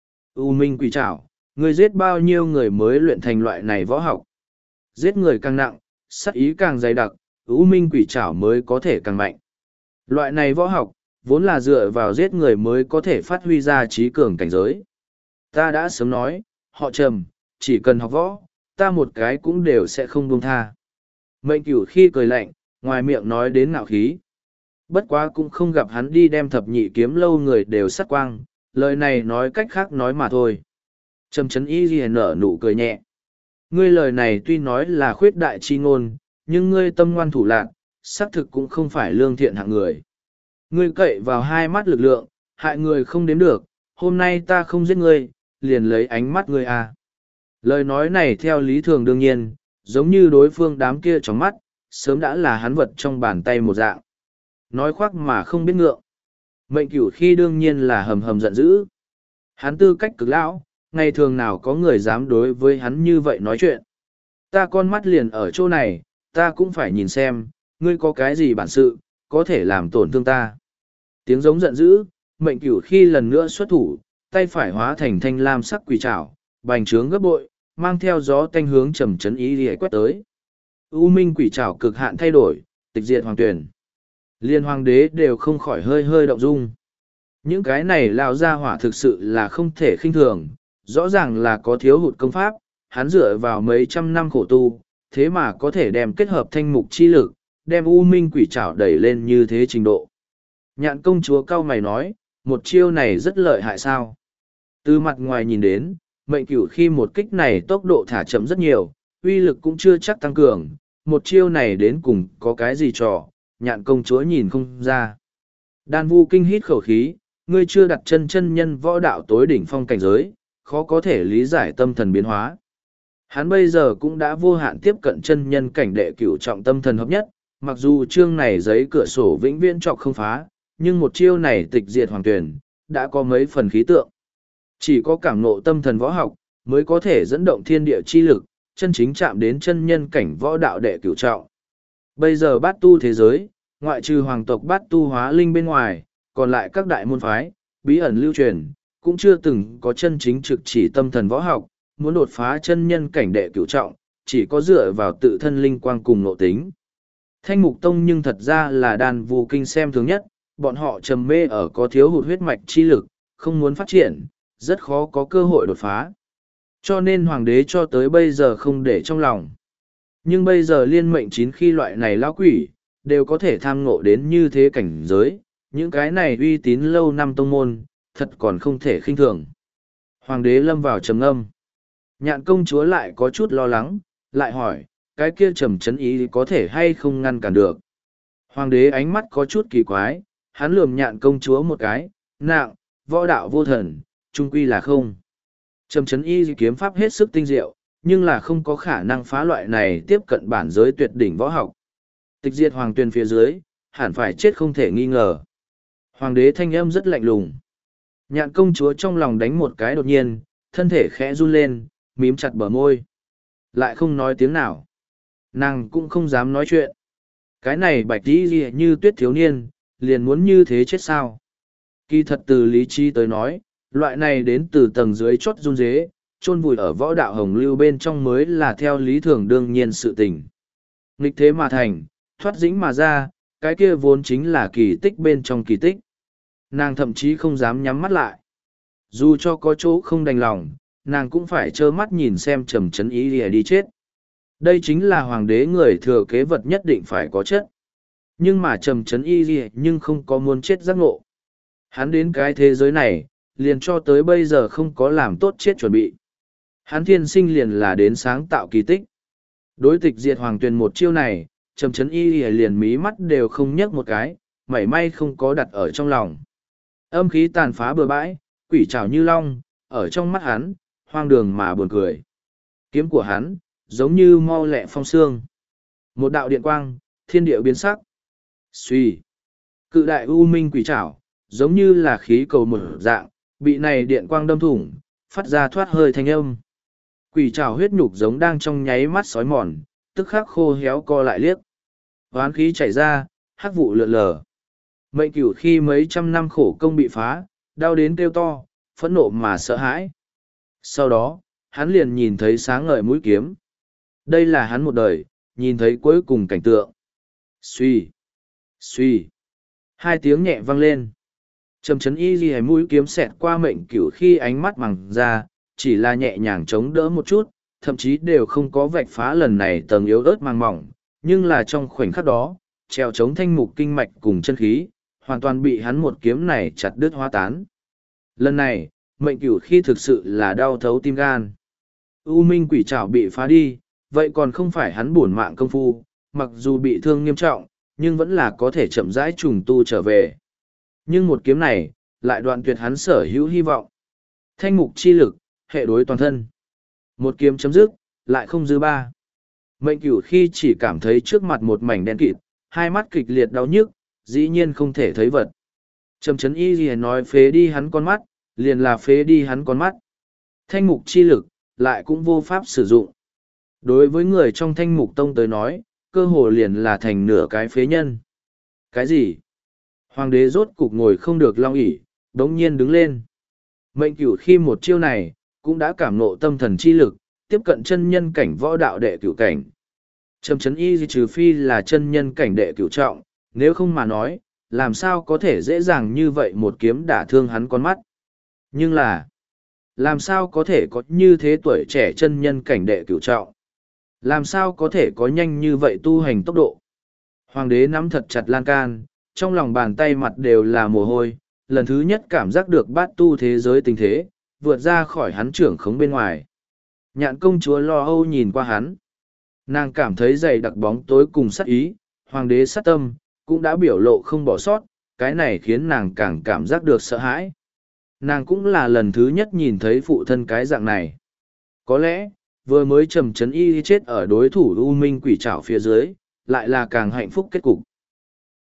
U minh quỷ trảo, người giết bao nhiêu người mới luyện thành loại này võ học. Giết người càng nặng, sát ý càng dày đặc, U minh quỷ trảo mới có thể càng mạnh. Loại này võ học, vốn là dựa vào giết người mới có thể phát huy ra trí cường cảnh giới. Ta đã sớm nói, họ Trầm, chỉ cần học võ, ta một cái cũng đều sẽ không buông tha. Mệnh Cửu khi cười lạnh, ngoài miệng nói đến ngạo khí. Bất quá cũng không gặp hắn đi đem thập nhị kiếm lâu người đều sát quang, lời này nói cách khác nói mà thôi. Trầm Chấn Y ghi nở nụ cười nhẹ. Ngươi lời này tuy nói là khuyết đại chi ngôn, nhưng ngươi tâm ngoan thủ lạc, xác thực cũng không phải lương thiện hạng người. Ngươi cậy vào hai mắt lực lượng, hại người không đếm được, hôm nay ta không giết ngươi, liền lấy ánh mắt ngươi à. Lời nói này theo lý thường đương nhiên, giống như đối phương đám kia trong mắt, sớm đã là hắn vật trong bàn tay một dạng. Nói khoác mà không biết ngượng. Mệnh Cửu khi đương nhiên là hầm hầm giận dữ. Hắn tư cách cực lão, ngày thường nào có người dám đối với hắn như vậy nói chuyện. Ta con mắt liền ở chỗ này, ta cũng phải nhìn xem, ngươi có cái gì bản sự, có thể làm tổn thương ta. Tiếng giống giận dữ, Mệnh Cửu khi lần nữa xuất thủ, tay phải hóa thành thanh lam sắc quỷ trảo, bành trướng gấp bội, mang theo gió tanh hướng Trầm Chấn Y lìa quét tới. U minh quỷ trảo cực hạn thay đổi, tịch diệt hoàng tuyển. Liên hoàng đế đều không khỏi hơi hơi động dung. Những cái này lao ra hỏa thực sự là không thể khinh thường, rõ ràng là có thiếu hụt công pháp, hắn dựa vào mấy trăm năm khổ tu, thế mà có thể đem kết hợp thanh mục chi lực, đem u minh quỷ trảo đẩy lên như thế trình độ. Nhạn công chúa cao mày nói, một chiêu này rất lợi hại sao? Từ mặt ngoài nhìn đến, Mệnh Cửu khi một kích này tốc độ thả chậm rất nhiều, uy lực cũng chưa chắc tăng cường, một chiêu này đến cùng có cái gì trò, Nhạn công chúa nhìn không ra. Đan Vu Kinh hít khẩu khí, ngươi chưa đặt chân chân nhân võ đạo tối đỉnh phong cảnh giới, khó có thể lý giải tâm thần biến hóa. Hắn bây giờ cũng đã vô hạn tiếp cận chân nhân cảnh đệ cửu trọng tâm thần hợp nhất, mặc dù chương này giấy cửa sổ vĩnh viễn trọc không phá, nhưng một chiêu này tịch diệt hoàng tuyển, đã có mấy phần khí tượng. Chỉ có cảm ngộ tâm thần võ học, mới có thể dẫn động thiên địa chi lực, chân chính chạm đến chân nhân cảnh võ đạo đệ cửu trọng. Bây giờ bát tu thế giới, ngoại trừ hoàng tộc bát tu hóa linh bên ngoài, còn lại các đại môn phái, bí ẩn lưu truyền, cũng chưa từng có chân chính trực chỉ tâm thần võ học, muốn đột phá chân nhân cảnh đệ cửu trọng, chỉ có dựa vào tự thân linh quang cùng nội tính. Thanh Mục Tông nhưng thật ra là Đan Vu Kinh xem thường nhất, bọn họ trầm mê ở có thiếu hụt huyết mạch chi lực, không muốn phát triển, rất khó có cơ hội đột phá. Cho nên hoàng đế cho tới bây giờ không để trong lòng. Nhưng bây giờ liên mệnh chín khi loại này lão quỷ, đều có thể tham ngộ đến như thế cảnh giới, những cái này uy tín lâu năm tông môn, thật còn không thể khinh thường. Hoàng đế lâm vào trầm ngâm. Nhạn công chúa lại có chút lo lắng, lại hỏi, cái kia trầm chấn ý có thể hay không ngăn cản được. Hoàng đế ánh mắt có chút kỳ quái, hắn lườm nhạn công chúa một cái, nặng, võ đạo vô thần, trung quy là không. Trầm chấn y kiếm pháp hết sức tinh diệu, nhưng là không có khả năng phá loại này tiếp cận bản giới tuyệt đỉnh võ học. Tịch diệt hoàng tuyên phía dưới, hẳn phải chết không thể nghi ngờ. Hoàng đế thanh âm rất lạnh lùng. Nhạn công chúa trong lòng đánh một cái đột nhiên, thân thể khẽ run lên, mím chặt bờ môi. Lại không nói tiếng nào. Nàng cũng không dám nói chuyện. Cái này bạch đi như tuyết thiếu niên, liền muốn như thế chết sao. Kỳ thật từ lý trí tới nói, loại này đến từ tầng dưới chót run dế, chôn vùi ở võ đạo hồng lưu bên trong mới là theo lý thường đương nhiên sự tình. Nghịch thế mà thành, thoát dĩnh mà ra, cái kia vốn chính là kỳ tích bên trong kỳ tích. Nàng thậm chí không dám nhắm mắt lại. Dù cho có chỗ không đành lòng, nàng cũng phải trơ mắt nhìn xem trầm chấn ý lìa đi chết. Đây chính là hoàng đế người thừa kế vật nhất định phải có chất. Nhưng mà trầm chấn y lìa nhưng không có muốn chết giác ngộ. Hắn đến cái thế giới này, liền cho tới bây giờ không có làm tốt chết chuẩn bị. Hắn thiên sinh liền là đến sáng tạo kỳ tích. Đối tịch diệt hoàng tuyền một chiêu này, trầm chấn y lìa liền mí mắt đều không nhấc một cái, mảy may không có đặt ở trong lòng. Âm khí tàn phá bừa bãi, quỷ trảo như long, ở trong mắt hắn, hoang đường mà buồn cười. Kiếm của hắn, giống như mau lẹ phong sương. Một đạo điện quang, thiên địa biến sắc. Xuy. Cự đại u minh quỷ trảo, giống như là khí cầu mở dạng, bị này điện quang đâm thủng, phát ra thoát hơi thanh âm. Quỷ trảo huyết nhục giống đang trong nháy mắt sói mòn, tức khắc khô héo co lại liếc. Hoán khí chảy ra, hắc vụ lượn lờ. Mệnh cửu khi mấy trăm năm khổ công bị phá, đau đến kêu to, phẫn nộ mà sợ hãi. Sau đó, hắn liền nhìn thấy sáng ngời mũi kiếm. Đây là hắn một đời, nhìn thấy cuối cùng cảnh tượng. Xuy, xuy. Hai tiếng nhẹ vang lên. Trầm chấn y ghi mũi kiếm xẹt qua mệnh cửu khi ánh mắt mằng ra, chỉ là nhẹ nhàng chống đỡ một chút, thậm chí đều không có vạch phá lần này tầng yếu ớt màng mỏng, nhưng là trong khoảnh khắc đó, treo chống thanh mục kinh mạch cùng chân khí, hoàn toàn bị hắn một kiếm này chặt đứt hóa tán. Lần này, mệnh cửu khi thực sự là đau thấu tim gan. U minh quỷ trảo bị phá đi, vậy còn không phải hắn bổn mạng công phu, mặc dù bị thương nghiêm trọng, nhưng vẫn là có thể chậm rãi trùng tu trở về. Nhưng một kiếm này, lại đoạn tuyệt hắn sở hữu hy vọng. Thanh mục chi lực, hệ đối toàn thân. Một kiếm chấm dứt, lại không dư ba. Mệnh cửu khi chỉ cảm thấy trước mặt một mảnh đen kịt, hai mắt kịch liệt đau nhức, dĩ nhiên không thể thấy vật. Trầm chấn y gì nói phế đi hắn con mắt, liền là phế đi hắn con mắt. Thanh mục chi lực, lại cũng vô pháp sử dụng. Đối với người trong thanh mục tông tới nói, cơ hồ liền là thành nửa cái phế nhân. Cái gì? Hoàng đế rốt cục ngồi không được long ỷ, đống nhiên đứng lên. Mệnh cửu khi một chiêu này, cũng đã cảm ngộ tâm thần chi lực, tiếp cận chân nhân cảnh võ đạo đệ cửu cảnh. Trầm chấn y trừ phi là chân nhân cảnh đệ cửu trọng, nếu không mà nói, làm sao có thể dễ dàng như vậy một kiếm đả thương hắn con mắt. Nhưng là, làm sao có thể có như thế tuổi trẻ chân nhân cảnh đệ cửu trọng? Làm sao có thể có nhanh như vậy tu hành tốc độ? Hoàng đế nắm thật chặt lan can, trong lòng bàn tay mặt đều là mồ hôi, lần thứ nhất cảm giác được bát tu thế giới tình thế, vượt ra khỏi hắn trưởng khống bên ngoài. Nhạn công chúa lo âu nhìn qua hắn. Nàng cảm thấy dày đặc bóng tối cùng sát ý, hoàng đế sát tâm, cũng đã biểu lộ không bỏ sót, cái này khiến nàng càng cảm giác được sợ hãi. Nàng cũng là lần thứ nhất nhìn thấy phụ thân cái dạng này. Có lẽ, vừa mới trầm trấn y chết ở đối thủ U Minh quỷ trảo phía dưới, lại là càng hạnh phúc kết cục.